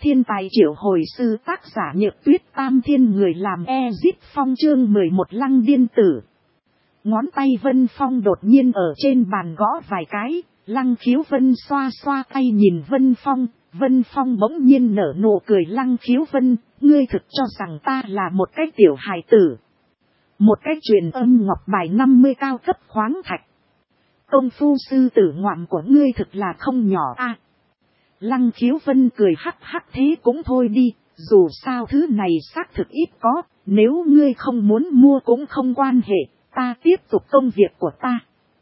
Thiên tài triệu hồi sư, tác giả Nhược Tuyết, Tam Thiên người làm Ezip Phong, chương 11 Lăng điên tử. Ngón tay Vân Phong đột nhiên ở trên bàn gõ vài cái, Lăng Khiếu Vân xoa xoa tay nhìn Vân Phong. Vân Phong bỗng nhiên nở nụ cười. Lăng Khiếu Vân, ngươi thực cho rằng ta là một cái tiểu hài tử. Một cái truyền âm ngọc bài 50 cao cấp khoáng thạch. Công phu sư tử ngoạm của ngươi thực là không nhỏ a. Lăng Khiếu Vân cười hắc hắc, thế cũng thôi đi, dù sao thứ này xác thực ít có, nếu ngươi không muốn mua cũng không quan hệ, ta tiếp tục công việc của ta.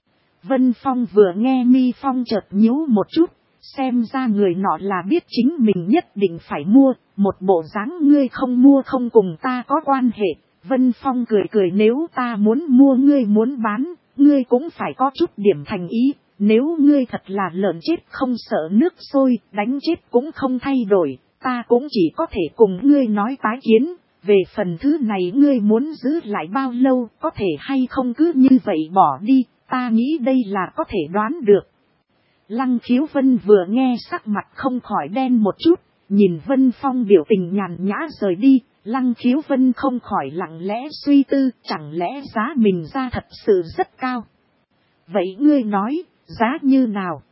Vân Phong vừa nghe mi phong chợt nhíu một chút, xem ra người nọ là biết chính mình nhất định phải mua, một bộ dáng ngươi không mua không cùng ta có quan hệ. Vân Phong cười cười, nếu ta muốn mua ngươi muốn bán, ngươi cũng phải có chút điểm thành ý. Nếu ngươi thật là lợn chết không sợ nước sôi, đánh chết cũng không thay đổi, ta cũng chỉ có thể cùng ngươi nói tái kiến. Về phần thứ này ngươi muốn giữ lại bao lâu, có thể hay không cứ như vậy bỏ đi, ta nghĩ đây là có thể đoán được. Lăng Khiếu Vân vừa nghe sắc mặt không khỏi đen một chút, nhìn Vân Phong biểu tình nhàn nhã rời đi, Lăng Khiếu Vân không khỏi lặng lẽ suy tư, chẳng lẽ giá mình ra thật sự rất cao. Vậy ngươi nói, giá như nào?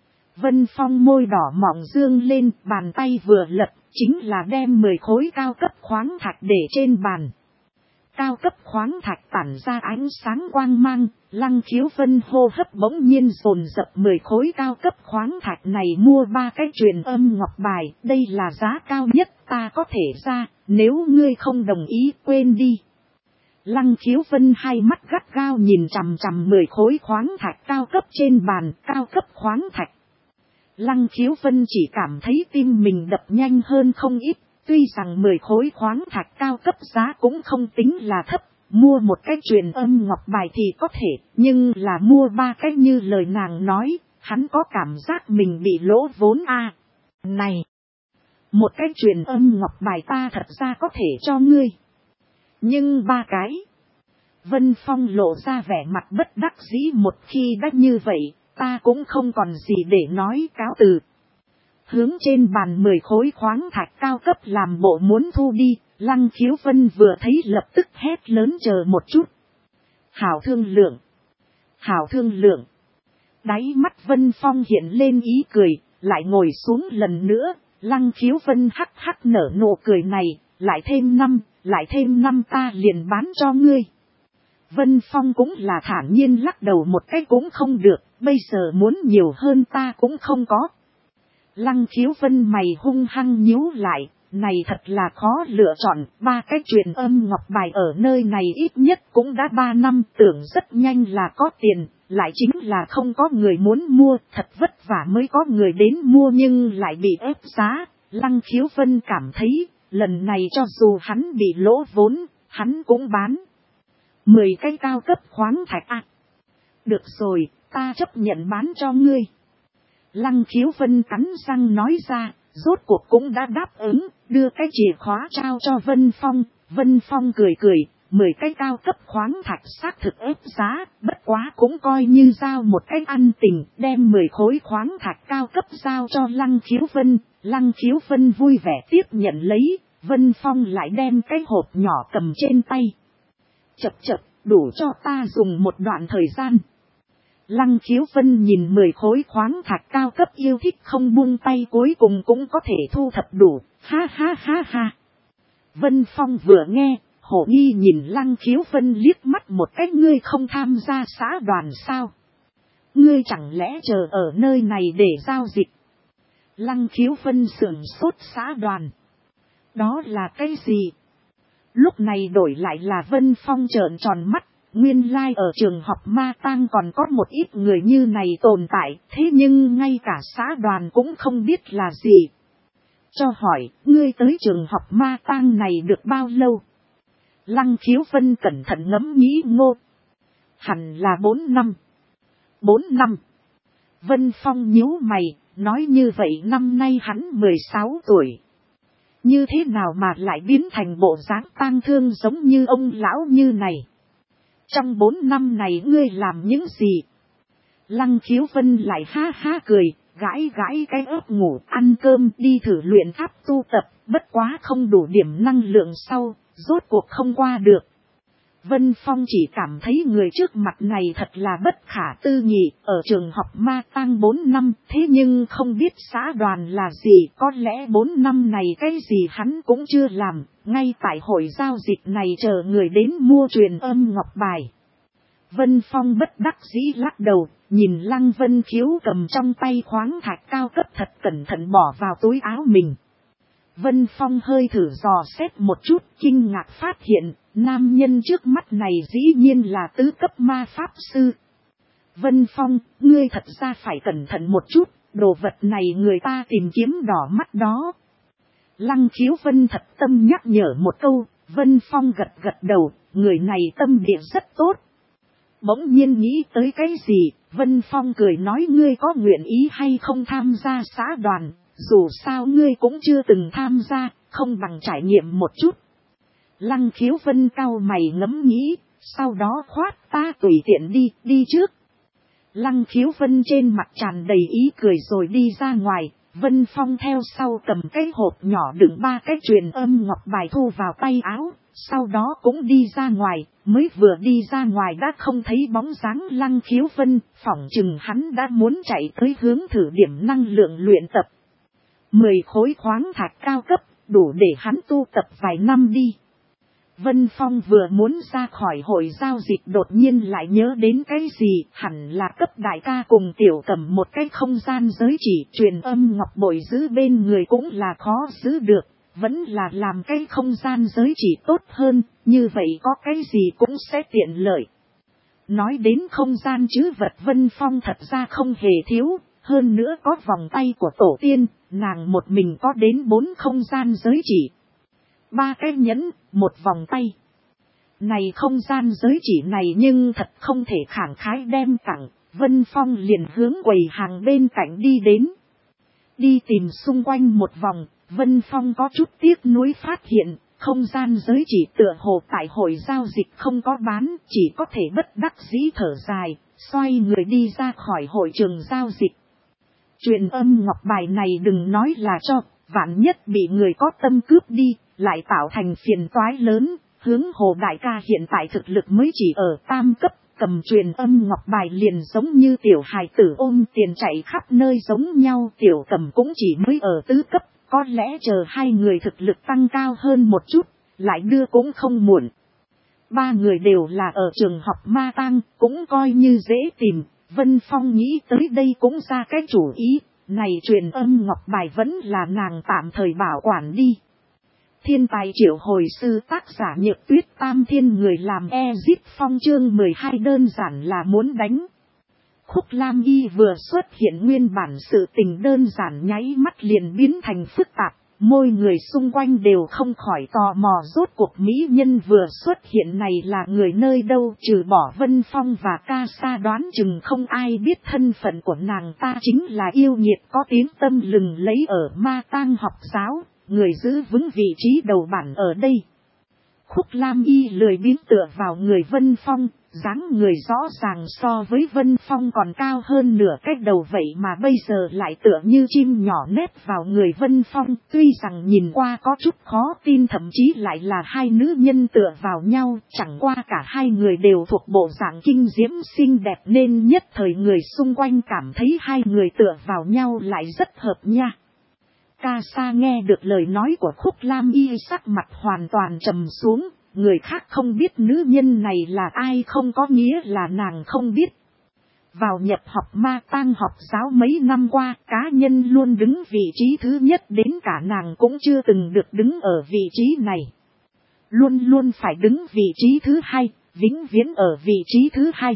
Vân Phong môi đỏ mọng dương lên, bàn tay vừa lật, chính là đem 10 khối cao cấp khoáng thạch để trên bàn. Cao cấp khoáng thạch tản ra ánh sáng quang mang, Lăng Khiếu Vân hô hấp bỗng nhiên dồn dập. 10 khối cao cấp khoáng thạch này mua 3 cái truyền âm ngọc bài, đây là giá cao nhất ta có thể ra, nếu ngươi không đồng ý quên đi. Lăng Khiếu Vân hai mắt gắt gao nhìn chằm chằm 10 khối khoáng thạch cao cấp trên bàn, cao cấp khoáng thạch. Lăng Khiếu Vân chỉ cảm thấy tim mình đập nhanh hơn không ít, tuy rằng 10 khối khoáng thạch cao cấp giá cũng không tính là thấp, mua một cái truyền âm ngọc bài thì có thể, nhưng là mua 3 cái như lời nàng nói, hắn có cảm giác mình bị lỗ vốn a. Này, một cái truyền âm ngọc bài ta thật ra có thể cho ngươi. Nhưng 3 cái. Vân Phong lộ ra vẻ mặt bất đắc dĩ, một khi đã như vậy, ta cũng không còn gì để nói, cáo từ. Hướng trên bàn 10 khối khoáng thạch cao cấp làm bộ muốn thu đi, Lăng Khiếu Vân vừa thấy lập tức hét lớn, chờ một chút. Hảo thương lượng. Hảo thương lượng. Đáy mắt Vân Phong hiện lên ý cười, lại ngồi xuống lần nữa, Lăng Khiếu Vân hắc hắc nở nụ cười này, lại thêm năm ta liền bán cho ngươi. Vân Phong cũng là thản nhiên lắc đầu một cái, cũng không được, bây giờ muốn nhiều hơn ta cũng không có. Lăng Khiếu Vân mày hung hăng nhíu lại, này thật là khó lựa chọn, 3 cái truyền âm ngọc bài ở nơi này ít nhất cũng đã 3 năm, tưởng rất nhanh là có tiền, lại chính là không có người muốn mua, thật vất vả mới có người đến mua nhưng lại bị ép giá. Lăng Khiếu Vân cảm thấy, lần này cho dù hắn bị lỗ vốn, hắn cũng bán. 10 cái cao cấp khoáng thạch à. Được rồi, ta chấp nhận bán cho ngươi. Lăng Khiếu Vân cắn răng nói ra, rốt cuộc cũng đã đáp ứng, đưa cái chìa khóa trao cho Vân Phong. Vân Phong cười cười, 10 cái cao cấp khoáng thạch xác thực ép giá, bất quá cũng coi như giao một cái ăn tình, đem 10 khối khoáng thạch cao cấp giao cho Lăng Khiếu Vân. Lăng Khiếu Vân vui vẻ tiếp nhận lấy, Vân Phong lại đem cái hộp nhỏ cầm trên tay. Chập chập, đủ cho ta dùng một đoạn thời gian. Lăng Khiếu Vân nhìn 10 khối khoáng thạch cao cấp yêu thích không buông tay, cuối cùng cũng có thể thu thập đủ, ha ha ha ha. Vân Phong vừa nghe, hổ nghi nhìn Lăng Khiếu Vân liếc mắt một cái, ngươi không tham gia xã đoàn sao? Ngươi chẳng lẽ chờ ở nơi này để giao dịch? Lăng Khiếu Vân sửng sốt, xã đoàn. Đó là cái gì? Lúc này đổi lại là Vân Phong trợn tròn mắt, nguyên lai ở trường học Ma Tang còn có một ít người như này tồn tại, thế nhưng ngay cả xã đoàn cũng không biết là gì. Cho hỏi, ngươi tới trường học Ma Tang này được bao lâu? Lăng Khiếu Vân cẩn thận ngẫm nghĩ ngô. Hẳn là 4 năm. 4 năm. Vân Phong nhíu mày, nói như vậy năm nay hắn 16 tuổi. Như thế nào mà lại biến thành bộ dáng tang thương giống như ông lão như này? Trong 4 năm này ngươi làm những gì? Lăng Khiếu Vân lại ha ha cười, gãi gãi cái ớt ngủ ăn cơm đi thử luyện pháp tu tập, bất quá không đủ điểm năng lượng sau, rốt cuộc không qua được. Vân Phong chỉ cảm thấy người trước mặt này thật là bất khả tư nghị, ở trường học ma tang 4 năm, thế nhưng không biết xã đoàn là gì, có lẽ 4 năm này cái gì hắn cũng chưa làm, ngay tại hội giao dịch này chờ người đến mua truyền âm ngọc bài. Vân Phong bất đắc dĩ lắc đầu, nhìn Lăng Vân Khiếu cầm trong tay khoáng thạch cao cấp thật cẩn thận bỏ vào túi áo mình. Vân Phong hơi thử dò xét một chút, kinh ngạc phát hiện, nam nhân trước mắt này dĩ nhiên là tứ cấp ma pháp sư. Vân Phong, ngươi thật ra phải cẩn thận một chút, đồ vật này người ta tìm kiếm đỏ mắt đó. Lăng Khiếu Vân thật tâm nhắc nhở một câu, Vân Phong gật gật đầu, người này tâm địa rất tốt. Bỗng nhiên nghĩ tới cái gì, Vân Phong cười nói ngươi có nguyện ý hay không tham gia xã đoàn, dù sao ngươi cũng chưa từng tham gia, không bằng trải nghiệm một chút. Lăng Khiếu Vân cau mày ngẫm nghĩ, sau đó khoát ta tùy tiện đi trước. Lăng Khiếu Vân trên mặt tràn đầy ý cười rồi đi ra ngoài, Vân Phong theo sau cầm cái hộp nhỏ đựng 3 cái truyền âm ngọc bài thu vào tay áo, sau đó cũng đi ra ngoài, mới vừa đi ra ngoài đã không thấy bóng dáng Lăng Khiếu Vân, phỏng chừng hắn đã muốn chạy tới hướng thử điểm năng lượng luyện tập. 10 khối khoáng thạch cao cấp, đủ để hắn tu tập vài năm đi. Vân Phong vừa muốn ra khỏi hội giao dịch đột nhiên lại nhớ đến cái gì, hẳn là cấp đại ca cùng Tiểu Cẩm một cái không gian giới chỉ, truyền âm ngọc bội giữ bên người cũng là khó giữ được, vẫn là làm cái không gian giới chỉ tốt hơn, như vậy có cái gì cũng sẽ tiện lợi. Nói đến không gian trữ vật Vân Phong thật ra không hề thiếu, hơn nữa có vòng tay của tổ tiên, nàng một mình có đến 4 không gian giới chỉ. 3 cái nhẫn, 1 vòng tay. Này không gian giới chỉ này nhưng thật không thể khẳng khái đem tặng, Vân Phong liền hướng quầy hàng bên cạnh đi đến. Đi tìm xung quanh một vòng, Vân Phong có chút tiếc nuối phát hiện, không gian giới chỉ tựa hồ tại hội giao dịch không có bán, chỉ có thể bất đắc dĩ thở dài, xoay người đi ra khỏi hội trường giao dịch. Truyền âm ngọc bài này đừng nói là cho, vạn nhất bị người có tâm cướp đi, lại tạo thành phiền toái lớn, hướng Hồ đại ca hiện tại thực lực mới chỉ ở tam cấp, cầm truyền âm ngọc bài liền giống như tiểu hài tử ôm tiền chạy khắp nơi giống nhau, Tiểu Cẩm cũng chỉ mới ở tứ cấp, có lẽ chờ hai người thực lực tăng cao hơn một chút, lại đưa cũng không muộn. 3 người đều là ở trường học ma tang, cũng coi như dễ tìm, Vân Phong nghĩ tới đây cũng ra cái chủ ý, này truyền âm ngọc bài vẫn là nàng tạm thời bảo quản đi. Thiên tài triệu hồi sư tác giả Nhược Tuyết Tam Thiên người làm Ezip Phong chương 12 đơn giản là muốn đánh. Khúc Lam Y vừa xuất hiện nguyên bản sự tình đơn giản nháy mắt liền biến thành phức tạp, môi người xung quanh đều không khỏi tò mò rốt cuộc mỹ nhân vừa xuất hiện này là người nơi đâu, trừ bỏ Vân Phong và Ca Sa đoán chừng không ai biết thân phận của nàng ta chính là yêu nghiệt có tiếng tâm lừng lấy ở ma tang học giáo. Người giữ vững vị trí đầu bản ở đây. Khúc Lam Y lười biếng tựa vào người Vân Phong, dáng người rõ ràng so với Vân Phong còn cao hơn nửa cái đầu vậy mà bây giờ lại tựa như chim nhỏ nép vào người Vân Phong. Tuy rằng nhìn qua có chút khó tin thậm chí lại là hai nữ nhân tựa vào nhau, chẳng qua cả hai người đều thuộc bộ dạng kinh diễm xinh đẹp nên nhất thời người xung quanh cảm thấy hai người tựa vào nhau lại rất hợp nha. Ca Sa nghe được lời nói của Khúc Lam Y sắc mặt hoàn toàn trầm xuống, người khác không biết nữ nhân này là ai không có nghĩa là nàng không biết. Vào nhập học ma tang học giáo mấy năm qua, cá nhân luôn đứng vị trí thứ nhất đến cả nàng cũng chưa từng được đứng ở vị trí này. Luôn luôn phải đứng vị trí thứ hai, vĩnh viễn ở vị trí thứ hai.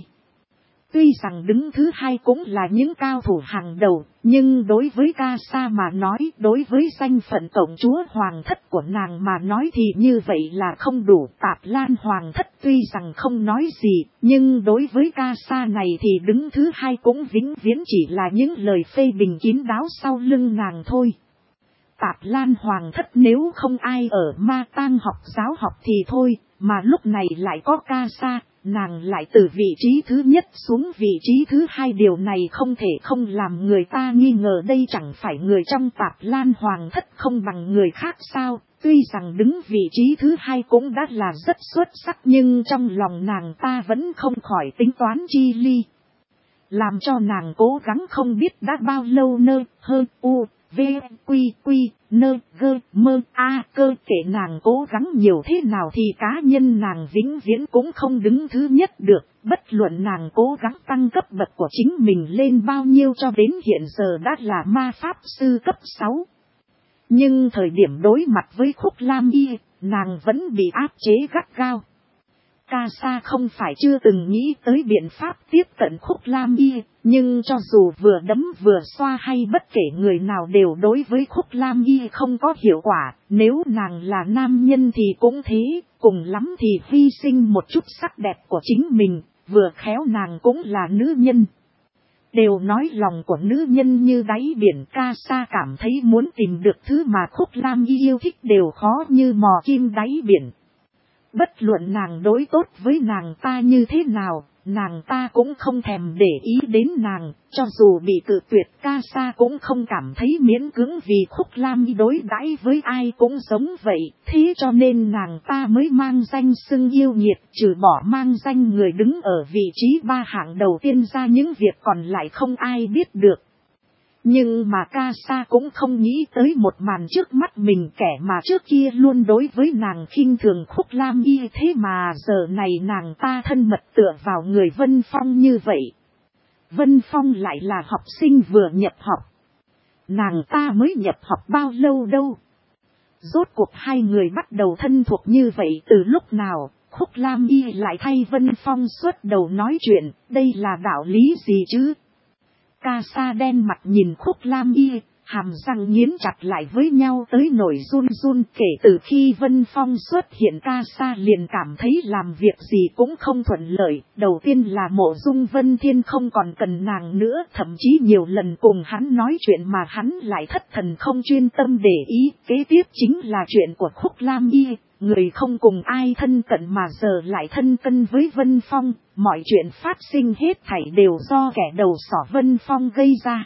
Tuy rằng đứng thứ hai cũng là những cao thủ hàng đầu, nhưng đối với Ca Sa mà nói, đối với danh phận tổng chúa hoàng thất của nàng mà nói thì như vậy là không đủ. Tạp Lan hoàng thất tuy rằng không nói gì, nhưng đối với Ca Sa này thì đứng thứ hai cũng vĩnh viễn chỉ là những lời phê bình kín đáo sau lưng nàng thôi. Tạp Lan hoàng thất nếu không ai ở ma tang học giáo học thì thôi, mà lúc này lại có Ca Sa, nàng lại từ vị trí thứ nhất xuống vị trí thứ hai, điều này không thể không làm người ta nghi ngờ đây chẳng phải người trong Tạp Lan Hoàng thất không bằng người khác sao. Tuy rằng đứng vị trí thứ hai cũng đã là rất xuất sắc, nhưng trong lòng nàng ta vẫn không khỏi tính toán chi ly. Làm cho nàng cố gắng không biết đã bao lâu nơ hơn u v quy quy nơ gơ mơ a cơ, kể nàng cố gắng nhiều thế nào thì cá nhân nàng vĩnh viễn cũng không đứng thứ nhất được. Bất luận nàng cố gắng tăng cấp bậc của chính mình lên bao nhiêu, cho đến hiện giờ đã là ma pháp sư cấp 6. Nhưng thời điểm đối mặt với Khúc Lam Y, nàng vẫn bị áp chế gắt gao. Ca Sa không phải chưa từng nghĩ tới biện pháp tiếp cận Khúc Lam Y, nhưng cho dù vừa đấm vừa xoa hay bất kể người nào đều đối với Khúc Lam Y không có hiệu quả. Nếu nàng là nam nhân thì cũng thế, cùng lắm thì hy sinh một chút sắc đẹp của chính mình, vừa khéo nàng cũng là nữ nhân. Đều nói lòng của nữ nhân như đáy biển, Ca Sa cảm thấy muốn tìm được thứ mà Khúc Lam Y yêu thích đều khó như mò kim đáy biển. Bất luận nàng đối tốt với nàng ta như thế nào, nàng ta cũng không thèm để ý đến nàng, cho dù bị cự tuyệt Ca Sa cũng không cảm thấy miễn cưỡng, vì Khúc Lam Y đối đãi với ai cũng giống vậy, thế cho nên nàng ta mới mang danh xưng yêu nghiệt, trừ bỏ mang danh người đứng ở vị trí 3 hạng đầu tiên ra, những việc còn lại không ai biết được. Nhưng mà Ca Sa cũng không nghĩ tới một màn trước mắt mình, kẻ mà trước kia luôn đối với nàng khinh thường Khúc Lam Y, thế mà giờ này nàng ta thân mật tựa vào người Vân Phong như vậy. Vân Phong lại là học sinh vừa nhập học. Nàng ta mới nhập học bao lâu đâu. Rốt cuộc hai người bắt đầu thân thuộc như vậy từ lúc nào? Khúc Lam Y lại thay Vân Phong xuất đầu nói chuyện, đây là đạo lý gì chứ? Ca Sa đen mặt nhìn Khúc Lam Y, hàm răng nghiến chặt lại với nhau tới nổi run run. Kể từ khi Vân Phong xuất hiện, Ca Sa liền cảm thấy làm việc gì cũng không thuận lợi. Đầu tiên là Mộ Dung Vân Thiên không còn cần nàng nữa, thậm chí nhiều lần cùng hắn nói chuyện mà hắn lại thất thần không chuyên tâm để ý. Kế tiếp chính là chuyện của Khúc Lam Y, người không cùng ai thân cận mà giờ lại thân cận với Vân Phong. Mọi chuyện phát sinh hết thảy đều do kẻ đầu sỏ Vân Phong gây ra.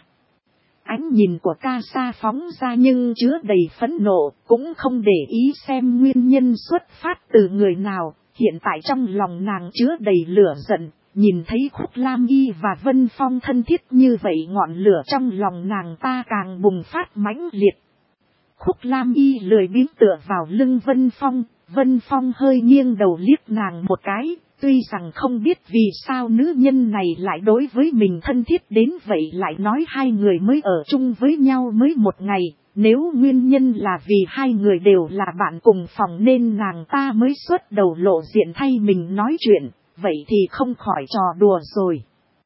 Ánh nhìn của Ca Sa phóng ra nhưng chứa đầy phẫn nộ, cũng không để ý xem nguyên nhân xuất phát từ người nào. Hiện tại trong lòng nàng chứa đầy lửa giận, nhìn thấy Khúc Lam Y và Vân Phong thân thiết như vậy, ngọn lửa trong lòng nàng ta càng bùng phát mãnh liệt. Khúc Lam Y lười biếng tựa vào lưng Vân Phong, Vân Phong hơi nghiêng đầu liếc nàng một cái. Tuy rằng không biết vì sao nữ nhân này lại đối với mình thân thiết đến vậy, lại nói hai người mới ở chung với nhau mới một ngày. Nếu nguyên nhân là vì hai người đều là bạn cùng phòng nên nàng ta mới xuất đầu lộ diện thay mình nói chuyện, vậy thì không khỏi trò đùa rồi.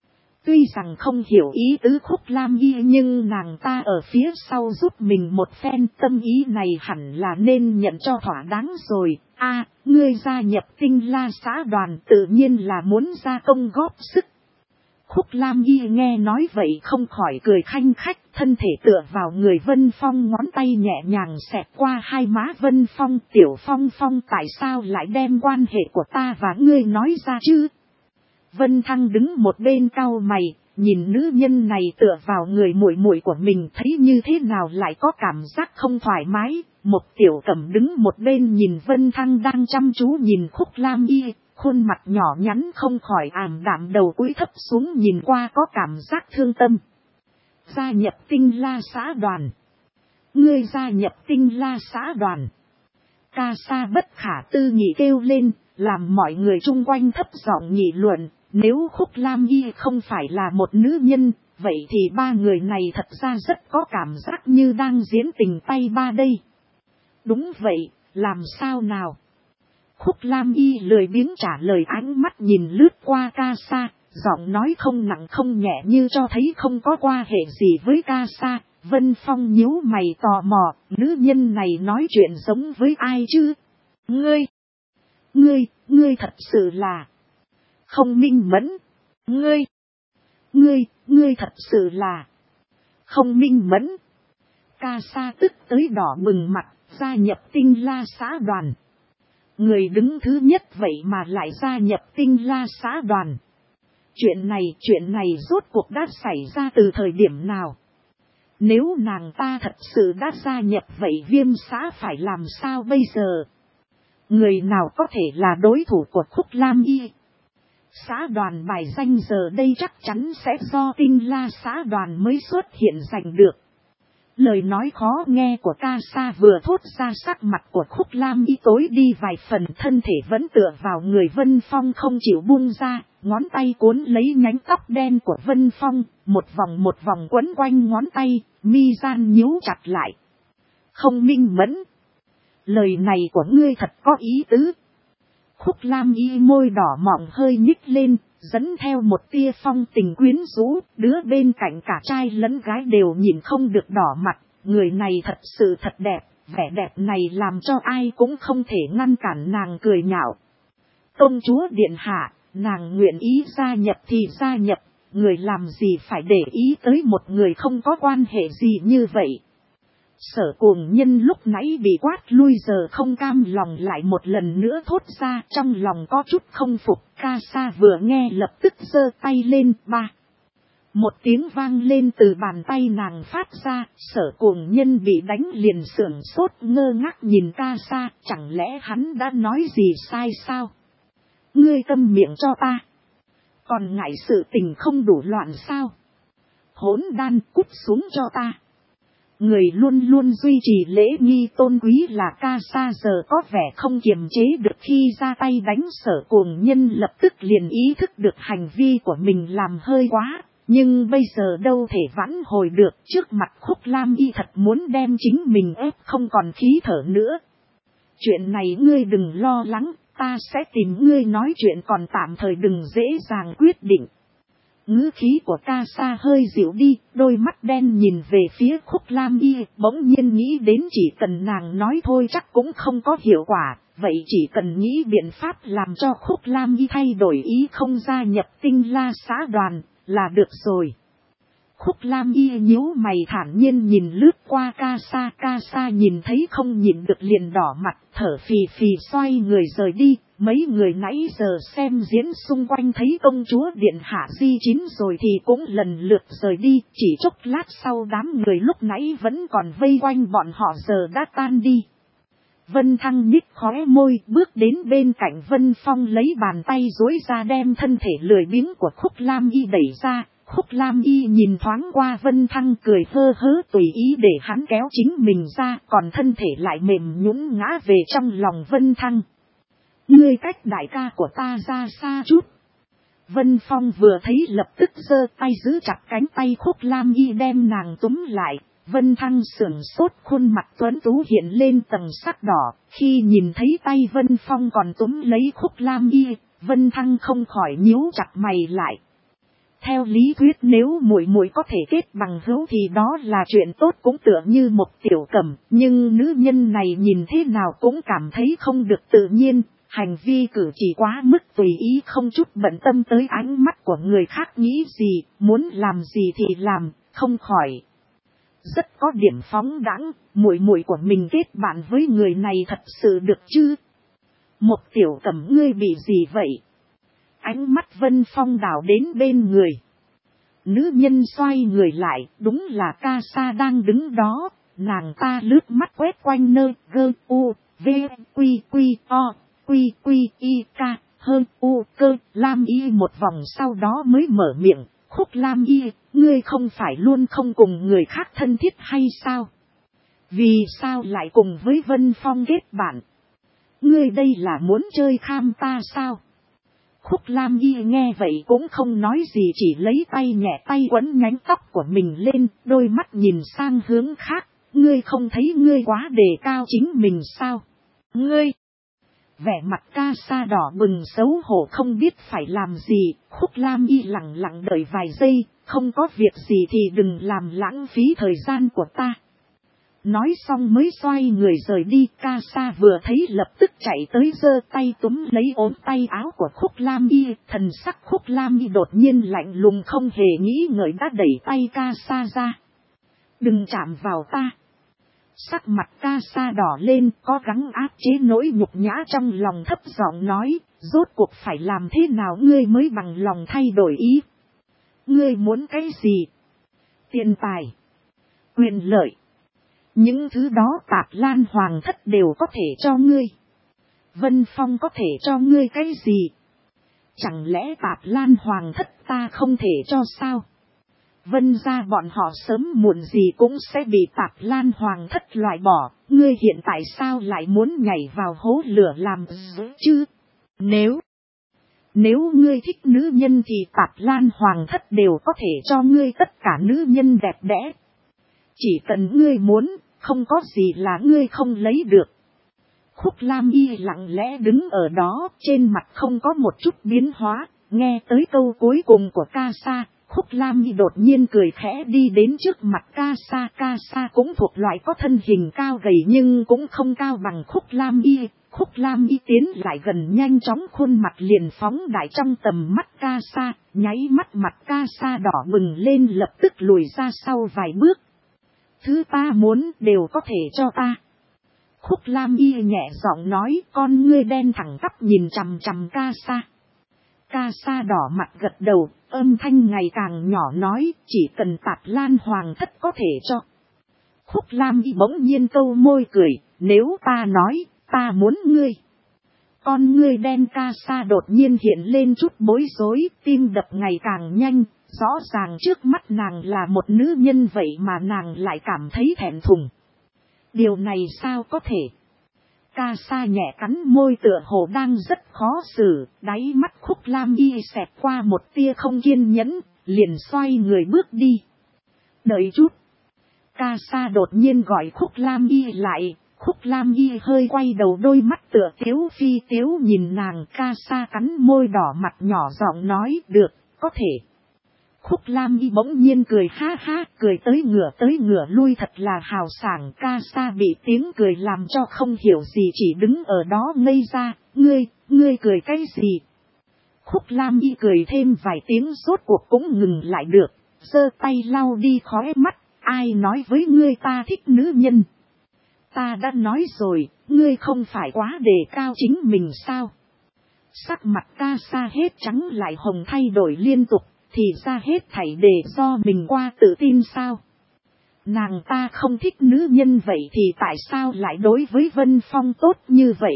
Tuy rằng không hiểu ý tứ Khúc Lam Y nhưng nàng ta ở phía sau giúp mình một phen, tâm ý này hẳn là nên nhận cho thỏa đáng rồi. Ngươi gia nhập Tinh La xã đoàn tự nhiên là muốn ra công góp sức. Khúc Lam Y nghe nói vậy không khỏi cười khanh khách, thân thể tựa vào người Vân Phong, ngón tay nhẹ nhàng xẹt qua hai má Vân Phong. Tiểu Phong Phong, tại sao lại đem quan hệ của ta và ngươi nói ra chứ? Vân Thăng đứng một bên cau mày, nhìn nữ nhân này tựa vào người muội muội của mình thấy như thế nào lại có cảm giác không thoải mái. Một Tiểu Cẩm đứng một bên nhìn Vân Thăng đang chăm chú nhìn Khúc Lam Y, khuôn mặt nhỏ nhắn không khỏi ảm đạm, đầu cúi thấp xuống nhìn qua có cảm giác thương tâm. Gia nhập Tinh La xã đoàn. Ngươi gia nhập Tinh La xã đoàn. Ca Sa bất khả tư nghị kêu lên, làm mọi người chung quanh thấp giọng nghị luận. Nếu Khúc Lam Y không phải là một nữ nhân, vậy thì ba người này thật ra rất có cảm giác như đang diễn tình tay ba đây. Đúng vậy, làm sao nào? Khúc Lam Y lười biếng trả lời, ánh mắt nhìn lướt qua Ca Sa, giọng nói không nặng không nhẹ như cho thấy không có quan hệ gì với Ca Sa. Vân Phong nhíu mày tò mò, nữ nhân này nói chuyện giống với ai chứ? Ngươi thật sự là không minh mẫn. Ngươi thật sự là không minh mẫn. Ca Sa tức tới đỏ bừng mặt, gia nhập Tinh La xã đoàn. Người đứng thứ nhất vậy mà lại gia nhập Tinh La xã đoàn. Chuyện này rốt cuộc đã xảy ra từ thời điểm nào? Nếu nàng ta thật sự đã gia nhập vậy Viêm xã phải làm sao bây giờ? Người nào có thể là đối thủ của Khúc Lam Y? Xã đoàn bài danh giờ đây chắc chắn sẽ do Tinh La xã đoàn mới xuất hiện giành được. Lời nói khó nghe của ca sa vừa thốt ra, sắc mặt của Khúc Lam Y tối đi vài phần, thân thể vẫn tựa vào người Vân Phong không chịu buông ra, ngón tay cuốn lấy nhánh tóc đen của Vân Phong, một vòng quấn quanh ngón tay, mi gian nhíu chặt lại. Không minh mẫn. Lời này của ngươi thật có ý tứ. Khúc Lam Y môi đỏ mọng hơi nhích lên, dẫn theo một tia phong tình quyến rũ, đứa bên cạnh cả trai lẫn gái đều nhìn không được đỏ mặt, người này thật sự thật đẹp, vẻ đẹp này làm cho ai cũng không thể ngăn cản nàng cười nhạo. Công chúa điện hạ, nàng nguyện ý gia nhập thì gia nhập, người làm gì phải để ý tới một người không có quan hệ gì như vậy. Sở Cuồng Nhân lúc nãy bị quát lui giờ không cam lòng lại một lần nữa thốt ra, trong lòng có chút không phục. Ca sa vừa nghe lập tức giơ tay lên, ba. Một tiếng vang lên từ bàn tay nàng phát ra, Sở Cuồng Nhân bị đánh liền sưởng sốt ngơ ngác nhìn ca sa, chẳng lẽ hắn đã nói gì sai sao? Ngươi câm miệng cho ta. Còn ngại sự tình không đủ loạn sao? Hỗn đan, cút xuống cho ta. Người luôn luôn duy trì lễ nghi tôn quý là ca sa giờ có vẻ không kiềm chế được khi ra tay đánh Sở Cuồng Nhân, lập tức liền ý thức được hành vi của mình làm hơi quá. Nhưng bây giờ đâu thể vãn hồi được, trước mặt Khúc Lam Y thật muốn đem chính mình ép không còn khí thở nữa. Chuyện này ngươi đừng lo lắng, ta sẽ tìm ngươi nói chuyện, còn tạm thời đừng dễ dàng quyết định. Ngữ khí của ca sa hơi dịu đi, đôi mắt đen nhìn về phía Khúc Lam Y, bỗng nhiên nghĩ đến chỉ cần nàng nói thôi chắc cũng không có hiệu quả, vậy chỉ cần nghĩ biện pháp làm cho Khúc Lam Y thay đổi ý không gia nhập Tinh La xã đoàn, là được rồi. Khúc Lam Y nhíu mày thản nhiên nhìn lướt qua ca sa nhìn thấy không nhìn được liền đỏ mặt, thở phì phì xoay người rời đi. Mấy người nãy giờ xem diễn xung quanh thấy công chúa điện hạ di chín rồi thì cũng lần lượt rời đi, chỉ chốc lát sau đám người lúc nãy vẫn còn vây quanh bọn họ giờ đã tan đi. Vân Thăng nhích khóe môi bước đến bên cạnh Vân Phong, lấy bàn tay duỗi ra đem thân thể lười biếng của Khúc Lam Y đẩy ra. Khúc Lam Y nhìn thoáng qua Vân Thăng cười hơ hớ tùy ý để hắn kéo chính mình ra, còn thân thể lại mềm nhũn ngã về trong lòng Vân Thăng. Ngươi cách đại ca của ta ra xa chút. Vân Phong vừa thấy lập tức giơ tay giữ chặt cánh tay Khúc Lam Y đem nàng túm lại. Vân Thăng sưởng sốt, khuôn mặt tuấn tú hiện lên tầng sắc đỏ. Khi nhìn thấy tay Vân Phong còn túm lấy Khúc Lam Y, Vân Thăng không khỏi nhíu chặt mày lại. Theo lý thuyết nếu muội muội có thể kết bằng hữu thì đó là chuyện tốt, cũng tựa như một tiểu cẩm, nhưng nữ nhân này nhìn thế nào cũng cảm thấy không được tự nhiên. Hành vi cử chỉ quá mức tùy ý, không chút bận tâm tới ánh mắt của người khác nghĩ gì, muốn làm gì thì làm, không khỏi rất có điểm phóng đãng. Muội muội của mình kết bạn với người này thật sự được chứ? Một tiểu cẩm ngươi bị gì vậy? Ánh mắt Vân Phong đảo đến bên người. Nữ nhân xoay người lại, đúng là ca sa đang đứng đó. Nàng ta lướt mắt quét quanh nơi gơ u v quy quy o quy quy y ca hơn u cơ Lam Y một vòng, sau đó mới mở miệng. Khúc Lam Y, ngươi không phải luôn không cùng người khác thân thiết hay sao? Vì sao lại cùng với Vân Phong kết bạn? Ngươi đây là muốn chơi kham ta sao? Khúc Lam Y nghe vậy cũng không nói gì, chỉ lấy tay nhẹ tay quấn nhánh tóc của mình lên, đôi mắt nhìn sang hướng khác. Ngươi không thấy ngươi quá đề cao chính mình sao? Ngươi! Vẻ mặt ca sa đỏ bừng xấu hổ không biết phải làm gì. Khúc Lam Y lặng lặng đợi vài giây, không có việc gì thì đừng làm lãng phí thời gian của ta. Nói xong mới xoay người rời đi. Ca sa vừa thấy lập tức chạy tới giơ tay túm lấy ốm tay áo của Khúc Lam Y. Thần sắc Khúc Lam Y đột nhiên lạnh lùng, không hề nghĩ ngợi đã đẩy tay ca sa ra. Đừng chạm vào ta. Sắc mặt ca sa đỏ lên, có gắng áp chế nỗi nhục nhã trong lòng, thấp giọng nói, rốt cuộc phải làm thế nào ngươi mới bằng lòng thay đổi ý? Ngươi muốn cái gì? Tiền tài, quyền lợi, những thứ đó Tạp Lan Hoàng thất đều có thể cho ngươi. Vân Phong có thể cho ngươi cái gì? Chẳng lẽ Tạp Lan Hoàng thất ta không thể cho sao? Vân gia bọn họ sớm muộn gì cũng sẽ bị Tạp Lan Hoàng thất loại bỏ, ngươi hiện tại sao lại muốn nhảy vào hố lửa làm chứ? Nếu ngươi thích nữ nhân thì Tạp Lan Hoàng thất đều có thể cho ngươi tất cả nữ nhân đẹp đẽ. Chỉ cần ngươi muốn, không có gì là ngươi không lấy được. Khúc Lam Y lặng lẽ đứng ở đó, trên mặt không có một chút biến hóa, nghe tới câu cuối cùng của ca sa. Khúc Lam Y đột nhiên cười khẽ đi đến trước mặt ca sa cũng thuộc loại có thân hình cao gầy nhưng cũng không cao bằng Khúc Lam Y. Khúc Lam Y tiến lại gần, nhanh chóng khuôn mặt liền phóng đại trong tầm mắt ca sa, nháy mắt mặt ca sa đỏ bừng lên, lập tức lùi ra sau vài bước. Thứ ta muốn đều có thể cho ta. Khúc Lam Y nhẹ giọng nói, con ngươi đen thẳng tắp nhìn chằm chằm ca sa. Ca sa đỏ mặt gật đầu, âm thanh ngày càng nhỏ nói, chỉ cần Tạp Lan Hoàng thất có thể cho. Khúc Lam Y bỗng nhiên câu môi cười, nếu ta nói, ta muốn ngươi. Con ngươi đen ca sa đột nhiên hiện lên chút bối rối, tim đập ngày càng nhanh, rõ ràng trước mắt nàng là một nữ nhân vậy mà nàng lại cảm thấy thẹn thùng. Điều này sao có thể? Ca sa nhẹ cắn môi tựa hồ đang rất khó xử, đáy mắt Khúc Lam Y xẹt qua một tia không kiên nhẫn, liền xoay người bước đi. Đợi chút. Ca sa đột nhiên gọi Khúc Lam Y lại, Khúc Lam Y hơi quay đầu, đôi mắt tựa tiếu phi tiếu nhìn nàng. Ca sa cắn môi đỏ mặt nhỏ giọng nói, được, có thể. Khúc Lam Y bỗng nhiên cười ha ha, cười tới ngửa lui thật là hào sảng. Ca sa bị tiếng cười làm cho không hiểu gì, chỉ đứng ở đó ngây ra. Ngươi cười cái gì? Khúc Lam Y cười thêm vài tiếng rốt cuộc cũng ngừng lại được, giơ tay lau đi khóe mắt. Ai nói với ngươi ta thích nữ nhân? Ta đã nói rồi, ngươi không phải quá đề cao chính mình sao? Sắc mặt ca sa hết trắng lại hồng thay đổi liên tục. Thì ra hết thảy để do mình qua tự tin sao? Nàng ta không thích nữ nhân vậy thì tại sao lại đối với Vân Phong tốt như vậy?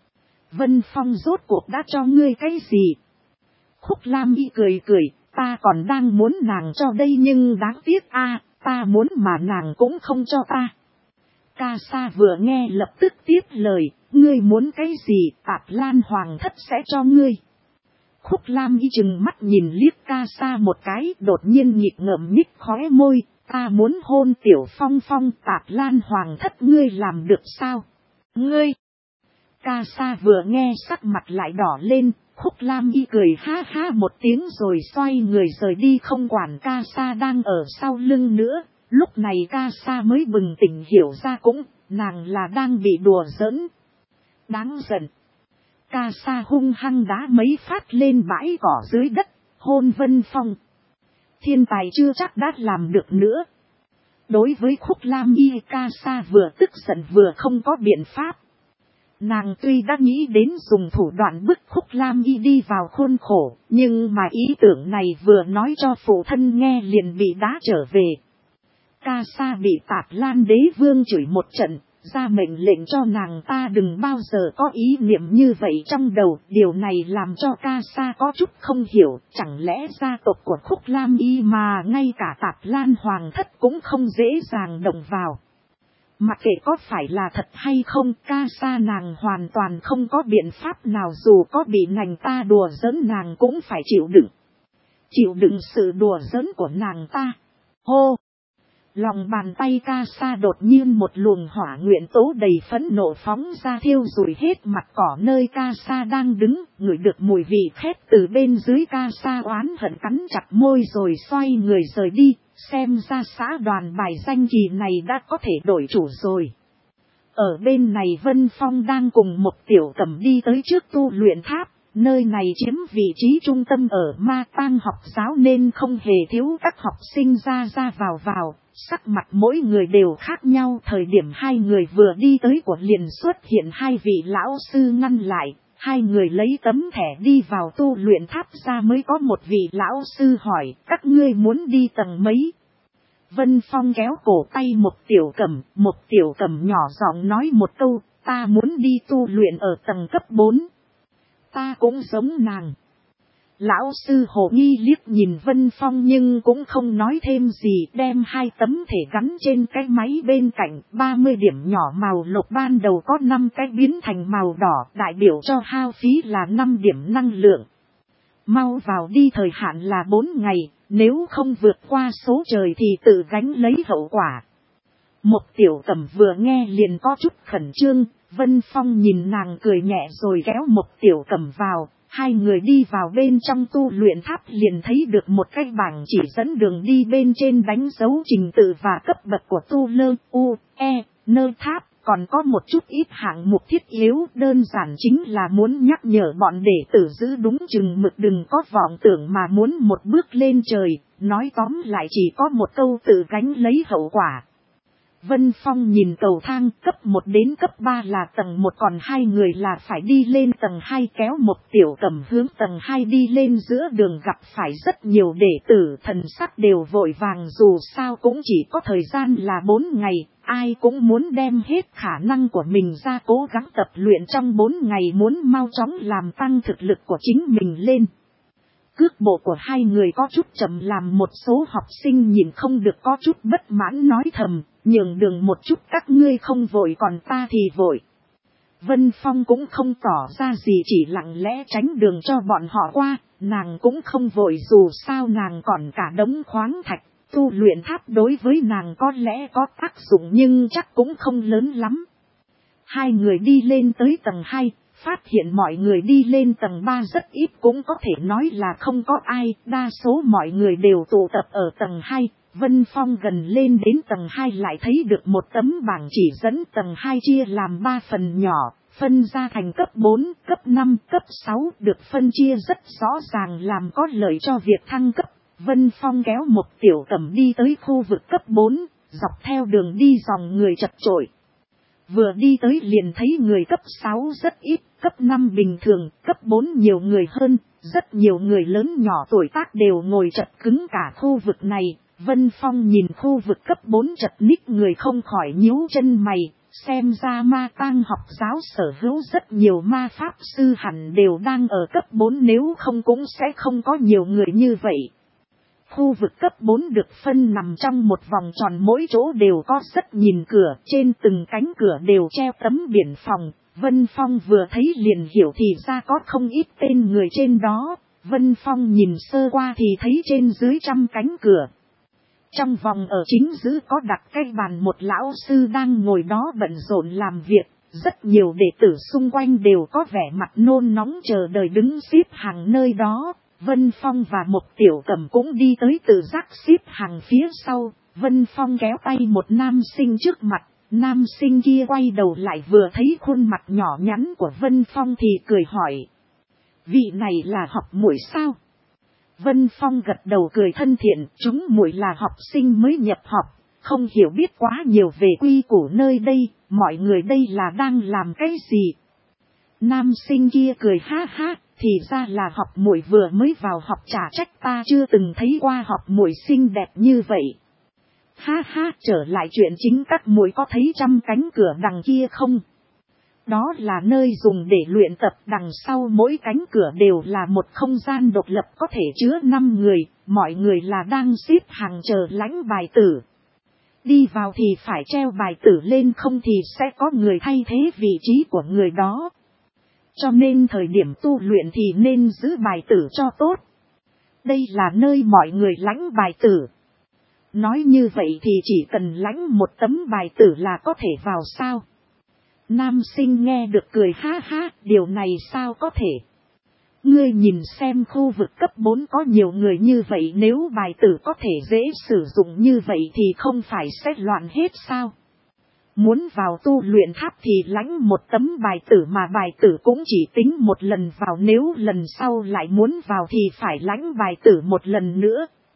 Vân Phong rốt cuộc đã cho ngươi cái gì? Khúc Lam Y cười, ta còn đang muốn nàng cho đây nhưng đáng tiếc ta muốn mà nàng cũng không cho ta. Ca sa vừa nghe lập tức tiếp lời, ngươi muốn cái gì Tạp Lan Hoàng thất sẽ cho ngươi. Khúc Lam Y chừng mắt nhìn liếc ca sa một cái, đột nhiên nhịp ngậm nhích khóe môi, ta muốn hôn Tiểu Phong Phong. Tạp Lan Hoàng thất ngươi làm được sao? Ngươi! Ca sa vừa nghe sắc mặt lại đỏ lên, Khúc Lam Y cười ha ha một tiếng rồi xoay người rời đi, không quản ca sa đang ở sau lưng nữa. Lúc này ca sa mới bừng tỉnh hiểu ra cũng, nàng là đang bị đùa giỡn. Đáng giận. Ca sa hung hăng đá mấy phát lên bãi cỏ dưới đất, hôn Vân Phong. Thiên tài chưa chắc đã làm được nữa. Đối với Khúc Lam Y, ca sa vừa tức giận vừa không có biện pháp. Nàng tuy đã nghĩ đến dùng thủ đoạn bức Khúc Lam Y đi vào khuôn khổ, nhưng mà ý tưởng này vừa nói cho phụ thân nghe liền bị đá trở về. Ca sa bị Tạp Lan đế vương chửi một trận, ra mệnh lệnh cho nàng ta đừng bao giờ có ý niệm như vậy trong đầu. Điều này làm cho ca sa có chút không hiểu, chẳng lẽ gia tộc của Khúc Lam Y mà ngay cả Tạp Lan Hoàng thất cũng không dễ dàng động vào. Mặc kệ có phải là thật hay không, ca sa nàng hoàn toàn không có biện pháp nào, dù có bị nàng ta đùa giỡn nàng cũng phải chịu đựng. Chịu đựng sự đùa giỡn của nàng ta. Hô! Lòng bàn tay ca sa đột nhiên một luồng hỏa nguyện tố đầy phẫn nộ phóng ra, thiêu rụi hết mặt cỏ nơi ca sa đang đứng, ngửi được mùi vị khét từ bên dưới. Ca sa oán hận cắn chặt môi rồi xoay người rời đi, xem ra xã đoàn bài danh kỳ này đã có thể đổi chủ rồi. Ở bên này Vân Phong đang cùng một tiểu cẩm đi tới trước tu luyện tháp. Nơi này chiếm vị trí trung tâm ở Ma Tang học giáo nên không hề thiếu các học sinh ra vào. Sắc mặt mỗi người đều khác nhau. Thời điểm hai người vừa đi tới của liền xuất hiện hai vị lão sư ngăn lại. Hai người lấy tấm thẻ đi vào tu luyện tháp ra mới có một vị lão sư hỏi các ngươi muốn đi tầng mấy. Vân Phong kéo cổ tay một tiểu cẩm nhỏ giọng nói một câu, ta muốn đi tu luyện ở tầng cấp 4. Ta cũng giống nàng. Lão sư hồ nghi liếc nhìn Vân Phong nhưng cũng không nói thêm gì, đem hai tấm thể gắn trên cái máy bên cạnh. 30 điểm nhỏ màu lục ban đầu có 5 cái biến thành màu đỏ, đại biểu cho hao phí là 5 điểm năng lượng. Mau vào đi, thời hạn là 4 ngày, nếu không vượt qua số trời thì tự gánh lấy hậu quả. Một tiểu cẩm vừa nghe liền có chút khẩn trương, Vân Phong nhìn nàng cười nhẹ rồi kéo một tiểu cẩm vào. Hai người đi vào bên trong tu luyện tháp liền thấy được một cái bảng chỉ dẫn đường đi, bên trên đánh dấu trình tự và cấp bậc của tu lơ nơ tháp. Còn có một chút ít hạng mục thiết yếu, đơn giản chính là muốn nhắc nhở bọn đệ tử giữ đúng chừng mực, đừng có vọng tưởng mà muốn một bước lên trời. Nói tóm lại chỉ có một câu, tự gánh lấy hậu quả. Vân Phong nhìn cầu thang, cấp 1 đến cấp 3 là tầng 1, còn hai người là phải đi lên tầng 2, kéo một tiểu cẩm hướng tầng 2 đi lên. Giữa đường gặp phải rất nhiều đệ tử, thần sắc đều vội vàng, dù sao cũng chỉ có thời gian là 4 ngày, ai cũng muốn đem hết khả năng của mình ra cố gắng tập luyện trong 4 ngày, muốn mau chóng làm tăng thực lực của chính mình lên. Cước bộ của hai người có chút chậm, làm một số học sinh nhìn không được có chút bất mãn nói thầm, nhường đường một chút, các ngươi không vội còn ta thì vội. Vân Phong cũng không tỏ ra gì, chỉ lặng lẽ tránh đường cho bọn họ qua, nàng cũng không vội, dù sao nàng còn cả đống khoáng thạch, tu luyện tháp đối với nàng có lẽ có tác dụng nhưng chắc cũng không lớn lắm. Hai người đi lên tới tầng 2. Phát hiện mọi người đi lên tầng 3 rất ít, cũng có thể nói là không có ai, đa số mọi người đều tụ tập ở tầng 2. Vân Phong gần lên đến tầng 2 lại thấy được một tấm bảng chỉ dẫn tầng 2 chia làm 3 phần nhỏ, phân ra thành cấp 4, cấp 5, cấp 6, được phân chia rất rõ ràng làm có lợi cho việc thăng cấp. Vân Phong kéo một tiểu cẩm đi tới khu vực cấp 4, dọc theo đường đi dòng người chật chội. Vừa đi tới liền thấy người cấp 6 rất ít, cấp 5 bình thường, cấp 4 nhiều người hơn, rất nhiều người lớn nhỏ tuổi tác đều ngồi chật cứng cả khu vực này. Vân Phong nhìn khu vực cấp 4 chật ních người không khỏi nhíu chân mày, xem ra ma tang học giáo sở hữu rất nhiều ma pháp sư hẳn đều đang ở cấp 4, nếu không cũng sẽ không có nhiều người như vậy. Khu vực cấp 4 được phân nằm trong một vòng tròn, mỗi chỗ đều có rất nhìn cửa, trên từng cánh cửa đều treo tấm biển phòng. Vân Phong vừa thấy liền hiểu thì ra có không ít tên người trên đó. Vân Phong nhìn sơ qua thì thấy trên dưới 100 cánh cửa. Trong vòng ở chính giữa có đặt cái bàn, một lão sư đang ngồi đó bận rộn làm việc. Rất nhiều đệ tử xung quanh đều có vẻ mặt nôn nóng chờ đợi đứng xếp hàng nơi đó. Vân Phong và một tiểu cẩm cũng đi tới tự giác xếp hàng phía sau. Vân Phong kéo tay một nam sinh trước mặt. Nam sinh kia quay đầu lại vừa thấy khuôn mặt nhỏ nhắn của Vân Phong thì cười hỏi. Vị này là học muội sao? Vân Phong gật đầu cười thân thiện. Chúng muội là học sinh mới nhập học, không hiểu biết quá nhiều về quy củ nơi đây. Mọi người đây là đang làm cái gì? Nam sinh kia cười ha ha. Thì ra là học muội vừa mới vào học, chả trách ta chưa từng thấy qua học muội xinh đẹp như vậy. Ha ha, trở lại chuyện chính, các muội có thấy 100 cánh cửa đằng kia không? Đó là nơi dùng để luyện tập, đằng sau mỗi cánh cửa đều là một không gian độc lập có thể chứa 5 người, mọi người là đang xếp hàng chờ lãnh bài tử. Đi vào thì phải treo bài tử lên, không thì sẽ có người thay thế vị trí của người đó. Cho nên thời điểm tu luyện thì nên giữ bài tử cho tốt. Đây là nơi mọi người lãnh bài tử. Nói như vậy thì chỉ cần lãnh một tấm bài tử là có thể vào sao? Nam sinh nghe được cười ha ha, điều này sao có thể? Ngươi nhìn xem khu vực cấp 4 có nhiều người như vậy, nếu bài tử có thể dễ sử dụng như vậy thì không phải sẽ loạn hết sao? Muốn vào tu luyện tháp thì lãnh một tấm bài tử, mà bài tử cũng chỉ tính một lần vào, nếu lần sau lại muốn vào thì phải lãnh bài tử một lần nữa.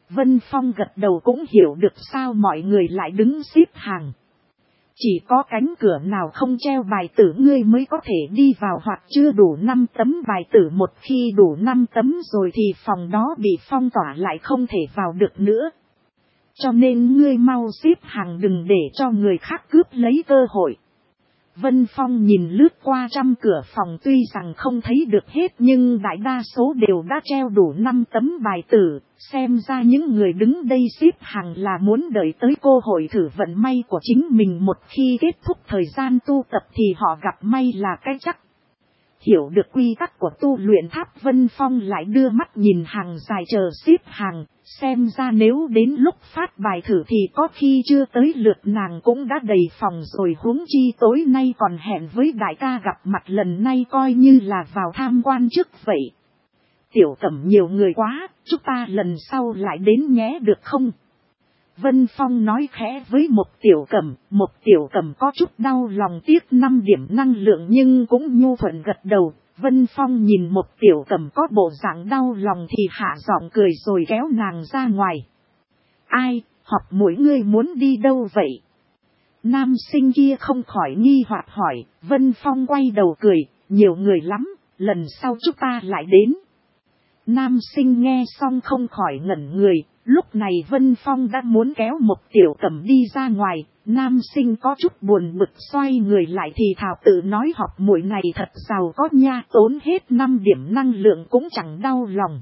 Vân Phong gật đầu cũng hiểu được sao mọi người lại đứng xếp hàng. Chỉ có cánh cửa nào không treo bài tử ngươi mới có thể đi vào, hoặc chưa đủ 5 tấm bài tử, một khi đủ 5 tấm rồi thì phòng đó bị phong tỏa lại không thể vào được nữa. Cho nên ngươi mau xếp hàng, đừng để cho người khác cướp lấy cơ hội. Vân Phong nhìn lướt qua trăm cửa phòng, tuy rằng không thấy được hết nhưng đại đa số đều đã treo đủ 5 tấm bài tử, xem ra những người đứng đây xếp hàng là muốn đợi tới cơ hội thử vận may của chính mình, một khi kết thúc thời gian tu tập thì họ gặp may là cái chắc. Hiểu được quy tắc của tu luyện tháp, Vân Phong lại đưa mắt nhìn hàng dài chờ xếp hàng, xem ra nếu đến lúc phát bài thử thì có khi chưa tới lượt nàng cũng đã đầy phòng rồi, huống chi tối nay còn hẹn với đại ca gặp mặt, lần này coi như là vào tham quan trước vậy. Tiểu Cẩm, nhiều người quá, chúng ta lần sau lại đến nhé được không? Vân Phong nói khẽ với Một Tiểu Cẩm có chút đau lòng tiếc 5 điểm năng lượng nhưng cũng nhu thuận gật đầu. Vân Phong nhìn Một Tiểu Cẩm có bộ dạng đau lòng thì hạ giọng cười rồi kéo nàng ra ngoài. Ai, Học muội ngươi muốn đi đâu vậy? Nam sinh kia không khỏi nghi hoặc hỏi. Vân Phong quay đầu cười, nhiều người lắm, lần sau chúng ta lại đến. Nam sinh nghe xong không khỏi ngẩn người. Lúc này Vân Phong đã muốn kéo Một Tiểu Cẩm đi ra ngoài, nam sinh có chút buồn bực xoay người lại thì thào tự nói Học muội này thật giàu có nha, tốn hết 5 điểm năng lượng cũng chẳng đau lòng.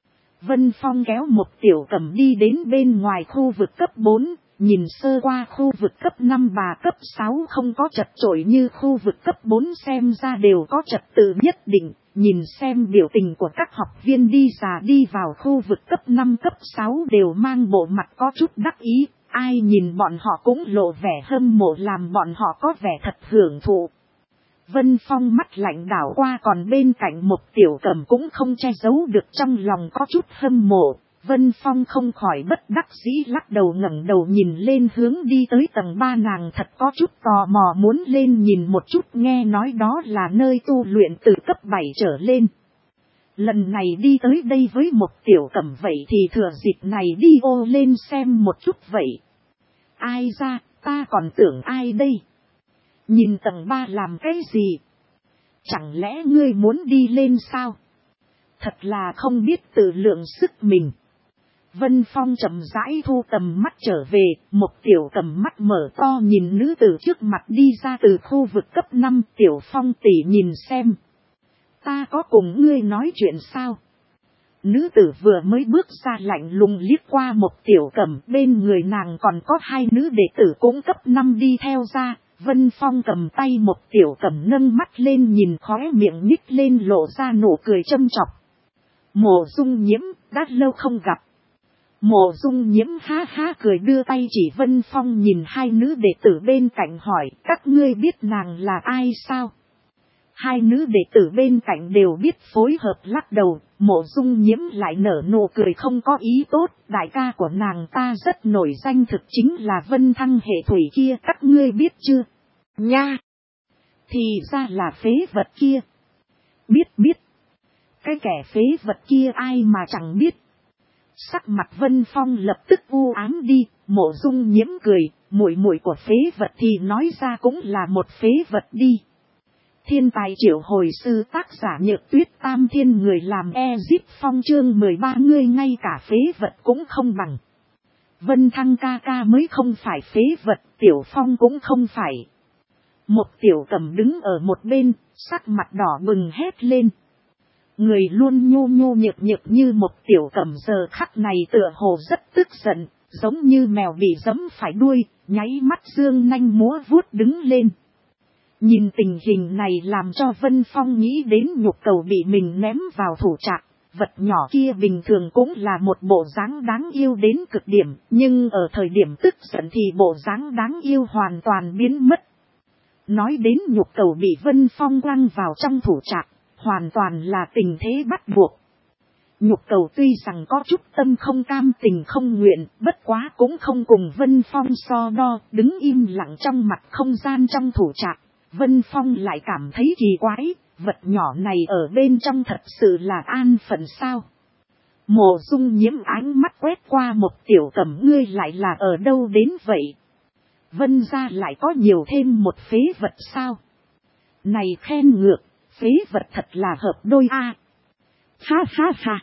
Vân Phong kéo Một Tiểu Cẩm đi đến bên ngoài khu vực cấp 4, nhìn sơ qua khu vực cấp 5 và cấp 6 không có chật chội như khu vực cấp 4, xem ra đều có trật tự nhất định. Nhìn xem biểu tình của các học viên đi vào khu vực cấp 5 cấp 6 đều mang bộ mặt có chút đắc ý, ai nhìn bọn họ cũng lộ vẻ hâm mộ, làm bọn họ có vẻ thật hưởng thụ. Vân Phong mắt lạnh đảo qua, còn bên cạnh Một Tiểu Cẩm cũng không che giấu được trong lòng có chút hâm mộ. Vân Phong không khỏi bất đắc dĩ lắc đầu, ngẩng đầu nhìn lên hướng đi tới tầng 3, nàng thật có chút tò mò muốn lên nhìn một chút, nghe nói đó là nơi tu luyện từ cấp 7 trở lên. Lần này đi tới đây với Một Tiểu Cẩm vậy thì thừa dịp này đi ô lên xem một chút vậy. Ai ra, ta còn tưởng ai đây? Nhìn tầng 3 làm cái gì? Chẳng lẽ ngươi muốn đi lên sao? Thật là không biết tự lượng sức mình. Vân Phong chậm rãi thu tầm mắt trở về, Một Tiểu Cẩm mắt mở to nhìn nữ tử trước mặt đi ra từ khu vực cấp 5. Tiểu Phong tỷ nhìn xem. Ta có cùng ngươi nói chuyện sao? Nữ tử vừa mới bước ra lạnh lùng liếc qua Một Tiểu Cẩm, bên người nàng còn có 2 nữ đệ tử cũng cấp 5 đi theo ra. Vân Phong cầm tay Một Tiểu Cẩm nâng mắt lên nhìn, khóe miệng nhích lên lộ ra nụ cười châm chọc. Mộ Dung Nhiễm, đã lâu không gặp. Mộ Dung Nhiễm ha ha cười đưa tay chỉ Vân Phong nhìn 2 nữ đệ tử bên cạnh hỏi, các ngươi biết nàng là ai sao? 2 nữ đệ tử bên cạnh đều biết phối hợp lắc đầu. Mộ Dung Nhiễm lại nở nụ cười không có ý tốt, đại ca của nàng ta rất nổi danh, thực chính là Vân Thăng hệ thủy kia, các ngươi biết chưa? Nha! Thì ra là phế vật kia. Biết. Cái kẻ phế vật kia ai mà chẳng biết. Sắc mặt Vân Phong lập tức u ám đi. Mộ Dung Nhiễm cười, muội của phế vật thì nói ra cũng là một phế vật đi. Thiên tài triệu hồi sư, tác giả Nhược Tuyết, Tam Thiên, người làm Ezip Phong, chương 13, ngươi ngay cả phế vật cũng không bằng. Vân Thăng ca ca mới không phải phế vật, Tiểu Phong cũng không phải. Một Tiểu Cẩm đứng ở một bên, sắc mặt đỏ bừng hét lên. Người luôn nhô nhược như Một Tiểu Cẩm giờ khắc này tựa hồ rất tức giận, giống như mèo bị giẫm phải đuôi, nháy mắt dương nanh múa vuốt đứng lên. Nhìn tình hình này làm cho Vân Phong nghĩ đến nhục cầu bị mình ném vào thủ trạc. Vật nhỏ kia bình thường cũng là một bộ dáng đáng yêu đến cực điểm, nhưng ở thời điểm tức giận thì bộ dáng đáng yêu hoàn toàn biến mất. Nói đến nhục cầu bị Vân Phong quăng vào trong thủ trạc, hoàn toàn là tình thế bắt buộc. Nhục cầu tuy rằng có chút tâm không cam tình không nguyện, bất quá cũng không cùng Vân Phong so đo, đứng im lặng trong mặt không gian trong thủ trạc. Vân Phong lại cảm thấy kỳ quái, vật nhỏ này ở bên trong thật sự là an phận sao? Mộ Dung Nhiễm ánh mắt quét qua một tiểu cẩm ngươi lại là ở đâu đến vậy? Vân gia lại có nhiều thêm một phế vật sao? Này khen ngược, phế vật thật là hợp đôi a. Ha ha ha.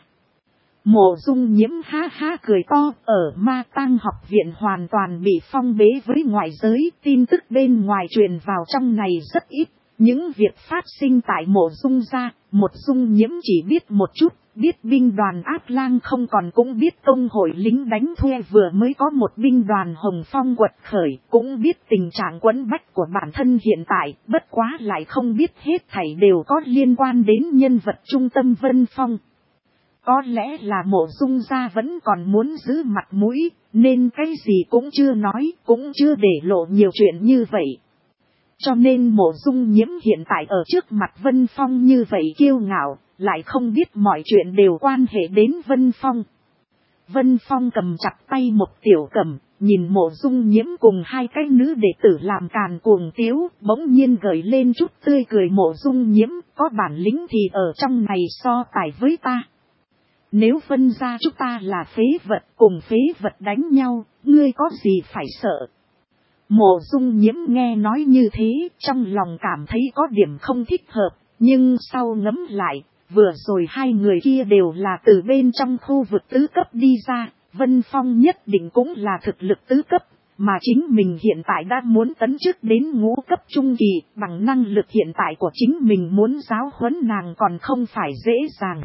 Mộ Dung Nhiễm ha ha cười to, ở Ma Tang học viện hoàn toàn bị phong bế với ngoại giới, tin tức bên ngoài truyền vào trong này rất ít. Những việc phát sinh tại Mộ Dung gia, một Dung Nhiễm chỉ biết một chút, biết binh đoàn Áp Lang không còn, cũng biết công hội lính đánh thuê vừa mới có một binh đoàn Hồng Phong quật khởi, cũng biết tình trạng quẫn bách của bản thân hiện tại, bất quá lại không biết hết thảy đều có liên quan đến nhân vật trung tâm Vân Phong. Có lẽ là Mộ Dung gia vẫn còn muốn giữ mặt mũi, nên cái gì cũng chưa nói, cũng chưa để lộ nhiều chuyện như vậy. Cho nên Mộ Dung Nhiễm hiện tại ở trước mặt Vân Phong như vậy kiêu ngạo, lại không biết mọi chuyện đều quan hệ đến Vân Phong. Vân Phong cầm chặt tay một tiểu cẩm, nhìn Mộ Dung Nhiễm cùng hai cái nữ đệ tử làm càn cuồng tiếu, bỗng nhiên gợi lên chút tươi cười. Mộ Dung Nhiễm, có bản lĩnh thì ở trong này so tài với ta. Nếu phân ra chúng ta là phế vật, cùng phế vật đánh nhau, ngươi có gì phải sợ? Mộ Dung Nhiễm nghe nói như thế, trong lòng cảm thấy có điểm không thích hợp, nhưng sau ngẫm lại, vừa rồi hai người kia đều là từ bên trong khu vực tứ cấp đi ra, Vân Phong nhất định cũng là thực lực tứ cấp, mà chính mình hiện tại đã muốn tấn chức đến ngũ cấp trung kỳ, bằng năng lực hiện tại của chính mình muốn giáo huấn nàng còn không phải dễ dàng.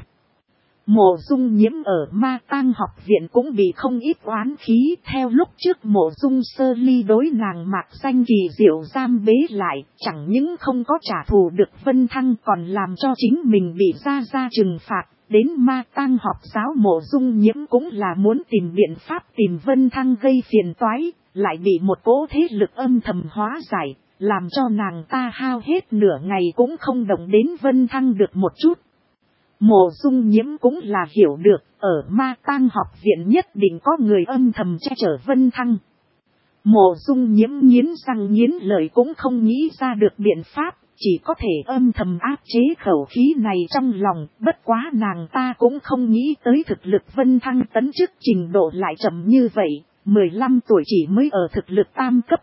Mộ Dung Nhiễm ở Ma Tang học viện cũng bị không ít oán khí, theo lúc trước Mộ Dung Sơ Ly đối nàng mạc danh kỳ diệu giam bế lại, chẳng những không có trả thù được Vân Thăng còn làm cho chính mình bị ra trừng phạt. Đến Ma Tang học giáo Mộ Dung Nhiễm cũng là muốn tìm biện pháp tìm Vân Thăng gây phiền toái, lại bị một cỗ thế lực âm thầm hóa giải, làm cho nàng ta hao hết nửa ngày cũng không động đến Vân Thăng được một chút. Mộ Dung Nhiễm cũng là hiểu được, ở Ma Tang học viện nhất định có người âm thầm che chở Vân Thăng. Mộ Dung Nhiễm nghiến răng nghiến lợi cũng không nghĩ ra được biện pháp, chỉ có thể âm thầm áp chế khẩu khí này trong lòng, bất quá nàng ta cũng không nghĩ tới thực lực Vân Thăng tấn chức trình độ lại chậm như vậy, 15 tuổi chỉ mới ở thực lực tam cấp.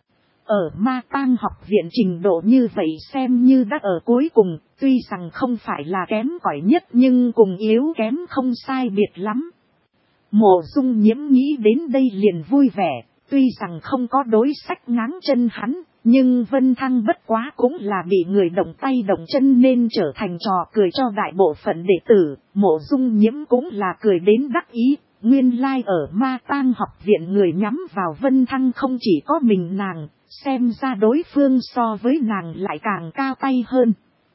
Ở Ma Tang học viện trình độ như vậy xem như đã ở cuối cùng, tuy rằng không phải là kém cỏi nhất nhưng cùng yếu kém không sai biệt lắm. Mộ Dung Nhiễm nghĩ đến đây liền vui vẻ, tuy rằng không có đối sách ngáng chân hắn, nhưng Vân Thăng bất quá cũng là bị người động tay động chân nên trở thành trò cười cho đại bộ phận đệ tử. Mộ Dung Nhiễm cũng là cười đến đắc ý, nguyên lai ở Ma Tang học viện người nhắm vào Vân Thăng không chỉ có mình nàng, xem ra đối phương so với nàng lại càng cao tay hơn.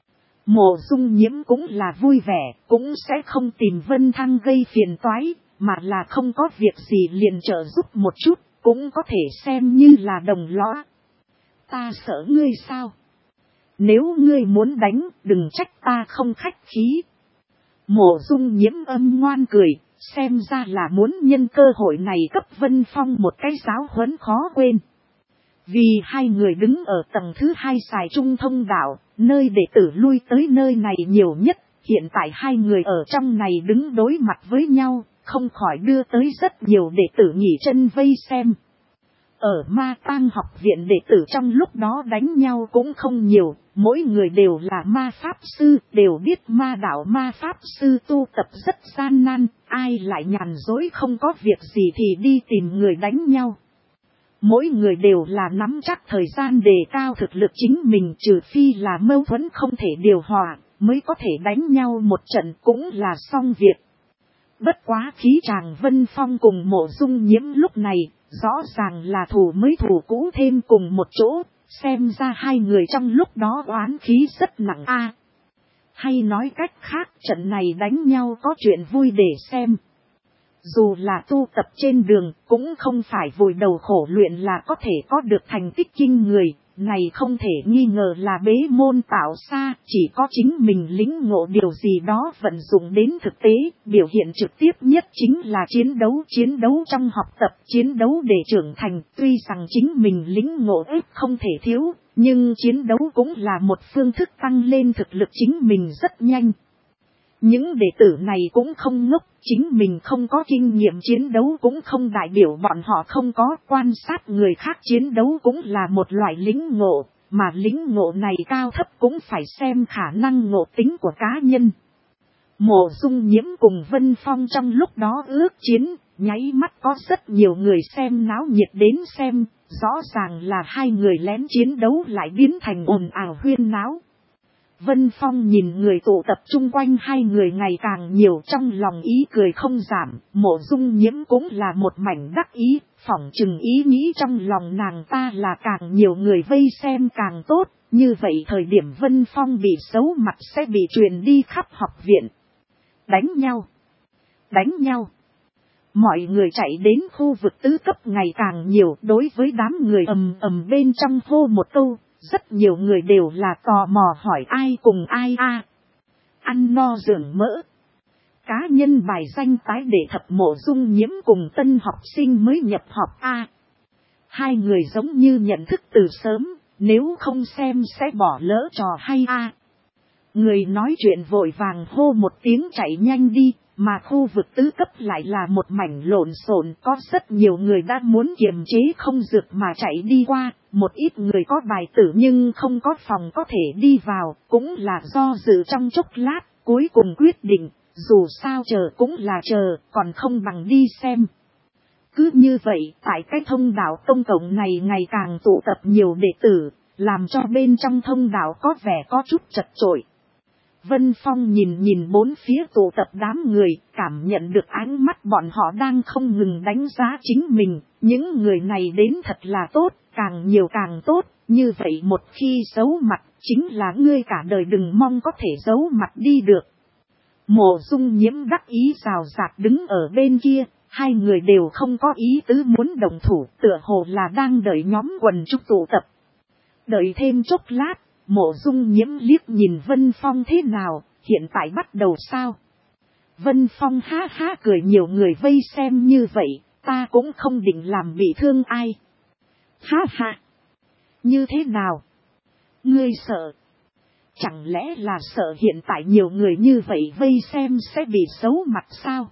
Mộ Dung Nhiễm cũng là vui vẻ, cũng sẽ không tìm Vân Thăng gây phiền toái, mà là không có việc gì liền trợ giúp một chút, cũng có thể xem như là đồng lõa. Ta sợ ngươi sao? Nếu ngươi muốn đánh, đừng trách ta không khách khí. Mộ Dung Nhiễm âm ngoan cười, xem ra là muốn nhân cơ hội này cấp Vân Phong một cái giáo huấn khó quên. Vì hai người đứng ở tầng thứ 2 xài trung thông đạo, nơi đệ tử lui tới nơi này nhiều nhất, hiện tại hai người ở trong này đứng đối mặt với nhau, không khỏi đưa tới rất nhiều đệ tử nghỉ chân vây xem. Ở Ma Tang học viện đệ tử trong lúc đó đánh nhau cũng không nhiều, mỗi người đều là ma pháp sư, đều biết ma đạo ma pháp sư tu tập rất gian nan, ai lại nhàn dối không có việc gì thì đi tìm người đánh nhau. Mỗi người đều là nắm chắc thời gian đề cao thực lực chính mình, trừ phi là mâu thuẫn không thể điều hòa, mới có thể đánh nhau một trận cũng là xong việc. Bất quá khí chàng Vân Phong cùng Mộ Dung Nhiễm lúc này, rõ ràng là thù mới thù cũ thêm cùng một chỗ, xem ra hai người trong lúc đó oán khí rất nặng a. Hay nói cách khác, trận này đánh nhau có chuyện vui để xem. Dù là tu tập trên đường, cũng không phải vùi đầu khổ luyện là có thể có được thành tích kinh người, này không thể nghi ngờ là bế môn tạo xa, chỉ có chính mình lĩnh ngộ điều gì đó vận dụng đến thực tế, biểu hiện trực tiếp nhất chính là chiến đấu trong học tập, chiến đấu để trưởng thành, tuy rằng chính mình lĩnh ngộ ít không thể thiếu, nhưng chiến đấu cũng là một phương thức tăng lên thực lực chính mình rất nhanh. Những đệ tử này cũng không ngốc, chính mình không có kinh nghiệm chiến đấu cũng không đại biểu bọn họ không có, quan sát người khác chiến đấu cũng là một loại lĩnh ngộ, mà lĩnh ngộ này cao thấp cũng phải xem khả năng ngộ tính của cá nhân. Mộ Dung Nhiễm cùng Vân Phong trong lúc đó ước chiến, nháy mắt có rất nhiều người xem náo nhiệt đến xem, rõ ràng là hai người lén chiến đấu lại biến thành ồn ào huyên náo. Vân Phong nhìn người tụ tập chung quanh hai người ngày càng nhiều, trong lòng ý cười không giảm, Mộ Dung Nhiễm cũng là một mảnh đắc ý, phỏng chừng ý nghĩ trong lòng nàng ta là càng nhiều người vây xem càng tốt, như vậy thời điểm Vân Phong bị xấu mặt sẽ bị truyền đi khắp học viện. Đánh nhau! Đánh nhau! Mọi người chạy đến khu vực tứ cấp ngày càng nhiều, đối với đám người ầm ầm bên trong hô một câu, rất nhiều người đều là tò mò hỏi ai cùng ai a. Ăn no dưỡng mỡ. Cá nhân bài danh tái để thập Mộ Dung Nhiễm cùng tân học sinh mới nhập học a. Hai người giống như nhận thức từ sớm, nếu không xem sẽ bỏ lỡ trò hay a. Người nói chuyện vội vàng hô một tiếng chạy nhanh đi, mà khu vực tứ cấp lại là một mảnh lộn xộn, có rất nhiều người đã muốn kiềm chế không dược mà chạy đi qua, một ít người có bài tử nhưng không có phòng có thể đi vào, cũng là do dự trong chốc lát, cuối cùng quyết định, dù sao chờ cũng là chờ, còn không bằng đi xem. Cứ như vậy, tại cái thông đạo công cộng này ngày càng tụ tập nhiều đệ tử, làm cho bên trong thông đạo có vẻ có chút chật chội. Vân Phong nhìn bốn phía tụ tập đám người, cảm nhận được ánh mắt bọn họ đang không ngừng đánh giá chính mình. Những người này đến thật là tốt, càng nhiều càng tốt, như vậy một khi giấu mặt, chính là ngươi cả đời đừng mong có thể giấu mặt đi được. Mộ Dung Nhiễm đắc ý rào rạt đứng ở bên kia, hai người đều không có ý tứ muốn đồng thủ, tựa hồ là đang đợi nhóm quần chúng tụ tập. Đợi thêm chốc lát. Mộ Dung Nhiễm liếc nhìn Vân Phong thế nào, hiện tại bắt đầu sao? Vân Phong ha ha cười, nhiều người vây xem như vậy, ta cũng không định làm bị thương ai. Ha ha! Như thế nào? Ngươi sợ? Chẳng lẽ là sợ hiện tại nhiều người như vậy vây xem sẽ bị xấu mặt sao?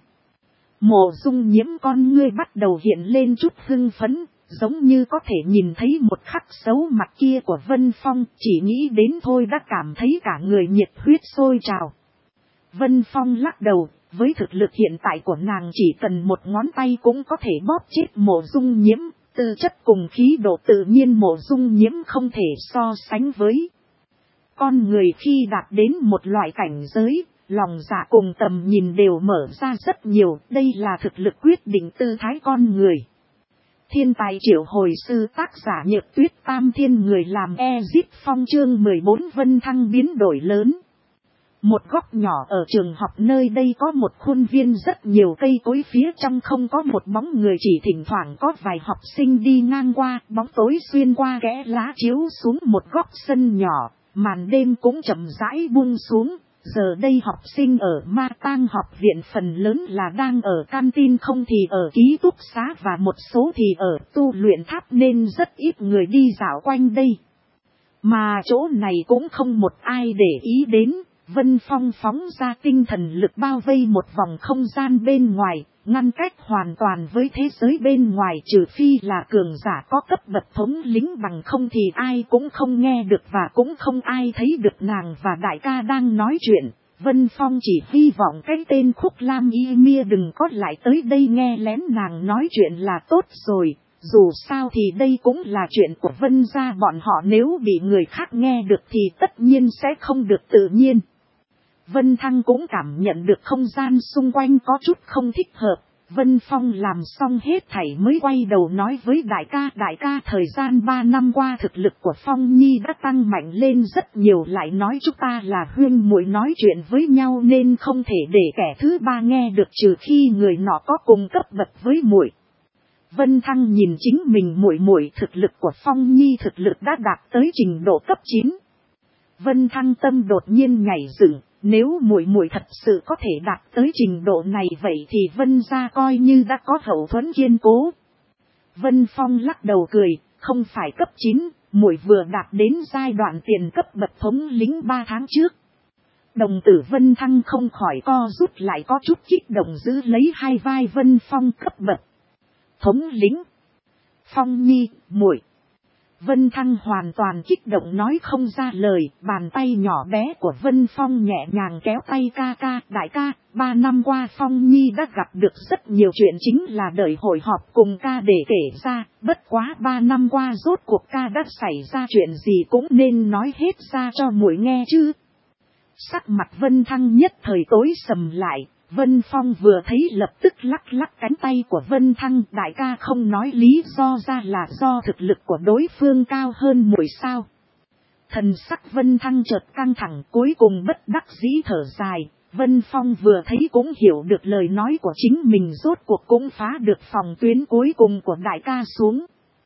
Mộ Dung Nhiễm con ngươi bắt đầu hiện lên chút hưng phấn. Giống như có thể nhìn thấy một khắc xấu mặt kia của Vân Phong, chỉ nghĩ đến thôi đã cảm thấy cả người nhiệt huyết sôi trào. Vân Phong lắc đầu, với thực lực hiện tại của nàng chỉ cần một ngón tay cũng có thể bóp chết Mộ Dung Nhiễm, tư chất cùng khí độ tự nhiên Mộ Dung Nhiễm không thể so sánh với. Con người khi đạt đến một loại cảnh giới, lòng dạ cùng tầm nhìn đều mở ra rất nhiều, đây là thực lực quyết định tư thái con người. Thiên tài triệu hồi sư tác giả Nhược Tuyết Tam Thiên người làm Ezip Phong chương 14 Vân Thăng biến đổi lớn. Một góc nhỏ ở trường học, nơi đây có một khuôn viên rất nhiều cây cối, phía trong không có một bóng người, chỉ thỉnh thoảng có vài học sinh đi ngang qua, bóng tối xuyên qua kẽ lá chiếu xuống một góc sân nhỏ, màn đêm cũng chậm rãi buông xuống. Giờ đây học sinh ở Ma Tang học viện phần lớn là đang ở canteen, không thì ở ký túc xá và một số thì ở tu luyện tháp, nên rất ít người đi dạo quanh đây. Mà chỗ này cũng không một ai để ý đến. Vân Phong phóng ra tinh thần lực bao vây một vòng không gian bên ngoài, ngăn cách hoàn toàn với thế giới bên ngoài, trừ phi là cường giả có cấp bậc thống lĩnh, bằng không thì ai cũng không nghe được và cũng không ai thấy được nàng và đại ca đang nói chuyện. Vân Phong chỉ hy vọng cái tên Khúc Lam Y Mia đừng có lại tới đây nghe lén nàng nói chuyện là tốt rồi. Dù sao thì đây cũng là chuyện của Vân gia bọn họ, nếu bị người khác nghe được thì tất nhiên sẽ không được tự nhiên. Vân Thăng cũng cảm nhận được không gian xung quanh có chút không thích hợp. Vân Phong làm xong hết thảy mới quay đầu nói với đại ca thời gian 3 năm qua thực lực của Phong Nhi đã tăng mạnh lên rất nhiều, lại nói chúng ta là huynh muội nói chuyện với nhau nên không thể để kẻ thứ ba nghe được, trừ khi người nọ có cùng cấp bậc với muội. Vân Thăng nhìn chính mình muội thực lực của Phong Nhi thực lực đã đạt tới trình độ cấp 9. Vân Thăng tâm đột nhiên nhảy dựng. Nếu muội thật sự có thể đạt tới trình độ này vậy thì Vân gia coi như đã có hậu thuẫn kiên cố. Vân Phong lắc đầu cười, không phải cấp 9, muội vừa đạt đến giai đoạn tiền cấp bậc thống lĩnh 3 tháng trước. Đồng tử Vân Thăng không khỏi co rút lại có chút kích động giữ lấy hai vai Vân Phong cấp bậc. Thống lĩnh. Phong Nhi, muội. Vân Thăng hoàn toàn kích động nói không ra lời, bàn tay nhỏ bé của Vân Phong nhẹ nhàng kéo tay ca ca, đại ca, 3 năm qua Phong Nhi đã gặp được rất nhiều chuyện chính là đợi hội họp cùng ca để kể ra, bất quá 3 năm qua rốt cuộc ca đã xảy ra chuyện gì cũng nên nói hết ra cho muội nghe chứ. Sắc mặt Vân Thăng nhất thời tối sầm lại. Vân Phong vừa thấy lập tức lắc lắc cánh tay của Vân Thăng, đại ca không nói lý do ra là do thực lực của đối phương cao hơn muội sao. Thần sắc Vân Thăng chợt căng thẳng cuối cùng bất đắc dĩ thở dài, Vân Phong vừa thấy cũng hiểu được lời nói của chính mình rốt cuộc cũng phá được phòng tuyến cuối cùng của đại ca xuống.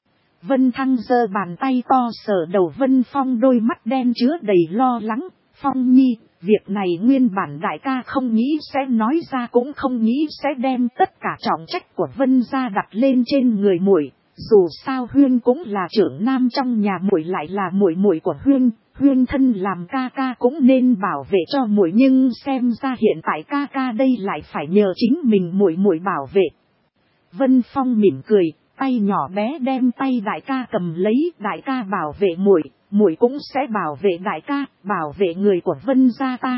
Vân Thăng giơ bàn tay to sờ đầu Vân Phong đôi mắt đen chứa đầy lo lắng, Phong Nhi. Việc này nguyên bản đại ca không nghĩ sẽ nói ra cũng không nghĩ sẽ đem tất cả trọng trách của Vân gia đặt lên trên người muội. Dù sao Huyên cũng là trưởng nam trong nhà muội lại là muội muội của Huyên, Huyên thân làm ca ca cũng nên bảo vệ cho muội nhưng xem ra hiện tại ca ca đây lại phải nhờ chính mình muội muội bảo vệ. Vân Phong mỉm cười, tay nhỏ bé đem tay đại ca cầm lấy, đại ca bảo vệ muội. Muội cũng sẽ bảo vệ đại ca, bảo vệ người của Vân gia ta.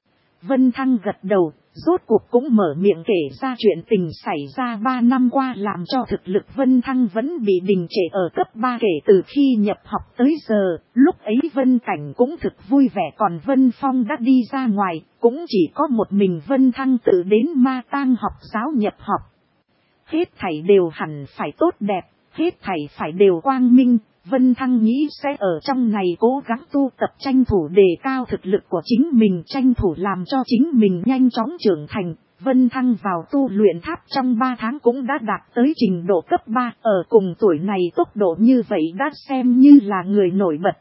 Vân Thăng gật đầu, rốt cuộc cũng mở miệng kể ra chuyện tình xảy ra 3 năm qua làm cho thực lực Vân Thăng vẫn bị đình trệ ở cấp 3 kể từ khi nhập học tới giờ. Lúc ấy Vân Cảnh cũng thực vui vẻ còn Vân Phong đã đi ra ngoài, cũng chỉ có một mình Vân Thăng tự đến Ma Tang học giáo nhập học. Hết thảy đều hẳn phải tốt đẹp, hết thảy phải đều quang minh. Vân Thăng nghĩ sẽ ở trong này cố gắng tu tập tranh thủ đề cao thực lực của chính mình, tranh thủ làm cho chính mình nhanh chóng trưởng thành. Vân Thăng vào tu luyện tháp trong 3 tháng cũng đã đạt tới trình độ cấp 3, ở cùng tuổi này tốc độ như vậy đã xem như là người nổi bật.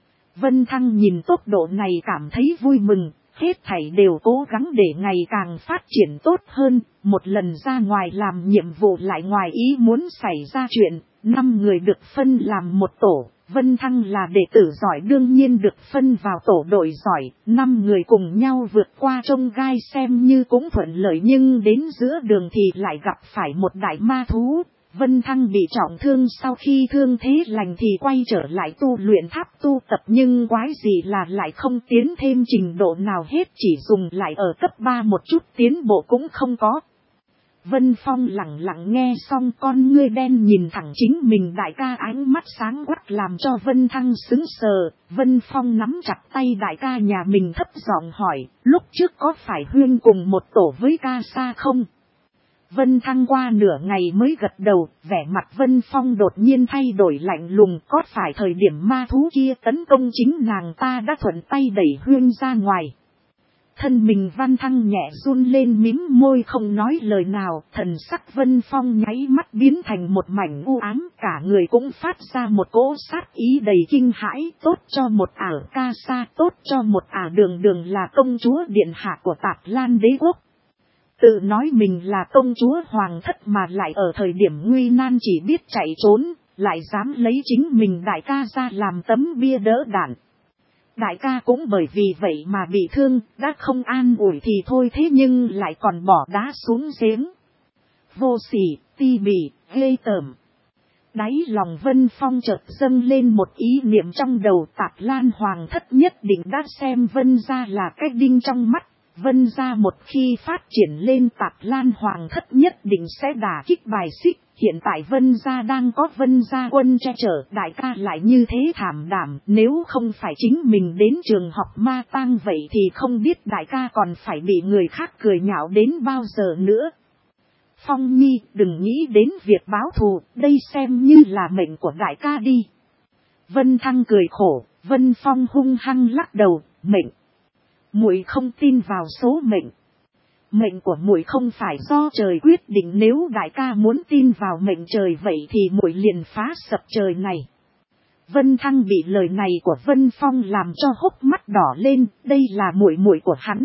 Vân Thăng nhìn tốc độ này cảm thấy vui mừng, hết thảy đều cố gắng để ngày càng phát triển tốt hơn, một lần ra ngoài làm nhiệm vụ lại ngoài ý muốn xảy ra chuyện. 5 người được phân làm một tổ, Vân Thăng là đệ tử giỏi đương nhiên được phân vào tổ đội giỏi, 5 người cùng nhau vượt qua chông gai xem như cũng thuận lợi nhưng đến giữa đường thì lại gặp phải một đại ma thú. Vân Thăng bị trọng thương sau khi thương thế lành thì quay trở lại tu luyện tháp tu tập nhưng quái gì là lại không tiến thêm trình độ nào hết chỉ dùng lại ở cấp 3 một chút tiến bộ cũng không có. Vân Phong lặng lặng nghe xong con ngươi đen nhìn thẳng chính mình đại ca ánh mắt sáng quắc làm cho Vân Thăng sững sờ. Vân Phong nắm chặt tay đại ca nhà mình thấp giọng hỏi, lúc trước có phải Huyên cùng một tổ với ca sa không? Vân Thăng qua nửa ngày mới gật đầu, vẻ mặt Vân Phong đột nhiên thay đổi lạnh lùng, có phải thời điểm ma thú kia tấn công chính nàng ta đã thuận tay đẩy Huyên ra ngoài. Thân mình Văn Thăng nhẹ run lên mím môi không nói lời nào, thần sắc Vân Phong nháy mắt biến thành một mảnh u ám, cả người cũng phát ra một cỗ sát ý đầy kinh hãi, tốt cho một ả ca sa, tốt cho một ả đường đường là công chúa điện hạ của Tạp Lan đế quốc. Tự nói mình là công chúa hoàng thất mà lại ở thời điểm nguy nan chỉ biết chạy trốn, lại dám lấy chính mình đại ca ra làm tấm bia đỡ đạn. Đại ca cũng bởi vì vậy mà bị thương, đã không an ủi thì thôi thế nhưng lại còn bỏ đá xuống giếng. Vô sỉ, ti bỉ, ghê tởm. Đáy lòng Vân Phong chợt dâng lên một ý niệm trong đầu Tạp Lan hoàng thất nhất định đã xem Vân gia là cái đinh trong mắt. Vân gia một khi phát triển lên Tạp Lan hoàng thất nhất định sẽ đả kích bài xích. Hiện tại Vân gia đang có Vân gia quân che chở, đại ca lại như thế thảm đảm, nếu không phải chính mình đến trường học Ma Tang vậy thì không biết đại ca còn phải bị người khác cười nhạo đến bao giờ nữa. Phong Nhi, đừng nghĩ đến việc báo thù, đây xem như là mệnh của đại ca đi. Vân Thăng cười khổ, Vân Phong hung hăng lắc đầu, mệnh. Muội không tin vào số mệnh. Mệnh của muội không phải do trời quyết định, nếu đại ca muốn tin vào mệnh trời vậy thì muội liền phá sập trời này. Vân Thăng bị lời này của Vân Phong làm cho hốc mắt đỏ lên, đây là muội muội của hắn.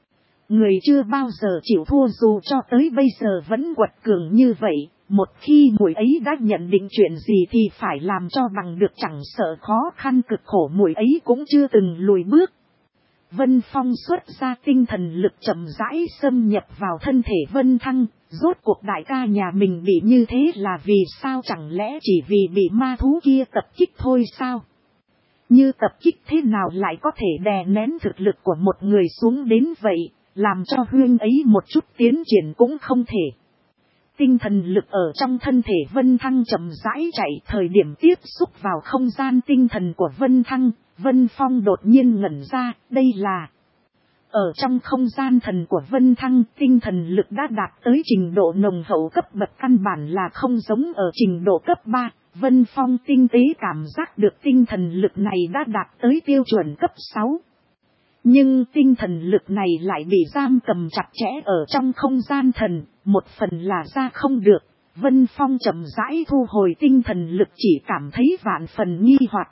Người chưa bao giờ chịu thua dù cho tới bây giờ vẫn quật cường như vậy, một khi muội ấy đã nhận định chuyện gì thì phải làm cho bằng được, chẳng sợ khó khăn cực khổ muội ấy cũng chưa từng lùi bước. Vân Phong xuất ra tinh thần lực chậm rãi xâm nhập vào thân thể Vân Thăng, rốt cuộc đại ca nhà mình bị như thế là vì sao, chẳng lẽ chỉ vì bị ma thú kia tập kích thôi sao? Như tập kích thế nào lại có thể đè nén thực lực của một người xuống đến vậy, làm cho huyên ấy một chút tiến triển cũng không thể. Tinh thần lực ở trong thân thể Vân Thăng chậm rãi chạy, thời điểm tiếp xúc vào không gian tinh thần của Vân Thăng, Vân Phong đột nhiên ngẩn ra, đây là... Ở trong không gian thần của Vân Thăng, tinh thần lực đã đạt tới trình độ nồng hậu cấp bậc, căn bản là không giống ở trình độ cấp 3. Vân Phong tinh tế cảm giác được tinh thần lực này đã đạt tới tiêu chuẩn cấp 6. Nhưng tinh thần lực này lại bị giam cầm chặt chẽ ở trong không gian thần, một phần là ra không được. Vân Phong chậm rãi thu hồi tinh thần lực, chỉ cảm thấy vạn phần nghi hoặc.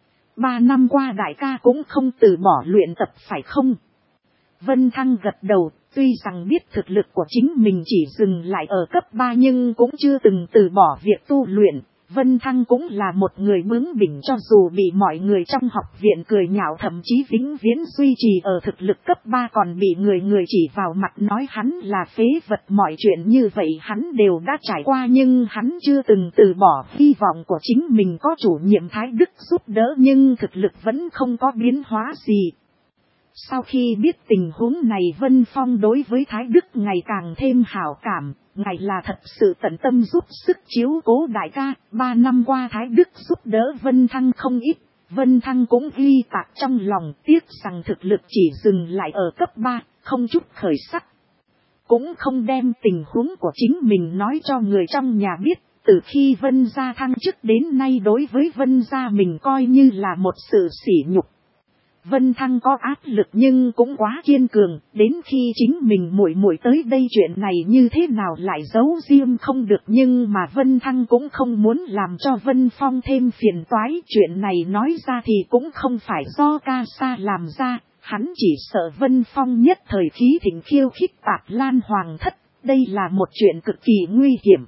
3 năm qua đại ca cũng không từ bỏ luyện tập phải không? Vân Thăng gật đầu, tuy rằng biết thực lực của chính mình chỉ dừng lại ở cấp 3 nhưng cũng chưa từng từ bỏ việc tu luyện. Vân Thăng cũng là một người bướng bỉnh, cho dù bị mọi người trong học viện cười nhạo, thậm chí vĩnh viễn duy trì ở thực lực cấp 3, còn bị người chỉ vào mặt nói hắn là phế vật. Mọi chuyện như vậy hắn đều đã trải qua, nhưng hắn chưa từng từ bỏ hy vọng của chính mình có chủ nhiệm Thái Đức giúp đỡ, nhưng thực lực vẫn không có biến hóa gì. Sau khi biết tình huống này, Vân Phong đối với Thái Đức ngày càng thêm hảo cảm. Ngài là thật sự tận tâm giúp sức chiếu cố đại ca. 3 năm qua Thái Đức giúp đỡ Vân Thăng không ít. Vân Thăng cũng ghi tạc trong lòng, tiếc rằng thực lực chỉ dừng lại ở cấp 3, không chút khởi sắc. Cũng không đem tình huống của chính mình nói cho người trong nhà biết. Từ khi Vân gia thăng chức đến nay, đối với Vân gia mình coi như là một sự sỉ nhục. Vân Thăng có áp lực nhưng cũng quá kiên cường, đến khi chính mình muội tới đây chuyện này như thế nào lại giấu riêng không được, nhưng mà Vân Thăng cũng không muốn làm cho Vân Phong thêm phiền toái, chuyện này nói ra thì cũng không phải do ca sa làm ra, hắn chỉ sợ Vân Phong nhất thời khí thịnh khiêu khích Tạp Lan Hoàng thất, đây là một chuyện cực kỳ nguy hiểm.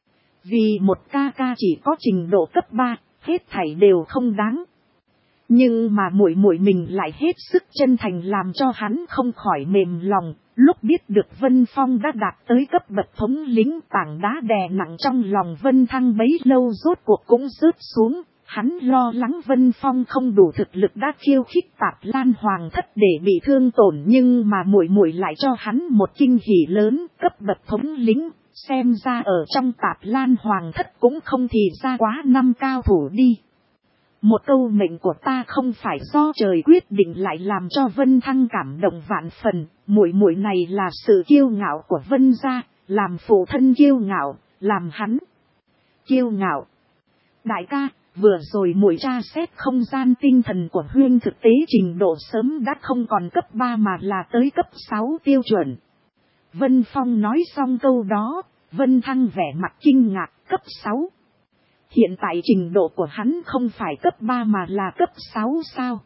Vì một ca chỉ có trình độ cấp 3, hết thảy đều không đáng. Nhưng mà muội mình lại hết sức chân thành, làm cho hắn không khỏi mềm lòng. Lúc biết được Vân Phong đã đạt tới cấp bậc thống lĩnh, tảng đá đè nặng trong lòng Vân Thăng bấy lâu rốt cuộc cũng rớt xuống. Hắn lo lắng Vân Phong không đủ thực lực đã khiêu khích Tạp Lan Hoàng thất để bị thương tổn, nhưng mà muội lại cho hắn một kinh hỉ lớn, cấp bậc thống lĩnh, xem ra ở trong Tạp Lan Hoàng thất cũng không thì ra quá 5 cao thủ đi. Một câu mệnh của ta không phải do trời quyết định lại làm cho Vân Thăng cảm động vạn phần. Muội này là sự kiêu ngạo của Vân gia, làm phụ thân kiêu ngạo, làm hắn kiêu ngạo. Đại ca, vừa rồi muội tra xét không gian tinh thần của huyên, thực tế trình độ sớm đã không còn cấp 3 mà là tới cấp 6 tiêu chuẩn. Vân Phong nói xong câu đó, Vân Thăng vẻ mặt kinh ngạc, cấp 6. Hiện tại trình độ của hắn không phải cấp 3 mà là cấp 6 sao?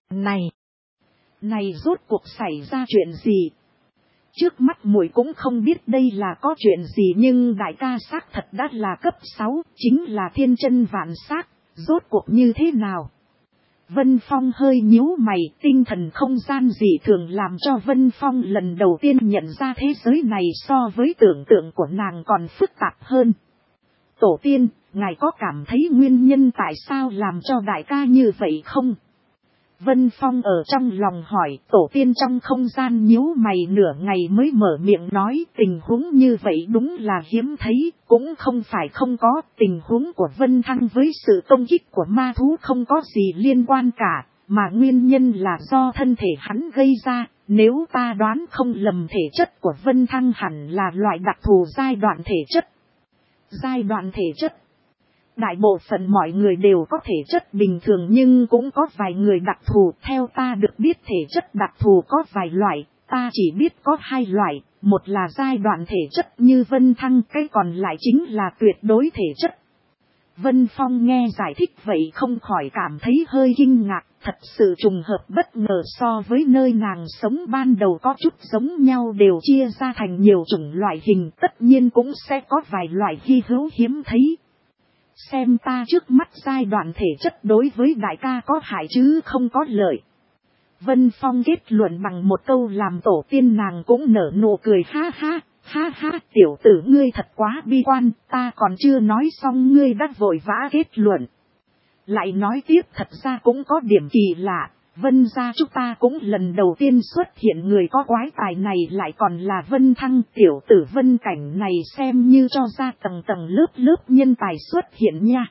Này rốt cuộc xảy ra chuyện gì? Trước mắt muội cũng không biết đây là có chuyện gì, nhưng đại ca xác thật đã là cấp 6, chính là thiên chân vạn xác, rốt cuộc như thế nào? Vân Phong hơi nhíu mày, tinh thần không gian dị thường làm cho Vân Phong lần đầu tiên nhận ra thế giới này so với tưởng tượng của nàng còn phức tạp hơn. Tổ tiên, ngài có cảm thấy nguyên nhân tại sao làm cho đại ca như vậy không? Vân Phong ở trong lòng hỏi. Tổ tiên trong không gian nhíu mày nửa ngày mới mở miệng nói, tình huống như vậy đúng là hiếm thấy, cũng không phải không có. Tình huống của Vân Thăng với sự công kích của ma thú không có gì liên quan cả, mà nguyên nhân là do thân thể hắn gây ra. Nếu ta đoán không lầm, thể chất của Vân Thăng hẳn là loại đặc thù giai đoạn thể chất. Giai đoạn thể chất. Đại bộ phận mọi người đều có thể chất bình thường, nhưng cũng có vài người đặc thù. Theo ta được biết thể chất đặc thù có vài loại, ta chỉ biết có 2 loại. Một là giai đoạn thể chất như Vân Thăng, cái còn lại chính là tuyệt đối thể chất. Vân Phong nghe giải thích vậy không khỏi cảm thấy hơi kinh ngạc, thật sự trùng hợp bất ngờ, so với nơi nàng sống ban đầu có chút giống nhau, đều chia ra thành nhiều chủng loại hình, tất nhiên cũng sẽ có vài loại hy hữu hiếm thấy. Xem ta trước mắt giai đoạn thể chất đối với đại ca có hại chứ không có lợi. Vân Phong kết luận bằng một câu làm tổ tiên nàng cũng nở nụ cười ha ha. Ha ha, tiểu tử ngươi thật quá bi quan, ta còn chưa nói xong ngươi đã vội vã kết luận. Lại nói tiếp thật ra cũng có điểm kỳ lạ, Vân gia chúng ta cũng lần đầu tiên xuất hiện người có quái tài này lại còn là Vân Thăng, tiểu tử Vân Cảnh này xem như cho ra tầng tầng lớp lớp nhân tài xuất hiện nha.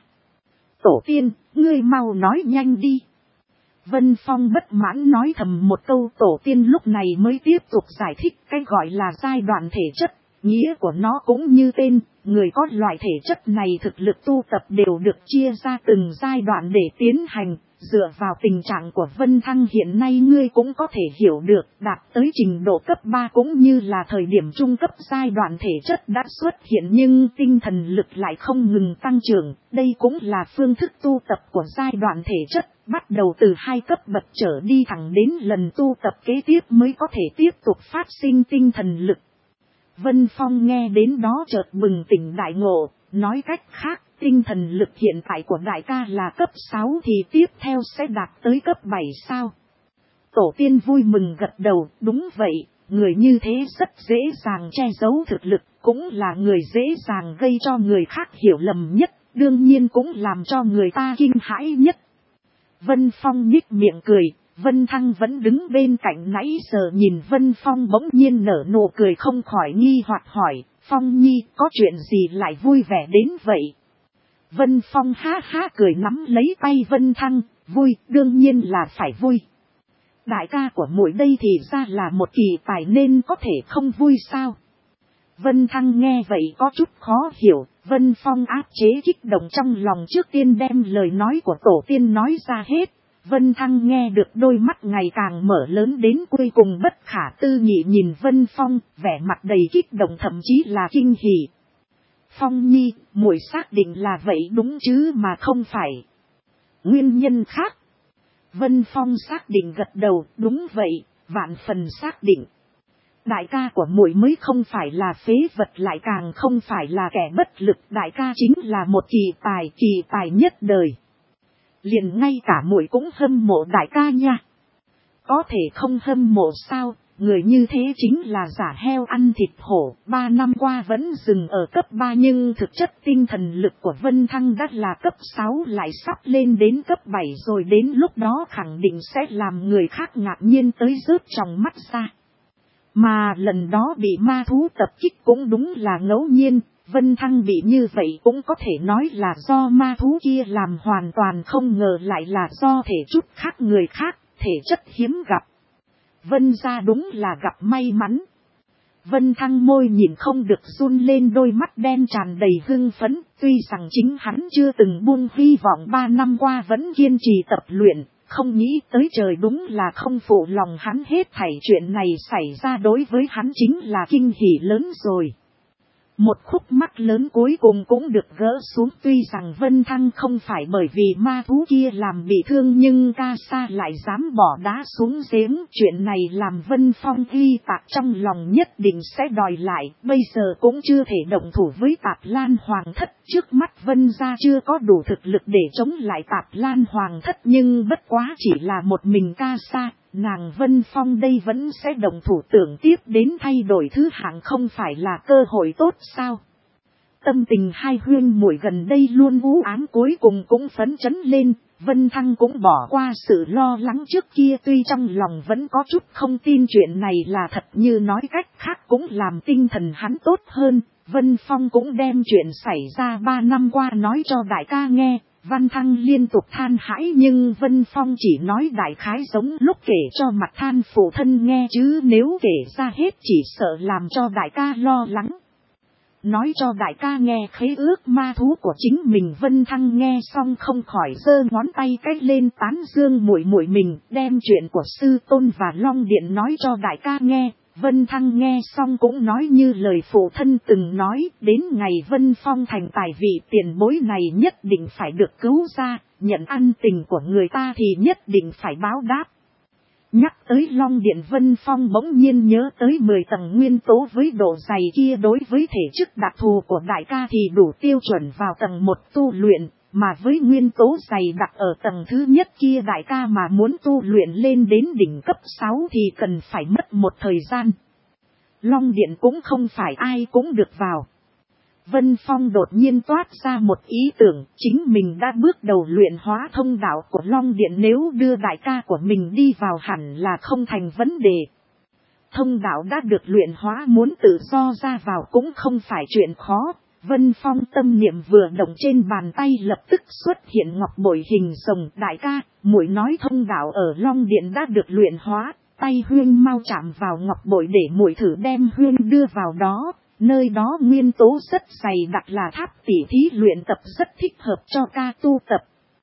Tổ tiên, ngươi mau nói nhanh đi. Vân Phong bất mãn nói thầm một câu, tổ tiên lúc này mới tiếp tục giải thích cái gọi là giai đoạn thể chất. Nghĩa của nó cũng như tên, người có loại thể chất này thực lực tu tập đều được chia ra từng giai đoạn để tiến hành. Dựa vào tình trạng của Vân Thăng hiện nay ngươi cũng có thể hiểu được, đạt tới trình độ cấp 3 cũng như là thời điểm trung cấp giai đoạn thể chất đã xuất hiện nhưng tinh thần lực lại không ngừng tăng trưởng. Đây cũng là phương thức tu tập của giai đoạn thể chất, bắt đầu từ 2 cấp bậc trở đi thẳng đến lần tu tập kế tiếp mới có thể tiếp tục phát sinh tinh thần lực. Vân Phong nghe đến đó chợt bừng tỉnh đại ngộ, nói cách khác, tinh thần lực hiện tại của đại ca là cấp 6 thì tiếp theo sẽ đạt tới cấp 7 sao? Tổ tiên vui mừng gật đầu, đúng vậy, người như thế rất dễ dàng che giấu thực lực, cũng là người dễ dàng gây cho người khác hiểu lầm nhất, đương nhiên cũng làm cho người ta kinh hãi nhất. Vân Phong nhích miệng cười. Vân Thăng vẫn đứng bên cạnh nãy giờ nhìn Vân Phong bỗng nhiên nở nụ cười không khỏi nghi hoặc hỏi, Phong Nhi có chuyện gì lại vui vẻ đến vậy? Vân Phong ha ha cười nắm lấy tay Vân Thăng, vui, đương nhiên là phải vui. Đại ca của muội đây thì ra là một kỳ tài nên có thể không vui sao? Vân Thăng nghe vậy có chút khó hiểu, Vân Phong áp chế kích động trong lòng trước tiên đem lời nói của tổ tiên nói ra hết. Vân Thăng nghe được đôi mắt ngày càng mở lớn đến cuối cùng bất khả tư nghị nhìn Vân Phong, vẻ mặt đầy kích động thậm chí là kinh hỉ. Phong Nhi, muội xác định là vậy đúng chứ mà không phải nguyên nhân khác. Vân Phong xác định gật đầu, đúng vậy, vạn phần xác định. Đại ca của muội mới không phải là phế vật lại càng không phải là kẻ bất lực, đại ca chính là một kỳ tài nhất đời. Liền ngay cả muội cũng hâm mộ đại ca nha. Có thể không hâm mộ sao, người như thế chính là giả heo ăn thịt hổ, 3 năm qua vẫn dừng ở cấp 3 nhưng thực chất tinh thần lực của Vân Thăng đã là cấp 6 lại sắp lên đến cấp 7 rồi, đến lúc đó khẳng định sẽ làm người khác ngạc nhiên tới rớt trong mắt ra. Mà lần đó bị ma thú tập kích cũng đúng là ngẫu nhiên. Vân Thăng bị như vậy cũng có thể nói là do ma thú kia làm, hoàn toàn không ngờ lại là do thể chút khác người khác, thể chất hiếm gặp. Vân gia đúng là gặp may mắn. Vân Thăng môi nhìn không được run lên, đôi mắt đen tràn đầy hưng phấn, tuy rằng chính hắn chưa từng buông hy vọng 3 năm qua vẫn kiên trì tập luyện, không nghĩ tới trời đúng là không phụ lòng hắn, hết thảy chuyện này xảy ra đối với hắn chính là kinh hỉ lớn rồi. Một khúc mắc lớn cuối cùng cũng được gỡ xuống, tuy rằng Vân Thăng không phải bởi vì ma thú kia làm bị thương nhưng ca sa lại dám bỏ đá xuống giếng. Chuyện này làm Vân Phong ghi tạc trong lòng, nhất định sẽ đòi lại, bây giờ cũng chưa thể động thủ với Tạp Lan Hoàng Thất. Trước mắt Vân gia chưa có đủ thực lực để chống lại Tạp Lan Hoàng Thất nhưng bất quá chỉ là một mình ca sa. Nàng Vân Phong đây vẫn sẽ đồng thủ, tưởng tiếp đến thay đổi thứ hạng không phải là cơ hội tốt sao? Tâm tình hai huynh muội gần đây luôn u ám cuối cùng cũng phấn chấn lên. Vân Thăng cũng bỏ qua sự lo lắng trước kia, tuy trong lòng vẫn có chút không tin chuyện này là thật, như nói cách khác cũng làm tinh thần hắn tốt hơn. Vân Phong cũng đem chuyện xảy ra 3 năm qua nói cho đại ca nghe. Văn Thăng liên tục than hãi nhưng Vân Phong chỉ nói đại khái giống lúc kể cho mặt than phụ thân nghe, chứ nếu kể ra hết chỉ sợ làm cho đại ca lo lắng. Nói cho đại ca nghe khế ước ma thú của chính mình. Vân Thăng nghe xong không khỏi giơ ngón tay cách lên tán dương muội muội mình, đem chuyện của sư tôn và Long Điện nói cho đại ca nghe. Vân Thăng nghe xong cũng nói như lời phụ thân từng nói, đến ngày Vân Phong thành tài vị tiền bối này nhất định phải được cứu ra, nhận ân tình của người ta thì nhất định phải báo đáp. Nhắc tới Long Điện, Vân Phong bỗng nhiên nhớ tới 10 tầng nguyên tố với độ dày kia đối với thể chất đặc thù của đại ca thì đủ tiêu chuẩn vào tầng 1 tu luyện. mà với nguyên tố dày đặc ở tầng thứ nhất kia đại ca mà muốn tu luyện lên đến đỉnh cấp 6 thì cần phải mất một thời gian. Long điện cũng không phải ai cũng được vào. Vân Phong đột nhiên toát ra một ý tưởng, chính mình đã bước đầu luyện hóa thông đạo của Long điện, nếu đưa đại ca của mình đi vào hẳn là không thành vấn đề. Thông đạo đã được luyện hóa, muốn tự do ra vào cũng không phải chuyện khó. Vân Phong tâm niệm vừa động, trên bàn tay lập tức xuất hiện ngọc bội hình rồng. Đại ca, muội nói thông đạo ở Long điện đã được luyện hóa, tay Huyên mau chạm vào ngọc bội để muội thử đem Huyên đưa vào đó. Nơi đó nguyên tố rất dày đặc, là tháp tỉ thí luyện tập rất thích hợp cho ca tu tập.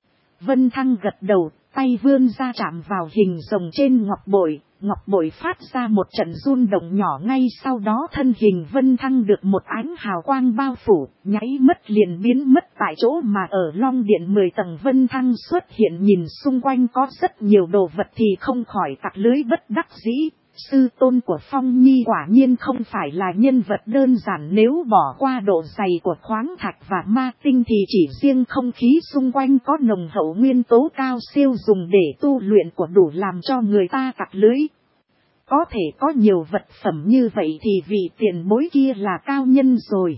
Vân Thăng gật đầu, tay vươn ra chạm vào hình rồng trên ngọc bội phát ra một trận run động nhỏ, ngay sau đó thân hình Vân Thăng được một ánh hào quang bao phủ, nháy mắt liền biến mất tại chỗ. Mà ở Long điện 10 tầng Vân Thăng xuất hiện, nhìn xung quanh có rất nhiều đồ vật thì không khỏi tặc lưới bất đắc dĩ. Sư tôn của Phong Nhi quả nhiên không phải là nhân vật đơn giản, nếu bỏ qua độ dày của khoáng thạch và ma tinh thì chỉ riêng không khí xung quanh có nồng hậu nguyên tố cao siêu dùng để tu luyện của đủ làm cho người ta tặc lưới. Có thể có nhiều vật phẩm như vậy thì vị tiền bối kia là cao nhân rồi.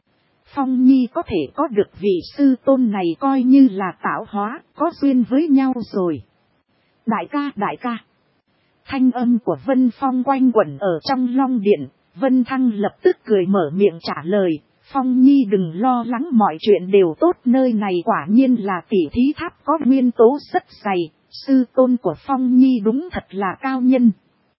Phong Nhi có thể có được vị sư tôn này coi như là tạo hóa, có duyên với nhau rồi. Đại ca. Thanh âm của Vân Phong quanh quẩn ở trong Long điện, Vân Thăng lập tức cười mở miệng trả lời, Phong Nhi đừng lo lắng, mọi chuyện đều tốt, nơi này quả nhiên là tỉ thí tháp có nguyên tố rất dày, sư tôn của Phong Nhi đúng thật là cao nhân.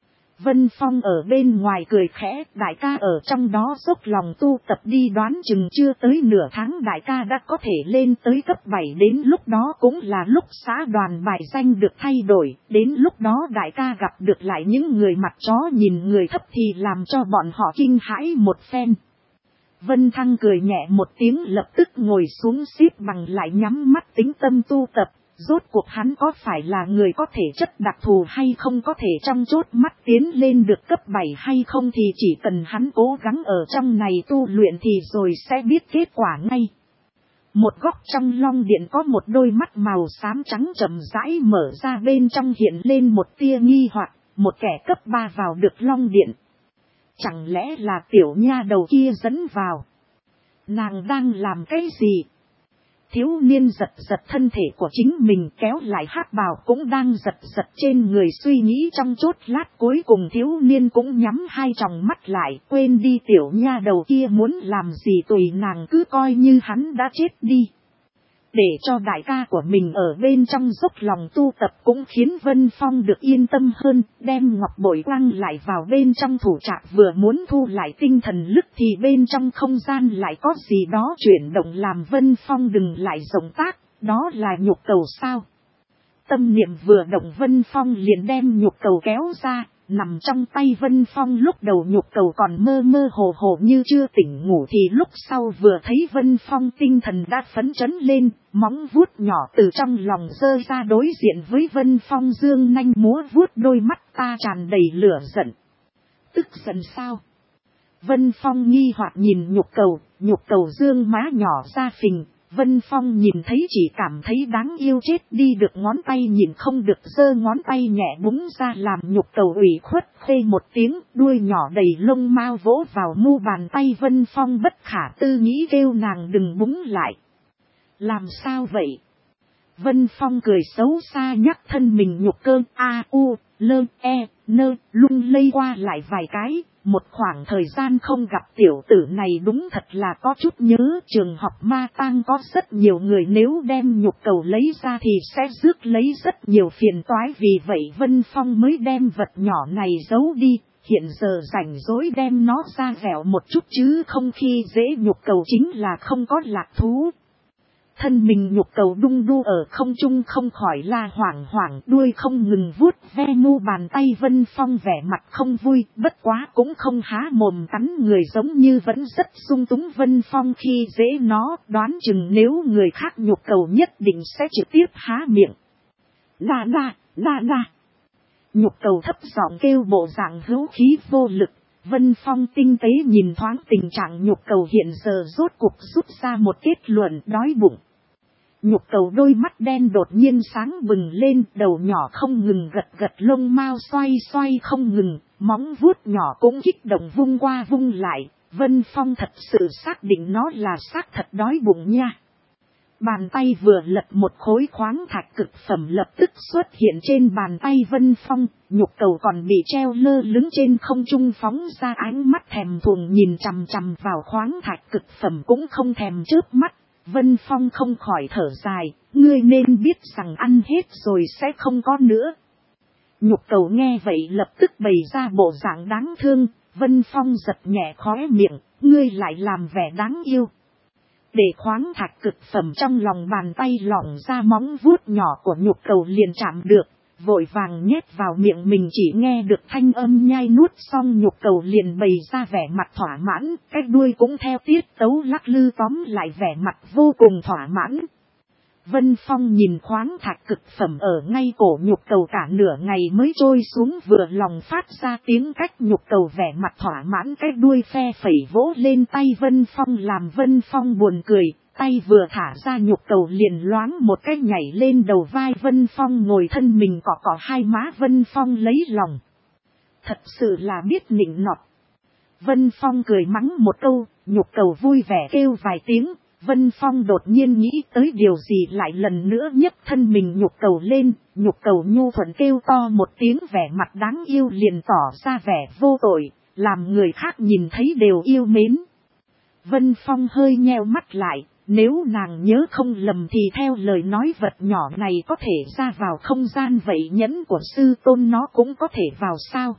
Vân Phong ở bên ngoài cười khẽ, đại ca ở trong đó dốc lòng tu tập đi, đoán chừng chưa tới nửa tháng đại ca đã có thể lên tới cấp 7, đến lúc đó cũng là lúc xã đoàn bài danh được thay đổi, đến lúc đó đại ca gặp được lại những người mặt chó nhìn người thấp thì làm cho bọn họ kinh hãi một phen. Vân Thăng cười nhẹ một tiếng, lập tức ngồi xuống xếp bằng lại nhắm mắt tĩnh tâm tu tập. Rốt cuộc hắn có phải là người có thể chất đặc thù hay không, có thể trong chốt mắt tiến lên được cấp 7 hay không thì chỉ cần hắn cố gắng ở trong này tu luyện thì rồi sẽ biết kết quả ngay. Một góc trong Long điện có một đôi mắt màu xám trắng chậm rãi mở ra, bên trong hiện lên một tia nghi hoặc, một kẻ cấp 3 vào được Long điện. Chẳng lẽ là tiểu nha đầu kia dẫn vào? Nàng đang làm cái gì? Thiếu niên giật giật thân thể của chính mình, kéo lại hắc bào cũng đang giật giật trên người, suy nghĩ trong chốt lát cuối cùng thiếu niên cũng nhắm hai tròng mắt lại, quên đi tiểu nha đầu kia muốn làm gì tùy nàng, cứ coi như hắn đã chết đi. Để cho đại ca của mình ở bên trong dốc lòng tu tập cũng khiến Vân Phong được yên tâm hơn, đem ngọc bội quăng lại vào bên trong thủ trạc, vừa muốn thu lại tinh thần lực thì bên trong không gian lại có gì đó chuyển động làm Vân Phong đừng lại động tác, đó là nhục cầu sao? Tâm niệm vừa động Vân Phong liền đem nhục cầu kéo ra, nằm trong tay Vân Phong. Lúc đầu nhục cầu còn mơ mơ hồ hồ như chưa tỉnh ngủ thì lúc sau vừa thấy Vân Phong tinh thần đã phấn chấn lên, móng vuốt nhỏ từ trong lòng giơ ra đối diện với Vân Phong, dương nanh múa vuốt, đôi mắt ta tràn đầy lửa giận. Tức giận sao? Vân Phong nghi hoặc nhìn nhục cầu dương má nhỏ ra phình. Vân Phong nhìn thấy chỉ cảm thấy đáng yêu chết đi được, ngón tay nhìn không được giơ ngón tay nhẹ búng ra làm nhục cầu ủy khuất khê một tiếng, đuôi nhỏ đầy lông mao vỗ vào mu bàn tay Vân Phong, bất khả tư nghĩ kêu nàng đừng búng lại. Làm sao vậy? Vân Phong cười xấu xa nhắc thân mình nhục cơ a u lơ e nơ lung lay qua lại vài cái. Một khoảng thời gian không gặp tiểu tử này đúng thật là có chút nhớ, trường học ma tang có rất nhiều người, nếu đem nhục cầu lấy ra thì sẽ rước lấy rất nhiều phiền toái, vì vậy Vân Phong mới đem vật nhỏ này giấu đi, hiện giờ rảnh rỗi đem nó ra dẻo một chút chứ không khi dễ nhục cầu chính là không có lạc thú. Thân mình nhục cầu đung đu ở không trung không khỏi la hoảng, đuôi không ngừng vuốt ve mu bàn tay Vân Phong, vẻ mặt không vui, bất quá cũng không há mồm cắn người, giống như vẫn rất sung túng. Vân Phong khi dễ nó, đoán chừng nếu người khác nhục cầu nhất định sẽ trực tiếp há miệng. La. Nhục cầu thấp giọng kêu, bộ dạng hữu khí vô lực. Vân Phong tinh tế nhìn thoáng tình trạng nhục cầu hiện giờ, rốt cuộc rút ra một kết luận, đói bụng. Nhục cầu đôi mắt đen đột nhiên sáng bừng lên, đầu nhỏ không ngừng gật gật, lông mao xoay xoay không ngừng, móng vuốt nhỏ cũng kích động vung qua vung lại. Vân Phong thật sự xác định nó là xác thật đói bụng nha. Bàn tay vừa lật một khối khoáng thạch cực phẩm lập tức xuất hiện trên bàn tay Vân Phong, nhục cầu còn bị treo lơ lửng trên không trung phóng ra ánh mắt thèm thuồng nhìn chằm chằm vào khoáng thạch cực phẩm cũng không thèm chớp mắt. Vân Phong không khỏi thở dài, ngươi nên biết rằng ăn hết rồi sẽ không có nữa. Nhục cầu nghe vậy lập tức bày ra bộ dạng đáng thương, Vân Phong giật nhẹ khóe miệng, ngươi lại làm vẻ đáng yêu. Để khoáng thạch cực phẩm trong lòng bàn tay lỏng ra móng vuốt nhỏ của nhục cầu liền chạm được, vội vàng nhét vào miệng mình, chỉ nghe được thanh âm nhai nuốt xong nhục cầu liền bày ra vẻ mặt thỏa mãn, cái đuôi cũng theo tiết tấu lắc lư tóm lại vẻ mặt vô cùng thỏa mãn. Vân Phong nhìn khoáng thạch cực phẩm ở ngay cổ nhục cầu cả nửa ngày mới trôi xuống, vừa lòng phát ra tiếng cách nhục cầu vẻ mặt thỏa mãn, cái đuôi phe phẩy vỗ lên tay Vân Phong làm Vân Phong buồn cười, tay vừa thả ra nhục cầu liền loáng một cái nhảy lên đầu vai Vân Phong, ngồi thân mình cọ cọ hai má Vân Phong lấy lòng. Thật sự là biết nịnh nọt. Vân Phong cười mắng một câu, nhục cầu vui vẻ kêu vài tiếng. Vân Phong đột nhiên nghĩ tới điều gì lại lần nữa nhấc thân mình nhục cầu lên, nhục cầu nhu thuận kêu to một tiếng, vẻ mặt đáng yêu liền tỏ ra vẻ vô tội, làm người khác nhìn thấy đều yêu mến. Vân Phong hơi nheo mắt lại, nếu nàng nhớ không lầm thì theo lời nói vật nhỏ này có thể ra vào không gian, vậy nhẫn của sư tôn nó cũng có thể vào sao?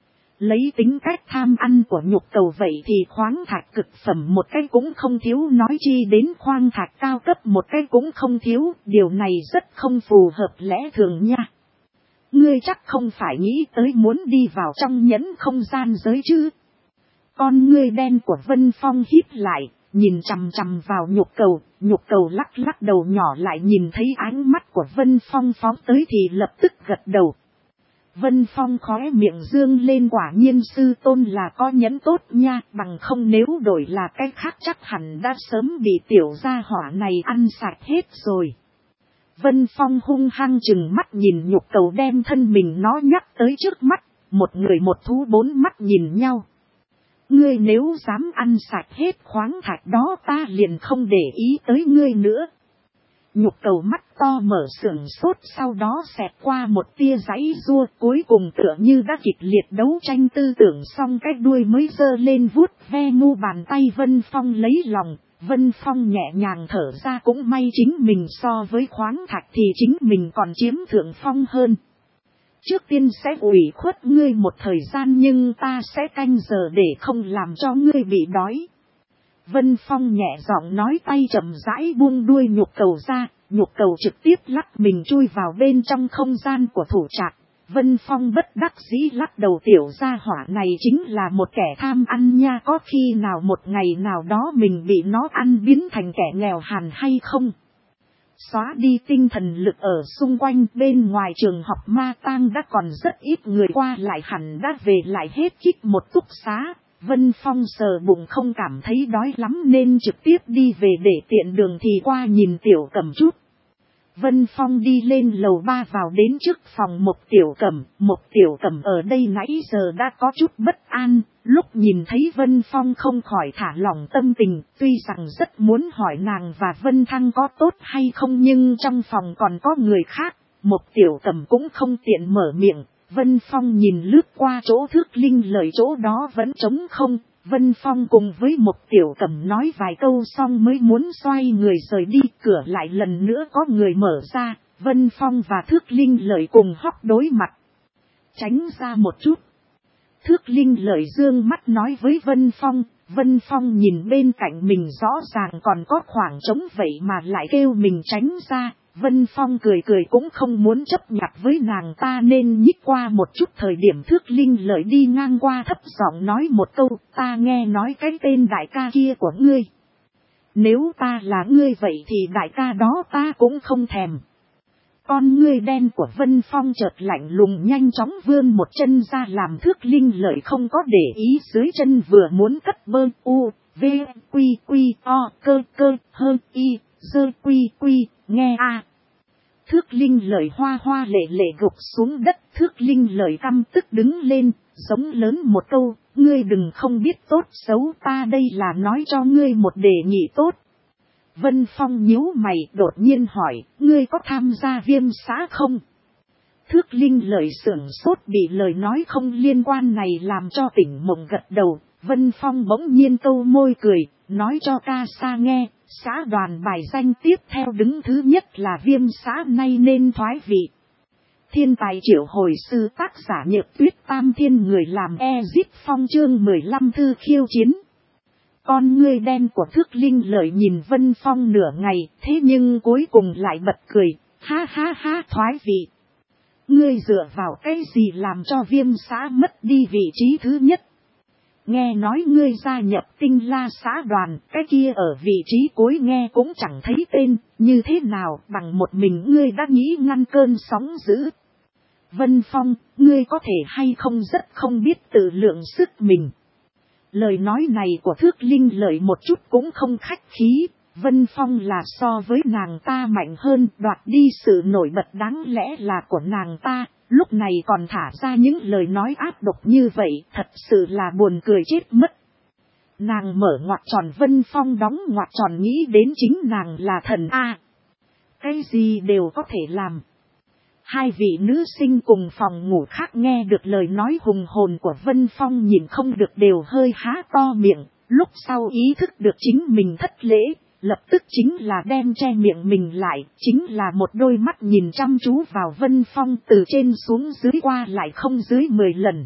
Lấy tính cách tham ăn của nhục cầu vậy thì khoáng thạch cực phẩm một cái cũng không thiếu, nói chi đến khoáng thạch cao cấp một cái cũng không thiếu, điều này rất không phù hợp lẽ thường nha. Ngươi chắc không phải nghĩ tới muốn đi vào trong nhẫn không gian giới chứ? Con ngươi đen của Vân Phong híp lại, nhìn chằm chằm vào nhục cầu lắc lắc đầu nhỏ lại nhìn thấy ánh mắt của Vân Phong phóng tới thì lập tức gật đầu. Vân Phong khóe miệng dương lên, quả nhiên sư tôn là có nhẫn tốt nha, bằng không nếu đổi là cái khác chắc hẳn đã sớm bị tiểu gia hỏa này ăn sạch hết rồi. Vân Phong hung hăng chừng mắt nhìn nhục cầu đem thân mình nó nhắc tới trước mắt, một người một thú bốn mắt nhìn nhau. Ngươi nếu dám ăn sạch hết khoáng thạch đó ta liền không để ý tới ngươi nữa. Nhục cầu mắt to mở sưởng sốt, sau đó xẹt qua một tia giãy giụa, cuối cùng tựa như đã kịch liệt đấu tranh tư tưởng xong cái đuôi mới giơ lên vuốt ve mu bàn tay Vân Phong lấy lòng. Vân Phong nhẹ nhàng thở ra, cũng may chính mình so với khoáng thạch thì chính mình còn chiếm thượng phong hơn. Trước tiên sẽ ủy khuất ngươi một thời gian nhưng ta sẽ canh giờ để không làm cho ngươi bị đói. Vân Phong nhẹ giọng nói, tay chậm rãi buông đuôi nhục cầu ra, nhục cầu trực tiếp lắc mình chui vào bên trong không gian của thủ trạc. Vân Phong bất đắc dĩ lắc đầu, tiểu gia hỏa này chính là một kẻ tham ăn nha, có khi nào một ngày nào đó mình bị nó ăn biến thành kẻ nghèo hàn hay không? Xóa đi tinh thần lực ở xung quanh, bên ngoài trường học Ma Tang đã còn rất ít người qua lại, hẳn đã về lại hết kích một túc xá. Vân Phong sờ bụng không cảm thấy đói lắm nên trực tiếp đi về, để tiện đường thì qua nhìn Tiểu Cẩm chút. Vân Phong đi lên lầu 3 vào đến trước phòng Mộc Tiểu Cẩm ở đây nãy giờ đã có chút bất an, lúc nhìn thấy Vân Phong không khỏi thả lỏng tâm tình, tuy rằng rất muốn hỏi nàng và Vân Thăng có tốt hay không nhưng trong phòng còn có người khác, Mộc Tiểu Cẩm cũng không tiện mở miệng. Vân Phong nhìn lướt qua chỗ Thước Linh lời, chỗ đó vẫn trống không. Vân Phong cùng với Mộc Tiểu Cẩm nói vài câu xong mới muốn xoay người rời đi, cửa lại lần nữa có người mở ra. Vân Phong và Thước Linh lợi cùng hóc đối mặt. Tránh ra một chút. Thước Linh lợi dương mắt nói với Vân Phong. Vân Phong nhìn bên cạnh mình rõ ràng còn có khoảng trống vậy mà lại kêu mình tránh ra. Vân Phong cười cười cũng không muốn chấp nhặt với nàng ta nên nhích qua một chút, thời điểm Thước Linh lợi đi ngang qua thấp giọng nói một câu, ta nghe nói cái tên đại ca kia của ngươi. Nếu ta là ngươi vậy thì đại ca đó ta cũng không thèm. Con ngươi đen của Vân Phong chợt lạnh lùng, nhanh chóng vươn một chân ra làm Thước Linh lợi không có để ý, dưới chân vừa muốn cất bơ u, v, quy, o, cơ, hơ, y. dơ quy quy, nghe a. Thước Linh lời hoa hoa lệ lệ gục xuống đất. Thước Linh lời căm tức đứng lên, giống lớn một câu, ngươi đừng không biết tốt xấu, ta đây là nói cho ngươi một đề nghị tốt. Vân Phong nhíu mày đột nhiên hỏi, ngươi có tham gia viêm xã không? Thước Linh lời sưởng sốt bị lời nói không liên quan này làm cho tỉnh mộng gật đầu. Vân Phong bỗng nhiên câu môi cười, nói cho ca sa nghe, xã đoàn bài danh tiếp theo đứng thứ nhất là viêm xã nay nên thoái vị. Thiên tài triệu hồi sư tác giả Nhược Tuyết Tam Thiên người làm Ezip Phong chương 15 thư khiêu chiến. Con ngươi đen của Thước Linh lợi nhìn Vân Phong nửa ngày, thế nhưng cuối cùng lại bật cười, ha ha ha thoái vị. Ngươi dựa vào cái gì làm cho viêm xã mất đi vị trí thứ nhất? Nghe nói ngươi gia nhập Tinh La xã đoàn, cái kia ở vị trí cuối nghe cũng chẳng thấy tên, như thế nào bằng một mình ngươi đã nghĩ ngăn cơn sóng dữ. Vân Phong, ngươi có thể hay không rất không biết tự lượng sức mình. Lời nói này của Thước Linh lợi một chút cũng không khách khí. Vân Phong là so với nàng ta mạnh hơn, đoạt đi sự nổi bật đáng lẽ là của nàng ta, lúc này còn thả ra những lời nói ác độc như vậy, thật sự là buồn cười chết mất. Nàng mở ngoặc tròn, Vân Phong đóng ngoặc tròn, nghĩ đến chính nàng là thần A. Cái gì đều có thể làm. Hai vị nữ sinh cùng phòng ngủ khác nghe được lời nói hùng hồn của Vân Phong nhìn không được đều hơi há to miệng, lúc sau ý thức được chính mình thất lễ. Lập tức chính là đem che miệng mình lại, chính là một đôi mắt nhìn chăm chú vào Vân Phong từ trên xuống dưới qua lại không dưới 10 lần.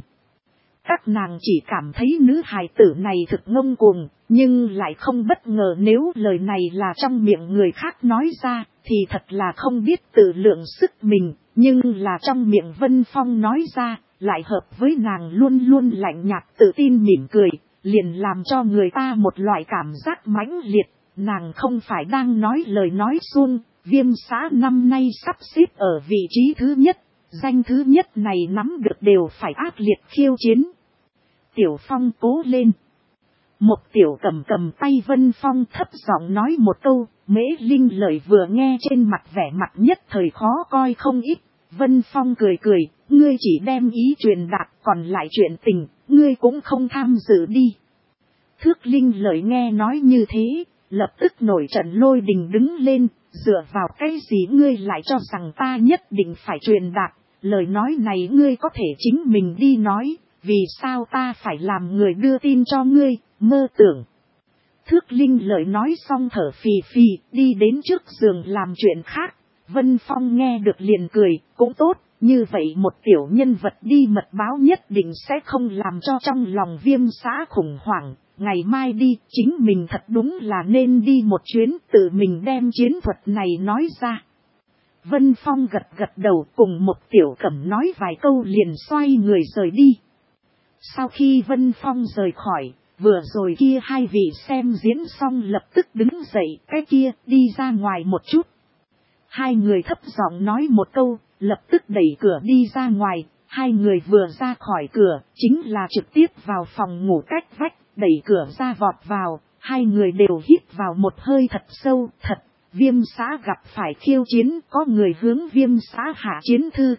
Các nàng chỉ cảm thấy nữ hài tử này thực ngông cuồng, nhưng lại không bất ngờ nếu lời này là trong miệng người khác nói ra, thì thật là không biết tự lượng sức mình, nhưng là trong miệng Vân Phong nói ra, lại hợp với nàng luôn luôn lạnh nhạt tự tin mỉm cười, liền làm cho người ta một loại cảm giác mãnh liệt. Nàng không phải đang nói lời nói suông, viêm xã năm nay sắp xếp ở vị trí thứ nhất, danh thứ nhất này nắm được đều phải ác liệt khiêu chiến. Tiểu Phong cố lên. Một tiểu cầm tay Vân Phong thấp giọng nói một câu, Mễ Linh lời vừa nghe trên mặt vẻ mặt nhất thời khó coi không ít. Vân Phong cười cười, ngươi chỉ đem ý truyền đạt, còn lại chuyện tình, ngươi cũng không tham dự đi. Thước Linh lời nghe nói như thế, lập tức nổi trận lôi đình đứng lên, dựa vào cái gì ngươi lại cho rằng ta nhất định phải truyền đạt, lời nói này ngươi có thể chính mình đi nói, vì sao ta phải làm người đưa tin cho ngươi, mơ tưởng. Thước Linh lời nói xong thở phì phì, đi đến trước giường làm chuyện khác. Vân Phong nghe được liền cười, cũng tốt, như vậy một tiểu nhân vật đi mật báo nhất định sẽ không làm cho trong lòng viêm xã khủng hoảng. Ngày mai đi, chính mình thật đúng là nên đi một chuyến, tự mình đem chiến thuật này nói ra. Vân Phong gật đầu, cùng một tiểu cẩm nói vài câu liền xoay người rời đi. Sau khi Vân Phong rời khỏi, vừa rồi kia hai vị xem diễn xong lập tức đứng dậy, cái kia đi ra ngoài một chút. Hai người thấp giọng nói một câu, lập tức đẩy cửa đi ra ngoài. Hai người vừa ra khỏi cửa, chính là trực tiếp vào phòng ngủ cách vách, đẩy cửa ra vọt vào. Hai người đều hít vào một hơi thật sâu, thật, viêm xã gặp phải khiêu chiến, có người hướng viêm xã hạ chiến thư.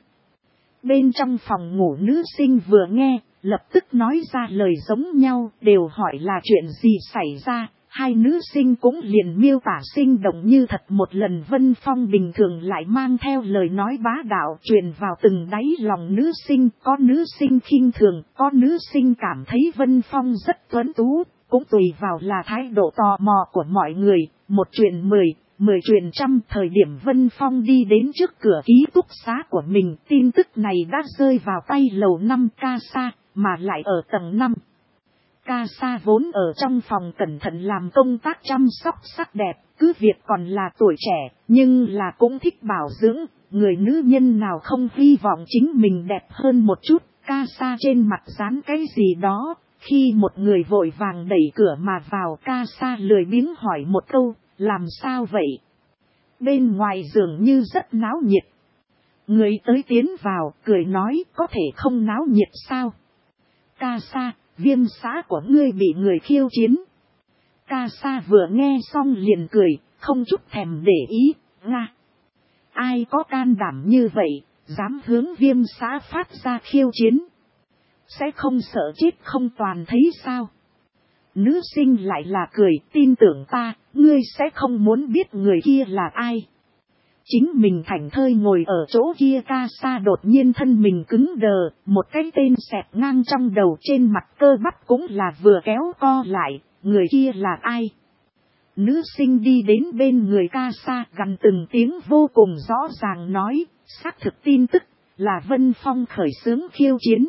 Bên trong phòng ngủ nữ sinh vừa nghe, lập tức nói ra lời giống nhau, đều hỏi là chuyện gì xảy ra. Hai nữ sinh cũng liền miêu tả sinh động như thật một lần. Vân Phong bình thường lại mang theo lời nói bá đạo truyền vào từng đáy lòng nữ sinh. Có nữ sinh khinh thường, có nữ sinh cảm thấy Vân Phong rất tuấn tú, cũng tùy vào là thái độ tò mò của mọi người. Một truyền 10 truyền trăm. Thời điểm Vân Phong đi đến trước cửa ký túc xá của mình, tin tức này đã rơi vào tay lầu 5 ca sa, mà lại ở tầng 5. Ca sa vốn ở trong phòng cẩn thận làm công tác chăm sóc sắc đẹp, cứ việc còn là tuổi trẻ, nhưng là cũng thích bảo dưỡng, người nữ nhân nào không hy vọng chính mình đẹp hơn một chút. Ca sa trên mặt dán cái gì đó, khi một người vội vàng đẩy cửa mà vào, ca sa lười biếng hỏi một câu, làm sao vậy? Bên ngoài dường như rất náo nhiệt. Người tới tiến vào, cười nói, có thể không náo nhiệt sao? Ca sa, viêm xã của ngươi bị người khiêu chiến. Ca sa vừa nghe xong liền cười, không chút thèm để ý, nga. Ai có can đảm như vậy, dám hướng Viêm xã phát ra khiêu chiến. Sẽ không sợ chết không toàn thấy sao. Nữ sinh lại là cười, tin tưởng ta, ngươi sẽ không muốn biết người kia là ai. Chính mình thảnh thơi ngồi ở chỗ kia, ca sa đột nhiên thân mình cứng đờ, một cái tên xẹt ngang trong đầu, trên mặt cơ bắp cũng là vừa kéo co lại, người kia là ai? Nữ sinh đi đến bên người ca sa, gằn từng tiếng vô cùng rõ ràng nói, xác thực tin tức, là Vân Phong khởi xướng khiêu chiến.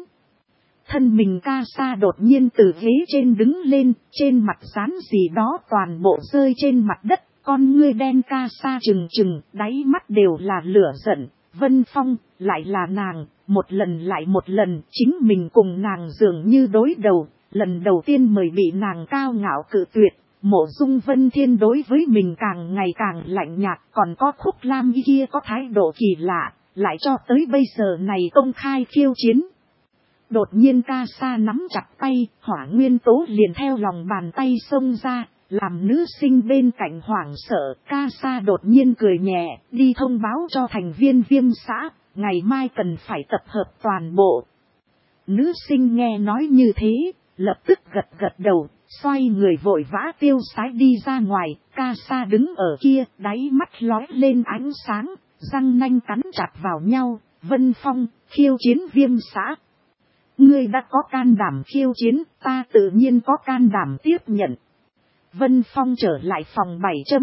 Thân mình ca sa đột nhiên từ ghế trên đứng lên, trên mặt dán gì đó toàn bộ rơi trên mặt đất, con ngươi đen ca sa trừng trừng, đáy mắt đều là lửa giận. Vân Phong, lại là nàng, một lần lại một lần, chính mình cùng nàng dường như đối đầu, lần đầu tiên mời bị nàng cao ngạo cự tuyệt. Mộ Dung Vân Thiên đối với mình càng ngày càng lạnh nhạt, còn có Khúc Lam Y kia có thái độ kỳ lạ, lại cho tới bây giờ này công khai khiêu chiến. Đột nhiên ca sa nắm chặt tay, hỏa nguyên tố liền theo lòng bàn tay xông ra, làm nữ sinh bên cạnh hoảng sợ. Ca sa đột nhiên cười nhẹ, đi thông báo cho thành viên Viêm xã, ngày mai cần phải tập hợp toàn bộ. Nữ sinh nghe nói như thế, lập tức gật gật đầu, xoay người vội vã tiêu sái đi ra ngoài. Ca sa đứng ở kia, đáy mắt lóe lên ánh sáng, răng nanh cắn chặt vào nhau. Vân Phong, khiêu chiến Viêm xã. Ngươi đã có can đảm khiêu chiến, ta tự nhiên có can đảm tiếp nhận. Vân Phong trở lại phòng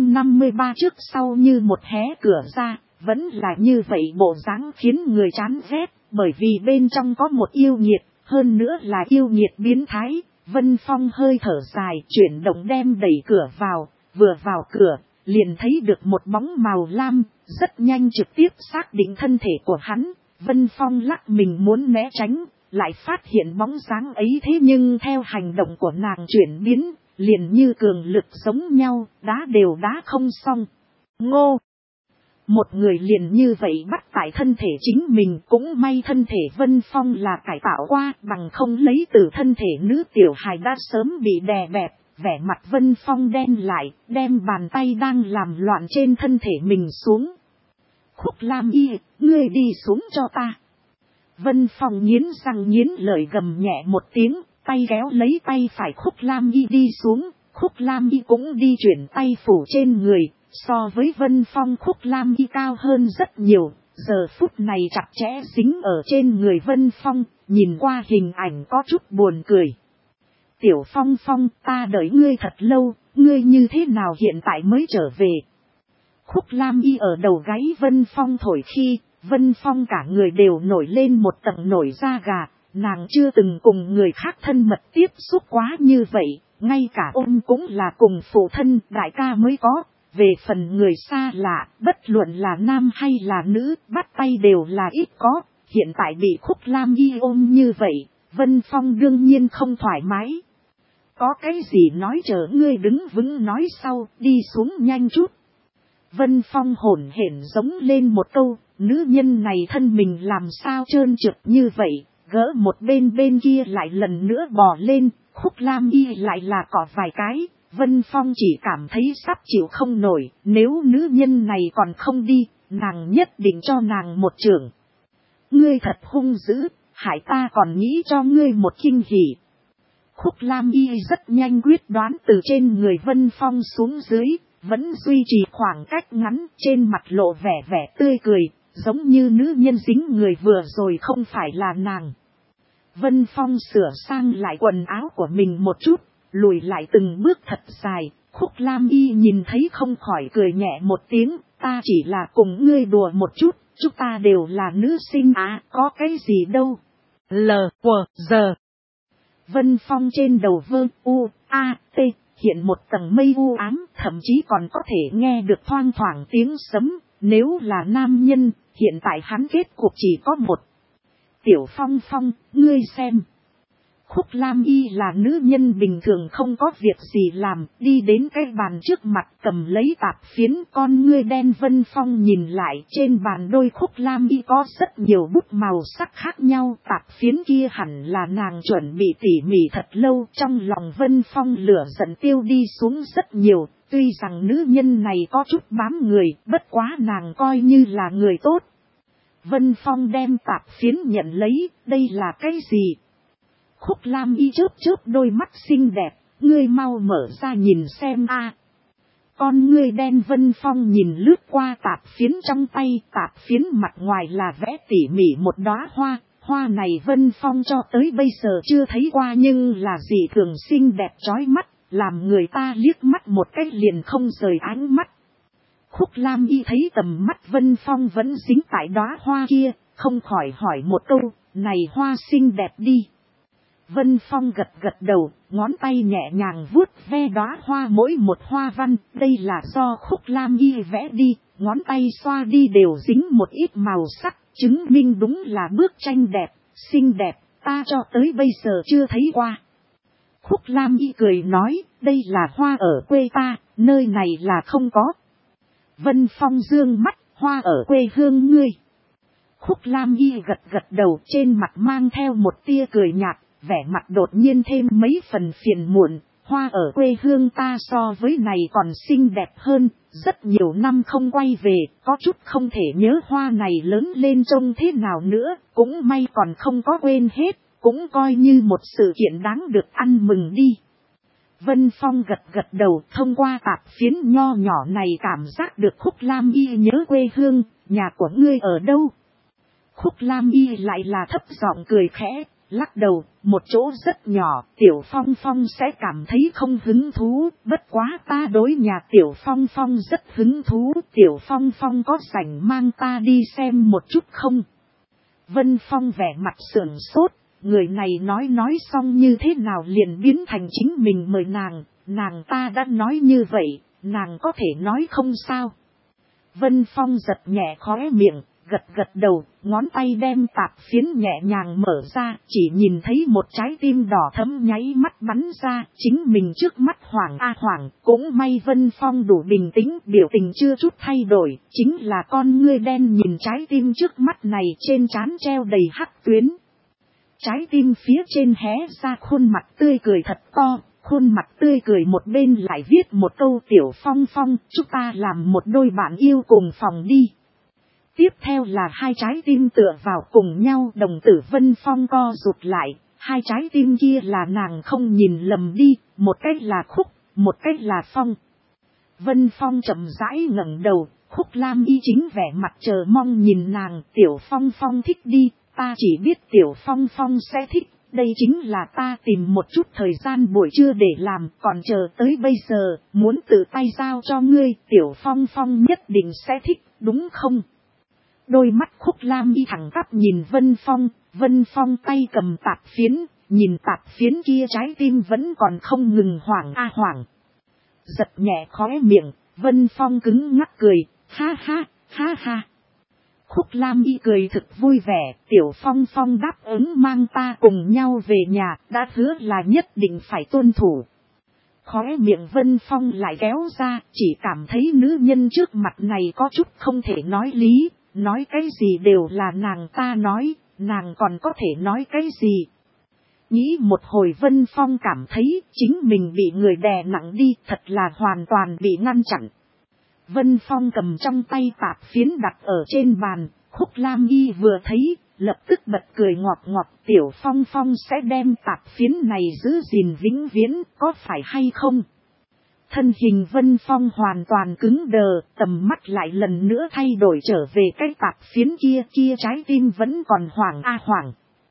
753 trước sau như một hé cửa ra, vẫn là như vậy bộ dáng khiến người chán ghét, bởi vì bên trong có một yêu nghiệt, hơn nữa là yêu nghiệt biến thái. Vân Phong hơi thở dài, chuyển động đem đẩy cửa vào, vừa vào cửa, liền thấy được một bóng màu lam, rất nhanh trực tiếp xác định thân thể của hắn. Vân Phong lắc mình muốn né tránh, lại phát hiện bóng dáng ấy thế nhưng theo hành động của nàng chuyển biến, liền như cường lực giống nhau, đá đều đá không xong. Ngô! Một người liền như vậy bắt tại thân thể chính mình, cũng may thân thể Vân Phong là cải tạo qua, bằng không lấy từ thân thể nữ tiểu hài đã sớm bị đè bẹp. Vẻ mặt Vân Phong đen lại, đem bàn tay đang làm loạn trên thân thể mình xuống. Khúc Lam Y, ngươi đi xuống cho ta. Vân Phong nghiến răng nghiến lợi gầm nhẹ một tiếng, tay kéo lấy tay phải Khúc Lam Y đi xuống. Khúc Lam Y cũng đi chuyển tay phủ trên người, so với Vân Phong Khúc Lam Y cao hơn rất nhiều, giờ phút này chặt chẽ dính ở trên người Vân Phong, nhìn qua hình ảnh có chút buồn cười. Tiểu Phong Phong, ta đợi ngươi thật lâu, ngươi như thế nào hiện tại mới trở về? Khúc Lam Y ở đầu gáy Vân Phong thổi khi, Vân Phong cả người đều nổi lên một tầng nổi da gà, nàng chưa từng cùng người khác thân mật tiếp xúc quá như vậy, ngay cả ôm cũng là cùng phụ thân đại ca mới có. Về phần người xa lạ, bất luận là nam hay là nữ, bắt tay đều là ít có, hiện tại bị Khúc Lam Y ôm như vậy, Vân Phong đương nhiên không thoải mái. Có cái gì nói chờ ngươi đứng vững nói sau, đi xuống nhanh chút. Vân Phong hổn hển giống lên một câu, nữ nhân này thân mình làm sao trơn trượt như vậy, gỡ một bên kia lại lần nữa bò lên, Khúc Lam Y lại là cọ vài cái. Vân Phong chỉ cảm thấy sắp chịu không nổi, nếu nữ nhân này còn không đi, nàng nhất định cho nàng một chưởng. Ngươi thật hung dữ, hại ta còn nghĩ cho ngươi một kinh hỉ. Khúc Lam Y rất nhanh quyết đoán từ trên người Vân Phong xuống dưới, vẫn duy trì khoảng cách ngắn, trên mặt lộ vẻ tươi cười, giống như nữ nhân dính người vừa rồi không phải là nàng. Vân Phong sửa sang lại quần áo của mình một chút, lùi lại từng bước thật dài. Khúc Lam Y nhìn thấy không khỏi cười nhẹ một tiếng, ta chỉ là cùng ngươi đùa một chút, chúng ta đều là nữ sinh có cái gì đâu. L.Q.G. Vân Phong trên đầu vơ U.A.T. hiện một tầng mây u ám, thậm chí còn có thể nghe được thoang thoảng tiếng sấm, nếu là nam nhân, hiện tại hắn kết cục chỉ có một. Tiểu Phong Phong, ngươi xem. Khúc Lam Y là nữ nhân bình thường không có việc gì làm, đi đến cái bàn trước mặt cầm lấy tạp phiến, con ngươi đen. Vân Phong nhìn lại, trên bàn đôi Khúc Lam Y có rất nhiều bút màu sắc khác nhau, tạp phiến kia hẳn là nàng chuẩn bị tỉ mỉ thật lâu. Trong lòng Vân Phong lửa giận tiêu đi xuống rất nhiều, tuy rằng nữ nhân này có chút bám người, bất quá nàng coi như là người tốt. Vân Phong đem tạp phiến nhận lấy, đây là cái gì? Khúc Lam Y chớp chớp đôi mắt xinh đẹp, ngươi mau mở ra nhìn xem a. Con ngươi đen. Vân Phong nhìn lướt qua tạp phiến trong tay, tạp phiến mặt ngoài là vẽ tỉ mỉ một đóa hoa. Hoa này Vân Phong cho tới bây giờ chưa thấy qua, nhưng là dị thường xinh đẹp chói mắt, làm người ta liếc mắt một cái liền không rời ánh mắt. Khúc Lam Y thấy tầm mắt Vân Phong vẫn dính tại đóa hoa kia, không khỏi hỏi một câu, này hoa xinh đẹp đi. Vân Phong gật gật đầu, ngón tay nhẹ nhàng vuốt ve đóa hoa mỗi một hoa văn, đây là do Khúc Lam Y vẽ đi, ngón tay xoa đi đều dính một ít màu sắc, chứng minh đúng là bức tranh đẹp, xinh đẹp, ta cho tới bây giờ chưa thấy qua. Khúc Lam Y cười nói, đây là hoa ở quê ta, nơi này là không có. Vân Phong dương mắt, hoa ở quê hương ngươi. Khúc Lam Y gật gật đầu, trên mặt mang theo một tia cười nhạt, vẻ mặt đột nhiên thêm mấy phần phiền muộn. Hoa ở quê hương ta so với này còn xinh đẹp hơn, rất nhiều năm không quay về, có chút không thể nhớ hoa này lớn lên trông thế nào nữa, cũng may còn không có quên hết, cũng coi như một sự kiện đáng được ăn mừng đi. Vân Phong gật gật đầu, thông qua tạp phiến nho nhỏ này cảm giác được Khúc Lam Y nhớ quê hương, nhà của ngươi ở đâu? Khúc Lam Y lại là thấp giọng cười khẽ, lắc đầu, một chỗ rất nhỏ, Tiểu Phong Phong sẽ cảm thấy không hứng thú, bất quá ta đối nhà Tiểu Phong Phong rất hứng thú, Tiểu Phong Phong có rảnh mang ta đi xem một chút không? Vân Phong vẻ mặt sưởng sốt, người này nói xong như thế nào liền biến thành chính mình mời nàng ta đã nói như vậy, nàng có thể nói không sao? Vân Phong giật nhẹ khóe miệng, gật gật đầu, ngón tay đem tạp phiến nhẹ nhàng mở ra, chỉ nhìn thấy một trái tim đỏ thẫm nháy mắt bắn ra, chính mình trước mắt hoảng hoảng, cũng may Vân Phong đủ bình tĩnh, biểu tình chưa chút thay đổi, chính là con ngươi đen nhìn trái tim trước mắt này, trên trán treo đầy hắc tuyến. Trái tim phía trên hé ra khuôn mặt tươi cười thật to, khuôn mặt tươi cười một bên lại viết một câu, Tiểu Phong Phong, chúng ta làm một đôi bạn yêu cùng phòng đi. Tiếp theo là hai trái tim tựa vào cùng nhau, đồng tử Vân Phong co rụt lại, hai trái tim kia là nàng không nhìn lầm đi, một cách là Khúc, một cách là Phong. Vân Phong chậm rãi ngẩng đầu, Khúc Lam Y chính vẻ mặt chờ mong nhìn nàng, Tiểu Phong Phong thích đi, ta chỉ biết Tiểu Phong Phong sẽ thích, đây chính là ta tìm một chút thời gian buổi trưa để làm, còn chờ tới bây giờ, muốn tự tay giao cho ngươi, Tiểu Phong Phong nhất định sẽ thích, đúng không? Đôi mắt Khúc Lam Y thẳng tắp nhìn Vân Phong tay cầm tạp phiến, nhìn tạp phiến kia trái tim vẫn còn không ngừng hoảng hoảng. Giật nhẹ khóe miệng, Vân Phong cứng ngắc cười, ha ha, ha ha. Khúc Lam Y cười thực vui vẻ, Tiểu Phong Phong đáp ứng mang ta cùng nhau về nhà, đã hứa là nhất định phải tuân thủ. Khóe miệng Vân Phong lại kéo ra, chỉ cảm thấy nữ nhân trước mặt này có chút không thể nói lý. Nói cái gì đều là nàng ta nói, nàng còn có thể nói cái gì? Nghĩ một hồi Vân Phong cảm thấy chính mình bị người đè nặng đi, thật là hoàn toàn bị ngăn chặn. Vân Phong cầm trong tay tạp phiến đặt ở trên bàn, Khúc Lam Y vừa thấy, lập tức bật cười ngọt ngọt, Tiểu Phong Phong sẽ đem tạp phiến này giữ gìn vĩnh viễn, có phải hay không? Thân hình Vân Phong hoàn toàn cứng đờ, tầm mắt lại lần nữa thay đổi trở về cái tạp phiến kia trái tim vẫn còn hoảng hoảng.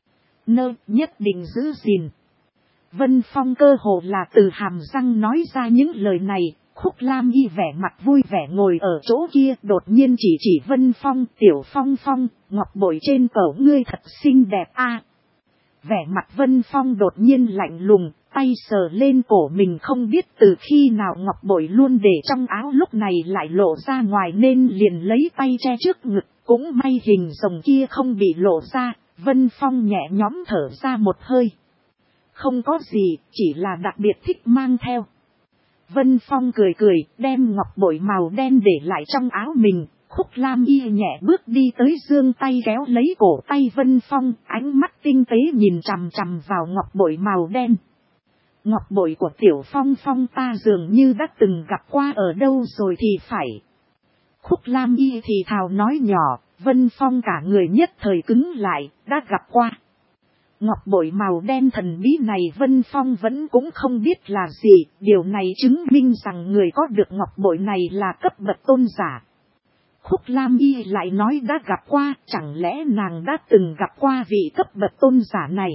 Nhất định giữ gìn. Vân Phong cơ hồ là từ hàm răng nói ra những lời này, Khúc Lam Y vẻ mặt vui vẻ ngồi ở chỗ kia, đột nhiên chỉ Vân Phong, Tiểu Phong Phong, ngọc bội trên cổ ngươi thật xinh đẹp a. Vẻ mặt Vân Phong đột nhiên lạnh lùng, tay sờ lên cổ mình, không biết từ khi nào ngọc bội luôn để trong áo lúc này lại lộ ra ngoài nên liền lấy tay che trước ngực, cũng may hình rồng kia không bị lộ ra, Vân Phong nhẹ nhõm thở ra một hơi. Không có gì, chỉ là đặc biệt thích mang theo. Vân Phong cười cười, đem ngọc bội màu đen để lại trong áo mình. Khúc Lam Y nhẹ bước đi tới, giương tay kéo lấy cổ tay Vân Phong, ánh mắt tinh tế nhìn chằm chằm vào ngọc bội màu đen. Ngọc bội của Tiểu Phong Phong ta dường như đã từng gặp qua ở đâu rồi thì phải. Khúc Lam Y thì thào nói nhỏ, Vân Phong cả người nhất thời cứng lại, đã gặp qua. Ngọc bội màu đen thần bí này Vân Phong vẫn cũng không biết là gì, điều này chứng minh rằng người có được ngọc bội này là cấp bậc tôn giả. Khúc Lam Y lại nói đã gặp qua, chẳng lẽ nàng đã từng gặp qua vị cấp bậc tôn giả này?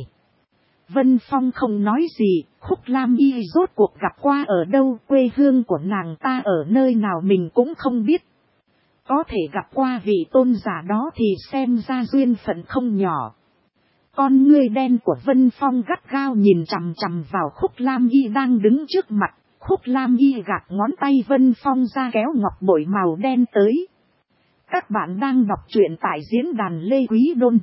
Vân Phong không nói gì, Khúc Lam Y rốt cuộc gặp qua ở đâu, quê hương của nàng ta ở nơi nào mình cũng không biết. Có thể gặp qua vị tôn giả đó thì xem ra duyên phận không nhỏ. Con ngươi đen của Vân Phong gắt gao nhìn chằm chằm vào Khúc Lam Y đang đứng trước mặt. Khúc Lam Y gạt ngón tay Vân Phong ra kéo ngọc bội màu đen tới. Các bạn đang đọc truyện tại diễn đàn Lê Quý Đôn.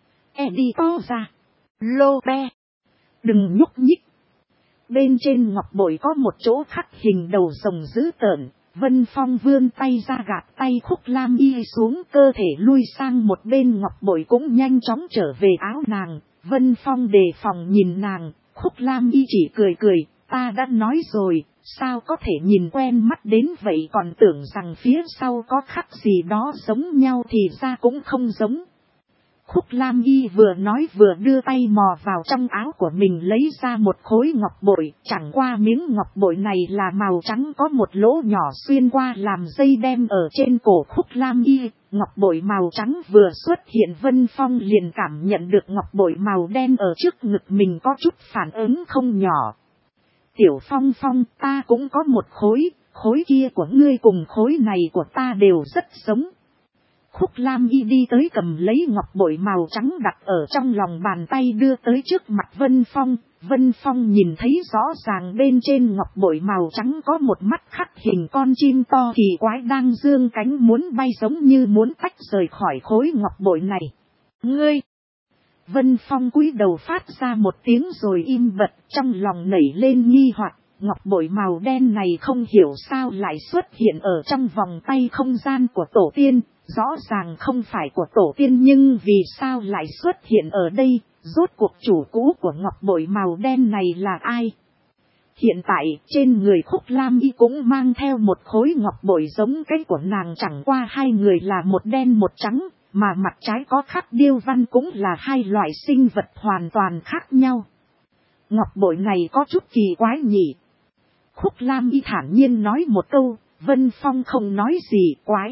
Editor ra. Lô Be. Đừng nhúc nhích. Bên trên ngọc bội có một chỗ khắc hình đầu rồng dữ tợn. Vân Phong vươn tay ra gạt tay Khúc Lam Y xuống, cơ thể lui sang một bên, ngọc bội cũng nhanh chóng trở về áo nàng. Vân Phong đề phòng nhìn nàng, Khúc Lam Y chỉ cười cười, ta đã nói rồi, sao có thể nhìn quen mắt đến vậy, còn tưởng rằng phía sau có khắc gì đó giống nhau thì ra cũng không giống. Khúc Lam Y vừa nói vừa đưa tay mò vào trong áo của mình lấy ra một khối ngọc bội, chẳng qua miếng ngọc bội này là màu trắng có một lỗ nhỏ xuyên qua làm dây đen ở trên cổ Khúc Lam Y. Ngọc bội màu trắng vừa xuất hiện, Vân Phong liền cảm nhận được ngọc bội màu đen ở trước ngực mình có chút phản ứng không nhỏ. Tiểu Phong Phong, ta cũng có một khối kia của ngươi cùng khối này của ta đều rất giống. Khúc Lam Y đi tới cầm lấy ngọc bội màu trắng đặt ở trong lòng bàn tay đưa tới trước mặt Vân Phong. Vân Phong nhìn thấy rõ ràng bên trên ngọc bội màu trắng có một mắt khắc hình con chim to kỳ quái đang dương cánh muốn bay, giống như muốn tách rời khỏi khối ngọc bội này. Ngươi! Vân Phong cúi đầu phát ra một tiếng rồi im bặt, trong lòng nảy lên nghi hoặc. Ngọc bội màu đen này không hiểu sao lại xuất hiện ở trong vòng tay không gian của tổ tiên. Rõ ràng không phải của tổ tiên nhưng vì sao lại xuất hiện ở đây, rốt cuộc chủ cũ của ngọc bội màu đen này là ai? Hiện tại trên người Khúc Lam Y cũng mang theo một khối ngọc bội giống cái của nàng, chẳng qua hai người là một đen một trắng, mà mặt trái có khắc điêu văn cũng là hai loại sinh vật hoàn toàn khác nhau. Ngọc bội này có chút kỳ quái nhỉ? Khúc Lam Y thản nhiên nói một câu, Vân Phong không nói gì. Quái.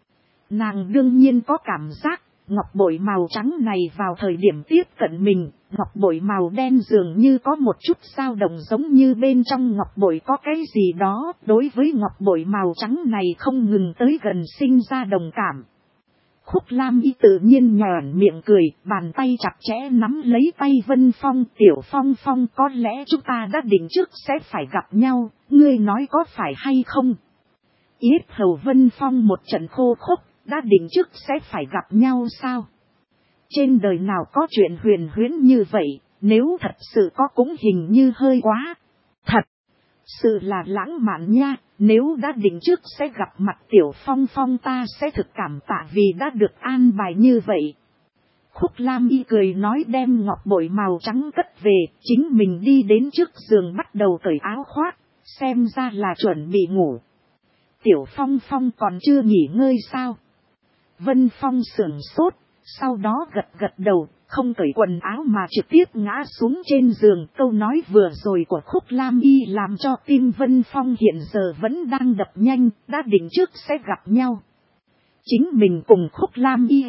Nàng đương nhiên có cảm giác, ngọc bội màu trắng này vào thời điểm tiếp cận mình, ngọc bội màu đen dường như có một chút dao động, giống như bên trong ngọc bội có cái gì đó, đối với ngọc bội màu trắng này không ngừng tới gần sinh ra đồng cảm. Khúc Lam Y tự nhiên nhòn miệng cười, bàn tay chặt chẽ nắm lấy tay Vân Phong. Tiểu Phong Phong, có lẽ chúng ta đã định trước sẽ phải gặp nhau, ngươi nói có phải hay không? Yết hầu Vân Phong một trận khô khốc, đã định trước sẽ phải gặp nhau sao? Trên đời nào có chuyện huyền huyễn như vậy, nếu thật sự có cũng hình như hơi quá. Thật sự là lãng mạn nha, nếu đã định trước sẽ gặp mặt Tiểu Phong Phong ta sẽ thực cảm tạ vì đã được an bài như vậy. Khúc Lam Y cười nói, đem ngọc bội màu trắng cất về, chính mình đi đến trước giường bắt đầu cởi áo khoác, xem ra là chuẩn bị ngủ. Tiểu Phong Phong còn chưa nghỉ ngơi sao? Vân Phong sửng sốt, sau đó gật đầu, không cởi quần áo mà trực tiếp ngã xuống trên giường. Câu nói vừa rồi của Khúc Lam Y làm cho tim Vân Phong hiện giờ vẫn đang đập nhanh, đã định trước sẽ gặp nhau. Chính mình cùng Khúc Lam Y.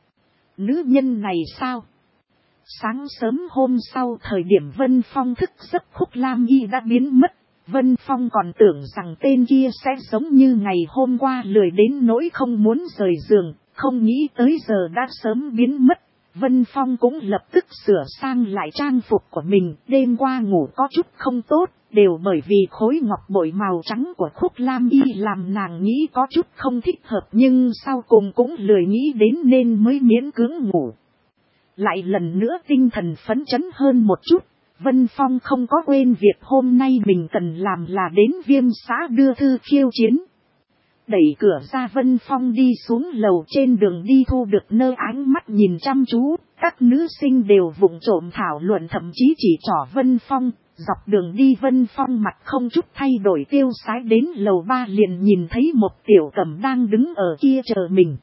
Nữ nhân này sao? Sáng sớm hôm sau thời điểm Vân Phong thức giấc, Khúc Lam Y đã biến mất. Vân Phong còn tưởng rằng tên kia sẽ giống như ngày hôm qua lười đến nỗi không muốn rời giường, không nghĩ tới giờ đã sớm biến mất. Vân Phong cũng lập tức sửa sang lại trang phục của mình, đêm qua ngủ có chút không tốt, đều bởi vì khối ngọc bội màu trắng của Khúc Lam Y làm nàng nghĩ có chút không thích hợp, nhưng sau cùng cũng lười nghĩ đến nên mới miễn cưỡng ngủ. Lại lần nữa tinh thần phấn chấn hơn một chút, Vân Phong không có quên việc hôm nay mình cần làm là đến Viêm xã đưa thư khiêu chiến. Đẩy cửa ra Vân Phong đi xuống lầu, trên đường đi thu được nơi ánh mắt nhìn chăm chú, các nữ sinh đều vụng trộm thảo luận, thậm chí chỉ trỏ Vân Phong. Dọc đường đi Vân Phong mặt không chút thay đổi tiêu sái, đến lầu 3 liền nhìn thấy một Tiểu Cẩm đang đứng ở kia chờ mình.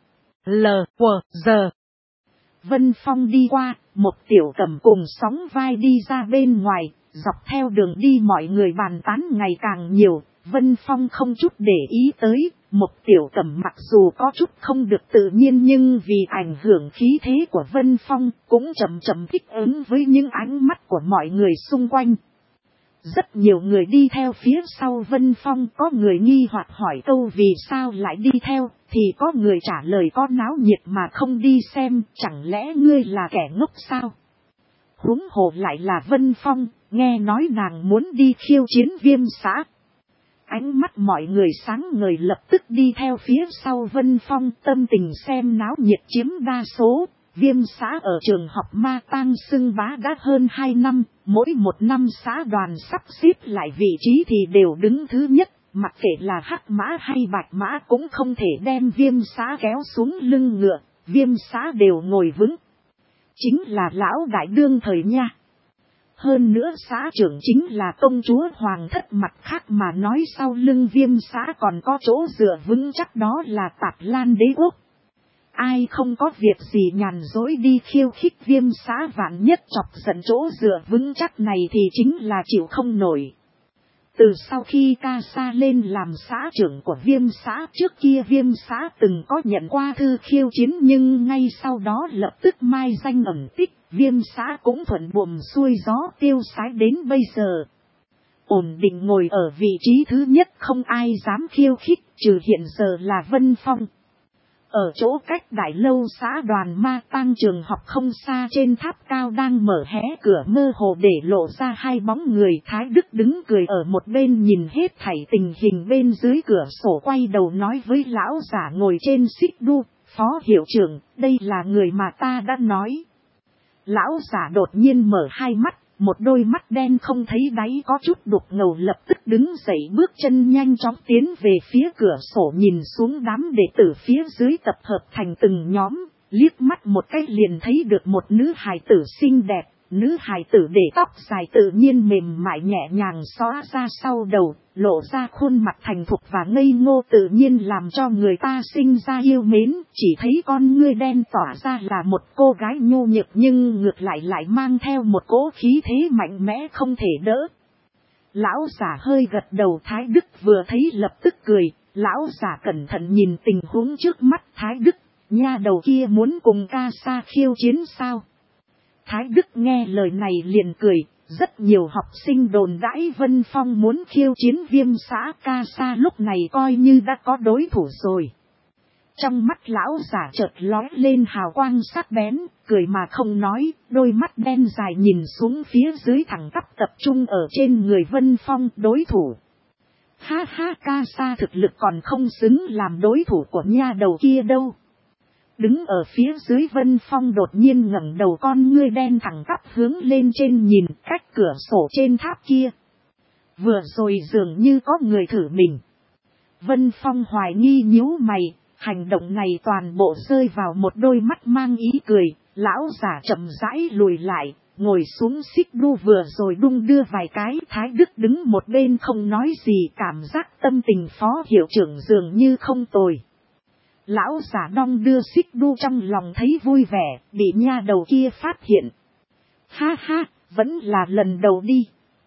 Giờ Vân Phong đi qua, một Tiểu Cẩm cùng sóng vai đi ra bên ngoài, dọc theo đường đi mọi người bàn tán ngày càng nhiều, Vân Phong không chút để ý tới. Một Tiểu Cẩm mặc dù có chút không được tự nhiên nhưng vì ảnh hưởng khí thế của Vân Phong cũng chậm chậm thích ứng với những ánh mắt của mọi người xung quanh. Rất nhiều người đi theo phía sau Vân Phong, có người nghi hoặc hỏi câu vì sao lại đi theo, thì có người trả lời có náo nhiệt mà không đi xem, chẳng lẽ ngươi là kẻ ngốc sao? Huống hồ lại là Vân Phong, nghe nói nàng muốn đi khiêu chiến Viêm xã. Ánh mắt mọi người sáng ngời, lập tức đi theo phía sau Vân Phong, tâm tình xem náo nhiệt chiếm đa số. Viêm xã ở trường học Ma Tang xưng bá đã hơn 2 năm, mỗi một năm xã đoàn sắp xếp lại vị trí thì đều đứng thứ nhất, mặc kệ là hắc mã hay bạch mã cũng không thể đem Viêm xã kéo xuống lưng ngựa, Viêm xã đều ngồi vững. Chính là lão đại đương thời nha. Hơn nữa xã trưởng chính là công chúa hoàng thất, mặt khác mà nói sau lưng Viêm xã còn có chỗ dựa vững chắc, đó là Tạp Lan đế quốc. Ai không có việc gì nhàn dối đi khiêu khích Viêm xã, vạn nhất chọc giận chỗ dựa vững chắc này thì chính là chịu không nổi. Từ sau khi Ca Sa lên làm xã trưởng của Viêm xã, trước kia Viêm xã từng có nhận qua thư khiêu chiến nhưng ngay sau đó lập tức mai danh ẩn tích, Viêm xã cũng thuận buồm xuôi gió tiêu sái đến bây giờ. Ổn định ngồi ở vị trí thứ nhất, không ai dám khiêu khích, trừ hiện giờ là Vân Phong. Ở chỗ cách đại lâu xã đoàn Ma Tang trường học không xa, trên tháp cao đang mở hé cửa mơ hồ để lộ ra hai bóng người. Thái Đức đứng cười ở một bên nhìn hết thảy tình hình bên dưới cửa sổ, quay đầu nói với lão giả ngồi trên xích đu, Phó hiệu trưởng, đây là người mà ta đã nói. Lão giả đột nhiên mở hai mắt, một đôi mắt đen không thấy đáy có chút đục ngầu, lập tức đứng dậy bước chân nhanh chóng tiến về phía cửa sổ, nhìn xuống đám đệ tử phía dưới tập hợp thành từng nhóm, liếc mắt một cái liền thấy được một nữ hài tử xinh đẹp. Nữ hài tử để tóc dài tự nhiên mềm mại nhẹ nhàng xõa ra sau đầu, lộ ra khuôn mặt thành thục và ngây ngô tự nhiên làm cho người ta sinh ra yêu mến. Chỉ thấy con ngươi đen tỏa ra là một cô gái nhu nhược nhưng ngược lại mang theo một cỗ khí thế mạnh mẽ không thể đỡ. Lão giả hơi gật đầu, Thái Đức vừa thấy lập tức cười. Lão giả cẩn thận nhìn tình huống trước mắt. Thái Đức, nha đầu kia muốn cùng Ca Sa khiêu chiến sao? Thái Đức nghe lời này liền cười, rất nhiều học sinh đồn đãi Vân Phong muốn khiêu chiến Viêm xã, Ca Sa lúc này coi như đã có đối thủ rồi. Trong mắt lão giả chợt lóe lên hào quang sắc bén, cười mà không nói, đôi mắt đen dài nhìn xuống phía dưới thẳng tắp tập trung ở trên người Vân Phong. Đối thủ? Ha ha, Ca Sa thực lực còn không xứng làm đối thủ của nha đầu kia đâu. Đứng ở phía dưới Vân Phong đột nhiên ngẩng đầu, con ngươi đen thẳng tắp hướng lên trên nhìn, cách cửa sổ trên tháp kia. Vừa rồi dường như có người thử mình. Vân Phong hoài nghi nhíu mày, hành động này toàn bộ rơi vào một đôi mắt mang ý cười. Lão giả chậm rãi lùi lại, ngồi xuống xích đu vừa rồi đung đưa vài cái. Thái Đức đứng một bên không nói gì, cảm giác tâm tình Phó hiệu trưởng dường như không tồi. Lão giả đong đưa xích đu trong lòng thấy vui vẻ, bị nha đầu kia phát hiện. Ha ha, vẫn là lần đầu đi.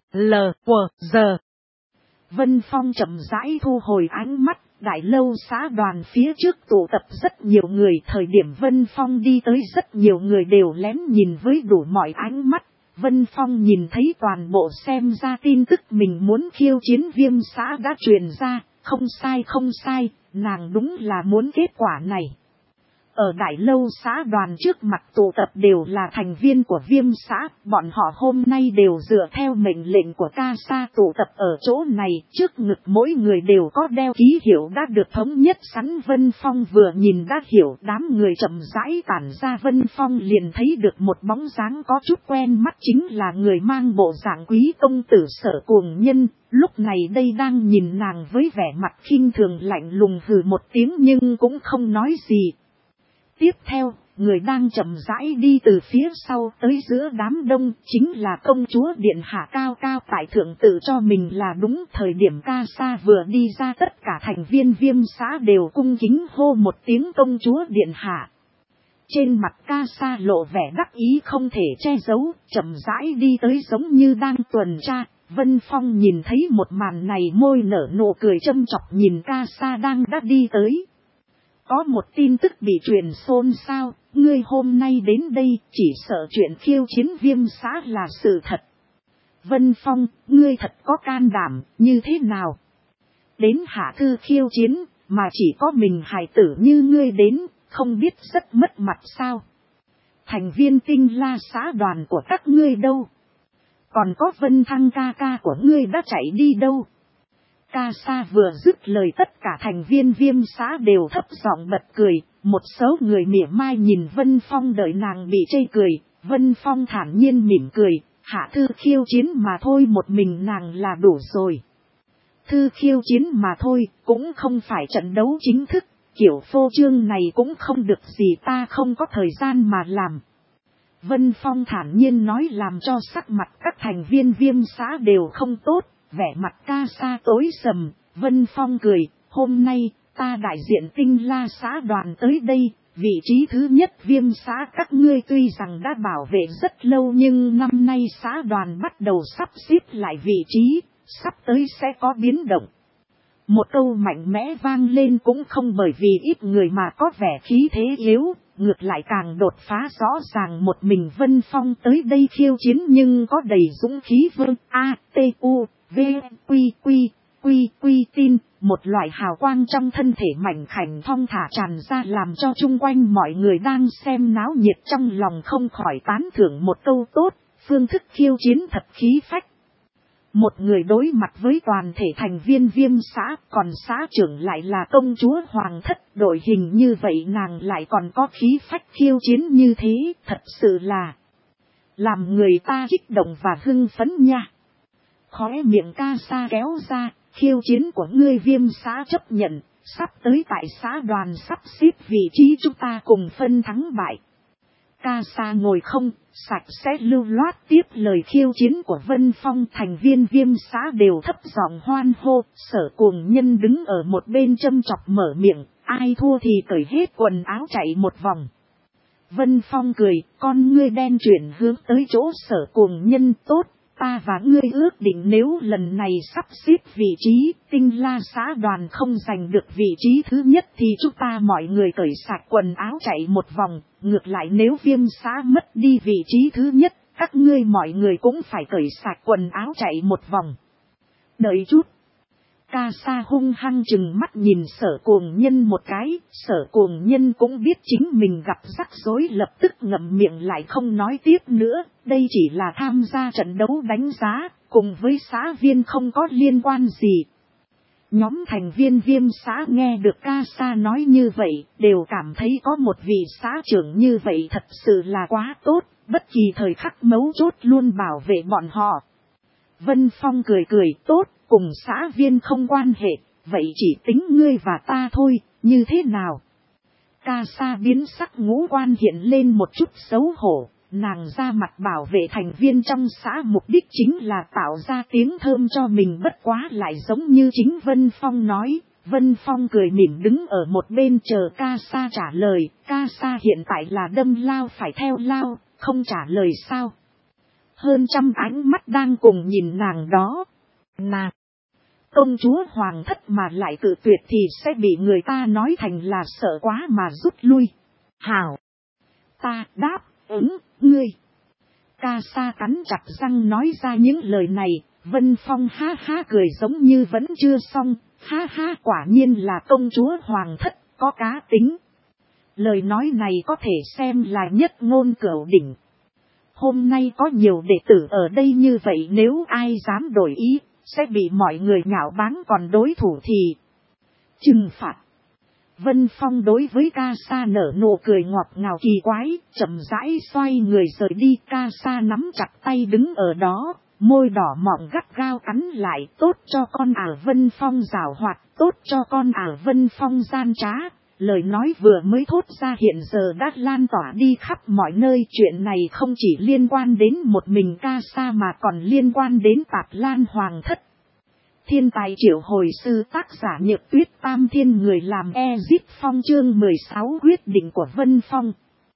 Giờ. Vân Phong chậm rãi thu hồi ánh mắt, đại lâu xã đoàn phía trước tụ tập rất nhiều người. Thời điểm Vân Phong đi tới, rất nhiều người đều lén nhìn với đủ mọi ánh mắt. Vân Phong nhìn thấy toàn bộ, xem ra tin tức mình muốn khiêu chiến Viêm xã đã truyền ra. Không sai, nàng đúng là muốn kết quả này. Ở đại lâu xã đoàn trước mặt tụ tập đều là thành viên của Viêm xã, bọn họ hôm nay đều dựa theo mệnh lệnh của ca sa tụ tập ở chỗ này, trước ngực mỗi người đều có đeo ký hiệu đã được thống nhất sẵn. Vân Phong vừa nhìn đã hiểu, đám người chậm rãi tản ra. Vân Phong liền thấy được một bóng dáng có chút quen mắt, chính là người mang bộ dạng quý công tử Sở Cuồng Nhân. Lúc này đây đang nhìn nàng với vẻ mặt khinh thường lạnh lùng, hừ một tiếng nhưng cũng không nói gì. Tiếp theo, người đang chậm rãi đi từ phía sau tới giữa đám đông chính là công chúa điện hạ cao cao tại thượng, tự cho mình là đúng. Thời điểm ca sa vừa đi ra, tất cả thành viên Viêm xã đều cung kính hô một tiếng công chúa điện hạ. Trên mặt ca sa lộ vẻ đắc ý không thể che giấu, chậm rãi đi tới giống như đang tuần tra. Vân Phong nhìn thấy một màn này, môi nở nụ cười châm chọc nhìn ca sa đang đã đi tới. Có một tin tức bị truyền xôn xao, ngươi hôm nay đến đây chỉ sợ chuyện khiêu chiến Viêm xã là sự thật. Vân Phong, ngươi thật có can đảm, như thế nào? Đến hạ thư khiêu chiến, mà chỉ có mình hài tử như ngươi đến, không biết rất mất mặt sao? Thành viên Tinh La xã đoàn của các ngươi đâu? Còn có Vân Thăng ca ca của ngươi đã chạy đi đâu? Ca sa vừa dứt lời, tất cả thành viên Viêm xã đều thấp giọng bật cười. Một số người mỉa mai nhìn Vân Phong, đợi nàng bị chê cười. Vân Phong thản nhiên mỉm cười, hạ thư khiêu chiến mà thôi, một mình nàng là đủ rồi. Thư khiêu chiến mà thôi, cũng không phải trận đấu chính thức, kiểu phô trương này cũng không được gì, ta không có thời gian mà làm. Vân Phong thản nhiên nói làm cho sắc mặt các thành viên Viêm xã đều không tốt, vẻ mặt ca sa tối sầm. Vân Phong cười, hôm nay ta đại diện Tinh La xã đoàn tới đây, vị trí thứ nhất Viêm xã các ngươi tuy rằng đã bảo vệ rất lâu, nhưng năm nay xã đoàn bắt đầu sắp xếp lại vị trí, sắp tới sẽ có biến động. Một câu mạnh mẽ vang lên, cũng không bởi vì ít người mà có vẻ khí thế yếu, ngược lại càng đột phá rõ ràng. Một mình Vân Phong tới đây khiêu chiến nhưng có đầy dũng khí. Vương A T U V Quy Quy Quy Quy tin, một loại hào quang trong thân thể mảnh khảnh thong thả tràn ra, làm cho chung quanh mọi người đang xem náo nhiệt trong lòng không khỏi tán thưởng một câu tốt, phương thức khiêu chiến thật khí phách. Một người đối mặt với toàn thể thành viên Viêm xã, còn xã trưởng lại là công chúa Hoàng thất, đội hình như vậy nàng lại còn có khí phách khiêu chiến như thế, thật sự là làm người ta kích động và hưng phấn nha. Khóe miệng ca sa kéo ra, khiêu chiến của ngươi Viêm xã chấp nhận, sắp tới tại xã đoàn sắp xếp vị trí chúng ta cùng phân thắng bại. Ca sa ngồi không, sạch sẽ lưu loát tiếp lời khiêu chiến của Vân Phong. Thành viên Viêm xã đều thấp giọng hoan hô. Sở Cuồng Nhân đứng ở một bên châm chọc mở miệng, ai thua thì cởi hết quần áo chạy một vòng. Vân Phong cười, con ngươi đen chuyển hướng tới chỗ Sở Cuồng Nhân, tốt, ta và ngươi ước định nếu lần này sắp xếp vị trí, Tinh La xã đoàn không giành được vị trí thứ nhất thì chúng ta mọi người cởi sạch quần áo chạy một vòng. Ngược lại nếu Viêm xã mất đi vị trí thứ nhất, các ngươi mọi người cũng phải cởi sạch quần áo chạy một vòng. Đợi chút. Ca sa hung hăng chừng mắt nhìn Sở Cuồng Nhân một cái, Sở Cuồng Nhân cũng biết chính mình gặp rắc rối, lập tức ngậm miệng lại không nói tiếp nữa, đây chỉ là tham gia trận đấu đánh giá, cùng với xã viên không có liên quan gì. Nhóm thành viên Viêm xã nghe được ca sa nói như vậy, đều cảm thấy có một vị xã trưởng như vậy thật sự là quá tốt, bất kỳ thời khắc mấu chốt luôn bảo vệ bọn họ. Vân Phong cười cười, tốt, cùng xã viên không quan hệ, vậy chỉ tính ngươi và ta thôi, như thế nào? Ca sa biến sắc, ngũ quan hiện lên một chút xấu hổ, nàng ra mặt bảo vệ thành viên trong xã, mục đích chính là tạo ra tiếng thơm cho mình, bất quá lại giống như chính Vân Phong nói. Vân Phong cười mỉm đứng ở một bên chờ ca sa trả lời, ca sa hiện tại là đâm lao phải theo lao, không trả lời sao? Hơn trăm ánh mắt đang cùng nhìn nàng đó. Nàng, công chúa Hoàng thất mà lại cự tuyệt thì sẽ bị người ta nói thành là sợ quá mà rút lui. Hảo, ta đáp ứng ngươi. Ca sa cắn chặt răng nói ra những lời này. Vân Phong ha ha cười giống như vẫn chưa xong. Ha ha, quả nhiên là công chúa Hoàng thất, có cá tính. Lời nói này có thể xem là nhất ngôn cửu đỉnh. Hôm nay có nhiều đệ tử ở đây như vậy, nếu ai dám đổi ý, sẽ bị mọi người nhạo báng, còn đối thủ thì trừng phạt. Vân Phong đối với Ca Sa nở nụ cười ngọt ngào kỳ quái, chậm rãi xoay người rời đi. Ca Sa nắm chặt tay đứng ở đó, môi đỏ mọng gắt gao cắn lại. Tốt cho con Vân Phong giảo hoạt, tốt cho con Vân Phong gian trá. Lời nói vừa mới thốt ra hiện giờ đã lan tỏa đi khắp mọi nơi. Chuyện này không chỉ liên quan đến một mình Ca Sa mà còn liên quan đến Tạp Lan Hoàng thất. Thiên tài triệu hồi sư, tác giả Nhược Tuyết, Tam Thiên người làm Ezip Phong, chương 16 quyết định của Vân Phong.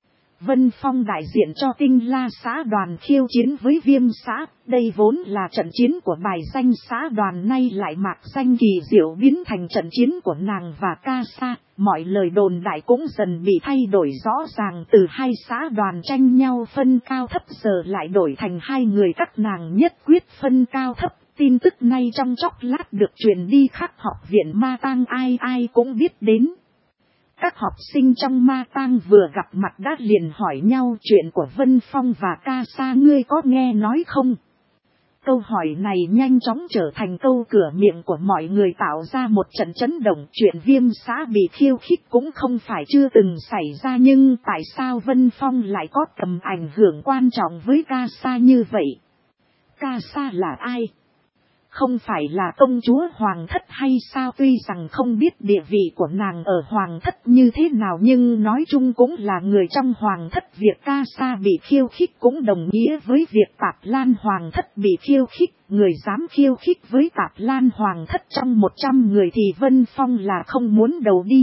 Vân Phong đại diện cho Tinh La xã đoàn khiêu chiến với Viêm xã. Đây vốn là trận chiến của bài danh xã đoàn, nay lại mạc danh kỳ diệu biến thành trận chiến của nàng và Ca Sa. Mọi lời đồn đại cũng dần bị thay đổi rõ ràng, từ hai xã đoàn tranh nhau phân cao thấp giờ lại đổi thành hai người các nàng nhất quyết phân cao thấp. Tin tức này trong chốc lát được truyền đi khắp học viện Ma Tang, ai ai cũng biết đến. Các học sinh trong Ma Tang vừa gặp mặt đã liền hỏi nhau chuyện của Vân Phong và Ca Sa, ngươi có nghe nói không? Câu hỏi này nhanh chóng trở thành câu cửa miệng của mọi người, tạo ra một trận chấn động. Chuyện Viêm xã bị khiêu khích cũng không phải chưa từng xảy ra, nhưng tại sao Vân Phong lại có tầm ảnh hưởng quan trọng với Ca Sa như vậy? Ca Sa là ai? Không phải là công chúa hoàng thất hay sao? Tuy rằng không biết địa vị của nàng ở hoàng thất như thế nào, nhưng nói chung cũng là người trong hoàng thất. Việc Ca Sa bị khiêu khích cũng đồng nghĩa với việc Tạp Lan Hoàng thất bị khiêu khích. Người dám khiêu khích với Tạp Lan Hoàng thất trong 100 người thì Vân Phong là không muốn đầu đi.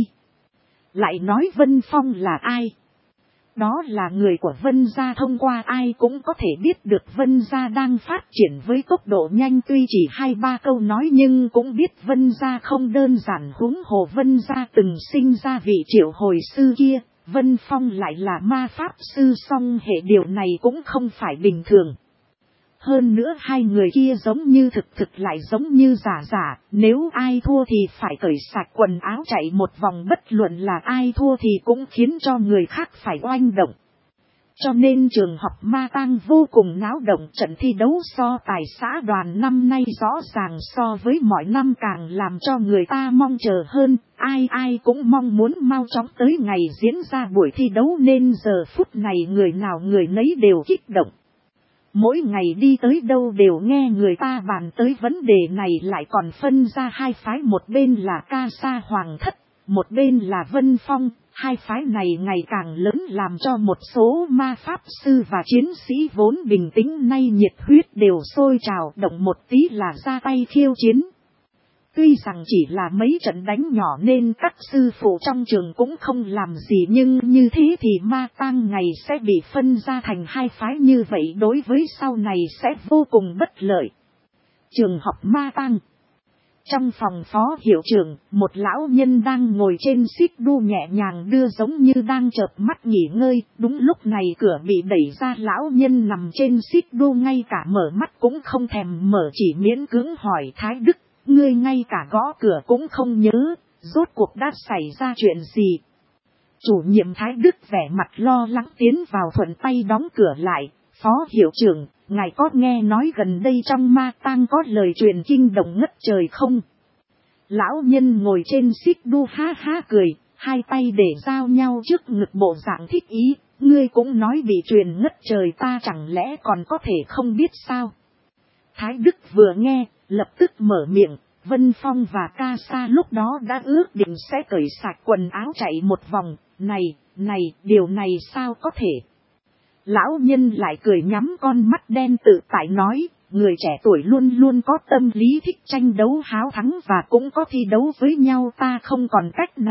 Lại nói Vân Phong là ai? Đó là người của Vân gia, thông qua ai cũng có thể biết được Vân gia đang phát triển với tốc độ nhanh. Tuy chỉ 2-3 câu nói nhưng cũng biết Vân gia không đơn giản, huống hồ Vân gia từng sinh ra vị triệu hồi sư kia. Vân Phong lại là ma pháp sư song hệ, điều này cũng không phải bình thường. Hơn nữa hai người kia giống như thực lại giống như giả, nếu ai thua thì phải cởi sạch quần áo chạy một vòng, bất luận là ai thua thì cũng khiến cho người khác phải oanh động. Cho nên trường học Ma Tang vô cùng náo động. Trận thi đấu so tài xã đoàn năm nay rõ ràng so với mọi năm càng làm cho người ta mong chờ hơn. Ai cũng mong muốn mau chóng tới ngày diễn ra buổi thi đấu, nên giờ phút này người nào người nấy đều kích động. Mỗi ngày đi tới đâu đều nghe người ta bàn tới vấn đề này, lại còn phân ra hai phái, một bên là Ca Sa Hoàng thất, một bên là Vân Phong. Hai phái này ngày càng lớn làm cho một số ma pháp sư và chiến sĩ vốn bình tĩnh nay nhiệt huyết đều sôi trào, động một tí là ra tay khiêu chiến. Tuy rằng chỉ là mấy trận đánh nhỏ nên các sư phụ trong trường cũng không làm gì, nhưng như thế thì Ma Tang ngày sẽ bị phân ra thành hai phái, như vậy đối với sau này sẽ vô cùng bất lợi. Trường học Ma Tang. Trong phòng phó hiệu trưởng, một lão nhân đang ngồi trên xích đu nhẹ nhàng đưa giống như đang chợp mắt nghỉ ngơi. Đúng lúc này cửa bị đẩy ra, lão nhân nằm trên xích đu ngay cả mở mắt cũng không thèm mở, chỉ miễn cưỡng hỏi: Thái Đức, ngươi ngay cả gõ cửa cũng không nhớ, rốt cuộc đã xảy ra chuyện gì? Chủ nhiệm Thái Đức vẻ mặt lo lắng tiến vào thuận tay đóng cửa lại. Phó hiệu trưởng, ngài có nghe nói gần đây trong Ma Tang có lời truyền kinh động ngất trời không? Lão nhân ngồi trên xích đu ha ha cười, hai tay để giao nhau trước ngực bộ dạng thích ý. Ngươi cũng nói bị truyền ngất trời, ta chẳng lẽ còn có thể không biết sao? Thái Đức vừa nghe, lập tức mở miệng. Vân Phong và Ca Sa lúc đó đã ước định sẽ cởi sạch quần áo chạy một vòng. Này, điều này sao có thể? Lão nhân lại cười nhắm con mắt đen tự tại nói, người trẻ tuổi luôn luôn có tâm lý thích tranh đấu háo thắng và cũng có thi đấu với nhau, ta không còn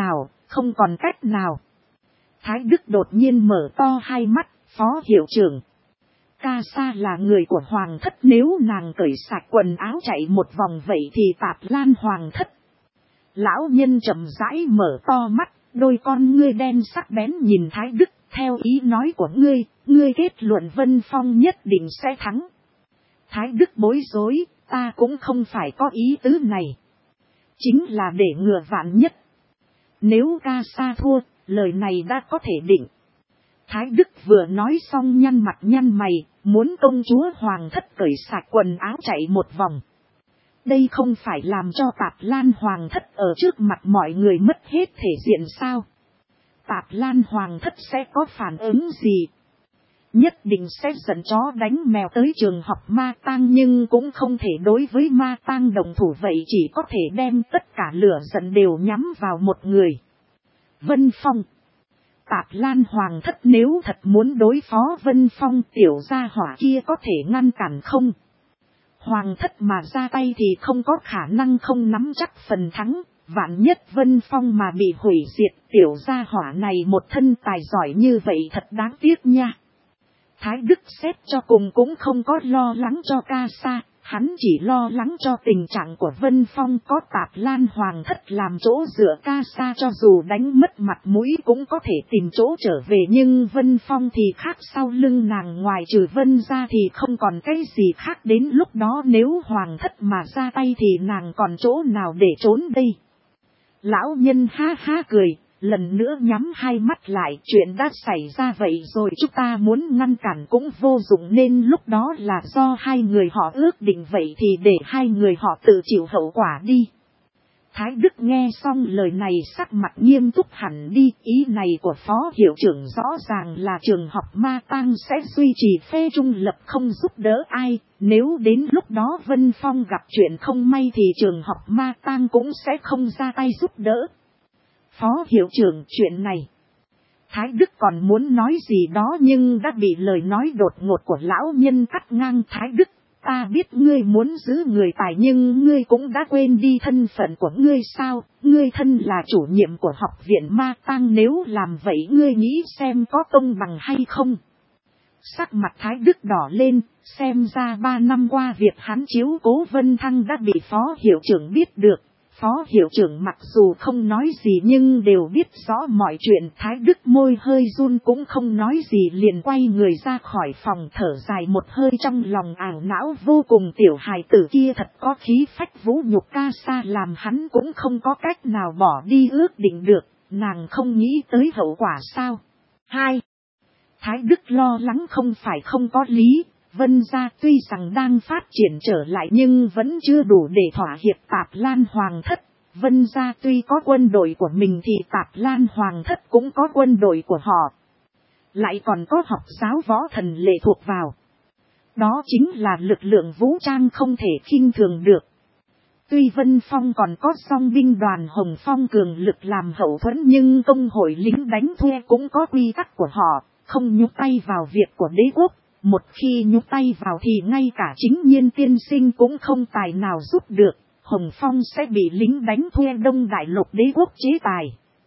cách nào. Thái Đức đột nhiên mở to hai mắt, phó hiệu trưởng. Ca Sa là người của hoàng thất, nếu nàng cởi sạch quần áo chạy một vòng vậy thì Tạp Lan Hoàng thất. Lão nhân chậm rãi mở to mắt, đôi con ngươi đen sắc bén nhìn Thái Đức, theo ý nói của ngươi kết luận Vân Phong nhất định sẽ thắng. Thái Đức bối rối, ta cũng không phải có ý tứ này. Chính là để ngừa vạn nhất. Nếu Ca Sa thua, lời này đã có thể định. Thái Đức vừa nói xong nhăn mặt nhăn mày, muốn công chúa hoàng thất cởi sạch quần áo chạy một vòng. Đây không phải làm cho Tạp Lan hoàng thất ở trước mặt mọi người mất hết thể diện sao? Tạp Lan hoàng thất sẽ có phản ứng gì? Nhất định sẽ dẫn chó đánh mèo tới trường học ma tang, nhưng cũng không thể đối với ma tang đồng thủ, vậy chỉ có thể đem tất cả lửa giận đều nhắm vào một người. Vân Phong. Tạp Lan hoàng thất nếu thật muốn đối phó Vân Phong, tiểu gia hỏa kia có thể ngăn cản không? Hoàng thất mà ra tay thì không có khả năng không nắm chắc phần thắng, vạn nhất Vân Phong mà bị hủy diệt, tiểu gia hỏa này một thân tài giỏi như vậy thật đáng tiếc nha. Thái Đức xét cho cùng cũng không có lo lắng cho ca sa, hắn chỉ lo lắng cho tình trạng của Vân Phong. Có Tạp Lan hoàng thất làm chỗ dựa, ca sa cho dù đánh mất mặt mũi cũng có thể tìm chỗ trở về, nhưng Vân Phong thì khác, sau lưng nàng ngoài trừ Vân ra thì không còn cái gì khác, đến lúc đó nếu hoàng thất mà ra tay thì nàng còn chỗ nào để trốn đây. Lão nhân ha ha cười, lần nữa nhắm hai mắt lại, chuyện đã xảy ra vậy rồi, chúng ta muốn ngăn cản cũng vô dụng, nên lúc đó là do hai người họ ước định, vậy thì để hai người họ tự chịu hậu quả đi. Thái Đức nghe xong lời này sắc mặt nghiêm túc hẳn đi, ý này của phó hiệu trưởng rõ ràng là trường học ma tang sẽ duy trì phe trung lập, không giúp đỡ ai, nếu đến lúc đó Vân Phong gặp chuyện không may thì trường học ma tang cũng sẽ không ra tay giúp đỡ. Phó hiệu trưởng, chuyện này. Thái Đức còn muốn nói gì đó nhưng đã bị lời nói đột ngột của lão nhân cắt ngang. Thái Đức, ta biết ngươi muốn giữ người tài nhưng ngươi cũng đã quên đi thân phận của ngươi sao? Ngươi thân là chủ nhiệm của học viện ma tang, nếu làm vậy ngươi nghĩ xem có công bằng hay không? Sắc mặt Thái Đức đỏ lên, xem ra 3 năm qua việc hắn chiếu cố Vân Thăng đã bị phó hiệu trưởng biết được. Phó hiệu trưởng mặc dù không nói gì nhưng đều biết rõ mọi chuyện. Thái Đức môi hơi run cũng không nói gì, liền quay người ra khỏi phòng, thở dài một hơi, trong lòng ảo não vô cùng. Tiểu hài tử kia thật có khí phách, vũ nhục ca sa làm hắn cũng không có cách nào bỏ đi ước định được. Nàng không nghĩ tới hậu quả sao? 2. Thái Đức lo lắng không phải không có lý. Vân gia tuy rằng đang phát triển trở lại nhưng vẫn chưa đủ để thỏa hiệp Tạp Lan hoàng thất. Vân gia tuy có quân đội của mình thì Tạp Lan hoàng thất cũng có quân đội của họ. Lại còn có học giáo võ thần lệ thuộc vào. Đó chính là lực lượng vũ trang không thể khinh thường được. Tuy Vân Phong còn có song binh đoàn Hồng Phong cường lực làm hậu thuẫn, nhưng công hội lính đánh thuê cũng có quy tắc của họ, không nhúc tay vào việc của đế quốc. Một khi nhúc tay vào thì ngay cả chính Nhiên tiên sinh cũng không tài nào giúp được, Hồng Phong sẽ bị lính đánh thuê Đông Đại Lục đế quốc chế tài.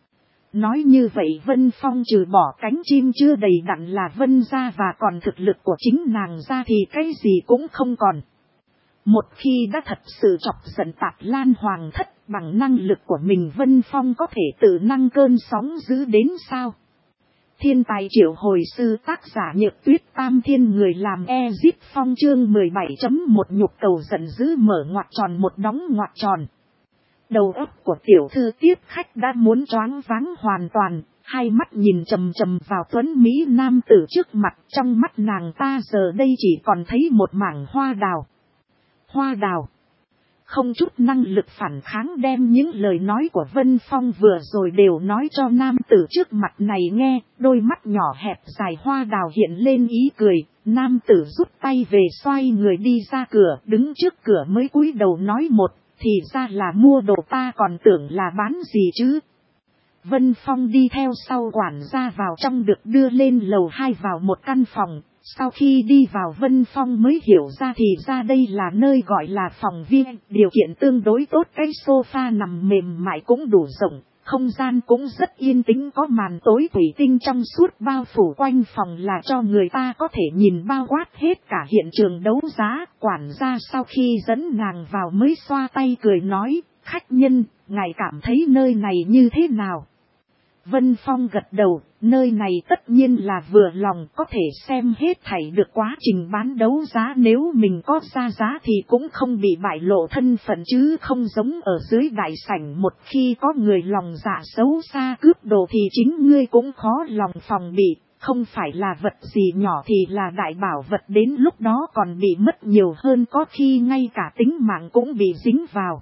Nói như vậy Vân Phong trừ bỏ cánh chim chưa đầy đặn là Vân gia và còn thực lực của chính nàng ra thì cái gì cũng không còn. Một khi đã thật sự chọc giận Tạp Lan hoàng thất, bằng năng lực của mình Vân Phong có thể tự năng cơn sóng dữ đến sao? Thiên tài triệu hồi sư, tác giả Nhược Tuyết, Tam Thiên người làm Ezip Phong, chương 17.1 nhục cầu giận dữ mở ngoặc tròn một đóng ngoặc tròn. Đầu óc của tiểu thư tiếp khách đã muốn choáng váng hoàn toàn, hai mắt nhìn chầm chầm vào tuấn mỹ nam tử trước mặt, trong mắt nàng ta giờ đây chỉ còn thấy một mảng hoa đào. Hoa đào. Không chút năng lực phản kháng, đem những lời nói của Vân Phong vừa rồi đều nói cho nam tử trước mặt này nghe. Đôi mắt nhỏ hẹp dài hoa đào hiện lên ý cười. Nam tử rút tay về, xoay người đi ra cửa, đứng trước cửa mới cúi đầu nói một, thì ra là mua đồ, ta còn tưởng là bán gì chứ. Vân Phong đi theo sau quản gia vào trong, được đưa lên lầu 2 vào một căn phòng. Sau khi đi vào Vân Phong mới hiểu ra thì ra đây là nơi gọi là phòng viên, điều kiện tương đối tốt, cái sofa nằm mềm mại cũng đủ rộng, không gian cũng rất yên tĩnh, có màn tối thủy tinh trong suốt bao phủ quanh phòng là cho người ta có thể nhìn bao quát hết cả hiện trường đấu giá. Quản gia sau khi dẫn nàng vào mới xoa tay cười nói, khách nhân, ngài cảm thấy nơi này như thế nào? Vân Phong gật đầu, nơi này tất nhiên là vừa lòng, có thể xem hết thảy được quá trình bán đấu giá, nếu mình có ra giá thì cũng không bị bại lộ thân phận, chứ không giống ở dưới đại sảnh, một khi có người lòng dạ xấu xa cướp đồ thì chính ngươi cũng khó lòng phòng bị, không phải là vật gì nhỏ thì là đại bảo vật, đến lúc đó còn bị mất nhiều hơn, có khi ngay cả tính mạng cũng bị dính vào.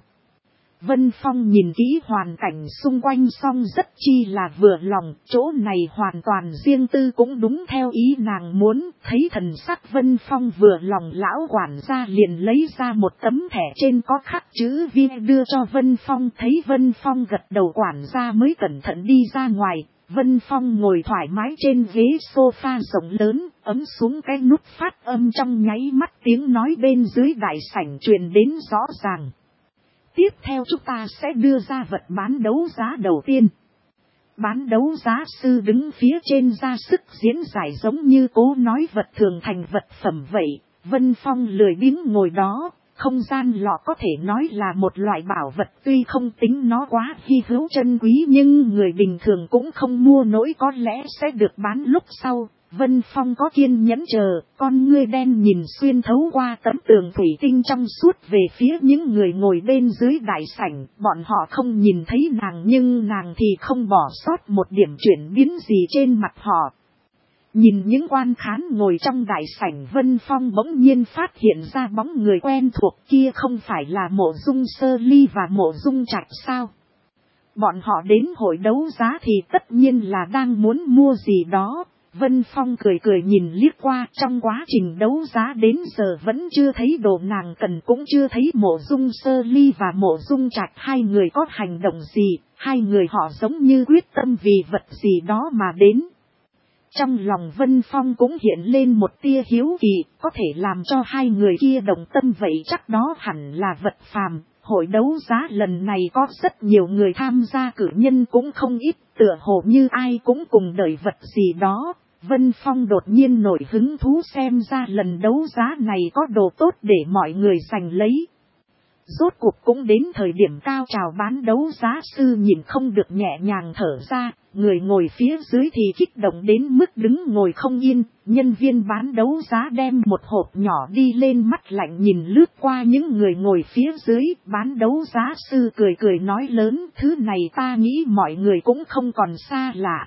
Vân Phong nhìn kỹ hoàn cảnh xung quanh xong rất chi là vừa lòng, chỗ này hoàn toàn riêng tư, cũng đúng theo ý nàng muốn. Thấy thần sắc Vân Phong vừa lòng, lão quản gia liền lấy ra một tấm thẻ trên có khắc chữ V đưa cho Vân Phong. Thấy Vân Phong gật đầu, quản gia mới cẩn thận đi ra ngoài. Vân Phong ngồi thoải mái trên ghế sofa rộng lớn, ấm xuống cái nút phát âm, trong nháy mắt tiếng nói bên dưới đại sảnh truyền đến rõ ràng. Tiếp theo chúng ta sẽ đưa ra vật bán đấu giá đầu tiên. Bán đấu giá sư đứng phía trên ra sức diễn giải, giống như cố nói vật thường thành vật phẩm vậy. Vân Phong lười biếng ngồi đó. Không gian lọ có thể nói là một loại bảo vật, tuy không tính nó quá hy hữu chân quý nhưng người bình thường cũng không mua nổi, có lẽ sẽ được bán lúc sau. Vân Phong có kiên nhẫn chờ, con ngươi đen nhìn xuyên thấu qua tấm tường thủy tinh trong suốt về phía những người ngồi bên dưới đại sảnh. Bọn họ không nhìn thấy nàng nhưng nàng thì không bỏ sót một điểm chuyển biến gì trên mặt họ. Nhìn những quan khán ngồi trong đại sảnh, Vân Phong bỗng nhiên phát hiện ra bóng người quen thuộc kia, không phải là Mộ Dung Sơ Ly và Mộ Dung Trạch sao? Bọn họ đến hội đấu giá thì tất nhiên là đang muốn mua gì đó. Vân Phong cười cười nhìn liếc qua, trong quá trình đấu giá đến giờ vẫn chưa thấy đồ nàng cần, cũng chưa thấy Mộ Dung Sơ Ly và Mộ Dung Trạch hai người có hành động gì, hai người họ giống như quyết tâm vì vật gì đó mà đến. Trong lòng Vân Phong cũng hiện lên một tia hiếu kỳ, có thể làm cho hai người kia đồng tâm vậy chắc đó hẳn là vật phàm. Hội đấu giá lần này có rất nhiều người tham gia, cử nhân cũng không ít, tựa hồ như ai cũng cùng đợi vật gì đó. Vân Phong đột nhiên nổi hứng thú, xem ra lần đấu giá này có đồ tốt để mọi người giành lấy. Rốt cuộc cũng đến thời điểm cao trào bán đấu giá, sư nhìn không được nhẹ nhàng thở ra, người ngồi phía dưới thì kích động đến mức đứng ngồi không yên. Nhân viên bán đấu giá đem một hộp nhỏ đi lên, mắt lạnh nhìn lướt qua những người ngồi phía dưới. Bán đấu giá sư cười cười nói lớn, thứ này ta nghĩ mọi người cũng không còn xa lạ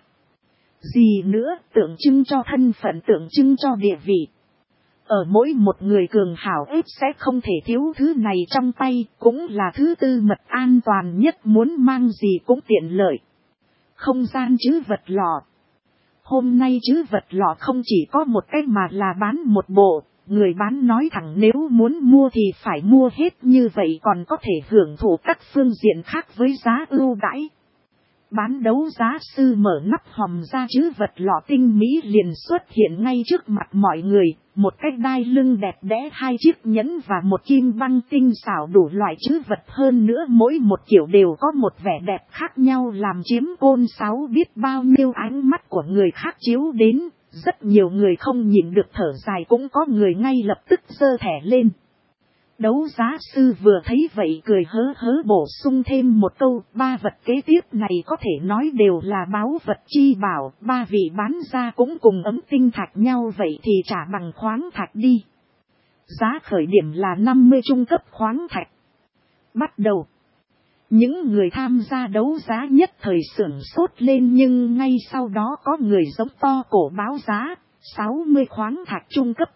gì nữa, tượng trưng cho thân phận, tượng trưng cho địa vị. Ở mỗi một người cường hảo ếp sẽ không thể thiếu thứ này trong tay, cũng là thứ tư mật an toàn nhất, muốn mang gì cũng tiện lợi. Không gian trữ vật lọ. Hôm nay trữ vật lọ không chỉ có một cách mà là bán một bộ, người bán nói thẳng nếu muốn mua thì phải mua hết, như vậy còn có thể hưởng thụ các phương diện khác với giá ưu đãi. Bán đấu giá sư mở nắp hòm ra, trữ vật lọ tinh mỹ liền xuất hiện ngay trước mặt mọi người. Một cái đai lưng đẹp đẽ, hai chiếc nhẫn và một kim băng tinh xảo, đủ loại trữ vật, hơn nữa mỗi một kiểu đều có một vẻ đẹp khác nhau, làm chiếm côn sáu biết bao nhiêu ánh mắt của người khác chiếu đến. Rất nhiều người không nhịn được thở dài, cũng có người ngay lập tức giơ thẻ lên. Đấu giá sư vừa thấy vậy cười hớ hớ bổ sung thêm một câu, ba vật kế tiếp này có thể nói đều là báu vật chi bảo, ba vị bán ra cũng cùng ấm tinh thạch nhau vậy thì trả bằng khoáng thạch đi. Giá khởi điểm là 50 trung cấp khoáng thạch. Bắt đầu. Những người tham gia đấu giá nhất thời sửng sốt lên, nhưng ngay sau đó có người giống to cổ báo giá, 60 khoáng thạch trung cấp,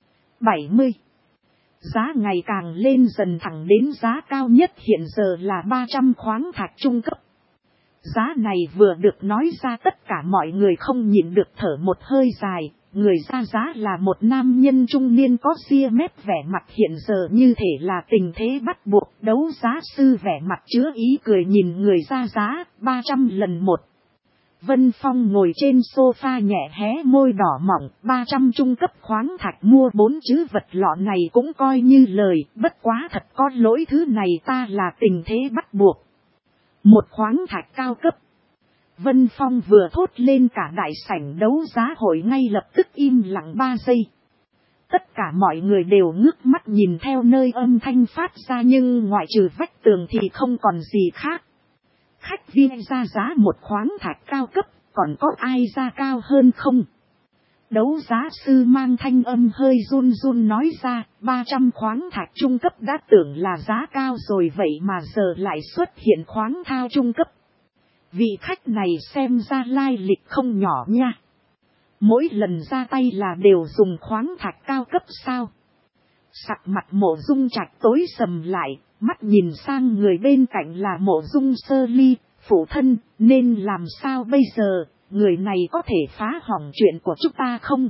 70. Giá ngày càng lên dần thẳng đến giá cao nhất hiện giờ là 300 khoáng thạch trung cấp. Giá này vừa được nói ra, tất cả mọi người không nhịn được thở một hơi dài. Người ra giá là một nam nhân trung niên có ria mép, vẻ mặt hiện giờ như thể là tình thế bắt buộc. Đấu giá sư vẻ mặt chứa ý cười nhìn người ra giá, 300 lần một. Vân Phong ngồi trên sofa nhẹ hé môi đỏ mỏng, 300 trung cấp khoáng thạch mua 4 chữ vật lọ này cũng coi như lời, bất quá thật có lỗi, thứ này ta là tình thế bắt buộc. Một khoáng thạch cao cấp. Vân Phong vừa thốt lên, cả đại sảnh đấu giá hội ngay lập tức im lặng 3 giây. Tất cả mọi người đều ngước mắt nhìn theo nơi âm thanh phát ra, nhưng ngoại trừ vách tường thì không còn gì khác. khách viên ra giá một khoáng thạch cao cấp, còn có ai ra cao hơn không? Đấu giá sư mang thanh âm hơi run run nói ra, 300 khoáng thạch trung cấp đã tưởng là giá cao rồi vậy mà giờ lại xuất hiện khoáng thao trung cấp. Vị khách này xem ra lai lịch không nhỏ nha. Mỗi lần ra tay là đều dùng khoáng thạch cao cấp sao? Sắc mặt Mộ Dung Trạch tối sầm lại, mắt nhìn sang người bên cạnh là Mộ Dung Sơ Ly, phụ thân, nên làm sao bây giờ, người này có thể phá hỏng chuyện của chúng ta không?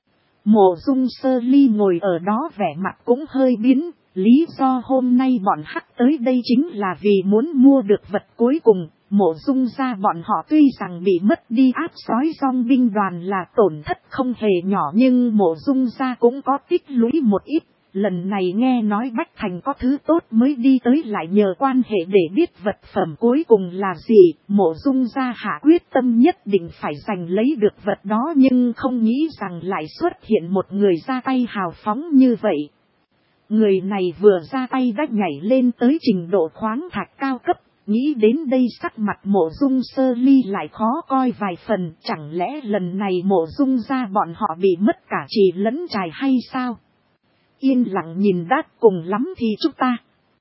Mộ Dung Sơ Ly ngồi ở đó vẻ mặt cũng hơi biến, lý do hôm nay bọn hắn tới đây chính là vì muốn mua được vật cuối cùng. Mộ Dung gia bọn họ tuy rằng bị mất đi áp sói dòng binh đoàn là tổn thất không hề nhỏ, nhưng Mộ Dung gia cũng có tích lũy một ít. Lần này nghe nói Bách Thành có thứ tốt mới đi tới, lại nhờ quan hệ để biết vật phẩm cuối cùng là gì. Mộ Dung gia hạ quyết tâm nhất định phải giành lấy được vật đó, nhưng không nghĩ rằng lại xuất hiện một người ra tay hào phóng như vậy. Người này vừa ra tay đã nhảy lên tới trình độ khoáng thạch cao cấp. Nghĩ đến đây sắc mặt Mộ Dung Sơ Ly lại khó coi vài phần, chẳng lẽ lần này Mộ Dung gia bọn họ bị mất cả trì lẫn trài hay sao? Yên lặng nhìn đát, cùng lắm thì chúng ta.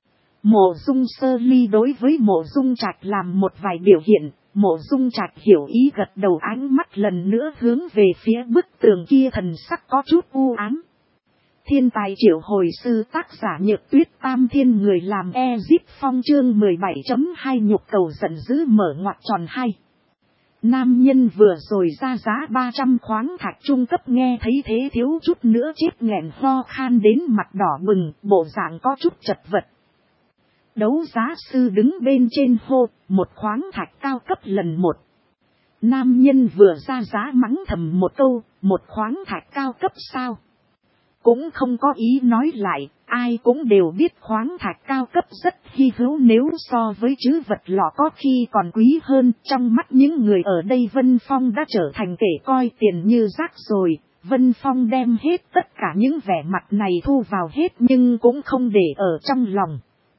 Mộ Dung Sơ Ly đối với Mộ Dung Trạch làm một vài biểu hiện, Mộ Dung Trạch hiểu ý gật đầu, ánh mắt lần nữa hướng về phía bức tường kia, thần sắc có chút u ám. Thiên tài triệu hồi sư, tác giả Nhược Tuyết, Tam Thiên người làm Ezip Phong, chương 17.2 nhục cầu giận dữ mở ngoặc tròn 2. Nam nhân vừa rồi ra giá 300 khoáng thạch trung cấp nghe thấy thế thiếu chút nữa chết nghẹn ho khan đến mặt đỏ bừng, bộ dạng có chút chật vật. Đấu giá sư đứng bên trên hô, một khoáng thạch cao cấp lần một. Nam nhân vừa ra giá mắng thầm một câu, một khoáng thạch cao cấp sao? Cũng không có ý nói lại, ai cũng đều biết khoáng thạch cao cấp rất hy hữu, nếu so với trữ vật lọ có khi còn quý hơn. Trong mắt những người ở đây Vân Phong đã trở thành kẻ coi tiền như rác rồi. Vân Phong đem hết tất cả những vẻ mặt này thu vào hết nhưng cũng không để ở trong lòng.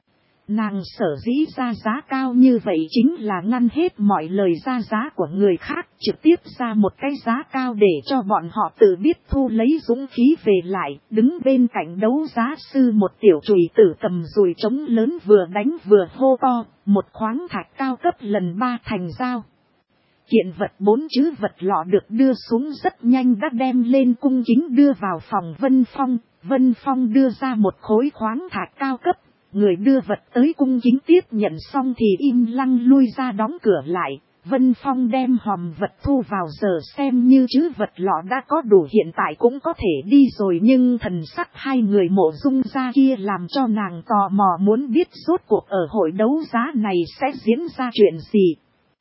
Nàng sở dĩ ra giá cao như vậy chính là ngăn hết mọi lời ra giá của người khác, trực tiếp ra một cái giá cao để cho bọn họ tự biết thu lấy dũng khí về lại. Đứng bên cạnh đấu giá sư một tiểu chùy tử cầm dùi trống lớn vừa đánh vừa hô to, một khoáng thạch cao cấp lần 3 thành giao. Kiện vật 4 chữ vật lọ được đưa xuống rất nhanh đã đem lên cung kính đưa vào phòng Vân Phong. Vân Phong đưa ra một khối khoáng thạch cao cấp. Người đưa vật tới cung kính tiếp nhận xong thì im lặng lui ra đóng cửa lại. Vân Phong đem hòm vật thu vào, giờ xem như trữ vật lọ đã có đủ, hiện tại cũng có thể đi rồi. Nhưng thần sắc hai người Mộ Dung gia kia làm cho nàng tò mò muốn biết rốt cuộc ở hội đấu giá này sẽ diễn ra chuyện gì.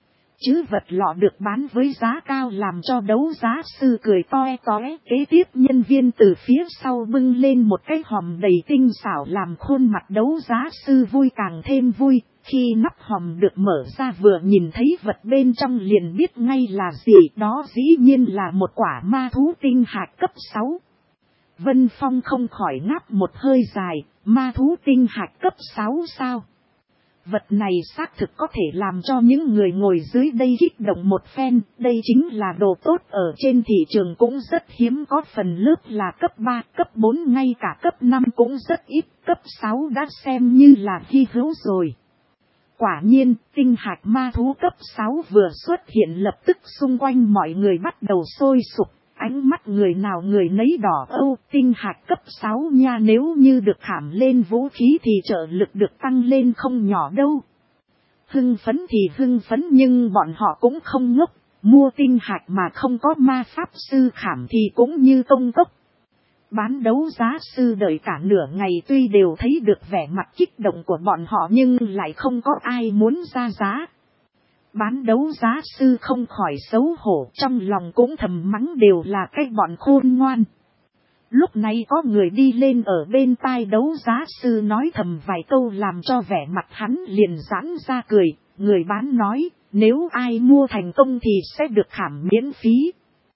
Trữ vật lọ được bán với giá cao làm cho đấu giá sư cười toe tóe. Kế tiếp nhân viên từ phía sau bưng lên một cái hòm đầy tinh xảo làm khuôn mặt đấu giá sư vui càng thêm vui. Khi nắp hòm được mở ra vừa nhìn thấy vật bên trong liền biết ngay là gì, đó dĩ nhiên là một quả ma thú tinh hạch cấp 6. Vân Phong không khỏi ngáp một hơi dài, ma thú tinh hạch cấp 6 sao? Vật này xác thực có thể làm cho những người ngồi dưới đây kích động một phen, đây chính là đồ tốt ở trên thị trường cũng rất hiếm có, phần lớp là cấp 3, cấp 4, ngay cả cấp 5 cũng rất ít, cấp 6 đã xem như là hy hữu rồi. Quả nhiên, tinh hạch ma thú cấp 6 vừa xuất hiện lập tức xung quanh mọi người bắt đầu sôi sục. Ánh mắt người nào người nấy đỏ âu, tinh hạch cấp 6 nha, nếu như được khảm lên vũ khí thì trợ lực được tăng lên không nhỏ đâu. Hưng phấn thì hưng phấn nhưng bọn họ cũng không ngốc, mua tinh hạch mà không có ma pháp sư khảm thì cũng như công cốc. Bán đấu giá sư đợi cả nửa ngày tuy đều thấy được vẻ mặt kích động của bọn họ nhưng lại không có ai muốn ra giá. Bán đấu giá sư không khỏi xấu hổ, trong lòng cũng thầm mắng đều là cái bọn khôn ngoan. Lúc này có người đi lên ở bên tai đấu giá sư nói thầm vài câu làm cho vẻ mặt hắn liền giãn ra cười. Người bán nói, nếu ai mua thành công thì sẽ được khảm miễn phí.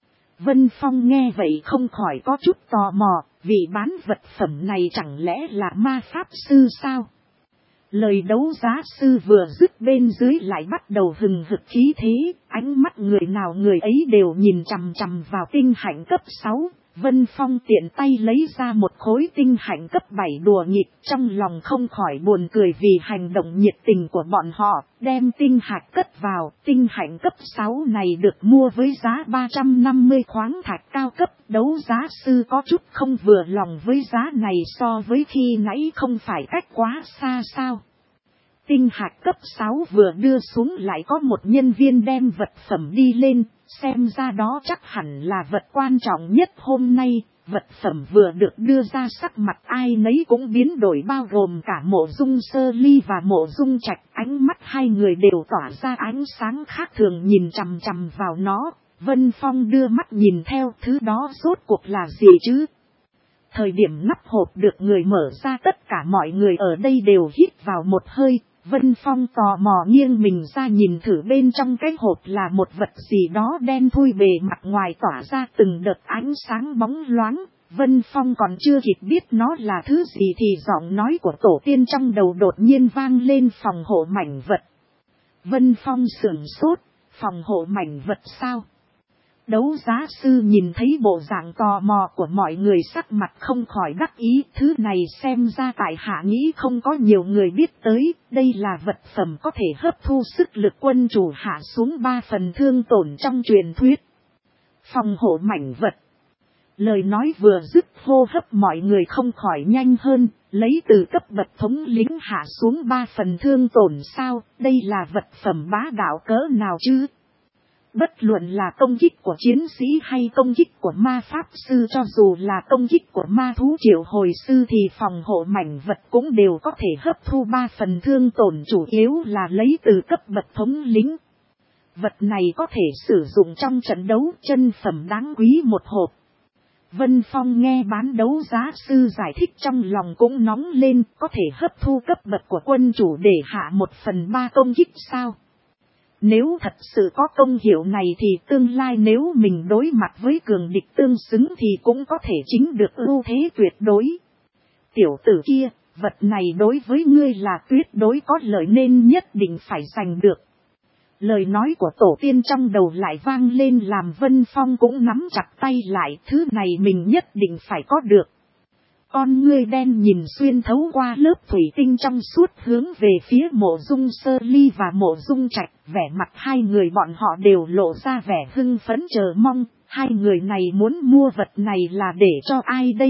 Vân Phong nghe vậy không khỏi có chút tò mò, vì bán vật phẩm này chẳng lẽ là ma pháp sư sao? Lời đấu giá sư vừa dứt bên dưới lại bắt đầu hừng hực khí thế, ánh mắt người nào người ấy đều nhìn chằm chằm vào tinh hạnh cấp 6. Vân Phong tiện tay lấy ra một khối tinh hạnh cấp 7 đùa nghịch, trong lòng không khỏi buồn cười vì hành động nhiệt tình của bọn họ, đem tinh hạch cất vào. Tinh hạnh cấp 6 này được mua với giá 350 khoáng thạch cao cấp, đấu giá sư có chút không vừa lòng với giá này so với khi nãy không phải cách quá xa sao. Tinh hạch cấp 6 vừa đưa xuống lại có một nhân viên đem vật phẩm đi lên, xem ra đó chắc hẳn là vật quan trọng nhất hôm nay. Vật phẩm vừa được đưa ra sắc mặt ai nấy cũng biến đổi, bao gồm cả Mộ Dung Sơ Ly và Mộ Dung Trạch. Ánh mắt hai người đều tỏa ra ánh sáng khác thường nhìn chằm chằm vào nó. Vân Phong đưa mắt nhìn theo, thứ đó rốt cuộc là gì chứ? Thời điểm nắp hộp được người mở ra, tất cả mọi người ở đây đều hít vào một hơi. Vân Phong tò mò nghiêng mình ra nhìn thử, bên trong cái hộp là một vật gì đó đen thui, bề mặt ngoài tỏa ra từng đợt ánh sáng bóng loáng. Vân Phong còn chưa kịp biết nó là thứ gì thì giọng nói của tổ tiên trong đầu đột nhiên vang lên: phòng hộ mảnh vật. Vân Phong sửng sốt, phòng hộ mảnh vật sao? Đấu giá sư nhìn thấy bộ dạng tò mò của mọi người, sắc mặt không khỏi đắc ý. Thứ này xem ra tại hạ nghĩ không có nhiều người biết tới. Đây là vật phẩm có thể hấp thu sức lực quân chủ hạ xuống 3 phần thương tổn trong truyền thuyết. Phòng hộ mảnh vật. Lời nói vừa dứt, hô hấp mọi người không khỏi nhanh hơn. Lấy từ cấp bậc thống lĩnh hạ xuống 3 phần thương tổn sao? Đây là vật phẩm bá đạo cỡ nào chứ? Bất luận là công kích của chiến sĩ hay công kích của ma pháp sư, cho dù là công kích của ma thú triệu hồi sư thì phòng hộ mảnh vật cũng đều có thể hấp thu 3 phần thương tổn, chủ yếu là lấy từ cấp bậc thống lĩnh. Vật này có thể sử dụng trong trận đấu, chân phẩm đáng quý một hộp. Vân Phong nghe bán đấu giá sư giải thích trong lòng cũng nóng lên, có thể hấp thu cấp bậc của quân chủ để hạ 1/3 công kích sao? Nếu thật sự có công hiệu này thì tương lai nếu mình đối mặt với cường địch tương xứng thì cũng có thể chính được ưu thế tuyệt đối. Tiểu tử kia, vật này đối với ngươi là tuyệt đối có lợi nên nhất định phải giành được. Lời nói của tổ tiên trong đầu lại vang lên làm Vân Phong cũng nắm chặt tay lại, thứ này mình nhất định phải có được. Con ngươi đen nhìn xuyên thấu qua lớp thủy tinh trong suốt hướng về phía Mộ Dung Sơ Ly và Mộ Dung Trạch, vẻ mặt hai người bọn họ đều lộ ra vẻ hưng phấn chờ mong. Hai người này muốn mua vật này là để cho ai đây?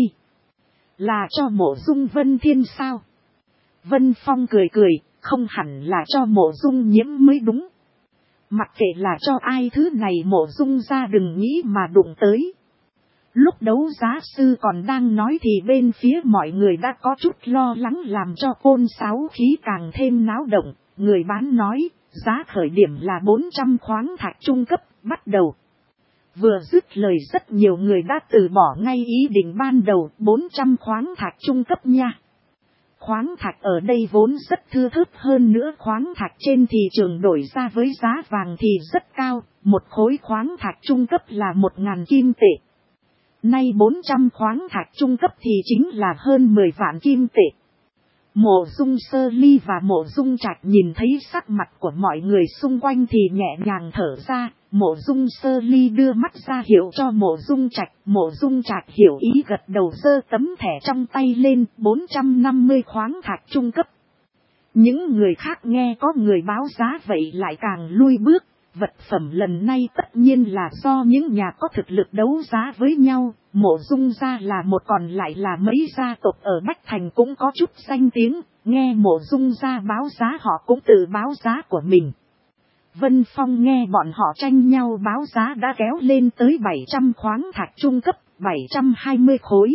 Là cho Mộ Dung Vân Thiên sao? Vân Phong cười cười, không hẳn là cho Mộ Dung Nhiễm mới đúng. Mặc kệ là cho ai, thứ này Mộ Dung ra đừng nghĩ mà đụng tới. Lúc đấu giá sư còn đang nói thì bên phía mọi người đã có chút lo lắng, làm cho côn sáo khí càng thêm náo động. Người bán nói, giá khởi điểm là 400 khoáng thạch trung cấp, bắt đầu. Vừa dứt lời rất nhiều người đã từ bỏ ngay ý định ban đầu, 400 khoáng thạch trung cấp nha. Khoáng thạch ở đây vốn rất thưa thớt, hơn nữa khoáng thạch trên thị trường đổi ra với giá vàng thì rất cao, một khối khoáng thạch trung cấp là 1.000 kim tệ. Nay 400 khoáng thạch trung cấp thì chính là hơn 10 vạn kim tệ. Mộ Dung Sơ Ly và Mộ Dung Trạch nhìn thấy sắc mặt của mọi người xung quanh thì nhẹ nhàng thở ra. Mộ Dung Sơ Ly đưa mắt ra hiệu cho Mộ Dung Trạch. Mộ Dung Trạch hiểu ý gật đầu, giơ tấm thẻ trong tay lên, 450 khoáng thạch trung cấp. Những người khác nghe có người báo giá vậy lại càng lui bước. Vật phẩm lần này tất nhiên là do những nhà có thực lực đấu giá với nhau. Mộ Dung gia là một, còn lại là mấy gia tộc ở Bách Thành cũng có chút danh tiếng. Nghe Mộ Dung gia báo giá họ cũng tự báo giá của mình. Vân Phong nghe bọn họ tranh nhau báo giá đã kéo lên tới 700 khoáng thạch trung cấp, 720 khối.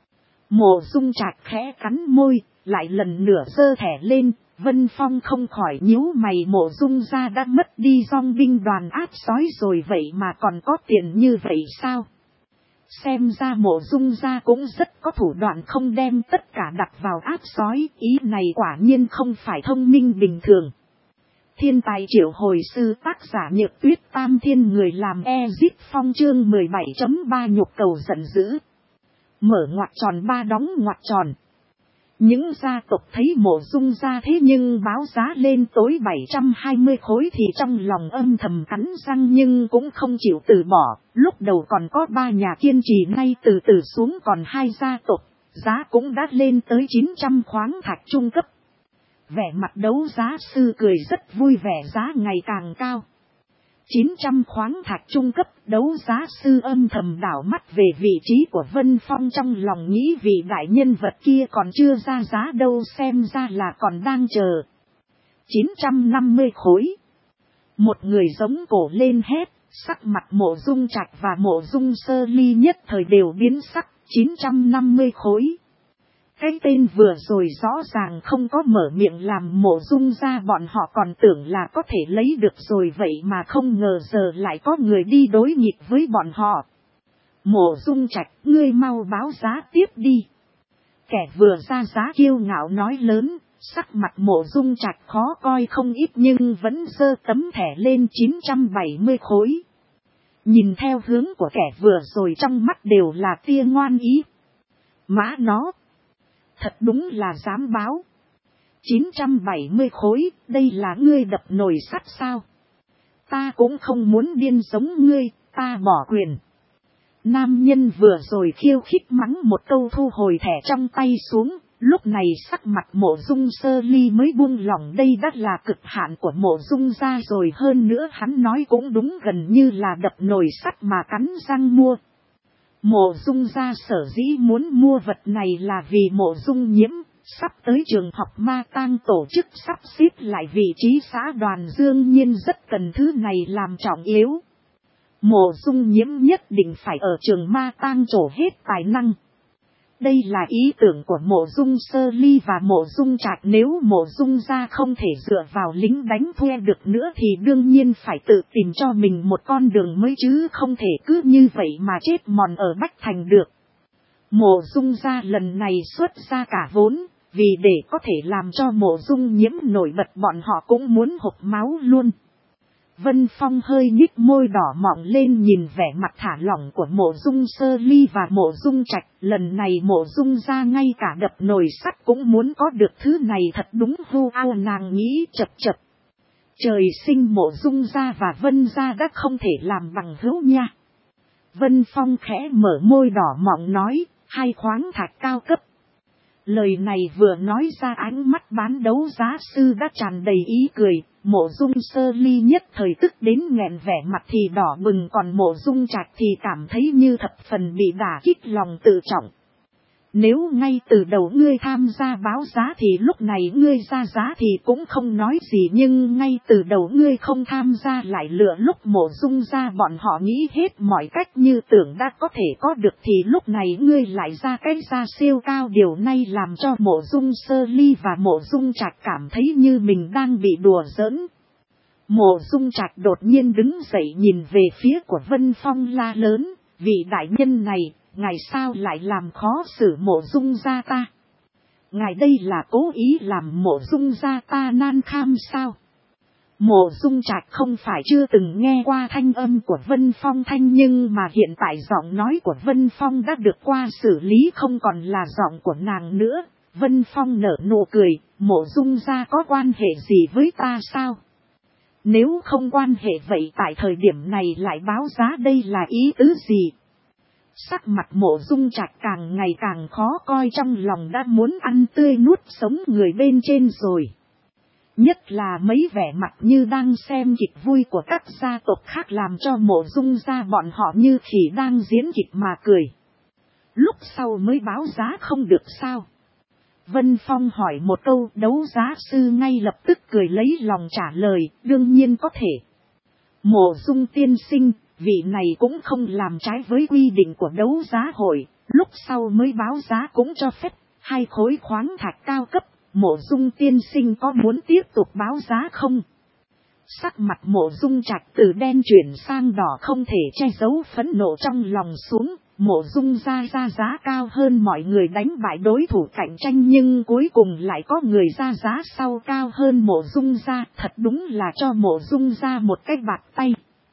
Mộ Dung Trạch khẽ cắn môi, lại lần nữa giơ thẻ lên. Vân Phong không khỏi nhíu mày, Mộ Dung gia đã mất đi dòng binh đoàn áp sói rồi vậy mà còn có tiền như vậy sao? Xem ra Mộ Dung gia cũng rất có thủ đoạn, không đem tất cả đặt vào áp sói, ý này quả nhiên không phải thông minh bình thường. Thiên tài triệu hồi sư, tác giả Nhược Tuyết, Tam Thiên người làm Ezip Phong, chương 17.3 nhục cầu giận dữ. Mở ngoặc tròn 3 đóng ngoặc tròn. Những gia tộc thấy Mộ Dung gia thế nhưng báo giá lên tối 720 khối thì trong lòng âm thầm cắn răng nhưng cũng không chịu từ bỏ. Lúc đầu còn có 3 nhà kiên trì, nay từ từ xuống còn 2 gia tộc, giá cũng đã lên tới 900 khoáng thạch trung cấp. Vẻ mặt đấu giá sư cười rất vui vẻ, giá ngày càng cao. 900 khoáng thạch trung cấp, đấu giá sư âm thầm đảo mắt về vị trí của Vân Phong, trong lòng nghĩ vị đại nhân vật kia còn chưa ra giá đâu, xem ra là còn đang chờ. 950 khối. Một người giống cổ lên hét, sắc mặt Mộ Dung Trạch và Mộ Dung Sơ Ly nhất thời đều biến sắc. 950 khối. Cái tên vừa rồi rõ ràng không có mở miệng làm Mộ Dung gia bọn họ còn tưởng là có thể lấy được rồi, vậy mà không ngờ giờ lại có người đi đối nghịch với bọn họ. Mộ Dung Trạch, ngươi mau báo giá tiếp đi. Kẻ vừa ra giá kiêu ngạo nói lớn, sắc mặt Mộ Dung Trạch khó coi không ít nhưng vẫn giơ tấm thẻ lên 970 khối. Nhìn theo hướng của kẻ vừa rồi trong mắt đều là tia ngoan ý. Mã nó! Thật đúng là dám báo. 970 khối, đây là ngươi đập nồi sắt sao? Ta cũng không muốn điên giống ngươi, ta bỏ quyền. Nam nhân vừa rồi khiêu khích mắng một câu thu hồi thẻ trong tay xuống, lúc này sắc mặt Mộ Dung Sơ Ly mới buông lỏng, đây đã là cực hạn của Mộ Dung gia rồi, hơn nữa hắn nói cũng đúng, gần như là đập nồi sắt mà cắn răng mua. Mộ Dung gia sở dĩ muốn mua vật này là vì Mộ Dung Nhiễm sắp tới trường học ma tang tổ chức sắp xếp lại vị trí xã đoàn, đương nhiên rất cần thứ này làm trọng yếu. Mộ Dung Nhiễm nhất định phải ở trường ma tang trổ hết tài năng. Đây là ý tưởng của Mộ Dung Sơ Ly và Mộ Dung Trạch, nếu Mộ Dung gia không thể dựa vào lính đánh thuê được nữa thì đương nhiên phải tự tìm cho mình một con đường mới chứ không thể cứ như vậy mà chết mòn ở Bách Thành được. Mộ Dung gia lần này xuất ra cả vốn, vì để có thể làm cho Mộ Dung Nhiễm nổi bật bọn họ cũng muốn hộc máu luôn. Vân Phong hơi nhích môi đỏ mọng lên nhìn vẻ mặt thả lỏng của Mộ Dung Sơ Ly và Mộ Dung Trạch, lần này Mộ Dung gia ngay cả đập nồi sắt cũng muốn có được thứ này, thật đúng vu ao, nàng nghĩ chập chập. Trời sinh Mộ Dung gia và Vân gia đã không thể làm bằng hữu nha. Vân Phong khẽ mở môi đỏ mọng nói, 2 khoáng thạch cao cấp. Lời này vừa nói ra ánh mắt bán đấu giá sư đã tràn đầy ý cười. Mộ Dung Sơ Ly nhất thời tức đến nghẹn, vẻ mặt thì đỏ bừng, còn Mộ Dung Trạch thì cảm thấy như thập phần bị đả kích lòng tự trọng. Nếu ngay từ đầu ngươi tham gia báo giá thì lúc này ngươi ra giá thì cũng không nói gì, nhưng ngay từ đầu ngươi không tham gia lại lựa lúc Mộ Dung gia bọn họ nghĩ hết mọi cách như tưởng đã có thể có được thì lúc này ngươi lại ra cái giá siêu cao, điều này làm cho Mộ Dung Sơ Ly và Mộ Dung Trạch cảm thấy như mình đang bị đùa giỡn. Mộ Dung Trạch đột nhiên đứng dậy nhìn về phía của Vân Phong la lớn, vị đại nhân này, ngài sao lại làm khó xử Mộ Dung gia ta? Ngài đây là cố ý làm Mộ Dung gia ta nan kham sao? Mộ Dung Trạch không phải chưa từng nghe qua thanh âm của Vân Phong thanh, nhưng mà hiện tại giọng nói của Vân Phong đã được qua xử lý, không còn là giọng của nàng nữa. Vân Phong nở nụ cười, Mộ Dung gia có quan hệ gì với ta sao? Nếu không quan hệ vậy tại thời điểm này lại báo giá, đây là ý tứ gì? Sắc mặt Mộ Dung Trạch càng ngày càng khó coi, trong lòng đã muốn ăn tươi nuốt sống người bên trên rồi. Nhất là mấy vẻ mặt như đang xem kịch vui của các gia tộc khác làm cho Mộ Dung gia bọn họ như khỉ đang diễn kịch mà cười. Lúc sau mới báo giá không được sao? Vân Phong hỏi một câu, đấu giá sư ngay lập tức cười lấy lòng trả lời, đương nhiên có thể. Mộ Dung tiên sinh, vị này cũng không làm trái với quy định của đấu giá hội, lúc sau mới báo giá cũng cho phép 2 khối khoáng thạch cao cấp. Mộ Dung tiên sinh có muốn tiếp tục báo giá không? Sắc mặt Mộ Dung Trạch từ đen chuyển sang đỏ, không thể che giấu phẫn nộ trong lòng xuống. Mộ Dung ra giá cao hơn mọi người, đánh bại đối thủ cạnh tranh, nhưng cuối cùng lại có người ra giá sau cao hơn Mộ Dung ra, thật đúng là cho Mộ Dung ra một cái bạt tay.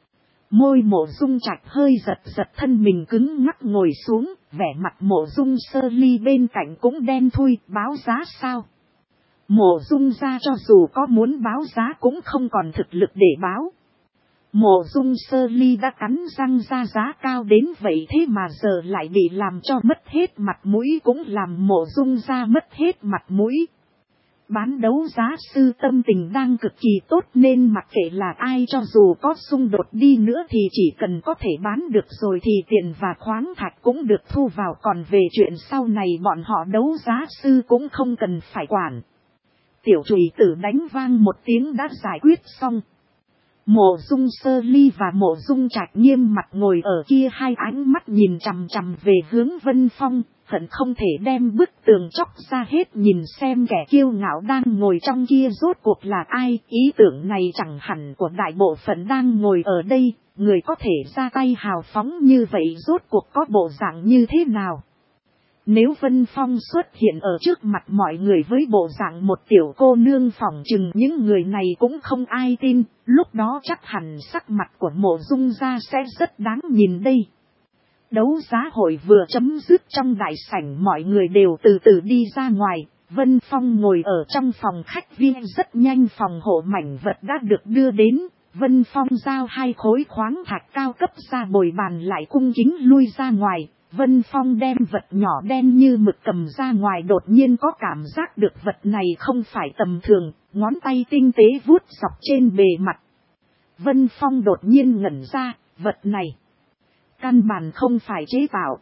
Môi Mộ Dung Trạch hơi giật giật, thân mình cứng ngắc ngồi xuống, vẻ mặt Mộ Dung Sơ Ly bên cạnh cũng đen thui. Báo giá sao? Mộ Dung gia cho dù có muốn báo giá cũng không còn thực lực để báo. Mộ Dung Sơ Ly đã cắn răng ra giá cao đến vậy, thế mà giờ lại bị làm cho mất hết mặt mũi, cũng làm Mộ Dung gia mất hết mặt mũi. Bán đấu giá sư tâm tình đang cực kỳ tốt, nên mặc kệ là ai cho dù có xung đột đi nữa thì chỉ cần có thể bán được rồi thì tiền và khoáng thạch cũng được thu vào, còn về chuyện sau này bọn họ đấu giá sư cũng không cần phải quản. Tiểu chùy tử đánh vang một tiếng đã giải quyết xong. Mộ Dung Sơ Ly và Mộ Dung Trạch nghiêm mặt ngồi ở kia, hai ánh mắt nhìn chằm chằm về hướng Vân Phong, hận không thể đem bức tường chóc ra hết, nhìn xem kẻ kiêu ngạo đang ngồi trong kia rốt cuộc là ai. Ý tưởng này chẳng hẳn của đại bộ phận đang ngồi ở đây, người có thể ra tay hào phóng như vậy rốt cuộc có bộ dạng như thế nào. Nếu Vân Phong xuất hiện ở trước mặt mọi người với bộ dạng một tiểu cô nương, phỏng chừng những người này cũng không ai tin, lúc đó chắc hẳn sắc mặt của Mộ Dung gia sẽ rất đáng nhìn đây. Đấu giá hội vừa chấm dứt, trong đại sảnh mọi người đều từ từ đi ra ngoài. Vân Phong ngồi ở trong phòng khách viên, rất nhanh phòng hộ mảnh vật đã được đưa đến. Vân Phong giao 2 khối khoáng thạch cao cấp ra bồi bàn, lại cung kính lui ra ngoài. Vân Phong đem vật nhỏ đen như mực cầm ra ngoài, đột nhiên có cảm giác được vật này không phải tầm thường, ngón tay tinh tế vuốt dọc trên bề mặt. Vân Phong đột nhiên ngẩn ra, vật này căn bản không phải chế tạo.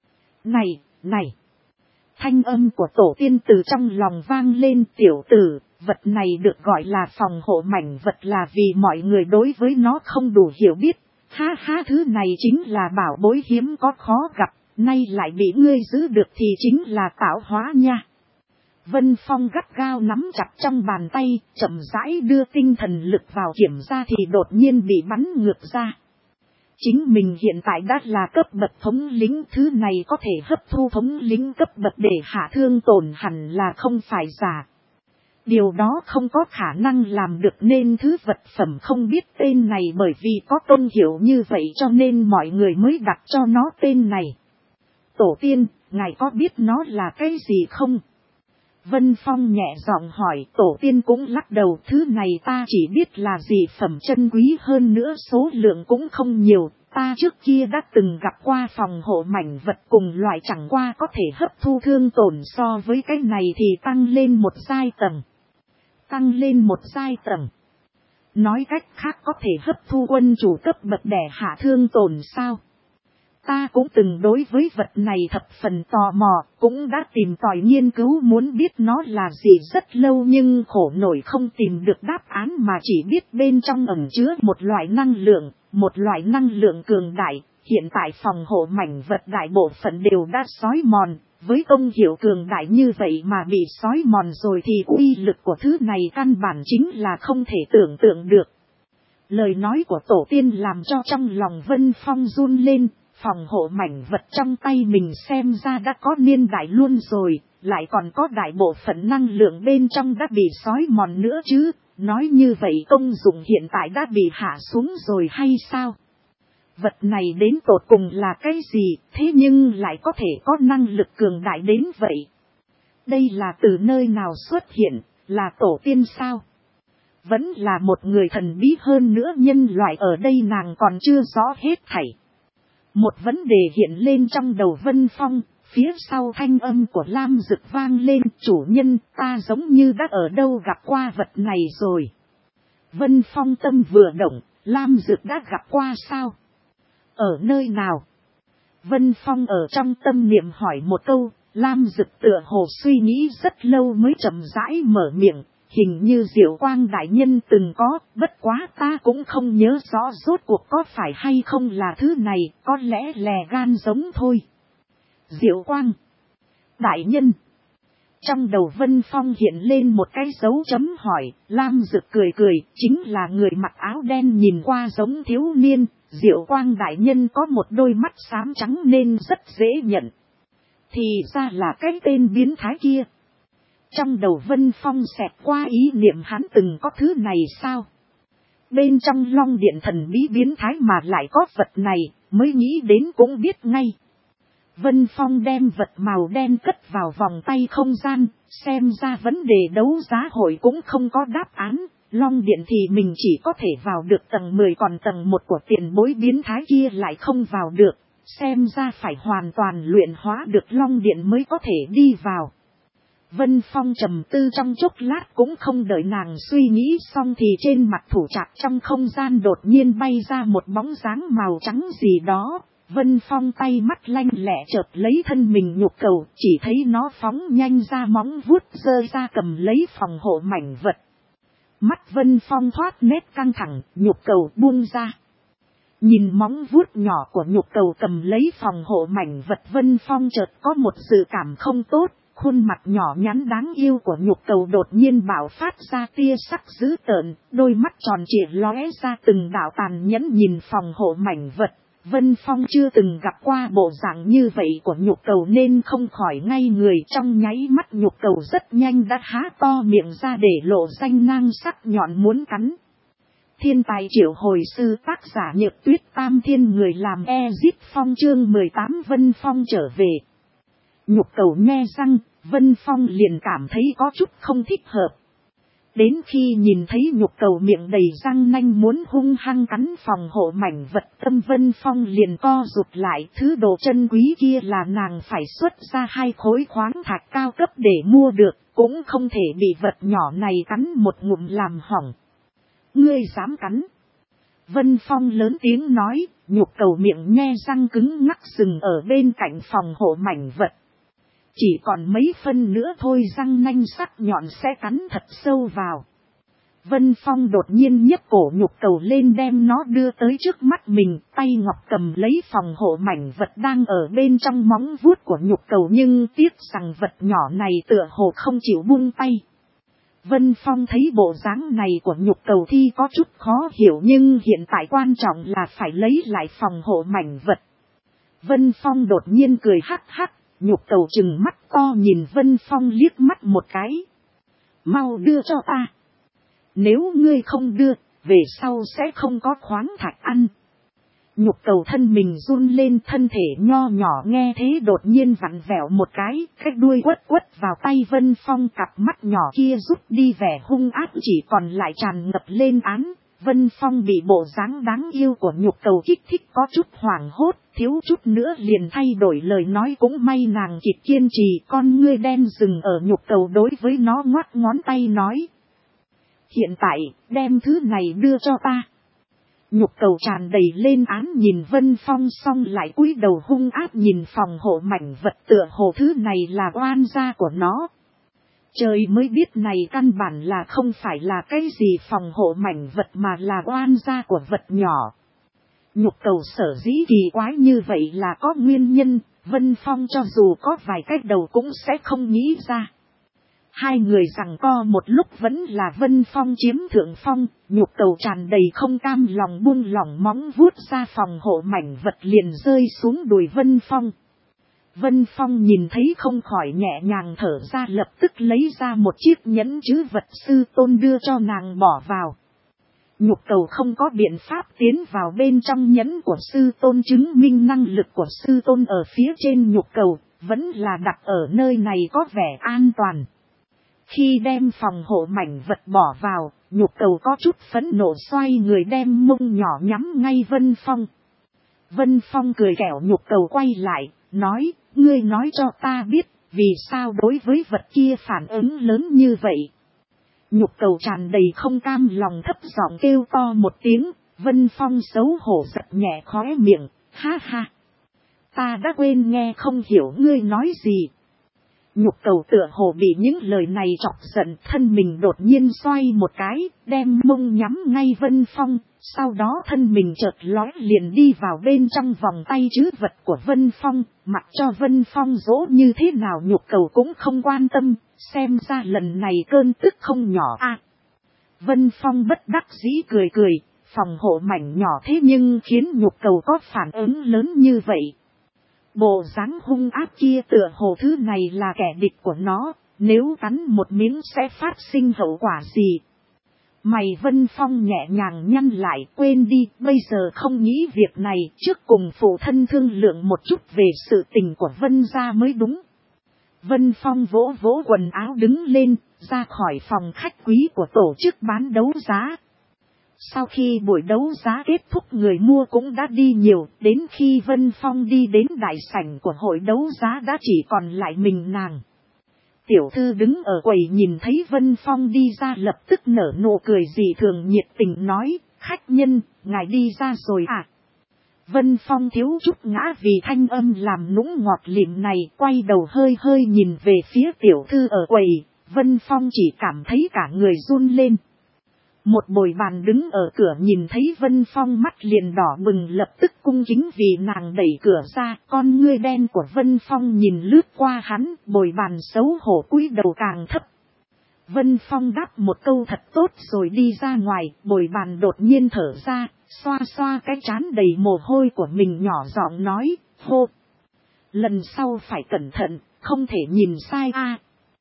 Này! Thanh âm của tổ tiên từ trong lòng vang lên, tiểu tử, vật này được gọi là phòng hộ mảnh vật là vì mọi người đối với nó không đủ hiểu biết. Ha ha, thứ này chính là bảo bối hiếm có khó gặp, nay lại bị ngươi giữ được thì chính là tạo hóa nha. Vân Phong gắt gao nắm chặt trong bàn tay, chậm rãi đưa tinh thần lực vào kiểm tra thì đột nhiên bị bắn ngược ra. Chính mình hiện tại đã là cấp bậc thống lĩnh, thứ này có thể hấp thu thống lĩnh cấp bậc để hạ thương tổn hẳn là không phải giả. Điều đó không có khả năng làm được, nên thứ vật phẩm không biết tên này bởi vì có tôn hiệu như vậy cho nên mọi người mới đặt cho nó tên này. Tổ tiên, ngài có biết nó là cái gì không? Vân Phong nhẹ giọng hỏi. Tổ tiên cũng lắc đầu, thứ này ta chỉ biết là dị phẩm chân quý, hơn nữa số lượng cũng không nhiều. Ta trước kia đã từng gặp qua phòng hộ mảnh vật cùng loại, chẳng qua có thể hấp thu thương tổn, so với cái này thì tăng lên một giai tầng. Tăng lên một giai tầng. Nói cách khác có thể hấp thu quân chủ cấp bậc để hạ thương tổn sao? Ta cũng từng đối với vật này thập phần tò mò, cũng đã tìm tòi nghiên cứu muốn biết nó là gì rất lâu, nhưng khổ nổi không tìm được đáp án, mà chỉ biết bên trong ẩn chứa một loại năng lượng cường đại. Hiện tại phòng hộ mảnh vật đại bộ phận đều đã xói mòn, với công hiệu cường đại như vậy mà bị xói mòn rồi thì uy lực của thứ này căn bản chính là không thể tưởng tượng được. Lời nói của tổ tiên làm cho trong lòng Vân Phong run lên. Phòng hộ mảnh vật trong tay mình xem ra đã có niên đại luôn rồi, lại còn có đại bộ phận năng lượng bên trong đã bị xói mòn nữa chứ. Nói như vậy công dụng hiện tại đã bị hạ xuống rồi hay sao? Vật này đến tột cùng là cái gì, thế nhưng lại có thể có năng lực cường đại đến vậy? Đây là từ nơi nào xuất hiện, là tổ tiên sao? Vẫn là một người thần bí, hơn nữa nhân loại ở đây nàng còn chưa rõ hết thảy. Một vấn đề hiện lên trong đầu Vân Phong, phía sau thanh âm của Lam Dực vang lên, chủ nhân, ta giống như đã ở đâu gặp qua vật này rồi. Vân Phong tâm vừa động, Lam Dực đã gặp qua sao? Ở nơi nào? Vân Phong ở trong tâm niệm hỏi một câu, Lam Dực tựa hồ suy nghĩ rất lâu mới chậm rãi mở miệng. Hình như Diệu Quang đại nhân từng có, bất quá ta cũng không nhớ rõ rốt cuộc có phải hay không là thứ này, có lẽ lè gan giống thôi. Diệu Quang đại nhân. Trong đầu Vân Phong hiện lên một cái dấu chấm hỏi, Lam Dực cười cười, chính là người mặc áo đen nhìn qua giống thiếu niên. Diệu Quang đại nhân có một đôi mắt xám trắng nên rất dễ nhận. Thì ra là cái tên biến thái kia. Trong đầu Vân Phong xẹt qua ý niệm hắn từng có thứ này sao? bên trong long điện thần bí biến thái mà lại có vật này, mới nghĩ đến cũng biết ngay. Vân Phong đem vật màu đen cất vào vòng tay không gian, xem ra vấn đề đấu giá hội cũng không có đáp án. Long điện thì mình chỉ có thể vào được tầng 10, còn tầng 1 của tiền bối biến thái kia lại không vào được. Xem ra phải hoàn toàn luyện hóa được long điện mới có thể đi vào. Vân Phong trầm tư trong chốc lát, cũng không đợi nàng suy nghĩ xong thì trên mặt thủ trạc trong không gian đột nhiên bay ra một bóng dáng màu trắng gì đó. Vân Phong tay mắt lanh lẹ chợt lấy thân mình nhục cầu, chỉ thấy nó phóng nhanh ra móng vuốt giơ ra cầm lấy phòng hộ mảnh vật. Mắt Vân Phong thoát nét căng thẳng, nhục cầu buông ra. Nhìn móng vuốt nhỏ của nhục cầu cầm lấy phòng hộ mảnh vật, Vân Phong chợt có một dự cảm không tốt. Khuôn mặt nhỏ nhắn đáng yêu của nhục cầu đột nhiên bạo phát ra tia sắc dữ tợn, đôi mắt tròn trịa lóe ra từng đạo tàn nhẫn nhìn phòng hộ mảnh vật. Vân Phong chưa từng gặp qua bộ dạng như vậy của nhục cầu nên không khỏi ngay người, trong nháy mắt nhục cầu rất nhanh đã há to miệng ra để lộ ranh nang sắc nhọn muốn cắn. Thiên tài triệu hồi sư, tác giả Nhược Tuyết, Tam Thiên người làm Ezip Phong, chương 18 Vân Phong trở về. Nhục cầu nhe răng, Vân Phong liền cảm thấy có chút không thích hợp. Đến khi nhìn thấy nhục cầu miệng đầy răng nanh muốn hung hăng cắn phòng hộ mảnh vật, tâm Vân Phong liền co rụt lại. Thứ đồ chân quý kia là nàng phải xuất ra 2 khối khoáng thạch cao cấp để mua được, cũng không thể bị vật nhỏ này cắn một ngụm làm hỏng. Ngươi dám cắn? Vân Phong lớn tiếng nói, nhục cầu miệng nhe răng cứng ngắc dừng ở bên cạnh phòng hộ mảnh vật. Chỉ còn mấy phân nữa thôi răng nanh sắc nhọn sẽ cắn thật sâu vào. Vân Phong đột nhiên nhấc cổ nhục cầu lên đem nó đưa tới trước mắt mình, tay ngọc cầm lấy phòng hộ mảnh vật đang ở bên trong móng vuốt của nhục cầu, nhưng tiếc rằng vật nhỏ này tựa hồ không chịu buông tay. Vân Phong thấy bộ dáng này của nhục cầu thì có chút khó hiểu, nhưng hiện tại quan trọng là phải lấy lại phòng hộ mảnh vật. Vân Phong đột nhiên cười hắc hắc. Nhục cầu trừng mắt to nhìn Vân Phong liếc mắt một cái. Mau đưa cho ta. Nếu ngươi không đưa, về sau sẽ không có khoáng thạch ăn. Nhục cầu thân mình run lên, thân thể nho nhỏ nghe thế đột nhiên vặn vẹo một cái đuôi quất quất vào tay Vân Phong, cặp mắt nhỏ kia rút đi vẻ hung ác, chỉ còn lại tràn ngập lên án. Vân Phong bị bộ dáng đáng yêu của nhục cầu kích thích có chút hoảng hốt, thiếu chút nữa liền thay đổi lời nói, cũng may nàng kịp kiên trì. Con ngươi đen dừng ở nhục cầu đối với nó ngoắt ngón tay nói. Hiện tại, đem thứ này đưa cho ta. Nhục cầu tràn đầy lên án nhìn Vân Phong xong lại cúi đầu hung ác nhìn phòng hộ mảnh vật, tựa hồ thứ này là oan gia của nó. Trời mới biết này căn bản là không phải là cái gì phòng hộ mảnh vật mà là oan gia của vật nhỏ. Nhục cầu sở dĩ kỳ quái như vậy là có nguyên nhân, Vân Phong cho dù có vài cách đầu cũng sẽ không nghĩ ra. Hai người giằng co một lúc vẫn là Vân Phong chiếm thượng phong, nhục cầu tràn đầy không cam lòng buông lỏng móng vuốt ra, phòng hộ mảnh vật liền rơi xuống đùi Vân Phong. Vân Phong nhìn thấy không khỏi nhẹ nhàng thở ra, lập tức lấy ra một chiếc nhẫn trữ vật sư tôn đưa cho nàng bỏ vào. Nhục cầu không có biện pháp tiến vào bên trong nhẫn của sư tôn, chứng minh năng lực của sư tôn ở phía trên nhục cầu, vẫn là đặt ở nơi này có vẻ an toàn. Khi đem phòng hộ mảnh vật bỏ vào, nhục cầu có chút phẫn nộ xoay người đem mông nhỏ nhắm ngay Vân Phong. Vân Phong cười kẻo nhục cầu quay lại, nói, ngươi nói cho ta biết, vì sao đối với vật kia phản ứng lớn như vậy. Nhục cầu tràn đầy không cam lòng thấp giọng kêu to một tiếng, Vân Phong xấu hổ giật nhẹ khóe miệng, ha ha. Ta đã quên nghe không hiểu ngươi nói gì. Nhục cầu tựa hồ bị những lời này chọc giận, thân mình đột nhiên xoay một cái, đem mông nhắm ngay Vân Phong, sau đó thân mình chợt lói liền đi vào bên trong vòng tay trữ vật của Vân Phong, mặc cho Vân Phong dỗ như thế nào nhục cầu cũng không quan tâm, xem ra lần này cơn tức không nhỏ a. Vân Phong bất đắc dĩ cười cười, phòng hộ mảnh nhỏ thế nhưng khiến nhục cầu có phản ứng lớn như vậy. Bộ dáng hung ác kia tựa hồ thứ này là kẻ địch của nó, nếu cắn một miếng sẽ phát sinh hậu quả gì. Mày Vân Phong nhẹ nhàng nhăn lại, quên đi, bây giờ không nghĩ việc này, trước cùng phụ thân thương lượng một chút về sự tình của Vân gia mới đúng. Vân Phong vỗ vỗ quần áo đứng lên, ra khỏi phòng khách quý của tổ chức bán đấu giá. Sau khi buổi đấu giá kết thúc người mua cũng đã đi nhiều, đến khi Vân Phong đi đến đại sảnh của hội đấu giá đã chỉ còn lại mình nàng. Tiểu thư đứng ở quầy nhìn thấy Vân Phong đi ra lập tức nở nụ cười dị thường nhiệt tình nói, khách nhân, ngài đi ra rồi à? Vân Phong thiếu chút ngã vì thanh âm làm nũng ngọt lịm này, quay đầu hơi hơi nhìn về phía tiểu thư ở quầy, Vân Phong chỉ cảm thấy cả người run lên. Một bồi bàn đứng ở cửa nhìn thấy Vân Phong mắt liền đỏ bừng lập tức cung kính vì nàng đẩy cửa ra, con ngươi đen của Vân Phong nhìn lướt qua hắn, bồi bàn xấu hổ cúi đầu càng thấp. Vân Phong đáp một câu thật tốt rồi đi ra ngoài, bồi bàn đột nhiên thở ra, xoa xoa cái trán đầy mồ hôi của mình nhỏ giọng nói, hô. Lần sau phải cẩn thận, không thể nhìn sai a.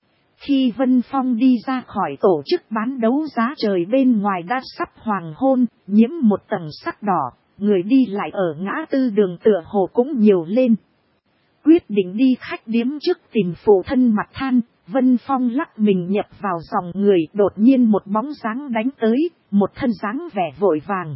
Khi Vân Phong đi ra khỏi tổ chức bán đấu giá trời bên ngoài đã sắp hoàng hôn, nhiễm một tầng sắc đỏ, người đi lại ở ngã tư đường tựa hồ cũng nhiều lên. Quyết định đi khách điếm trước tìm phụ thân mặt than, Vân Phong lắc mình nhập vào dòng người, đột nhiên một bóng dáng đánh tới, một thân dáng vẻ vội vàng.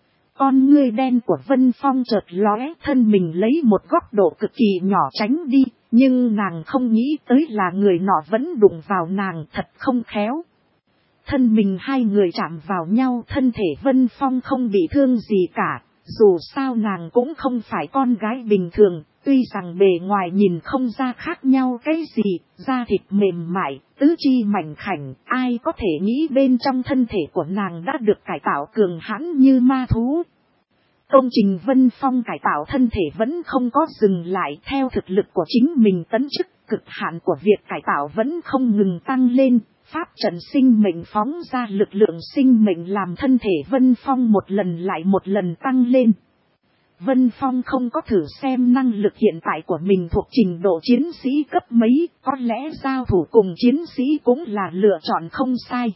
Con ngươi đen của Vân Phong chợt lóe, thân mình lấy một góc độ cực kỳ nhỏ tránh đi, nhưng nàng không nghĩ tới là người nọ vẫn đụng vào nàng, thật không khéo. Thân mình hai người chạm vào nhau, thân thể Vân Phong không bị thương gì cả, dù sao nàng cũng không phải con gái bình thường, tuy rằng bề ngoài nhìn không ra khác nhau cái gì, da thịt mềm mại, tứ chi mảnh khảnh, ai có thể nghĩ bên trong thân thể của nàng đã được cải tạo cường hãn như ma thú. Công trình Vân Phong cải tạo thân thể vẫn không có dừng lại, theo thực lực của chính mình tấn chức, cực hạn của việc cải tạo vẫn không ngừng tăng lên, pháp trận sinh mệnh phóng ra lực lượng sinh mệnh làm thân thể Vân Phong một lần lại một lần tăng lên. Vân Phong không có thử xem năng lực hiện tại của mình thuộc trình độ chiến sĩ cấp mấy, có lẽ giao thủ cùng chiến sĩ cũng là lựa chọn không sai.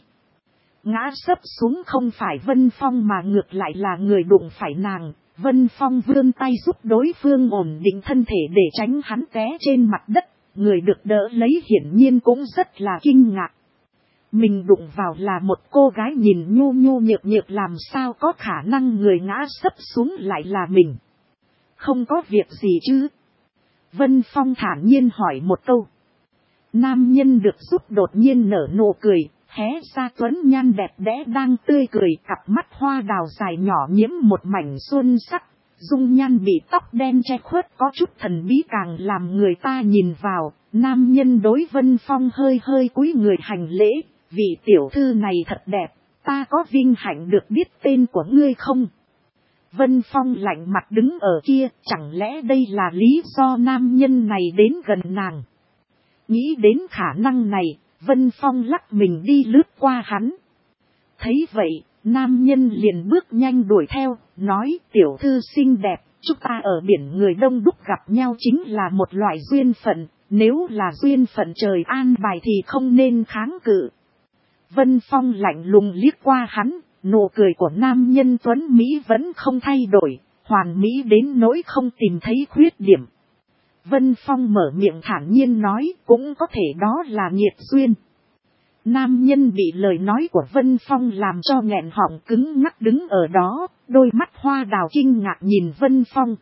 Ngã sấp xuống không phải Vân Phong mà ngược lại là người đụng phải nàng, Vân Phong vươn tay giúp đối phương ổn định thân thể để tránh hắn té trên mặt đất, người được đỡ lấy hiển nhiên cũng rất là kinh ngạc. Mình đụng vào là một cô gái nhìn nhu nhu nhược nhược làm sao có khả năng người ngã sấp xuống lại là mình. Không có việc gì chứ? Vân Phong thản nhiên hỏi một câu. Nam nhân được giúp đột nhiên nở nụ cười, hé ra tuấn nhan đẹp đẽ đang tươi cười, cặp mắt hoa đào dài nhỏ nhiễm một mảnh xuân sắc, dung nhan bị tóc đen che khuất có chút thần bí càng làm người ta nhìn vào. Nam nhân đối Vân Phong hơi hơi cúi người hành lễ, vị tiểu thư này thật đẹp, ta có vinh hạnh được biết tên của ngươi không? Vân Phong lạnh mặt đứng ở kia, chẳng lẽ đây là lý do nam nhân này đến gần nàng? Nghĩ đến khả năng này, Vân Phong lắc mình đi lướt qua hắn. Thấy vậy, nam nhân liền bước nhanh đuổi theo, nói tiểu thư xinh đẹp, chúng ta ở biển người đông đúc gặp nhau chính là một loại duyên phận, nếu là duyên phận trời an bài thì không nên kháng cự. Vân Phong lạnh lùng liếc qua hắn, nụ cười của nam nhân tuấn Mỹ vẫn không thay đổi, hoàn mỹ đến nỗi không tìm thấy khuyết điểm. Vân Phong mở miệng thản nhiên nói cũng có thể đó là nghiệt duyên. Nam nhân bị lời nói của Vân Phong làm cho nghẹn họng cứng ngắc đứng ở đó, đôi mắt hoa đào kinh ngạc nhìn Vân Phong.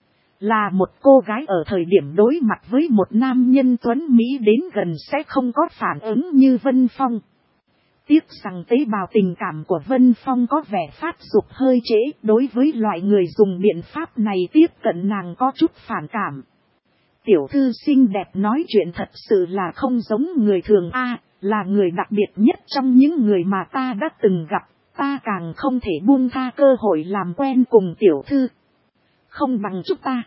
Là một cô gái ở thời điểm đối mặt với một nam nhân tuấn Mỹ đến gần sẽ không có phản ứng như Vân Phong. Tiếc rằng tế bào tình cảm của Vân Phong có vẻ phát dục hơi trễ, đối với loại người dùng biện pháp này tiếp cận nàng có chút phản cảm. Tiểu thư xinh đẹp nói chuyện thật sự là không giống người thường a, là người đặc biệt nhất trong những người mà ta đã từng gặp, ta càng không thể buông tha cơ hội làm quen cùng tiểu thư. Không bằng chúng ta.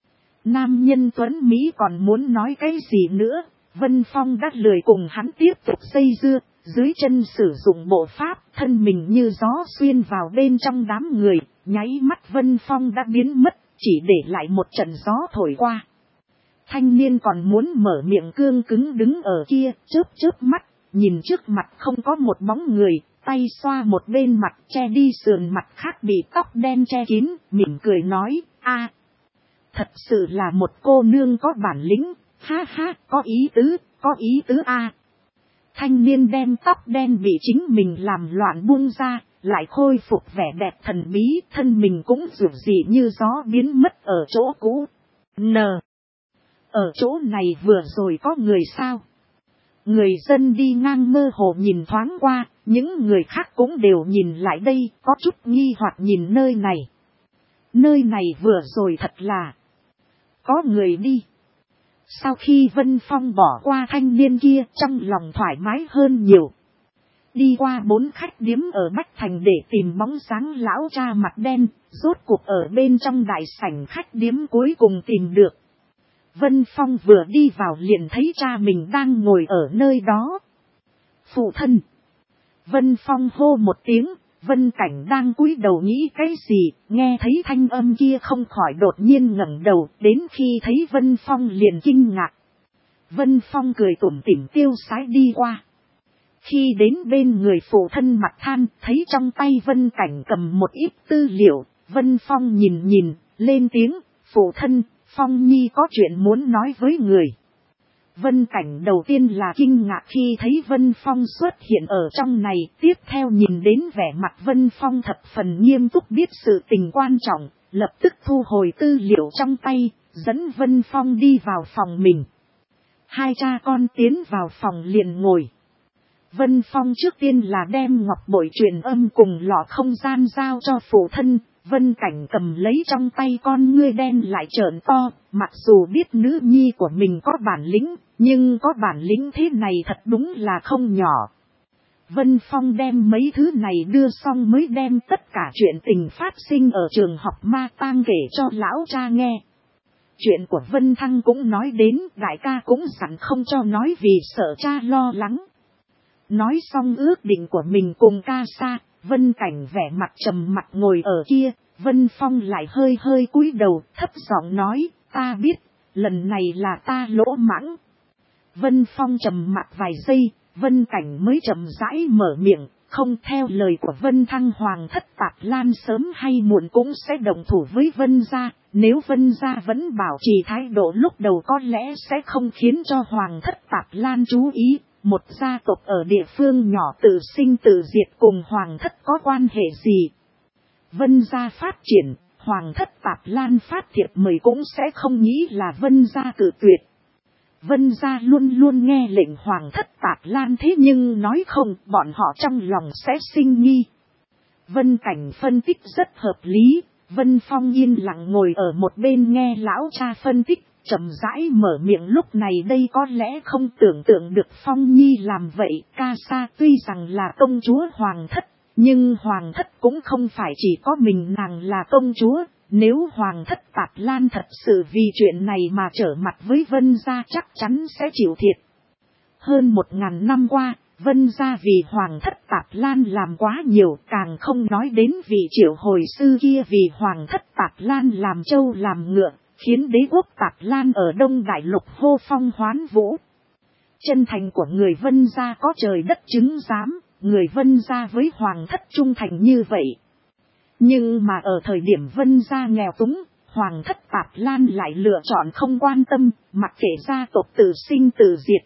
Nam nhân tuấn Mỹ còn muốn nói cái gì nữa, Vân Phong đã lười cùng hắn tiếp tục dây dưa, dưới chân sử dụng bộ pháp, thân mình như gió xuyên vào bên trong đám người, nháy mắt Vân Phong đã biến mất, chỉ để lại một trận gió thổi qua. Thanh niên còn muốn mở miệng cương cứng đứng ở kia, chớp chớp mắt, nhìn trước mặt không có một bóng người, tay xoa một bên mặt che đi sườn mặt khác bị tóc đen che kín, mỉm cười nói, a, thật sự là một cô nương có bản lĩnh, ha ha, có ý tứ a. Thanh niên đem tóc đen bị chính mình làm loạn buông ra, lại khôi phục vẻ đẹp thần bí, thân mình cũng rủ rỉ như gió biến mất ở chỗ cũ. Ở chỗ này vừa rồi có người sao? Người dân đi ngang mơ hồ nhìn thoáng qua, những người khác cũng đều nhìn lại đây, có chút nghi hoặc nhìn nơi này. Nơi này vừa rồi thật là có người đi. Sau khi Vân Phong bỏ qua thanh niên kia, trong lòng thoải mái hơn nhiều. Đi qua 4 khách điếm ở Bách Thành để tìm bóng dáng lão cha mặt đen, rốt cuộc ở bên trong đại sảnh khách điếm cuối cùng tìm được. Vân Phong vừa đi vào liền thấy cha mình đang ngồi ở nơi đó. Phụ thân! Vân Phong hô một tiếng, Vân Cảnh đang cúi đầu nghĩ cái gì, nghe thấy thanh âm kia không khỏi đột nhiên ngẩng đầu, đến khi thấy Vân Phong liền kinh ngạc. Vân Phong cười tủm tỉm tiêu sái đi qua. Khi đến bên người phụ thân mặt than, thấy trong tay Vân Cảnh cầm một ít tư liệu, Vân Phong nhìn, lên tiếng, phụ thân, Phong Nhi có chuyện muốn nói với người. Vân Cảnh đầu tiên là kinh ngạc khi thấy Vân Phong xuất hiện ở trong này, tiếp theo nhìn đến vẻ mặt Vân Phong thập phần nghiêm túc biết sự tình quan trọng, lập tức thu hồi tư liệu trong tay, dẫn Vân Phong đi vào phòng mình. Hai cha con tiến vào phòng liền ngồi. Vân Phong trước tiên là đem ngọc bội truyền âm cùng lọ không gian giao cho phụ thân. Vân Cảnh cầm lấy trong tay con ngươi đen lại trợn to, mặc dù biết nữ nhi của mình có bản lĩnh, nhưng có bản lĩnh thế này thật đúng là không nhỏ. Vân Phong đem mấy thứ này đưa xong mới đem tất cả chuyện tình phát sinh ở trường học Ma Tang kể cho lão cha nghe. Chuyện của Vân Thăng cũng nói đến, đại ca cũng dặn không cho nói vì sợ cha lo lắng. Nói xong ước định của mình cùng ca sa, Vân Cảnh vẻ mặt trầm mặt ngồi ở kia, Vân Phong lại hơi cúi đầu thấp giọng nói, ta biết, lần này là ta lỗ mãng. Vân Phong trầm mặt vài giây, Vân Cảnh mới chậm rãi mở miệng, không theo lời của Vân Thăng Hoàng thất Tạp Lan sớm hay muộn cũng sẽ đồng thủ với Vân gia, nếu Vân gia vẫn bảo trì thái độ lúc đầu có lẽ sẽ không khiến cho Hoàng thất Tạp Lan chú ý. Một gia tộc ở địa phương nhỏ tự sinh tự diệt cùng Hoàng thất có quan hệ gì? Vân gia phát triển, Hoàng thất Tạp Lan phát thiệp mời cũng sẽ không nghĩ là Vân gia cự tuyệt. Vân gia luôn luôn nghe lệnh Hoàng thất Tạp Lan thế nhưng nói không, bọn họ trong lòng sẽ sinh nghi. Vân Cảnh phân tích rất hợp lý, Vân Phong yên lặng ngồi ở một bên nghe lão cha phân tích. Chậm rãi mở miệng lúc này đây có lẽ không tưởng tượng được Phong Nhi làm vậy. Ca sa tuy rằng là công chúa Hoàng thất, nhưng Hoàng thất cũng không phải chỉ có mình nàng là công chúa. Nếu Hoàng thất Tạp Lan thật sự vì chuyện này mà trở mặt với Vân gia chắc chắn sẽ chịu thiệt. Hơn 1000 năm qua, Vân gia vì Hoàng thất Tạp Lan làm quá nhiều, càng không nói đến vị Triệu hồi sư kia vì Hoàng thất Tạp Lan làm trâu làm ngựa. Khiến đế quốc Tạp Lan ở Đông Đại Lục hô phong hoán vũ. Chân thành của người Vân gia có trời đất chứng giám, người Vân gia với Hoàng thất trung thành như vậy. Nhưng mà ở thời điểm Vân gia nghèo túng, Hoàng thất Tạp Lan lại lựa chọn không quan tâm, mặc kệ gia tộc tự sinh tự diệt.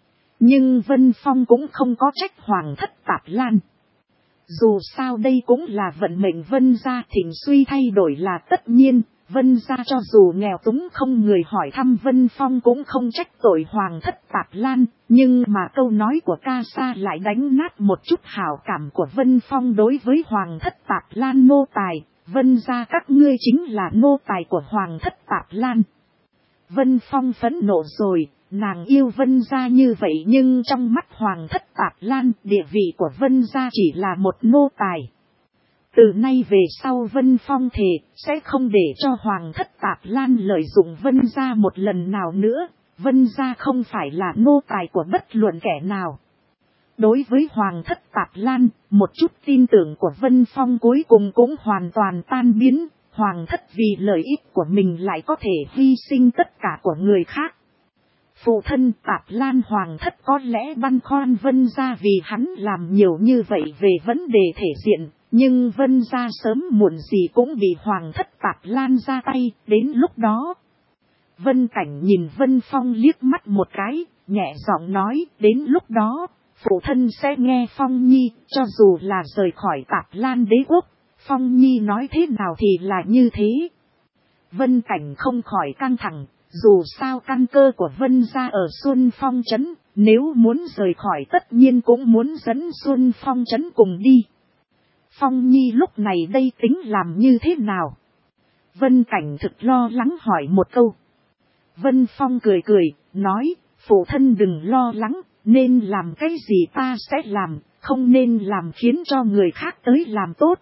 Nhưng Vân Phong cũng không có trách Hoàng thất Tạp Lan. Dù sao đây cũng là vận mệnh Vân gia, thịnh suy thay đổi là tất nhiên. Vân gia cho dù nghèo túng không người hỏi thăm Vân Phong cũng không trách tội Hoàng thất Tạp Lan, nhưng mà câu nói của ca sa lại đánh nát một chút hảo cảm của Vân Phong đối với Hoàng thất Tạp Lan nô tài. Vân gia các ngươi chính là nô tài của Hoàng thất Tạp Lan. Vân Phong phẫn nộ rồi, nàng yêu Vân gia như vậy nhưng trong mắt Hoàng thất Tạp Lan địa vị của Vân gia chỉ là một nô tài. Từ nay về sau Vân Phong thề sẽ không để cho Hoàng thất Tạp Lan lợi dụng Vân gia một lần nào nữa. Vân gia không phải là nô tài của bất luận kẻ nào. Đối với Hoàng thất Tạp Lan, một chút tin tưởng của Vân Phong cuối cùng cũng hoàn toàn tan biến. Hoàng thất vì lợi ích của mình lại có thể hy sinh tất cả của người khác. Phụ thân Tạp Lan Hoàng thất có lẽ băn khoăn Vân gia vì hắn làm nhiều như vậy về vấn đề thể diện, nhưng Vân gia sớm muộn gì cũng bị Hoàng thất Tạp Lan ra tay, đến lúc đó. Vân Cảnh nhìn Vân Phong liếc mắt một cái, nhẹ giọng nói, đến lúc đó, phụ thân sẽ nghe Phong Nhi, cho dù là rời khỏi Tạp Lan đế quốc, Phong Nhi nói thế nào thì là như thế. Vân Cảnh không khỏi căng thẳng, dù sao căn cơ của Vân gia ở Xuân Phong trấn, nếu muốn rời khỏi tất nhiên cũng muốn dẫn Xuân Phong trấn cùng đi. Phong Nhi lúc này đây tính làm như thế nào? Vân Cảnh thực lo lắng hỏi một câu. Vân Phong cười cười, nói, phụ thân đừng lo lắng, nên làm cái gì ta sẽ làm, không nên làm khiến cho người khác tới làm tốt.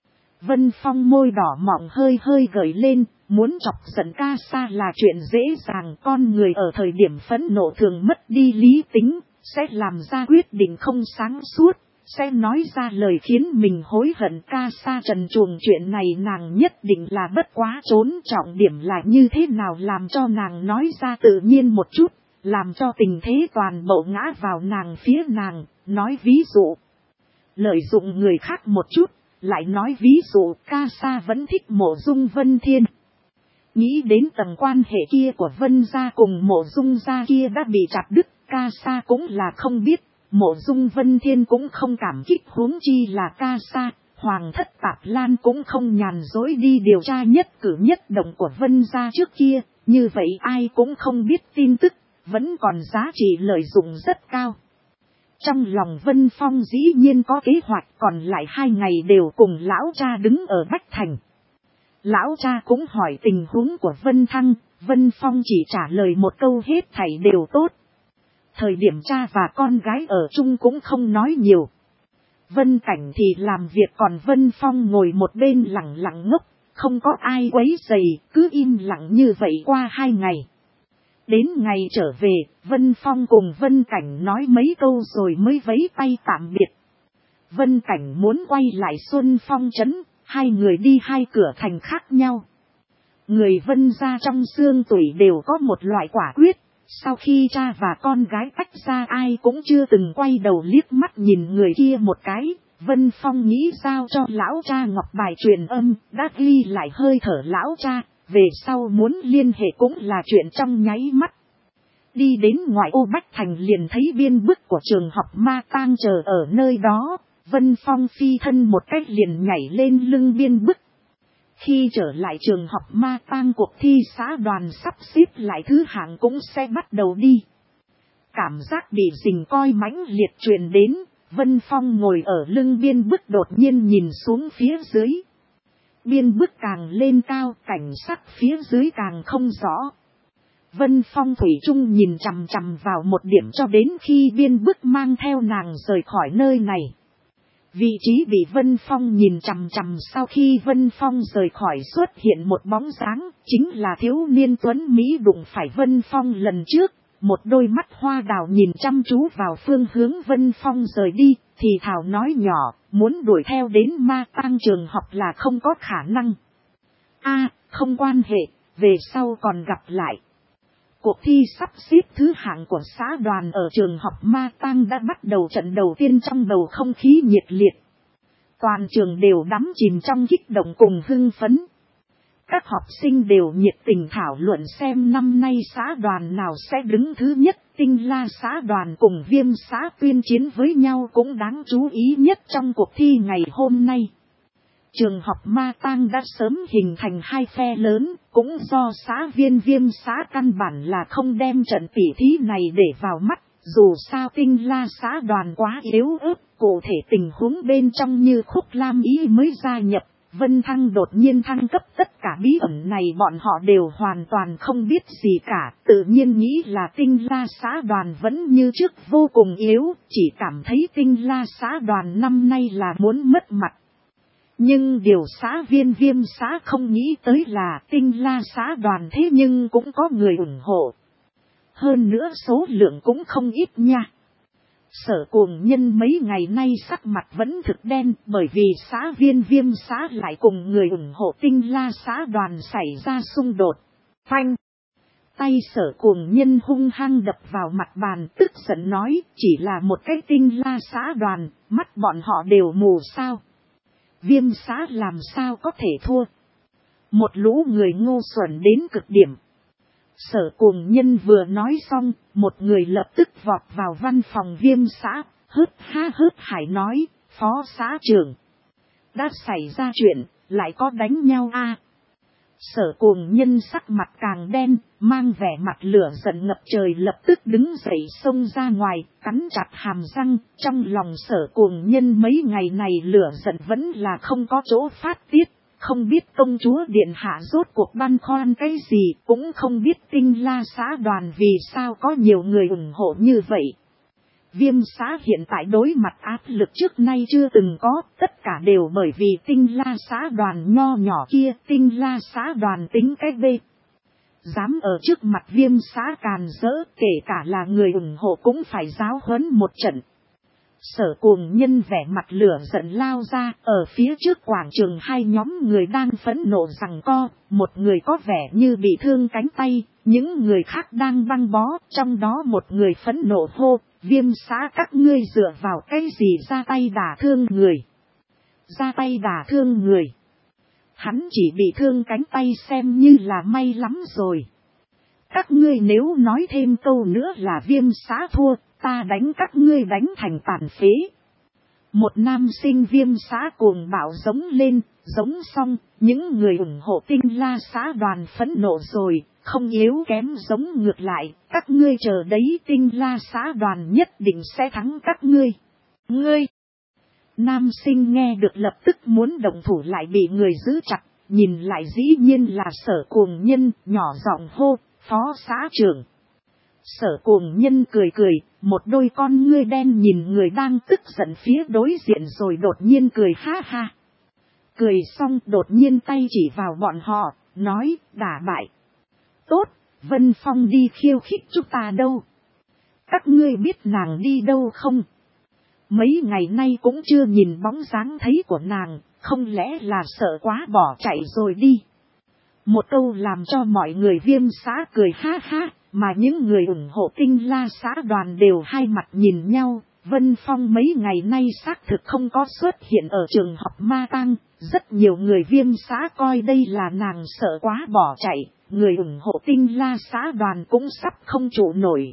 Vân Phong môi đỏ mọng hơi hơi gợi lên, muốn chọc giận ca sa là chuyện dễ dàng, con người ở thời điểm phẫn nộ thường mất đi lý tính, sẽ làm ra quyết định không sáng suốt, sẽ nói ra lời khiến mình hối hận. Ca sa trần truồng chuyện này nàng nhất định là bất quá trốn, trọng điểm là như thế nào làm cho nàng nói ra tự nhiên một chút, làm cho tình thế toàn bộ ngã vào nàng phía nàng, nói ví dụ, lợi dụng người khác một chút. Lại nói ví dụ ca sa vẫn thích Mộ Dung Vân Thiên. Nghĩ đến tầng quan hệ kia của Vân gia cùng Mộ Dung gia kia đã bị chặt đứt, ca sa cũng là không biết, Mộ Dung Vân Thiên cũng không cảm kích, huống chi là ca sa. Hoàng thất Tạp Lan cũng không nhàn dối đi điều tra nhất cử nhất động của Vân gia trước kia, như vậy ai cũng không biết tin tức, vẫn còn giá trị lợi dụng rất cao. Trong lòng Vân Phong dĩ nhiên có kế hoạch, còn lại 2 ngày đều cùng lão cha đứng ở Bách Thành. Lão cha cũng hỏi tình huống của Vân Thăng, Vân Phong chỉ trả lời một câu hết thảy đều tốt. Thời điểm cha và con gái ở chung cũng không nói nhiều. Vân Cảnh thì làm việc, còn Vân Phong ngồi một bên lặng lặng ngốc, không có ai quấy rầy, cứ im lặng như vậy qua 2 ngày. Đến ngày trở về, Vân Phong cùng Vân Cảnh nói mấy câu rồi mới vẫy tay tạm biệt. Vân Cảnh muốn quay lại Xuân Phong trấn, 2 người đi 2 cửa thành khác nhau. Người Vân gia trong xương tủy đều có một loại quả quyết, sau khi cha và con gái tách ra ai cũng chưa từng quay đầu liếc mắt nhìn người kia một cái. Vân Phong nghĩ giao cho lão cha ngọc bài truyền âm, đã ghi lại hơi thở lão cha. Về sau muốn liên hệ cũng là chuyện trong nháy mắt. Đi đến ngoại ô Bách Thành liền thấy biên bức của trường học Ma Tang chờ ở nơi đó. Vân Phong phi thân một cách liền nhảy lên lưng biên bức. Khi trở lại trường học Ma Tang, cuộc thi xã đoàn sắp xếp lại thứ hạng cũng sẽ bắt đầu đi. Cảm giác bị rình coi mãnh liệt truyền đến. Vân Phong ngồi ở lưng biên bức đột nhiên nhìn xuống phía dưới. Biên bức càng lên cao, cảnh sắc phía dưới càng không rõ. Vân Phong thủy chung nhìn chằm chằm vào một điểm cho đến khi biên bức mang theo nàng rời khỏi nơi này. Vị trí bị Vân Phong nhìn chằm chằm, sau khi Vân Phong rời khỏi xuất hiện một bóng dáng, chính là thiếu niên tuấn Mỹ đụng phải Vân Phong lần trước. Một đôi mắt hoa đào nhìn chăm chú vào phương hướng Vân Phong rời đi, thì thào nói nhỏ, muốn đuổi theo đến Ma Tang trường học là không có khả năng. Không quan hệ, về sau còn gặp lại. Cuộc thi sắp xếp thứ hạng của xã đoàn ở trường học Ma Tang đã bắt đầu, trận đầu tiên trong bầu không khí nhiệt liệt. Toàn trường đều đắm chìm trong kích động cùng hưng phấn. Các học sinh đều nhiệt tình thảo luận xem năm nay xã đoàn nào sẽ đứng thứ nhất. Tinh La xã đoàn cùng Viêm xã tuyên chiến với nhau cũng đáng chú ý nhất trong cuộc thi ngày hôm nay. Trường học Ma Tang đã sớm hình thành 2 phe lớn, cũng do xã Viên Viêm xã căn bản là không đem trận tỉ thí này để vào mắt. Dù sao Tinh La xã đoàn quá yếu ớt, cụ thể tình huống bên trong như Khúc Lam Ý mới gia nhập. Vân Thăng đột nhiên thăng cấp, tất cả bí ẩn này bọn họ đều hoàn toàn không biết gì cả, tự nhiên nghĩ là Tinh La xã đoàn vẫn như trước vô cùng yếu, chỉ cảm thấy Tinh La xã đoàn năm nay là muốn mất mặt. Nhưng điều xã Viên Viêm xã không nghĩ tới là Tinh La xã đoàn thế nhưng cũng có người ủng hộ. Hơn nữa số lượng cũng không ít nha. Sở Cuồng Nhân mấy ngày nay sắc mặt vẫn thực đen, bởi vì xã Viên Viêm xã lại cùng người ủng hộ Tinh La xã đoàn xảy ra xung đột. Phanh! Tay Sở Cuồng Nhân hung hăng đập vào mặt bàn, tức giận nói, chỉ là một cái Tinh La xã đoàn, mắt bọn họ đều mù sao. Viêm xã làm sao có thể thua. Một lũ người ngu xuẩn đến cực điểm. Sở Cuồng Nhân vừa nói xong, một người lập tức vọt vào văn phòng Viêm xã, hớt ha hớt hải nói, phó xã trưởng. Đã xảy ra chuyện, lại có đánh nhau a. Sở Cuồng Nhân sắc mặt càng đen, mang vẻ mặt lửa giận ngập trời, lập tức đứng dậy xông ra ngoài, cắn chặt hàm răng. Trong lòng Sở Cuồng Nhân mấy ngày này lửa giận vẫn là không có chỗ phát tiết. Không biết công chúa điện hạ rốt cuộc băn khoăn cái gì, cũng không biết Tinh La xã đoàn vì sao có nhiều người ủng hộ như vậy. Viêm xã hiện tại đối mặt áp lực trước nay chưa từng có, tất cả đều bởi vì Tinh La xã đoàn nho nhỏ kia. Tinh La xã đoàn tính cái bê. Dám ở trước mặt Viêm xã càn rỡ, kể cả là người ủng hộ cũng phải giáo huấn một trận. Sở Cuồng Nhân vẻ mặt lửa giận lao ra, ở phía trước quảng trường hai nhóm người đang phẫn nộ giằng co, một người có vẻ như bị thương cánh tay, những người khác đang băng bó, trong đó một người phẫn nộ hô, Viêm xã các ngươi dựa vào cái gì ra tay đả thương người. Ra tay đả thương người. Hắn chỉ bị thương cánh tay xem như là may lắm rồi. Các ngươi nếu nói thêm câu nữa là Viêm xã thua, ta đánh các ngươi đánh thành tàn phế. Một nam sinh Viêm xã cuồng bạo giống lên, giống xong, những người ủng hộ Tinh La xã đoàn phẫn nộ rồi, không yếu kém giống ngược lại, các ngươi chờ đấy, Tinh La xã đoàn nhất định sẽ thắng các ngươi. Ngươi! Nam sinh nghe được lập tức muốn động thủ lại bị người giữ chặt, nhìn lại dĩ nhiên là Sở Cuồng Nhân, nhỏ giọng hô, phó xã trưởng. Sở Cuồng Nhân cười cười, một đôi con ngươi đen nhìn người đang tức giận phía đối diện rồi đột nhiên cười ha ha. Cười xong đột nhiên tay chỉ vào bọn họ, nói, đả bại. Tốt, Vân Phong đi khiêu khích chúng ta đâu. Các ngươi biết nàng đi đâu không? Mấy ngày nay cũng chưa nhìn bóng dáng thấy của nàng, không lẽ là sợ quá bỏ chạy rồi đi. Một câu làm cho mọi người Viêm xã cười ha ha, mà những người ủng hộ Tinh La xã đoàn đều hai mặt nhìn nhau. Vân Phong mấy ngày nay xác thực không có xuất hiện ở trường học Ma Tang, rất nhiều người Viêm xã coi đây là nàng sợ quá bỏ chạy, người ủng hộ Tinh La xã đoàn cũng sắp không trụ nổi.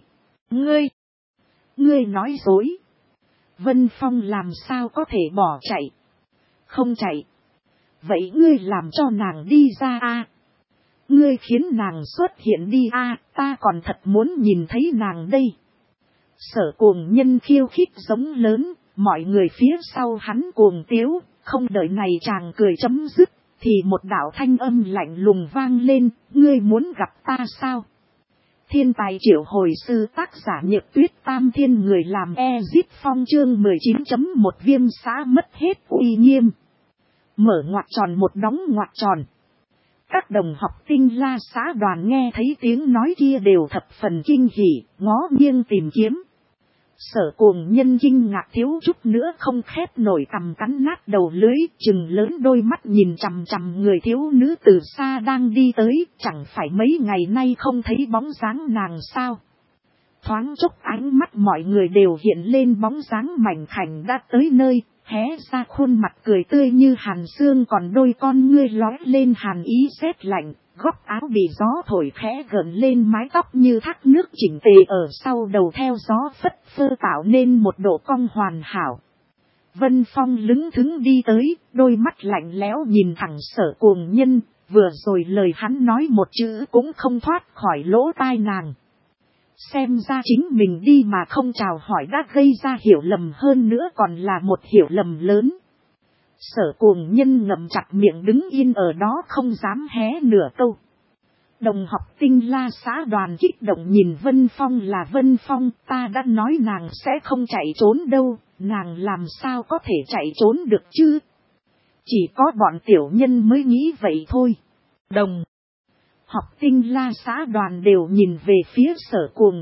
Ngươi nói dối. Vân Phong làm sao có thể bỏ chạy? Không chạy. Vậy ngươi làm cho nàng đi ra a? Ngươi khiến nàng xuất hiện đi a, ta còn thật muốn nhìn thấy nàng đây. Sở Cuồng Nhân khiêu khích giống lớn, mọi người phía sau hắn cuồng tiếu, không đợi này chàng cười chấm dứt, thì một đạo thanh âm lạnh lùng vang lên, ngươi muốn gặp ta sao? Thiên tài triệu hồi sư tác giả Nhược Tuyết Tam Thiên người làm Ezip Phong chương 19.1 Viêm xã mất hết uy nghiêm. Mở ngoặc tròn một đóng ngoặc tròn. Các đồng học Tinh La xã đoàn nghe thấy tiếng nói kia đều thập phần kinh hỉ, ngó nghiêng tìm kiếm. Sở Cuồng Nhân kinh ngạc thiếu chút nữa không khép nổi cằm cắn nát đầu lưới, trừng lớn đôi mắt nhìn chằm chằm người thiếu nữ từ xa đang đi tới, chẳng phải mấy ngày nay không thấy bóng dáng nàng sao. Thoáng chốc ánh mắt mọi người đều hiện lên bóng dáng mảnh khảnh đã tới nơi, hé ra khuôn mặt cười tươi như hàn sương, còn đôi con ngươi lóe lên hàn ý rét lạnh. Góc áo bị gió thổi khẽ gợn lên, mái tóc như thác nước chỉnh tề ở sau đầu theo gió phất phơ tạo nên một độ cong hoàn hảo. Vân Phong lững thững đi tới, đôi mắt lạnh lẽo nhìn thẳng Sở Cuồng Nhân, vừa rồi lời hắn nói một chữ cũng không thoát khỏi lỗ tai nàng. Xem ra chính mình đi mà không chào hỏi đã gây ra hiểu lầm, hơn nữa còn là một hiểu lầm lớn. Sở Cuồng Nhân ngậm chặt miệng đứng yên ở đó không dám hé nửa câu. Đồng học Tinh La xã đoàn kích động nhìn Vân Phong, là Vân Phong, ta đã nói nàng sẽ không chạy trốn đâu, nàng làm sao có thể chạy trốn được chứ? Chỉ có bọn tiểu nhân mới nghĩ vậy thôi. Đồng học Tinh La xã đoàn đều nhìn về phía Sở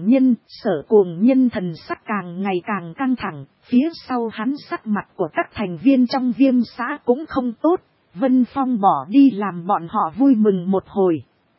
Cuồng Nhân thần sắc càng ngày càng căng thẳng, phía sau hắn sắc mặt của các thành viên trong Viêm xã cũng không tốt, Vân Phong bỏ đi làm bọn họ vui mừng một hồi.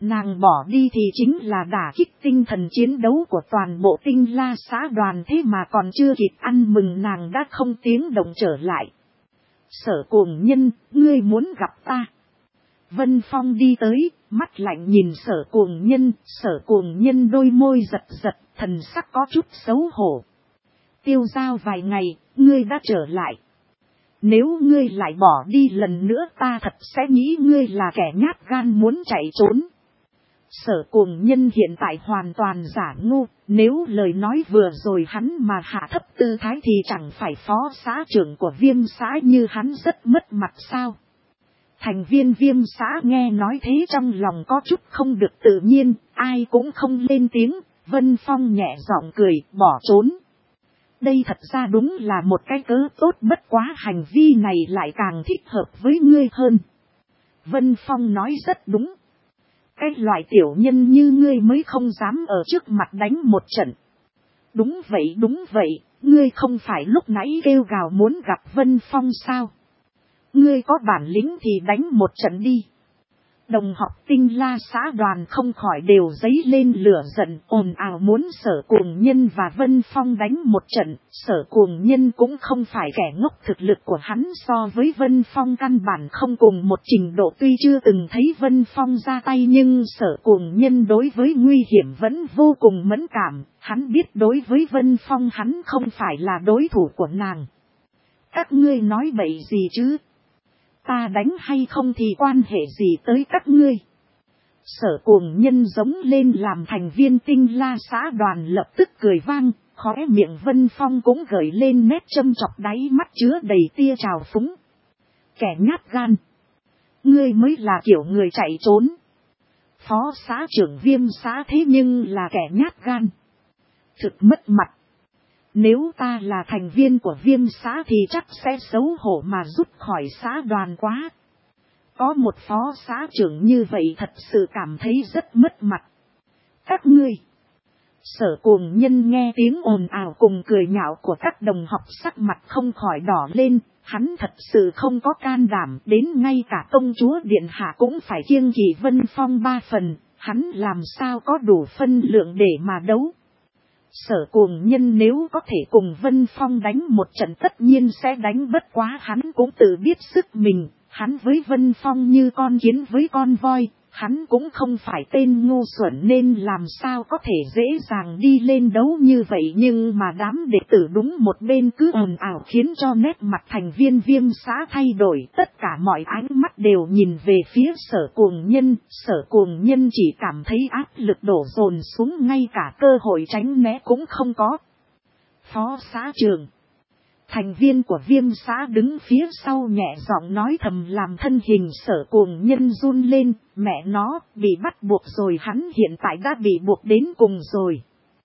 Nàng bỏ đi thì chính là đả kích tinh thần chiến đấu của toàn bộ Tinh La xã đoàn, thế mà còn chưa kịp ăn mừng nàng đã không tiếng động trở lại. Sở Cuồng Nhân, ngươi muốn gặp ta. Vân Phong đi tới, mắt lạnh nhìn Sở Cuồng Nhân, Sở Cuồng Nhân đôi môi giật giật, thần sắc có chút xấu hổ. Tiêu Giao vài ngày, ngươi đã trở lại. Nếu ngươi lại bỏ đi lần nữa ta thật sẽ nghĩ ngươi là kẻ nhát gan muốn chạy trốn. Sở Cuồng Nhân hiện tại hoàn toàn giả ngu, nếu lời nói vừa rồi hắn mà hạ thấp tư thái thì chẳng phải phó xã trưởng của Viêm xã như hắn rất mất mặt sao. Thành viên Viêm xã nghe nói thế trong lòng có chút không được tự nhiên, ai cũng không lên tiếng, Vân Phong nhẹ giọng cười, bỏ trốn. Đây thật ra đúng là một cái cớ tốt, bất quá hành vi này lại càng thích hợp với ngươi hơn. Vân Phong nói rất đúng. Cái loại tiểu nhân như ngươi mới không dám ở trước mặt đánh một trận. Đúng vậy, ngươi không phải lúc nãy kêu gào muốn gặp Vân Phong sao? Ngươi có bản lĩnh thì đánh một trận đi. Đồng học Tinh La xã đoàn không khỏi đều dấy lên lửa giận, ồn ào muốn Sở Cuồng Nhân và Vân Phong đánh một trận. Sở Cuồng Nhân cũng không phải kẻ ngốc, thực lực của hắn so với Vân Phong căn bản không cùng một trình độ, tuy chưa từng thấy Vân Phong ra tay nhưng Sở Cuồng Nhân đối với nguy hiểm vẫn vô cùng mẫn cảm, hắn biết đối với Vân Phong hắn không phải là đối thủ của nàng. Các ngươi nói bậy gì chứ? Ta đánh hay không thì quan hệ gì tới các ngươi? Sở Cuồng Nhân giống lên làm thành viên Tinh La xã đoàn lập tức cười vang, khóe miệng Vân Phong cũng gợi lên nét châm chọc, đáy mắt chứa đầy tia trào phúng. Kẻ nhát gan. Ngươi mới là kiểu người chạy trốn. Phó xã trưởng Viêm xã thế nhưng là kẻ nhát gan. Thực mất mặt. Nếu ta là thành viên của Viêm xã thì chắc sẽ xấu hổ mà rút khỏi xã đoàn quá. Có một phó xã trưởng như vậy thật sự cảm thấy rất mất mặt. Các ngươi. Sở Cuồng Nhân nghe tiếng ồn ào cùng cười nhạo của các đồng học sắc mặt không khỏi đỏ lên. Hắn thật sự không có can đảm, đến ngay cả công chúa điện hạ cũng phải kiêng kỵ Vân Phong 3 phần. Hắn làm sao có đủ phân lượng để mà đấu. Sở Cuồng Nhân nếu có thể cùng Vân Phong đánh một trận tất nhiên sẽ đánh, bất quá hắn cũng tự biết sức mình, hắn với Vân Phong như con kiến với con voi, hắn cũng không phải tên ngu xuẩn nên làm sao có thể dễ dàng đi lên đấu như vậy, nhưng mà đám đệ tử đúng một bên cứ ồn ào khiến cho nét mặt thành viên Viêm xã thay đổi, tất cả mọi ánh mắt đều nhìn về phía Sở Cuồng Nhân. Sở Cuồng Nhân chỉ cảm thấy áp lực đổ dồn xuống, ngay cả cơ hội tránh né cũng không có. Phó xã trưởng, thành viên của Viêm xã đứng phía sau nhẹ giọng nói thầm làm thân hình Sở Cuồng Nhân run lên, mẹ nó, bị bắt buộc rồi, hắn hiện tại đã bị buộc đến cùng rồi.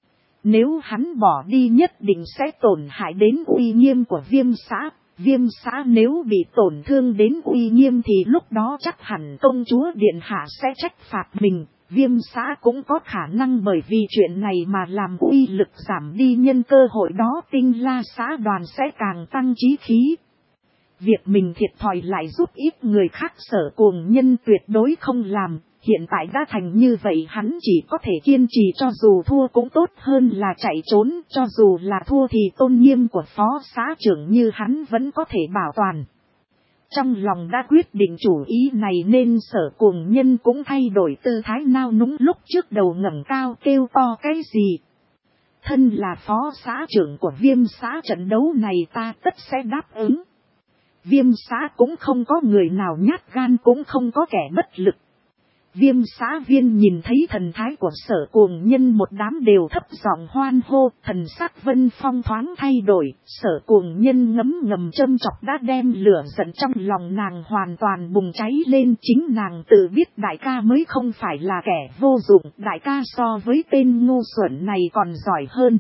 Nếu hắn bỏ đi nhất định sẽ tổn hại đến uy nghiêm của Viêm xã. Viêm xã nếu bị tổn thương đến uy nghiêm thì lúc đó chắc hẳn công chúa điện hạ sẽ trách phạt mình. Viêm xã cũng có khả năng bởi vì chuyện này mà làm uy lực giảm đi, nhân cơ hội đó Tinh La xã đoàn sẽ càng tăng chí khí. Việc mình thiệt thòi lại giúp ít người khác Sở Cuồng Nhân tuyệt đối không làm. Hiện tại đã thành như vậy hắn chỉ có thể kiên trì, cho dù thua cũng tốt hơn là chạy trốn, cho dù là thua thì tôn nghiêm của phó xã trưởng như hắn vẫn có thể bảo toàn. Trong lòng đã quyết định chủ ý này nên Sở Cuồng Nhân cũng thay đổi tư thái nao núng, lúc trước đầu ngẩng cao kêu to cái gì. Thân là phó xã trưởng của Viêm xã, trận đấu này ta tất sẽ đáp ứng. Viêm xã cũng không có người nào nhát gan, cũng không có kẻ bất lực. Viêm xã viên nhìn thấy thần thái của Sở Cuồng Nhân một đám đều thấp giọng hoan hô, thần sắc Vân Phong thoáng thay đổi, Sở Cuồng Nhân ngấm ngầm châm chọc đã đem lửa giận trong lòng nàng hoàn toàn bùng cháy lên, chính nàng tự biết đại ca mới không phải là kẻ vô dụng, đại ca so với tên ngu xuẩn này còn giỏi hơn.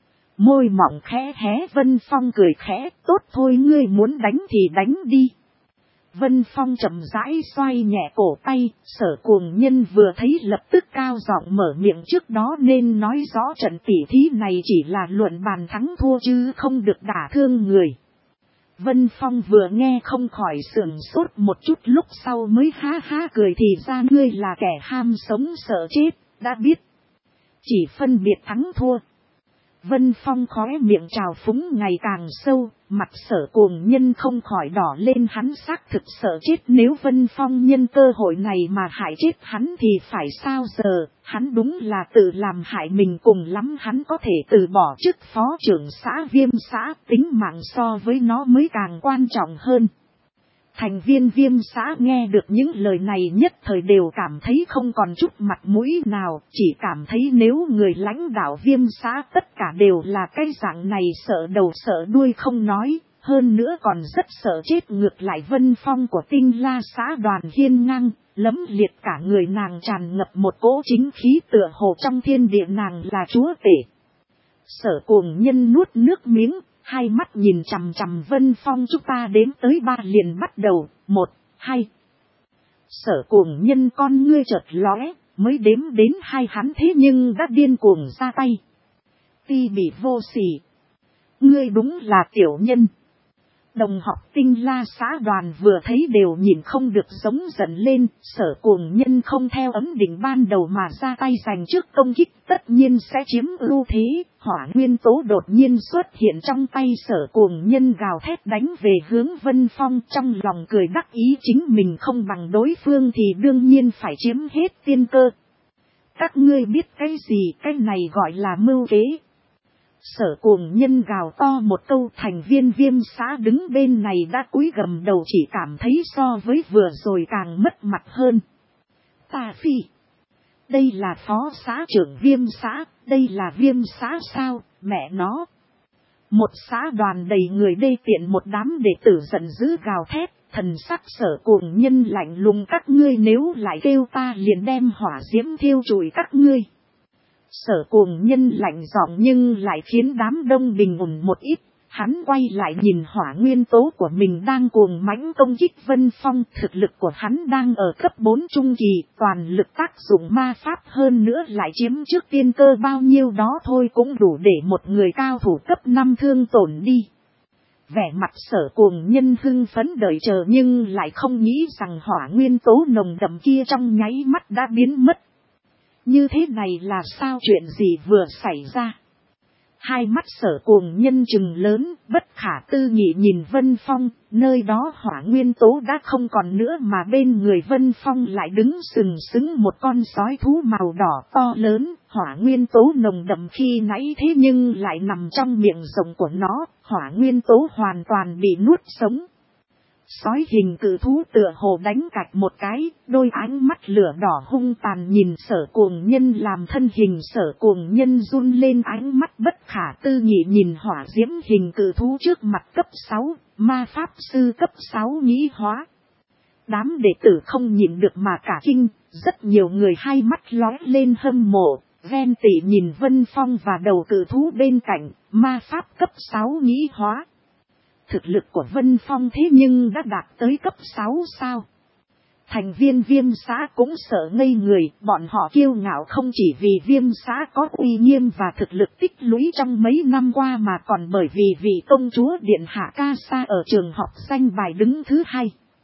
Môi mỏng khẽ hé, Vân Phong cười khẽ, tốt thôi, ngươi muốn đánh thì đánh đi. Vân Phong chậm rãi xoay nhẹ cổ tay, Sở Cuồng Nhân vừa thấy lập tức cao giọng mở miệng, trước đó nên nói rõ trận tỉ thí này chỉ là luận bàn thắng thua chứ không được đả thương người. Vân Phong vừa nghe không khỏi sửng sốt một chút, lúc sau mới ha ha cười, thì ra ngươi là kẻ ham sống sợ chết, đã biết. Chỉ phân biệt thắng thua. Vân Phong khóe miệng trào phúng ngày càng sâu, mặt Sở Cuồng Nhân không khỏi đỏ lên, hắn xác thực sợ chết, nếu Vân Phong nhân cơ hội này mà hại chết hắn thì phải sao giờ, hắn đúng là tự làm hại mình, cùng lắm hắn có thể từ bỏ chức phó trưởng xã Viêm xã, tính mạng so với nó mới càng quan trọng hơn. Thành viên Viêm xã nghe được những lời này nhất thời đều cảm thấy không còn chút mặt mũi nào, chỉ cảm thấy nếu người lãnh đạo Viêm xã tất cả đều là cái dạng này, sợ đầu sợ đuôi không nói, hơn nữa còn rất sợ chết. Ngược lại Vân Phong của Tinh La xã Đoàn hiên ngang, lẫm liệt, cả người nàng tràn ngập một cỗ chính khí, tựa hồ trong thiên địa nàng là chúa tể. Sở Cuồng Nhân nuốt nước miếng, hai mắt nhìn chằm chằm Vân Phong. Chúng ta đếm tới 3 liền bắt đầu, 1, 2. Sở Cuồng Nhân con ngươi chợt lóe, mới đếm đến 2 hắn thế nhưng đã điên cuồng ra tay. Ti bị vô sỉ. Ngươi đúng là tiểu nhân. Đồng học Tinh La xã Đoàn vừa thấy đều nhìn không được giống giận lên. Sở Cuồng Nhân không theo ấm định ban đầu mà ra tay giành trước công kích, tất nhiên sẽ chiếm ưu thế. Hỏa nguyên tố đột nhiên xuất hiện trong tay Sở Cuồng Nhân, gào thét đánh về hướng Vân Phong, trong lòng cười đắc ý, chính mình không bằng đối phương thì đương nhiên phải chiếm hết tiên cơ. Các ngươi biết cái gì, cái này gọi là mưu kế. Sở Cuồng Nhân gào to một câu, thành viên Viêm xã đứng bên này đã cúi gầm đầu, chỉ cảm thấy so với vừa rồi càng mất mặt hơn. Ta phi. Đây là phó xã trưởng Viêm xã, đây là Viêm xã sao, mẹ nó. Một xã đoàn đầy người đê tiện, một đám đệ tử giận dữ gào thét, thần sắc Sở Cuồng Nhân lạnh lùng, các ngươi nếu lại kêu ta liền đem hỏa diễm thiêu trụi các ngươi. Sở Cuồng Nhân lạnh giọng nhưng lại khiến đám đông bình ổn một ít. Hắn quay lại nhìn hỏa nguyên tố của mình đang cuồng mãnh công kích Vân Phong. Thực lực của hắn đang ở cấp 4 trung kỳ, toàn lực tác dụng ma pháp, hơn nữa lại chiếm trước tiên cơ bao nhiêu đó thôi cũng đủ để một người cao thủ cấp 5 thương tổn đi. Vẻ mặt Sở Cuồng Nhân hưng phấn đợi chờ, nhưng lại không nghĩ rằng hỏa nguyên tố nồng đậm kia trong nháy mắt đã biến mất. Như thế này là sao, chuyện gì vừa xảy ra? Hai mắt Sở Cuồng Nhân trừng lớn, bất khả tư nghị nhìn Vân Phong, nơi đó hỏa nguyên tố đã không còn nữa mà bên người Vân Phong lại đứng sừng sững một con sói thú màu đỏ to lớn, hỏa nguyên tố nồng đậm khi nãy thế nhưng lại nằm trong miệng rồng của nó, hỏa nguyên tố hoàn toàn bị nuốt sống. Sói hình cự thú tựa hồ đánh cạch một cái, đôi ánh mắt lửa đỏ hung tàn nhìn Sở Cuồng Nhân, làm thân hình Sở Cuồng Nhân run lên, ánh mắt bất khả tư nghị nhìn hỏa diễm hình cự thú trước mặt. Cấp 6, ma pháp sư cấp 6 nhĩ hóa. Đám đệ tử không nhịn được mà cả kinh, rất nhiều người hai mắt lóe lên hâm mộ, ghen tị nhìn Vân Phong và đầu cự thú bên cạnh, ma pháp cấp 6 nhĩ hóa. Thực lực của Vân Phong thế nhưng đã đạt tới cấp 6 sao? Thành viên Viêm xã cũng sợ ngây người, bọn họ kiêu ngạo không chỉ vì Viêm xã có uy nghiêm và thực lực tích lũy trong mấy năm qua, mà còn bởi vì vị công chúa điện hạ Casa ở trường học danh bài đứng thứ 2.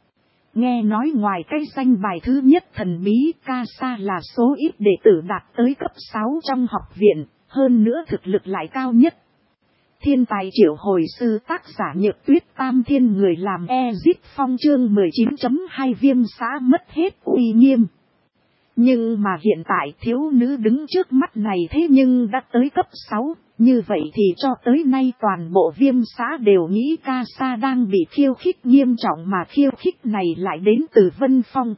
Nghe nói ngoài cái danh bài thứ nhất thần bí, Casa là số ít đệ tử đạt tới cấp 6 trong học viện, hơn nữa thực lực lại cao nhất. Thiên tài triệu hồi sư, tác giả Nhược Tuyết, Tam Thiên người làm Ezip Phong, chương 19.2 Viêm xã mất hết uy nghiêm. Nhưng mà hiện tại thiếu nữ đứng trước mắt này thế nhưng đã tới cấp 6, như vậy thì cho tới nay toàn bộ Viêm xã đều nghĩ Casa đang bị khiêu khích nghiêm trọng, mà khiêu khích này lại đến từ Vân Phong.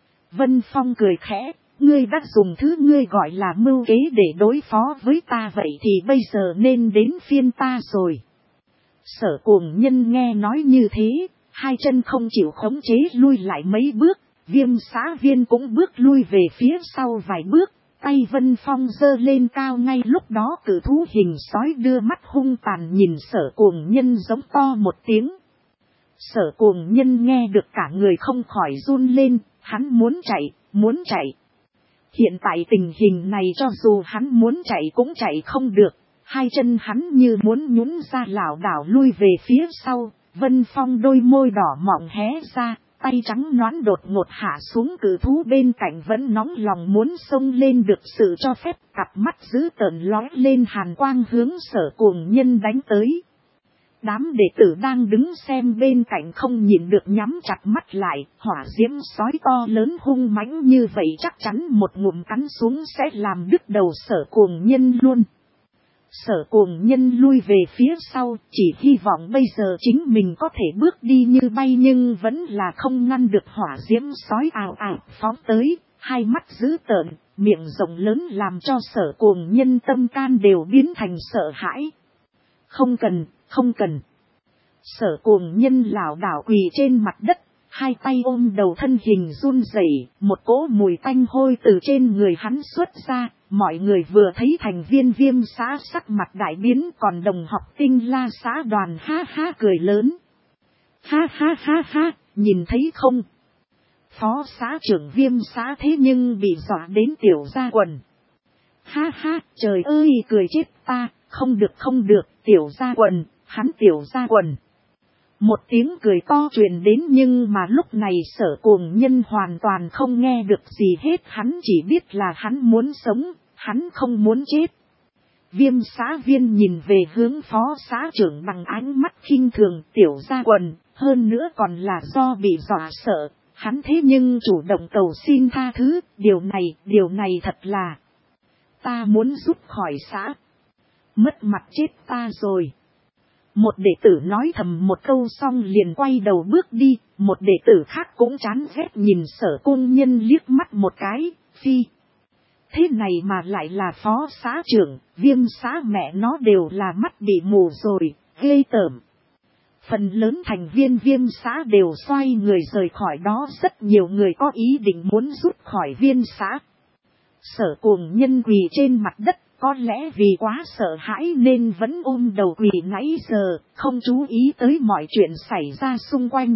Vân Phong cười khẽ. Ngươi đã dùng thứ ngươi gọi là mưu kế để đối phó với ta, vậy thì bây giờ nên đến phiên ta rồi. Sở Cuồng Nhân nghe nói như thế, hai chân không chịu khống chế lui lại mấy bước, Viêm xã viên cũng bước lui về phía sau vài bước, tay Vân Phong giơ lên cao. Ngay lúc đó cự thú hình sói đưa mắt hung tàn nhìn Sở Cuồng Nhân giống to một tiếng. Sở Cuồng Nhân nghe được cả người không khỏi run lên, hắn muốn chạy. Hiện tại tình hình này cho dù hắn muốn chạy cũng chạy không được, hai chân hắn như muốn nhũn ra lảo đảo lui về phía sau, Vân Phong đôi môi đỏ mọng hé ra, tay trắng nõn đột ngột hạ xuống cử thú bên cạnh vẫn nóng lòng muốn xông lên được sự cho phép, cặp mắt dữ tợn lóe lên hàn quang hướng Sở Cuồng Nhân đánh tới. Đám đệ tử đang đứng xem bên cạnh không nhìn được nhắm chặt mắt lại, hỏa diễm sói to lớn hung mãnh như vậy chắc chắn một ngụm cắn xuống sẽ làm đứt đầu Sở Cuồng Nhân luôn. Sở Cuồng Nhân lui về phía sau, chỉ hy vọng bây giờ chính mình có thể bước đi như bay nhưng vẫn là không ngăn được hỏa diễm sói ào ào phóng tới, hai mắt dữ tợn, miệng rộng lớn làm cho Sở Cuồng Nhân tâm can đều biến thành sợ hãi. Không cần, không cần. Sở Cuồng Nhân lảo đảo quỳ trên mặt đất, hai tay ôm đầu thân hình run rẩy, một cỗ mùi tanh hôi từ trên người hắn xuất ra. Mọi người vừa thấy thành viên Viêm xã sắc mặt đại biến, còn đồng học Tinh La xã đoàn ha ha cười lớn. Ha ha ha ha, nhìn thấy không? Phó xã trưởng Viêm xã thế nhưng bị dọa đến tiểu ra quần. Ha ha, trời ơi cười chết ta, không được không được, tiểu ra quần, hắn tiểu ra quần. Một tiếng cười to truyền đến nhưng mà lúc này Sở Cuồng Nhân hoàn toàn không nghe được gì hết, hắn chỉ biết là hắn muốn sống, hắn không muốn chết. Viêm xã Viên nhìn về hướng phó xã trưởng bằng ánh mắt khinh thường, tiểu ra quần, hơn nữa còn là do bị dọa sợ, hắn thế nhưng chủ động cầu xin tha thứ, điều này thật là, ta muốn rút khỏi xã, mất mặt chết ta rồi. Một đệ tử nói thầm một câu xong liền quay đầu bước đi, một đệ tử khác cũng chán ghét nhìn Sở Cuồng Nhân liếc mắt một cái, phi. Thế này mà lại là phó xã trưởng, Viêm xã mẹ nó đều là mắt bị mù rồi, ghê tởm. Phần lớn thành viên Viêm xã đều xoay người rời khỏi đó, rất nhiều người có ý định muốn rút khỏi Viêm xã. Sở Cuồng Nhân quỳ trên mặt đất. Có lẽ vì quá sợ hãi nên vẫn ôm đầu quỳ nãy giờ, không chú ý tới mọi chuyện xảy ra xung quanh.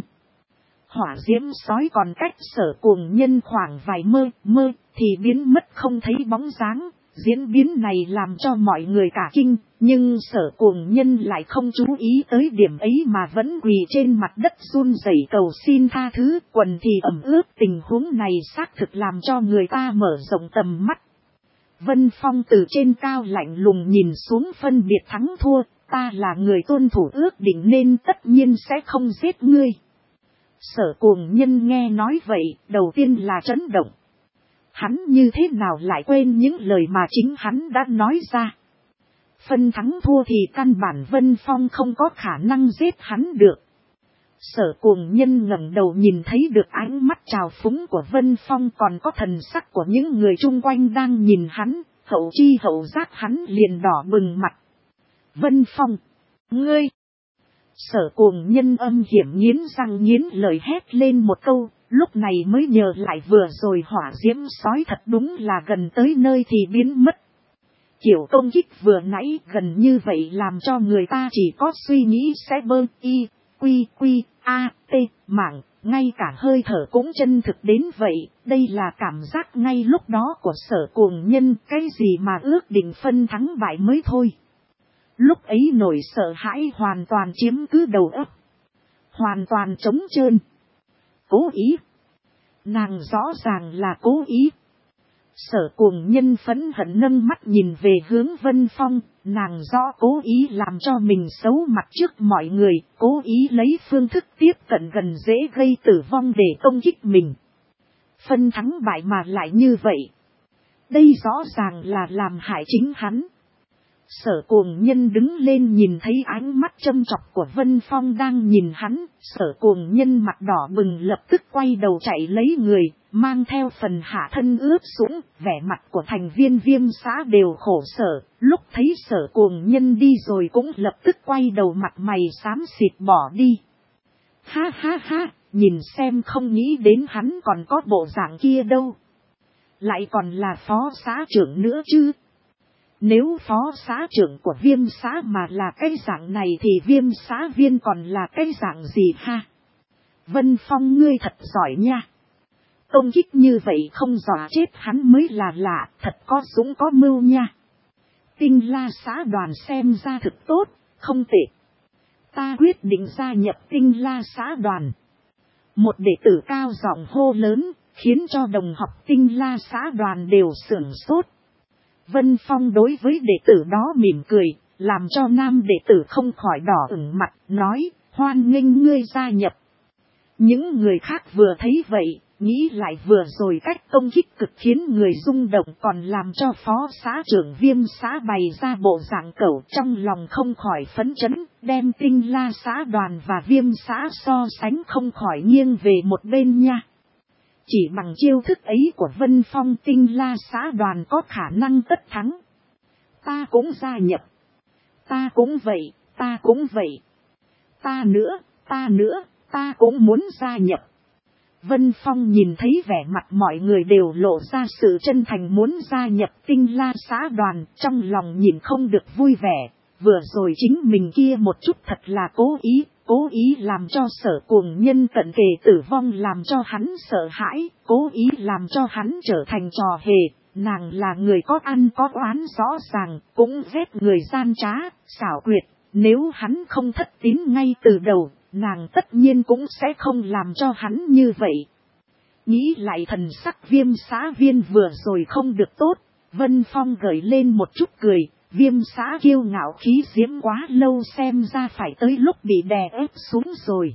Hỏa diễm sói còn cách Sở Cuồng Nhân khoảng vài mơ thì biến mất không thấy bóng dáng. Diễn biến này làm cho mọi người cả kinh, nhưng Sở Cuồng Nhân lại không chú ý tới điểm ấy mà vẫn quỳ trên mặt đất run rẩy cầu xin tha thứ, quần thì ẩm ướt. Tình huống này xác thực làm cho người ta mở rộng tầm mắt. Vân Phong từ trên cao lạnh lùng nhìn xuống phân biệt thắng thua, ta là người tuân thủ ước định nên tất nhiên sẽ không giết ngươi. Sở Cuồng Nhân nghe nói vậy, đầu tiên là chấn động. Hắn như thế nào lại quên những lời mà chính hắn đã nói ra. Phân thắng thua thì căn bản Vân Phong không có khả năng giết hắn được. Sở Cuồng Nhân ngẩng đầu nhìn thấy được ánh mắt trào phúng của Vân Phong, còn có thần sắc của những người chung quanh đang nhìn hắn, hậu chi hậu giác hắn liền đỏ bừng mặt. Vân Phong, ngươi! Sở Cuồng Nhân âm hiểm nghiến răng nghiến lời hét lên một câu, lúc này mới nhớ lại vừa rồi hỏa diễm sói thật đúng là gần tới nơi thì biến mất. Kiểu công kích vừa nãy gần như vậy làm cho người ta chỉ có suy nghĩ sẽ bơ y. Quy, mảng, ngay cả hơi thở cũng chân thực đến vậy, đây là cảm giác ngay lúc đó của Sở Cuồng Nhân, cái gì mà ước định phân thắng bại mới thôi. Lúc ấy nỗi sợ hãi hoàn toàn chiếm cứ đầu óc, hoàn toàn trống trơn. Cố ý, nàng rõ ràng là cố ý. Sở Cuồng Nhân phẫn hận nâng mắt nhìn về hướng Vân Phong, nàng rõ cố ý làm cho mình xấu mặt trước mọi người, cố ý lấy phương thức tiếp cận gần dễ gây tử vong để công kích mình. Phân thắng bại mà lại như vậy. Đây rõ ràng là làm hại chính hắn. Sở Cuồng Nhân đứng lên nhìn thấy ánh mắt châm chọc của Vân Phong đang nhìn hắn, Sở Cuồng Nhân mặt đỏ bừng lập tức quay đầu chạy lấy người, mang theo phần hạ thân ướt sũng, vẻ mặt của thành viên Viêm xã đều khổ sở, lúc thấy Sở Cuồng Nhân đi rồi cũng lập tức quay đầu mặt mày xám xịt bỏ đi. Ha ha ha, nhìn xem không nghĩ đến hắn còn có bộ dạng kia đâu. Lại còn là phó xã trưởng nữa chứ. Nếu phó xã trưởng của Viêm xã mà là cái dạng này thì Viêm xã Viên còn là cái dạng gì ha? Vân Phong ngươi thật giỏi nha. Công kích như vậy không dọa chết hắn mới là lạ, thật có dũng có mưu nha. Tinh La xã đoàn xem ra thực tốt, không tệ. Ta quyết định gia nhập Tinh La xã đoàn. Một đệ tử cao giọng hô lớn, khiến cho đồng học Tinh La xã đoàn đều sửng sốt. Vân Phong đối với đệ tử đó mỉm cười, làm cho nam đệ tử không khỏi đỏ ửng mặt, nói, hoan nghênh ngươi gia nhập. Những người khác vừa thấy vậy, nghĩ lại vừa rồi cách công kích cực khiến người rung động, còn làm cho phó xã trưởng Viêm xã bày ra bộ dạng cẩu, trong lòng không khỏi phấn chấn, đem Tinh La xã đoàn và Viêm xã so sánh không khỏi nghiêng về một bên nha. Chỉ bằng chiêu thức ấy của Vân Phong, Tinh La xã đoàn có khả năng tất thắng. Ta cũng gia nhập. Ta cũng vậy, ta cũng vậy. Ta nữa, ta cũng muốn gia nhập. Vân Phong nhìn thấy vẻ mặt mọi người đều lộ ra sự chân thành muốn gia nhập Tinh La xã đoàn, trong lòng nhìn không được vui vẻ. Vừa rồi chính mình kia một chút thật là cố ý làm cho Sở Cuồng Nhân cận kề tử vong, làm cho hắn sợ hãi, cố ý làm cho hắn trở thành trò hề. Nàng là người có ăn có oán rõ ràng, cũng ghét người gian trá, xảo quyệt. Nếu hắn không thất tín ngay từ đầu, nàng tất nhiên cũng sẽ không làm cho hắn như vậy. Nghĩ lại thần sắc Viêm xã Viên vừa rồi không được tốt, Vân Phong gợi lên một chút cười. Viêm xã kiêu ngạo khí diễm quá lâu, xem ra phải tới lúc bị đè ép xuống rồi.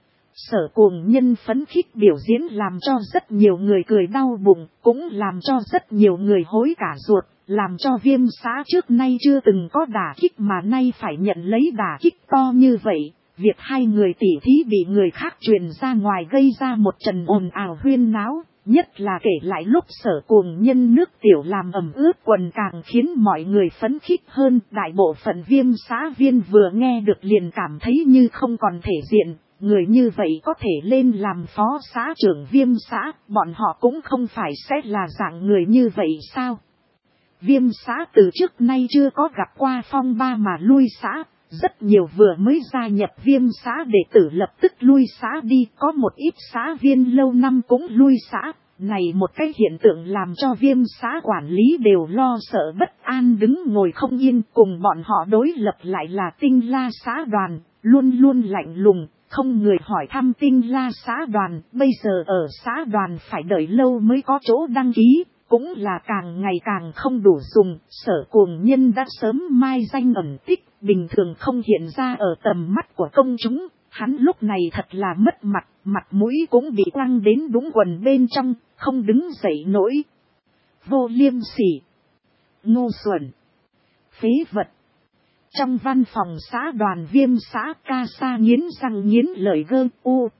Sở Cuồng Nhân phấn khích biểu diễn làm cho rất nhiều người cười đau bụng, cũng làm cho rất nhiều người hối cả ruột, làm cho Viêm xã trước nay chưa từng có đả kích mà nay phải nhận lấy đả kích to như vậy. Việc hai người tỉ thí bị người khác truyền ra ngoài gây ra một trận ồn ào huyên náo, nhất là kể lại lúc Sở Cuồng Nhân nước tiểu làm ẩm ướt quần càng khiến mọi người phấn khích hơn. Đại bộ phận Viêm xã Viên vừa nghe được liền cảm thấy như không còn thể diện. Người như vậy có thể lên làm phó xã trưởng Viêm xã, bọn họ cũng không phải sẽ là dạng người như vậy sao? Viêm xã từ trước nay chưa có gặp qua phong ba mà lui xã, rất nhiều vừa mới gia nhập Viêm xã đệ tử lập tức lui xã đi, có một ít xã viên lâu năm cũng lui xã. Này một cái hiện tượng làm cho Viêm xã quản lý đều lo sợ bất an, đứng ngồi không yên. Cùng bọn họ đối lập lại là Tinh La xã đoàn, luôn luôn lạnh lùng. Không người hỏi thăm Tinh La xã đoàn, bây giờ ở xã đoàn phải đợi lâu mới có chỗ đăng ký, cũng là càng ngày càng không đủ dùng. Sở Cuồng Nhân đã sớm mai danh ẩn tích, bình thường không hiện ra ở tầm mắt của công chúng. Hắn lúc này thật là mất mặt, mặt mũi cũng bị quăng đến đúng quần bên trong, không đứng dậy nổi. Vô liêm sỉ, ngu xuẩn, phế vật. Trong văn phòng xã đoàn Viêm xã, Ca Sa nghiến răng nghiến lợi gơ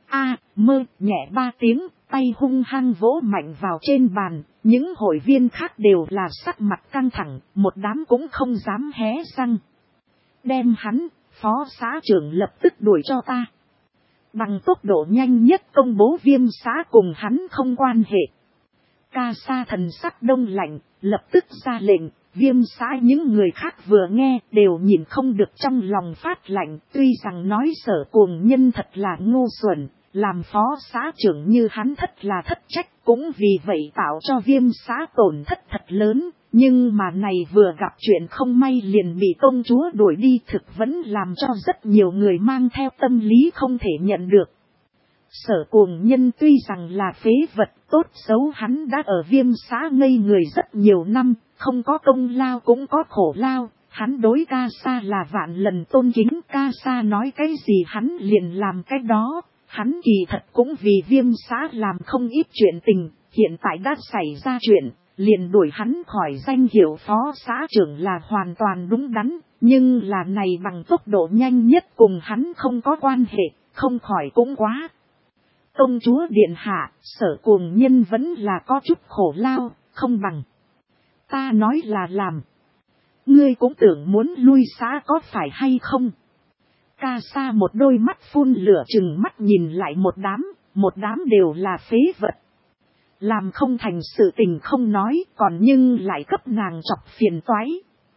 mơ nhẹ 3 tiếng, tay hung hăng vỗ mạnh vào trên bàn. Những hội viên khác đều là sắc mặt căng thẳng, một đám cũng không dám hé răng. Đem hắn, phó xã trưởng lập tức đuổi cho ta. Bằng tốc độ nhanh nhất công bố Viêm xã cùng hắn không quan hệ. Ca Sa thần sắc đông lạnh, lập tức ra lệnh. Viêm xã những người khác vừa nghe đều nhìn không được trong lòng phát lạnh. Tuy rằng nói Sở Cuồng Nhân thật là ngu xuẩn, làm phó xã trưởng như hắn thật là thất trách, cũng vì vậy tạo cho Viêm xã tổn thất thật lớn. Nhưng mà này vừa gặp chuyện không may liền bị công chúa đuổi đi, thực vẫn làm cho rất nhiều người mang theo tâm lý không thể nhận được. Sở Cuồng Nhân tuy rằng là phế vật, tốt xấu hắn đã ở Viêm xã ngây người rất nhiều năm, không có công lao cũng có khổ lao. Hắn đối Ca Sa là vạn lần tôn kính, Ca Sa nói cái gì hắn liền làm cái đó. Hắn kỳ thật cũng vì Viêm xã làm không ít chuyện tình, hiện tại đã xảy ra chuyện, liền đuổi hắn khỏi danh hiệu phó xã trưởng là hoàn toàn đúng đắn. Nhưng là này bằng tốc độ nhanh nhất cùng hắn không có quan hệ, không khỏi cũng quá. Công chúa điện hạ, Sở Cuồng Nhân vẫn là có chút khổ lao, không bằng. Ta nói là làm. Ngươi cũng tưởng muốn lui xã có phải hay không? Ca Sa một đôi mắt phun lửa chừng mắt nhìn lại một đám đều là phế vật. Làm không thành sự tình không nói, còn nhưng lại cấp nàng chọc phiền toái.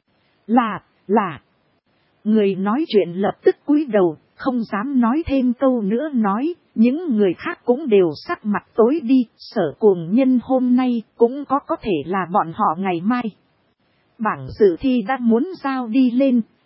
Là. Người nói chuyện lập tức cúi đầu, không dám nói thêm câu nữa nói, những người khác cũng đều sắc mặt tối đi. Sở Cuồng Nhân hôm nay cũng có thể là bọn họ ngày mai. Bảng dự thi đã muốn giao đi lên,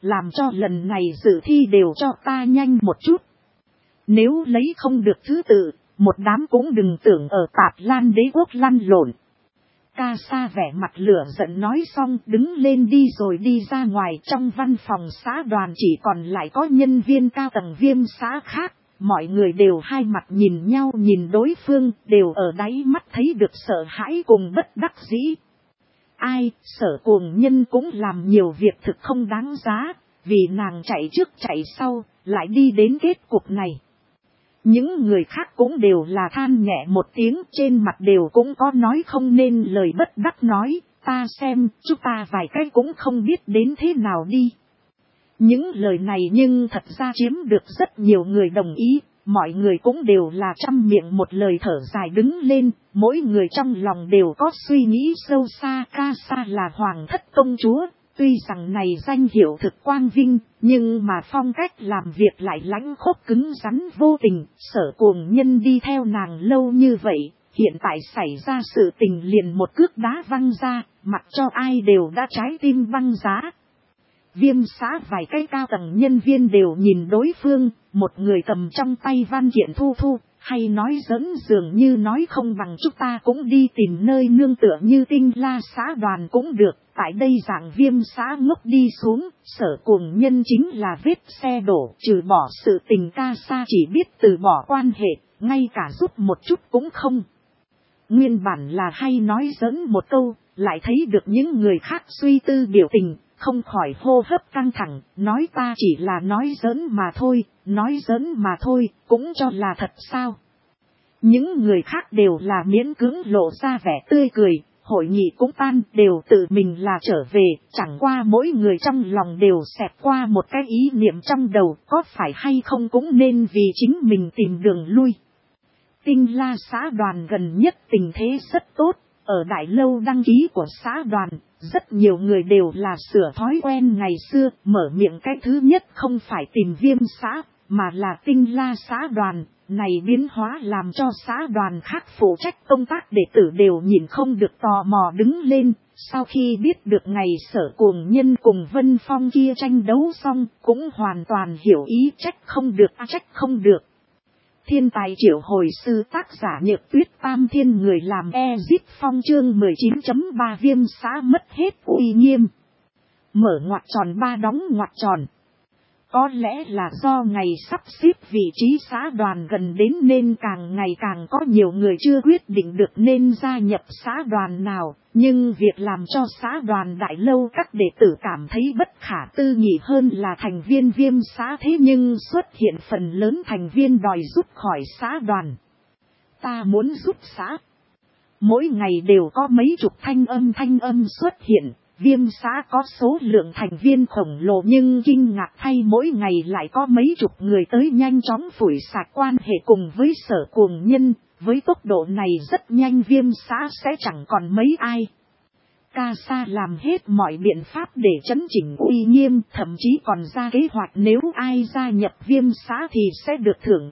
làm cho lần này dự thi đều cho ta nhanh một chút. Nếu lấy không được thứ tự, một đám cũng đừng tưởng ở Tạp Lan Đế quốc lăn lộn. Ca Sa vẻ mặt lửa giận nói xong đứng lên đi rồi đi ra ngoài. Trong văn phòng xã đoàn chỉ còn lại có nhân viên cao tầng Viêm xã khác. Mọi người đều hai mặt nhìn nhau nhìn đối phương, đều ở đáy mắt thấy được sợ hãi cùng bất đắc dĩ. Ai, Sở Cuồng Nhân cũng làm nhiều việc thực không đáng giá, vì nàng chạy trước chạy sau, lại đi đến kết cục này. Những người khác cũng đều là than nhẹ một tiếng, trên mặt đều cũng có nói không nên lời bất đắc nói, ta xem, chúng ta vài cái cũng không biết đến thế nào đi. Những lời này nhưng thật ra chiếm được rất nhiều người đồng ý, mọi người cũng đều là trăm miệng một lời thở dài đứng lên, mỗi người trong lòng đều có suy nghĩ sâu xa. Ca Sa là hoàng thất công chúa, tuy rằng này danh hiệu thực quang vinh, nhưng mà phong cách làm việc lại lãnh khốc cứng rắn vô tình. Sở Cuồng Nhân đi theo nàng lâu như vậy, hiện tại xảy ra sự tình liền một cước đá văng ra, mặc cho ai đều đã trái tim văng giá. Viêm xã vài cái cao tầng nhân viên đều nhìn đối phương, một người cầm trong tay văn kiện thu thu, hay nói giỡn dường như nói không bằng chúng ta cũng đi tìm nơi nương tựa như Tinh La xã đoàn cũng được. Tại đây dạng Viêm xã ngốc đi xuống, Sở Cuồng Nhân chính là vết xe đổ, trừ bỏ sự tình Ca Sa chỉ biết từ bỏ quan hệ, ngay cả giúp một chút cũng không. Nguyên bản là hay nói giỡn một câu, lại thấy được những người khác suy tư biểu tình, không khỏi hô hấp căng thẳng, nói ta chỉ là nói giỡn mà thôi, cũng cho là thật sao. Những người khác đều là miễn cưỡng lộ ra vẻ tươi cười, hội nghị cũng tan, đều tự mình là trở về, chẳng qua mỗi người trong lòng đều xẹt qua một cái ý niệm trong đầu, có phải hay không cũng nên vì chính mình tìm đường lui. Tinh La xã đoàn gần nhất tình thế rất tốt, ở đại lâu đăng ký của xã đoàn, rất nhiều người đều là sửa thói quen ngày xưa, mở miệng cái thứ nhất không phải tìm Viêm xã, mà là Tinh La xã đoàn. Này biến hóa làm cho xã đoàn khác phụ trách công tác đệ tử đều nhìn không được tò mò đứng lên. Sau khi biết được ngày Sở Cuồng Nhân cùng Vân Phong kia tranh đấu xong, cũng hoàn toàn hiểu ý, trách không được. Thiên tài triệu hồi sư tác giả Nhược Tuyết Tam Thiên người làm Ezip Phong chương 19.3 Viêm xã mất hết uy nghiêm. Mở ngoặc tròn ba đóng ngoặc tròn. Có lẽ là do ngày sắp xếp vị trí xã đoàn gần đến nên càng ngày càng có nhiều người chưa quyết định được nên gia nhập xã đoàn nào. Nhưng việc làm cho xã đoàn đại lâu các đệ tử cảm thấy bất khả tư nghị hơn là thành viên Viêm xã thế nhưng xuất hiện phần lớn thành viên đòi rút khỏi xã đoàn. Ta muốn rút xã. Mỗi ngày đều có mấy chục thanh âm xuất hiện. Viêm xã có số lượng thành viên khổng lồ nhưng kinh ngạc thay mỗi ngày lại có mấy chục người tới nhanh chóng phủi sạch quan hệ cùng với Sở Cuồng Nhân. Với tốc độ này rất nhanh Viêm xã sẽ chẳng còn mấy ai. Ca Sa làm hết mọi biện pháp để chấn chỉnh uy nghiêm, thậm chí còn ra kế hoạch nếu ai gia nhập Viêm xã thì sẽ được thưởng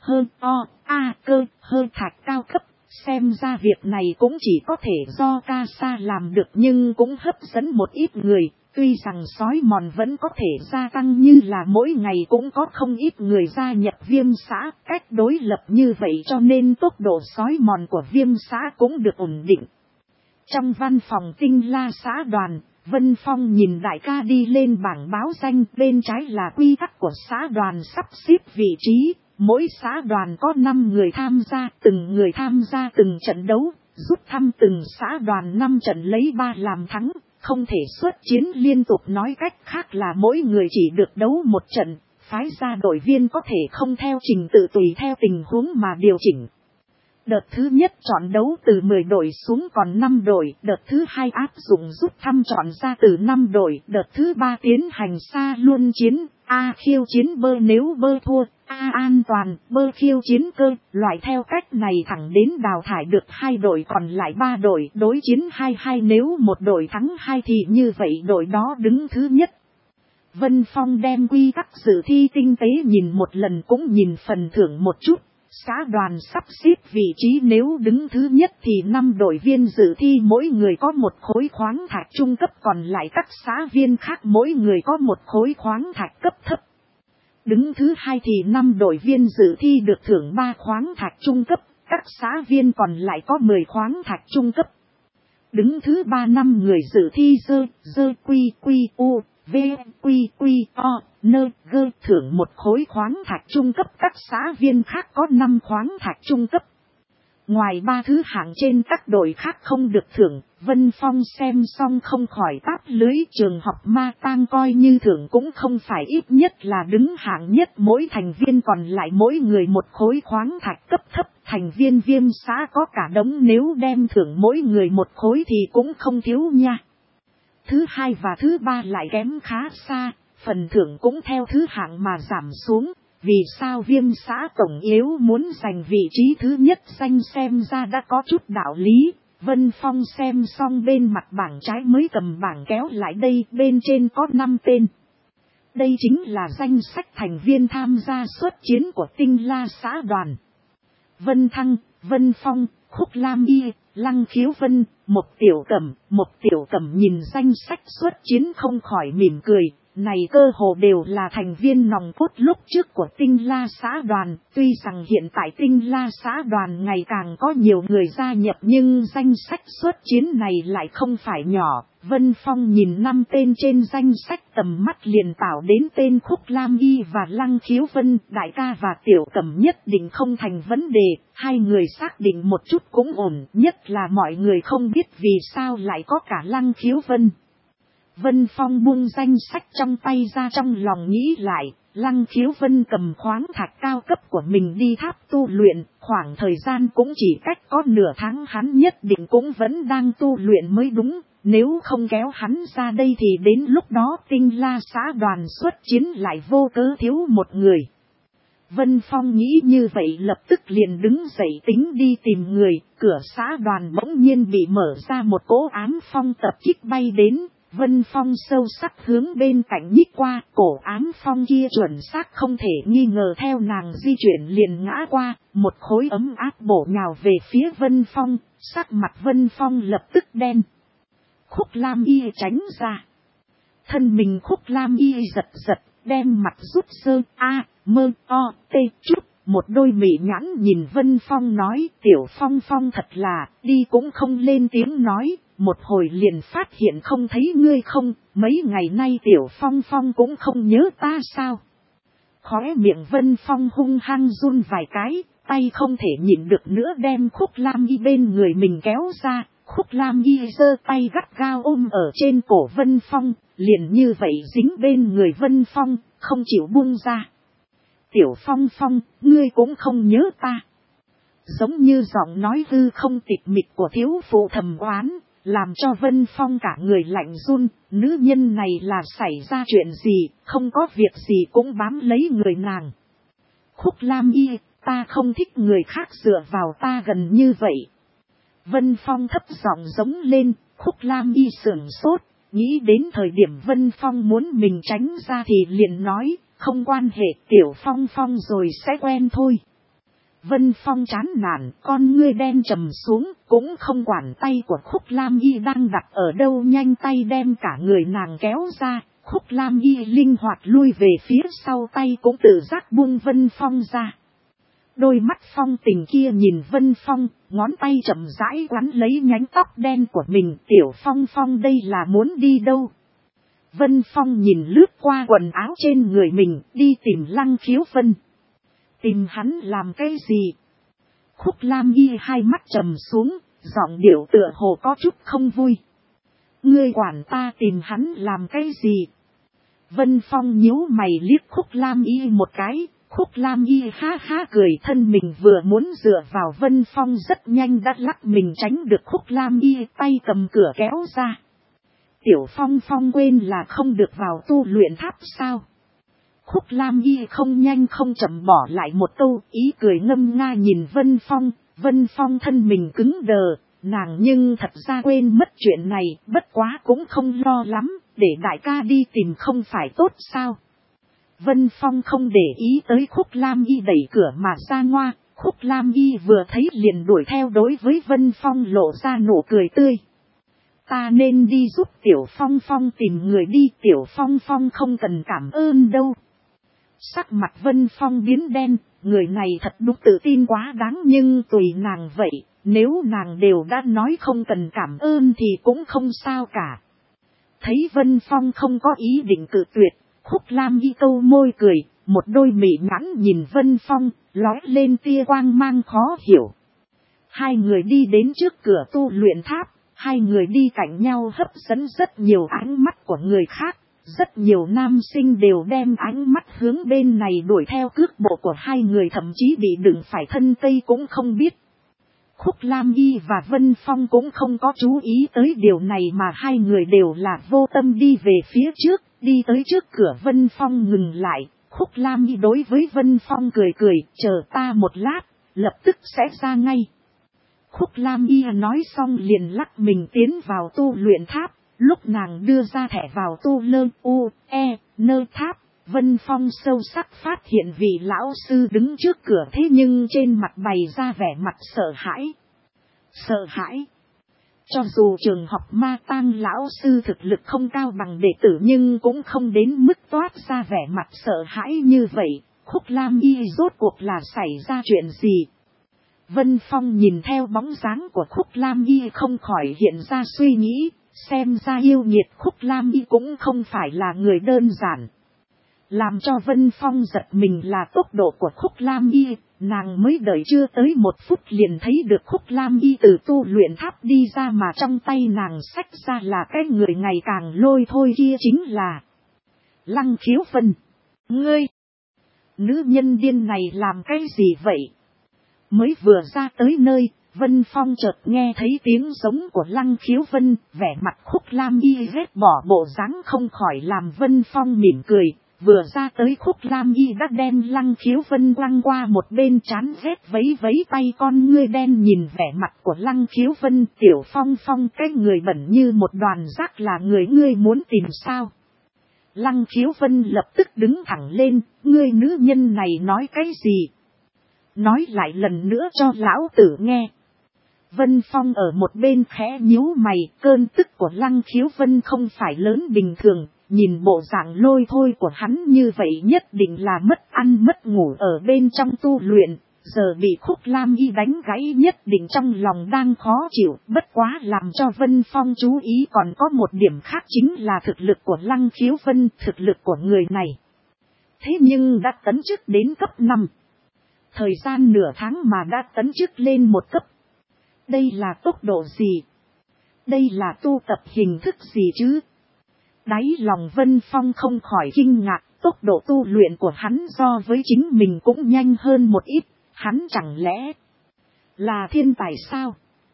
cơ thạch cao cấp. Xem ra việc này cũng chỉ có thể do Ca Sa làm được nhưng cũng hấp dẫn một ít người, tuy rằng sói mòn vẫn có thể gia tăng như là mỗi ngày cũng có không ít người gia nhập Viêm xã, cách đối lập như vậy cho nên tốc độ sói mòn của Viêm xã cũng được ổn định. Trong văn phòng Tinh La xã đoàn, Vân Phong nhìn đại ca đi lên bảng báo danh, bên trái là quy tắc của xã đoàn sắp xếp vị trí. Mỗi xã đoàn có 5 người tham gia, từng người tham gia từng trận đấu, rút thăm từng xã đoàn 5 trận lấy 3 làm thắng, không thể xuất chiến liên tục, nói cách khác là mỗi người chỉ được đấu một trận, phái ra đội viên có thể không theo trình tự tùy theo tình huống mà điều chỉnh. Đợt thứ nhất chọn đấu từ 10 đội xuống còn 5 đội, đợt thứ hai áp dụng rút thăm chọn ra từ 5 đội, đợt thứ 3 tiến hành xa luân chiến, A khiêu chiến bơ nếu bơ thua, A an toàn, bơ khiêu chiến cơ, loại theo cách này thẳng đến đào thải được 2 đội còn lại 3 đội đối chiến 2-2 nếu một đội thắng 2 thì như vậy đội đó đứng thứ nhất. Vân Phong đem quy tắc dự thi tinh tế nhìn một lần cũng nhìn phần thưởng một chút. xã đoàn sắp xếp vị trí, nếu đứng thứ nhất thì 5 đội viên dự thi mỗi người có một khối khoáng thạch trung cấp, còn lại các xã viên khác mỗi người có một khối khoáng thạch cấp thấp. Đứng thứ hai thì 5 đội viên dự thi được thưởng 3 khoáng thạch trung cấp, các xã viên còn lại có 10 khoáng thạch trung cấp. Đứng thứ 3 5 người dự thi dơ quy quy u v quy quy o nơ gơ thưởng một khối khoáng thạch trung cấp, các xã viên khác có 5 khoáng thạch trung cấp. Ngoài 3 thứ hạng trên các đội khác không được thưởng. Vân Phong xem xong không khỏi táp lưới, trường học Ma Tang coi như thưởng cũng không phải ít nhất là đứng hạng nhất, mỗi thành viên còn lại mỗi người một khối khoáng thạch cấp thấp. Thành viên Viêm xã có cả đống, nếu đem thưởng mỗi người một khối thì cũng không thiếu nha. Thứ hai và thứ ba lại kém khá xa, phần thưởng cũng theo thứ hạng mà giảm xuống. Vì sao Viêm xã tổng yếu muốn giành vị trí thứ nhất danh xem ra đã có chút đạo lý. Vân Phong xem xong bên mặt bảng trái mới cầm bảng kéo lại đây, bên trên có 5 tên. Đây chính là danh sách thành viên tham gia xuất chiến của Tinh La xã đoàn. Vân Thăng, Vân Phong, Khúc Lam Y, Lăng Khiếu Vân, Một Tiểu Cẩm nhìn danh sách xuất chiến không khỏi mỉm cười. Này cơ hồ đều là thành viên nòng cốt lúc trước của Tinh La xã đoàn, tuy rằng hiện tại Tinh La xã đoàn ngày càng có nhiều người gia nhập nhưng danh sách xuất chiến này lại không phải nhỏ. Vân Phong nhìn 5 tên trên danh sách tầm mắt liền tạo đến tên Khúc Lam Y và Lăng Khiếu Vân, đại ca và Tiểu Cẩm nhất định không thành vấn đề, hai người xác định một chút cũng ổn, nhất là mọi người không biết vì sao lại có cả Lăng Khiếu Vân. Vân Phong buông danh sách trong tay ra, trong lòng nghĩ lại, Lăng Khiếu Vân cầm khoáng thạch cao cấp của mình đi tháp tu luyện, khoảng thời gian cũng chỉ cách có nửa tháng, hắn nhất định cũng vẫn đang tu luyện mới đúng, nếu không kéo hắn ra đây thì đến lúc đó Tinh La xã đoàn xuất chiến lại vô cớ thiếu một người. Vân Phong nghĩ như vậy lập tức liền đứng dậy tính đi tìm người, cửa xã đoàn bỗng nhiên bị mở ra, một cỗ ám phong tập kích bay đến. Vân Phong sâu sắc hướng bên cạnh nhích qua, cổ ám phong kia chuẩn xác không thể nghi ngờ theo nàng di chuyển liền ngã qua, một khối ấm áp bổ nhào về phía Vân Phong, sắc mặt Vân Phong lập tức đen. Khúc Lam Y tránh ra. Thân mình Khúc Lam Y giật giật, đem mặt rút sơ chút. Một đôi mị nhãn nhìn Vân Phong nói, Tiểu Phong Phong thật là, đi cũng không lên tiếng nói, một hồi liền phát hiện không thấy ngươi không, mấy ngày nay Tiểu Phong Phong cũng không nhớ ta sao. Khóe miệng Vân Phong hung hăng run vài cái, tay không thể nhịn được nữa đem Khúc Lam Y bên người mình kéo ra, Khúc Lam Y giơ tay gắt gao ôm ở trên cổ Vân Phong, liền như vậy dính bên người Vân Phong, không chịu buông ra. Tiểu Phong Phong, ngươi cũng không nhớ ta. Giống như giọng nói hư không tịch mịch của thiếu phụ thầm oán, làm cho Vân Phong cả người lạnh run, nữ nhân này là xảy ra chuyện gì, không có việc gì cũng bám lấy người nàng. Khúc Lam Y, ta không thích người khác dựa vào ta gần như vậy. Vân Phong thấp giọng giống lên, Khúc Lam Y sửng sốt, nghĩ đến thời điểm Vân Phong muốn mình tránh ra thì liền nói, không quan hệ, Tiểu Phong Phong rồi sẽ quen thôi. Vân Phong chán nản, con ngươi đen trầm xuống, cũng không quản tay của Khúc Lam Y đang đặt ở đâu, nhanh tay đem cả người nàng kéo ra. Khúc Lam Y linh hoạt lui về phía sau, tay cũng tự giác buông Vân Phong ra. Đôi mắt phong tình kia nhìn Vân Phong, ngón tay chậm rãi quắn lấy nhánh tóc đen của mình. Tiểu Phong Phong đây là muốn đi đâu? Vân Phong nhìn lướt qua quần áo trên người mình, đi tìm Lăng Khiếu Vân. Tìm hắn làm cái gì? Khúc Lam Y hai mắt trầm xuống, giọng điệu tựa hồ có chút không vui. Ngươi quản ta tìm hắn làm cái gì? Vân Phong nhíu mày liếc Khúc Lam Y một cái. Khúc Lam Y ha ha cười, thân mình vừa muốn dựa vào Vân Phong rất nhanh đã lắc mình tránh được Khúc Lam Y, tay cầm cửa kéo ra. Tiểu Phong Phong quên là không được vào tu luyện tháp sao? Khúc Lam Y không nhanh không chậm bỏ lại một câu, ý cười ngâm nga nhìn Vân Phong. Vân Phong thân mình cứng đờ, nàng nhưng thật ra quên mất chuyện này, bất quá cũng không lo lắm, để đại ca đi tìm không phải tốt sao? Vân Phong không để ý tới Khúc Lam Y đẩy cửa mà ra ngoa, Khúc Lam Y vừa thấy liền đuổi theo, đối với Vân Phong lộ ra nụ cười tươi. Ta nên đi giúp Tiểu Phong Phong tìm người đi, Tiểu Phong Phong không cần cảm ơn đâu. Sắc mặt Vân Phong biến đen, người này thật đúng tự tin quá đáng, nhưng tùy nàng vậy, nếu nàng đều đã nói không cần cảm ơn thì cũng không sao cả. Thấy Vân Phong không có ý định cự tuyệt, Khúc Lam Y câu môi cười, một đôi mị nhãn nhìn Vân Phong, lóe lên tia quang mang khó hiểu. Hai người đi đến trước cửa tu luyện tháp, hai người đi cạnh nhau hấp dẫn rất nhiều ánh mắt của người khác. Rất nhiều nam sinh đều đem ánh mắt hướng bên này đuổi theo, cước bộ của hai người thậm chí bị đựng phải thân cây cũng không biết. Khúc Lam Y và Vân Phong cũng không có chú ý tới điều này, mà hai người đều là vô tâm đi về phía trước. Đi tới trước cửa Vân Phong ngừng lại, Khúc Lam Y đối với Vân Phong cười cười, chờ ta một lát, lập tức sẽ ra ngay. Khúc Lam Y nói xong liền lắc mình tiến vào tu luyện tháp. Lúc nàng đưa ra thẻ vào tu lơ nơ tháp, Vân Phong sâu sắc phát hiện vị lão sư đứng trước cửa, thế nhưng trên mặt bày ra vẻ mặt sợ hãi. Sợ hãi. Cho dù trường học ma tang lão sư thực lực không cao bằng đệ tử, nhưng cũng không đến mức toát ra vẻ mặt sợ hãi như vậy. Khúc Lam Y rốt cuộc là xảy ra chuyện gì? Vân Phong nhìn theo bóng dáng của Khúc Lam Y không khỏi hiện ra suy nghĩ. Xem ra yêu nghiệt Khúc Lam Y cũng không phải là người đơn giản. Làm cho Vân Phong giật mình là tốc độ của Khúc Lam Y. Nàng mới đợi chưa tới 1 phút liền thấy được Khúc Lam Y từ tu luyện tháp đi ra, mà trong tay nàng xách ra là cái người ngày càng lôi thôi kia, chính là Lăng Khiếu Vân. Ngươi! Nữ nhân điên này làm cái gì vậy? Mới vừa ra tới nơi, Vân Phong chợt nghe thấy tiếng giống của Lăng Khiếu Vân, vẻ mặt Khúc Lam Y ghét bỏ bộ dáng không khỏi làm Vân Phong mỉm cười. Vừa ra tới Khúc Lam Y đã đem Lăng Khiếu Vân quăng qua một bên, chán ghét vấy vấy tay, con ngươi đen nhìn vẻ mặt của Lăng Khiếu Vân. Tiểu Phong Phong, cái người bẩn như một đoàn rác là người ngươi muốn tìm sao? Lăng Khiếu Vân lập tức đứng thẳng lên, ngươi nữ nhân này nói cái gì? Nói lại lần nữa cho lão tử nghe. Vân Phong ở một bên khẽ nhíu mày, cơn tức của Lăng Khiếu Vân không phải lớn bình thường, nhìn bộ dạng lôi thôi của hắn như vậy nhất định là mất ăn mất ngủ ở bên trong tu luyện, giờ bị Khúc Lam Y đánh gãy nhất định trong lòng đang khó chịu. Bất quá làm cho Vân Phong chú ý còn có một điểm khác, chính là thực lực của Lăng Khiếu Vân. Thực lực của người này thế nhưng đã tấn chức đến cấp 5. Thời gian nửa tháng mà đã tấn chức lên 1 cấp. Đây là tốc độ gì? Đây là tu tập hình thức gì chứ? Đáy lòng Vân Phong không khỏi kinh ngạc, tốc độ tu luyện của hắn so với chính mình cũng nhanh hơn một ít, hắn chẳng lẽ là thiên tài sao?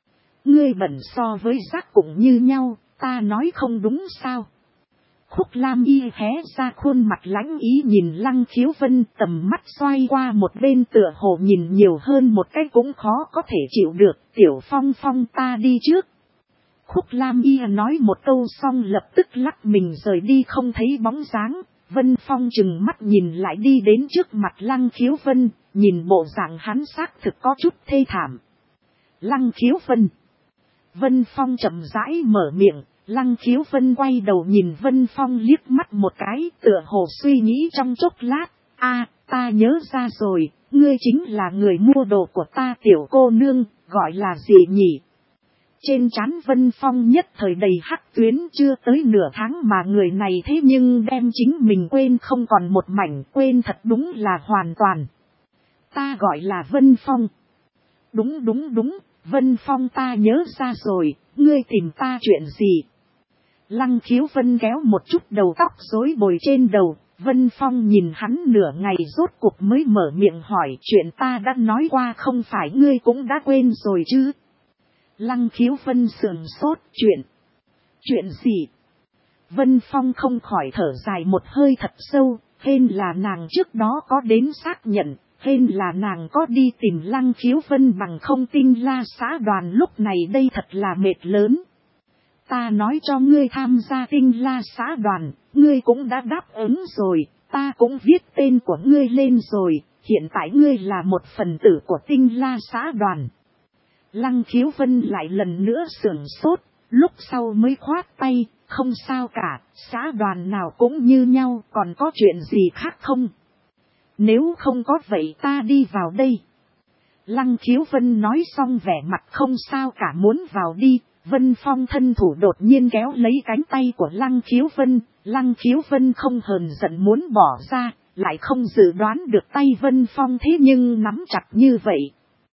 Ngươi bẩn so với rác cũng như nhau, ta nói không đúng sao? Khúc Lam Y hé ra khuôn mặt lãnh ý nhìn Lăng Khiếu Vân, tầm mắt xoay qua một bên, tựa hồ nhìn nhiều hơn một cái cũng khó có thể chịu được. Tiểu Phong Phong, ta đi trước. Khúc Lam Y nói một câu xong lập tức lắc mình rời đi không thấy bóng dáng. Vân Phong chừng mắt nhìn lại đi đến trước mặt Lăng Khiếu Vân, nhìn bộ dạng hắn xác thực có chút thê thảm. Lăng Khiếu Vân. Vân Phong chậm rãi mở miệng. Lăng Khiếu Vân quay đầu nhìn Vân Phong liếc mắt một cái, tựa hồ suy nghĩ trong chốc lát. Ta nhớ ra rồi, ngươi chính là người mua đồ của ta, tiểu cô nương, gọi là gì nhỉ? Trên trán Vân Phong nhất thời đầy hắc tuyến, chưa tới nửa tháng mà người này thế nhưng đem chính mình quên không còn một mảnh, quên thật đúng là hoàn toàn. Ta gọi là Vân Phong. Đúng, Vân Phong, ta nhớ ra rồi, ngươi tìm ta chuyện gì? Lăng Khiếu Vân kéo một chút đầu tóc rối bời trên đầu, Vân Phong nhìn hắn nửa ngày rốt cuộc mới mở miệng hỏi, chuyện ta đã nói qua không phải ngươi cũng đã quên rồi chứ? Lăng Khiếu Vân sườn sốt, chuyện gì? Vân Phong không khỏi thở dài một hơi thật sâu, hên là nàng trước đó có đến xác nhận, hên là nàng có đi tìm Lăng Khiếu Vân, bằng không Tinh La xã đoàn lúc này đây thật là mệt lớn. Ta nói cho ngươi tham gia Tinh La xã đoàn, ngươi cũng đã đáp ứng rồi, ta cũng viết tên của ngươi lên rồi, Hiện tại ngươi là một phần tử của Tinh La xã đoàn. Lăng Khiếu Vân lại lần nữa sưởng sốt, lúc sau mới khoát tay, không sao cả, xã đoàn nào cũng như nhau, còn có chuyện gì khác không? Nếu không có vậy ta đi vào đây. Lăng Khiếu Vân nói xong vẻ mặt không sao cả muốn vào đi. Vân Phong thân thủ đột nhiên kéo lấy cánh tay của Lăng Khiếu Vân. Lăng Khiếu Vân không hờn giận muốn bỏ ra, lại không dự đoán được tay Vân Phong thế nhưng nắm chặt như vậy.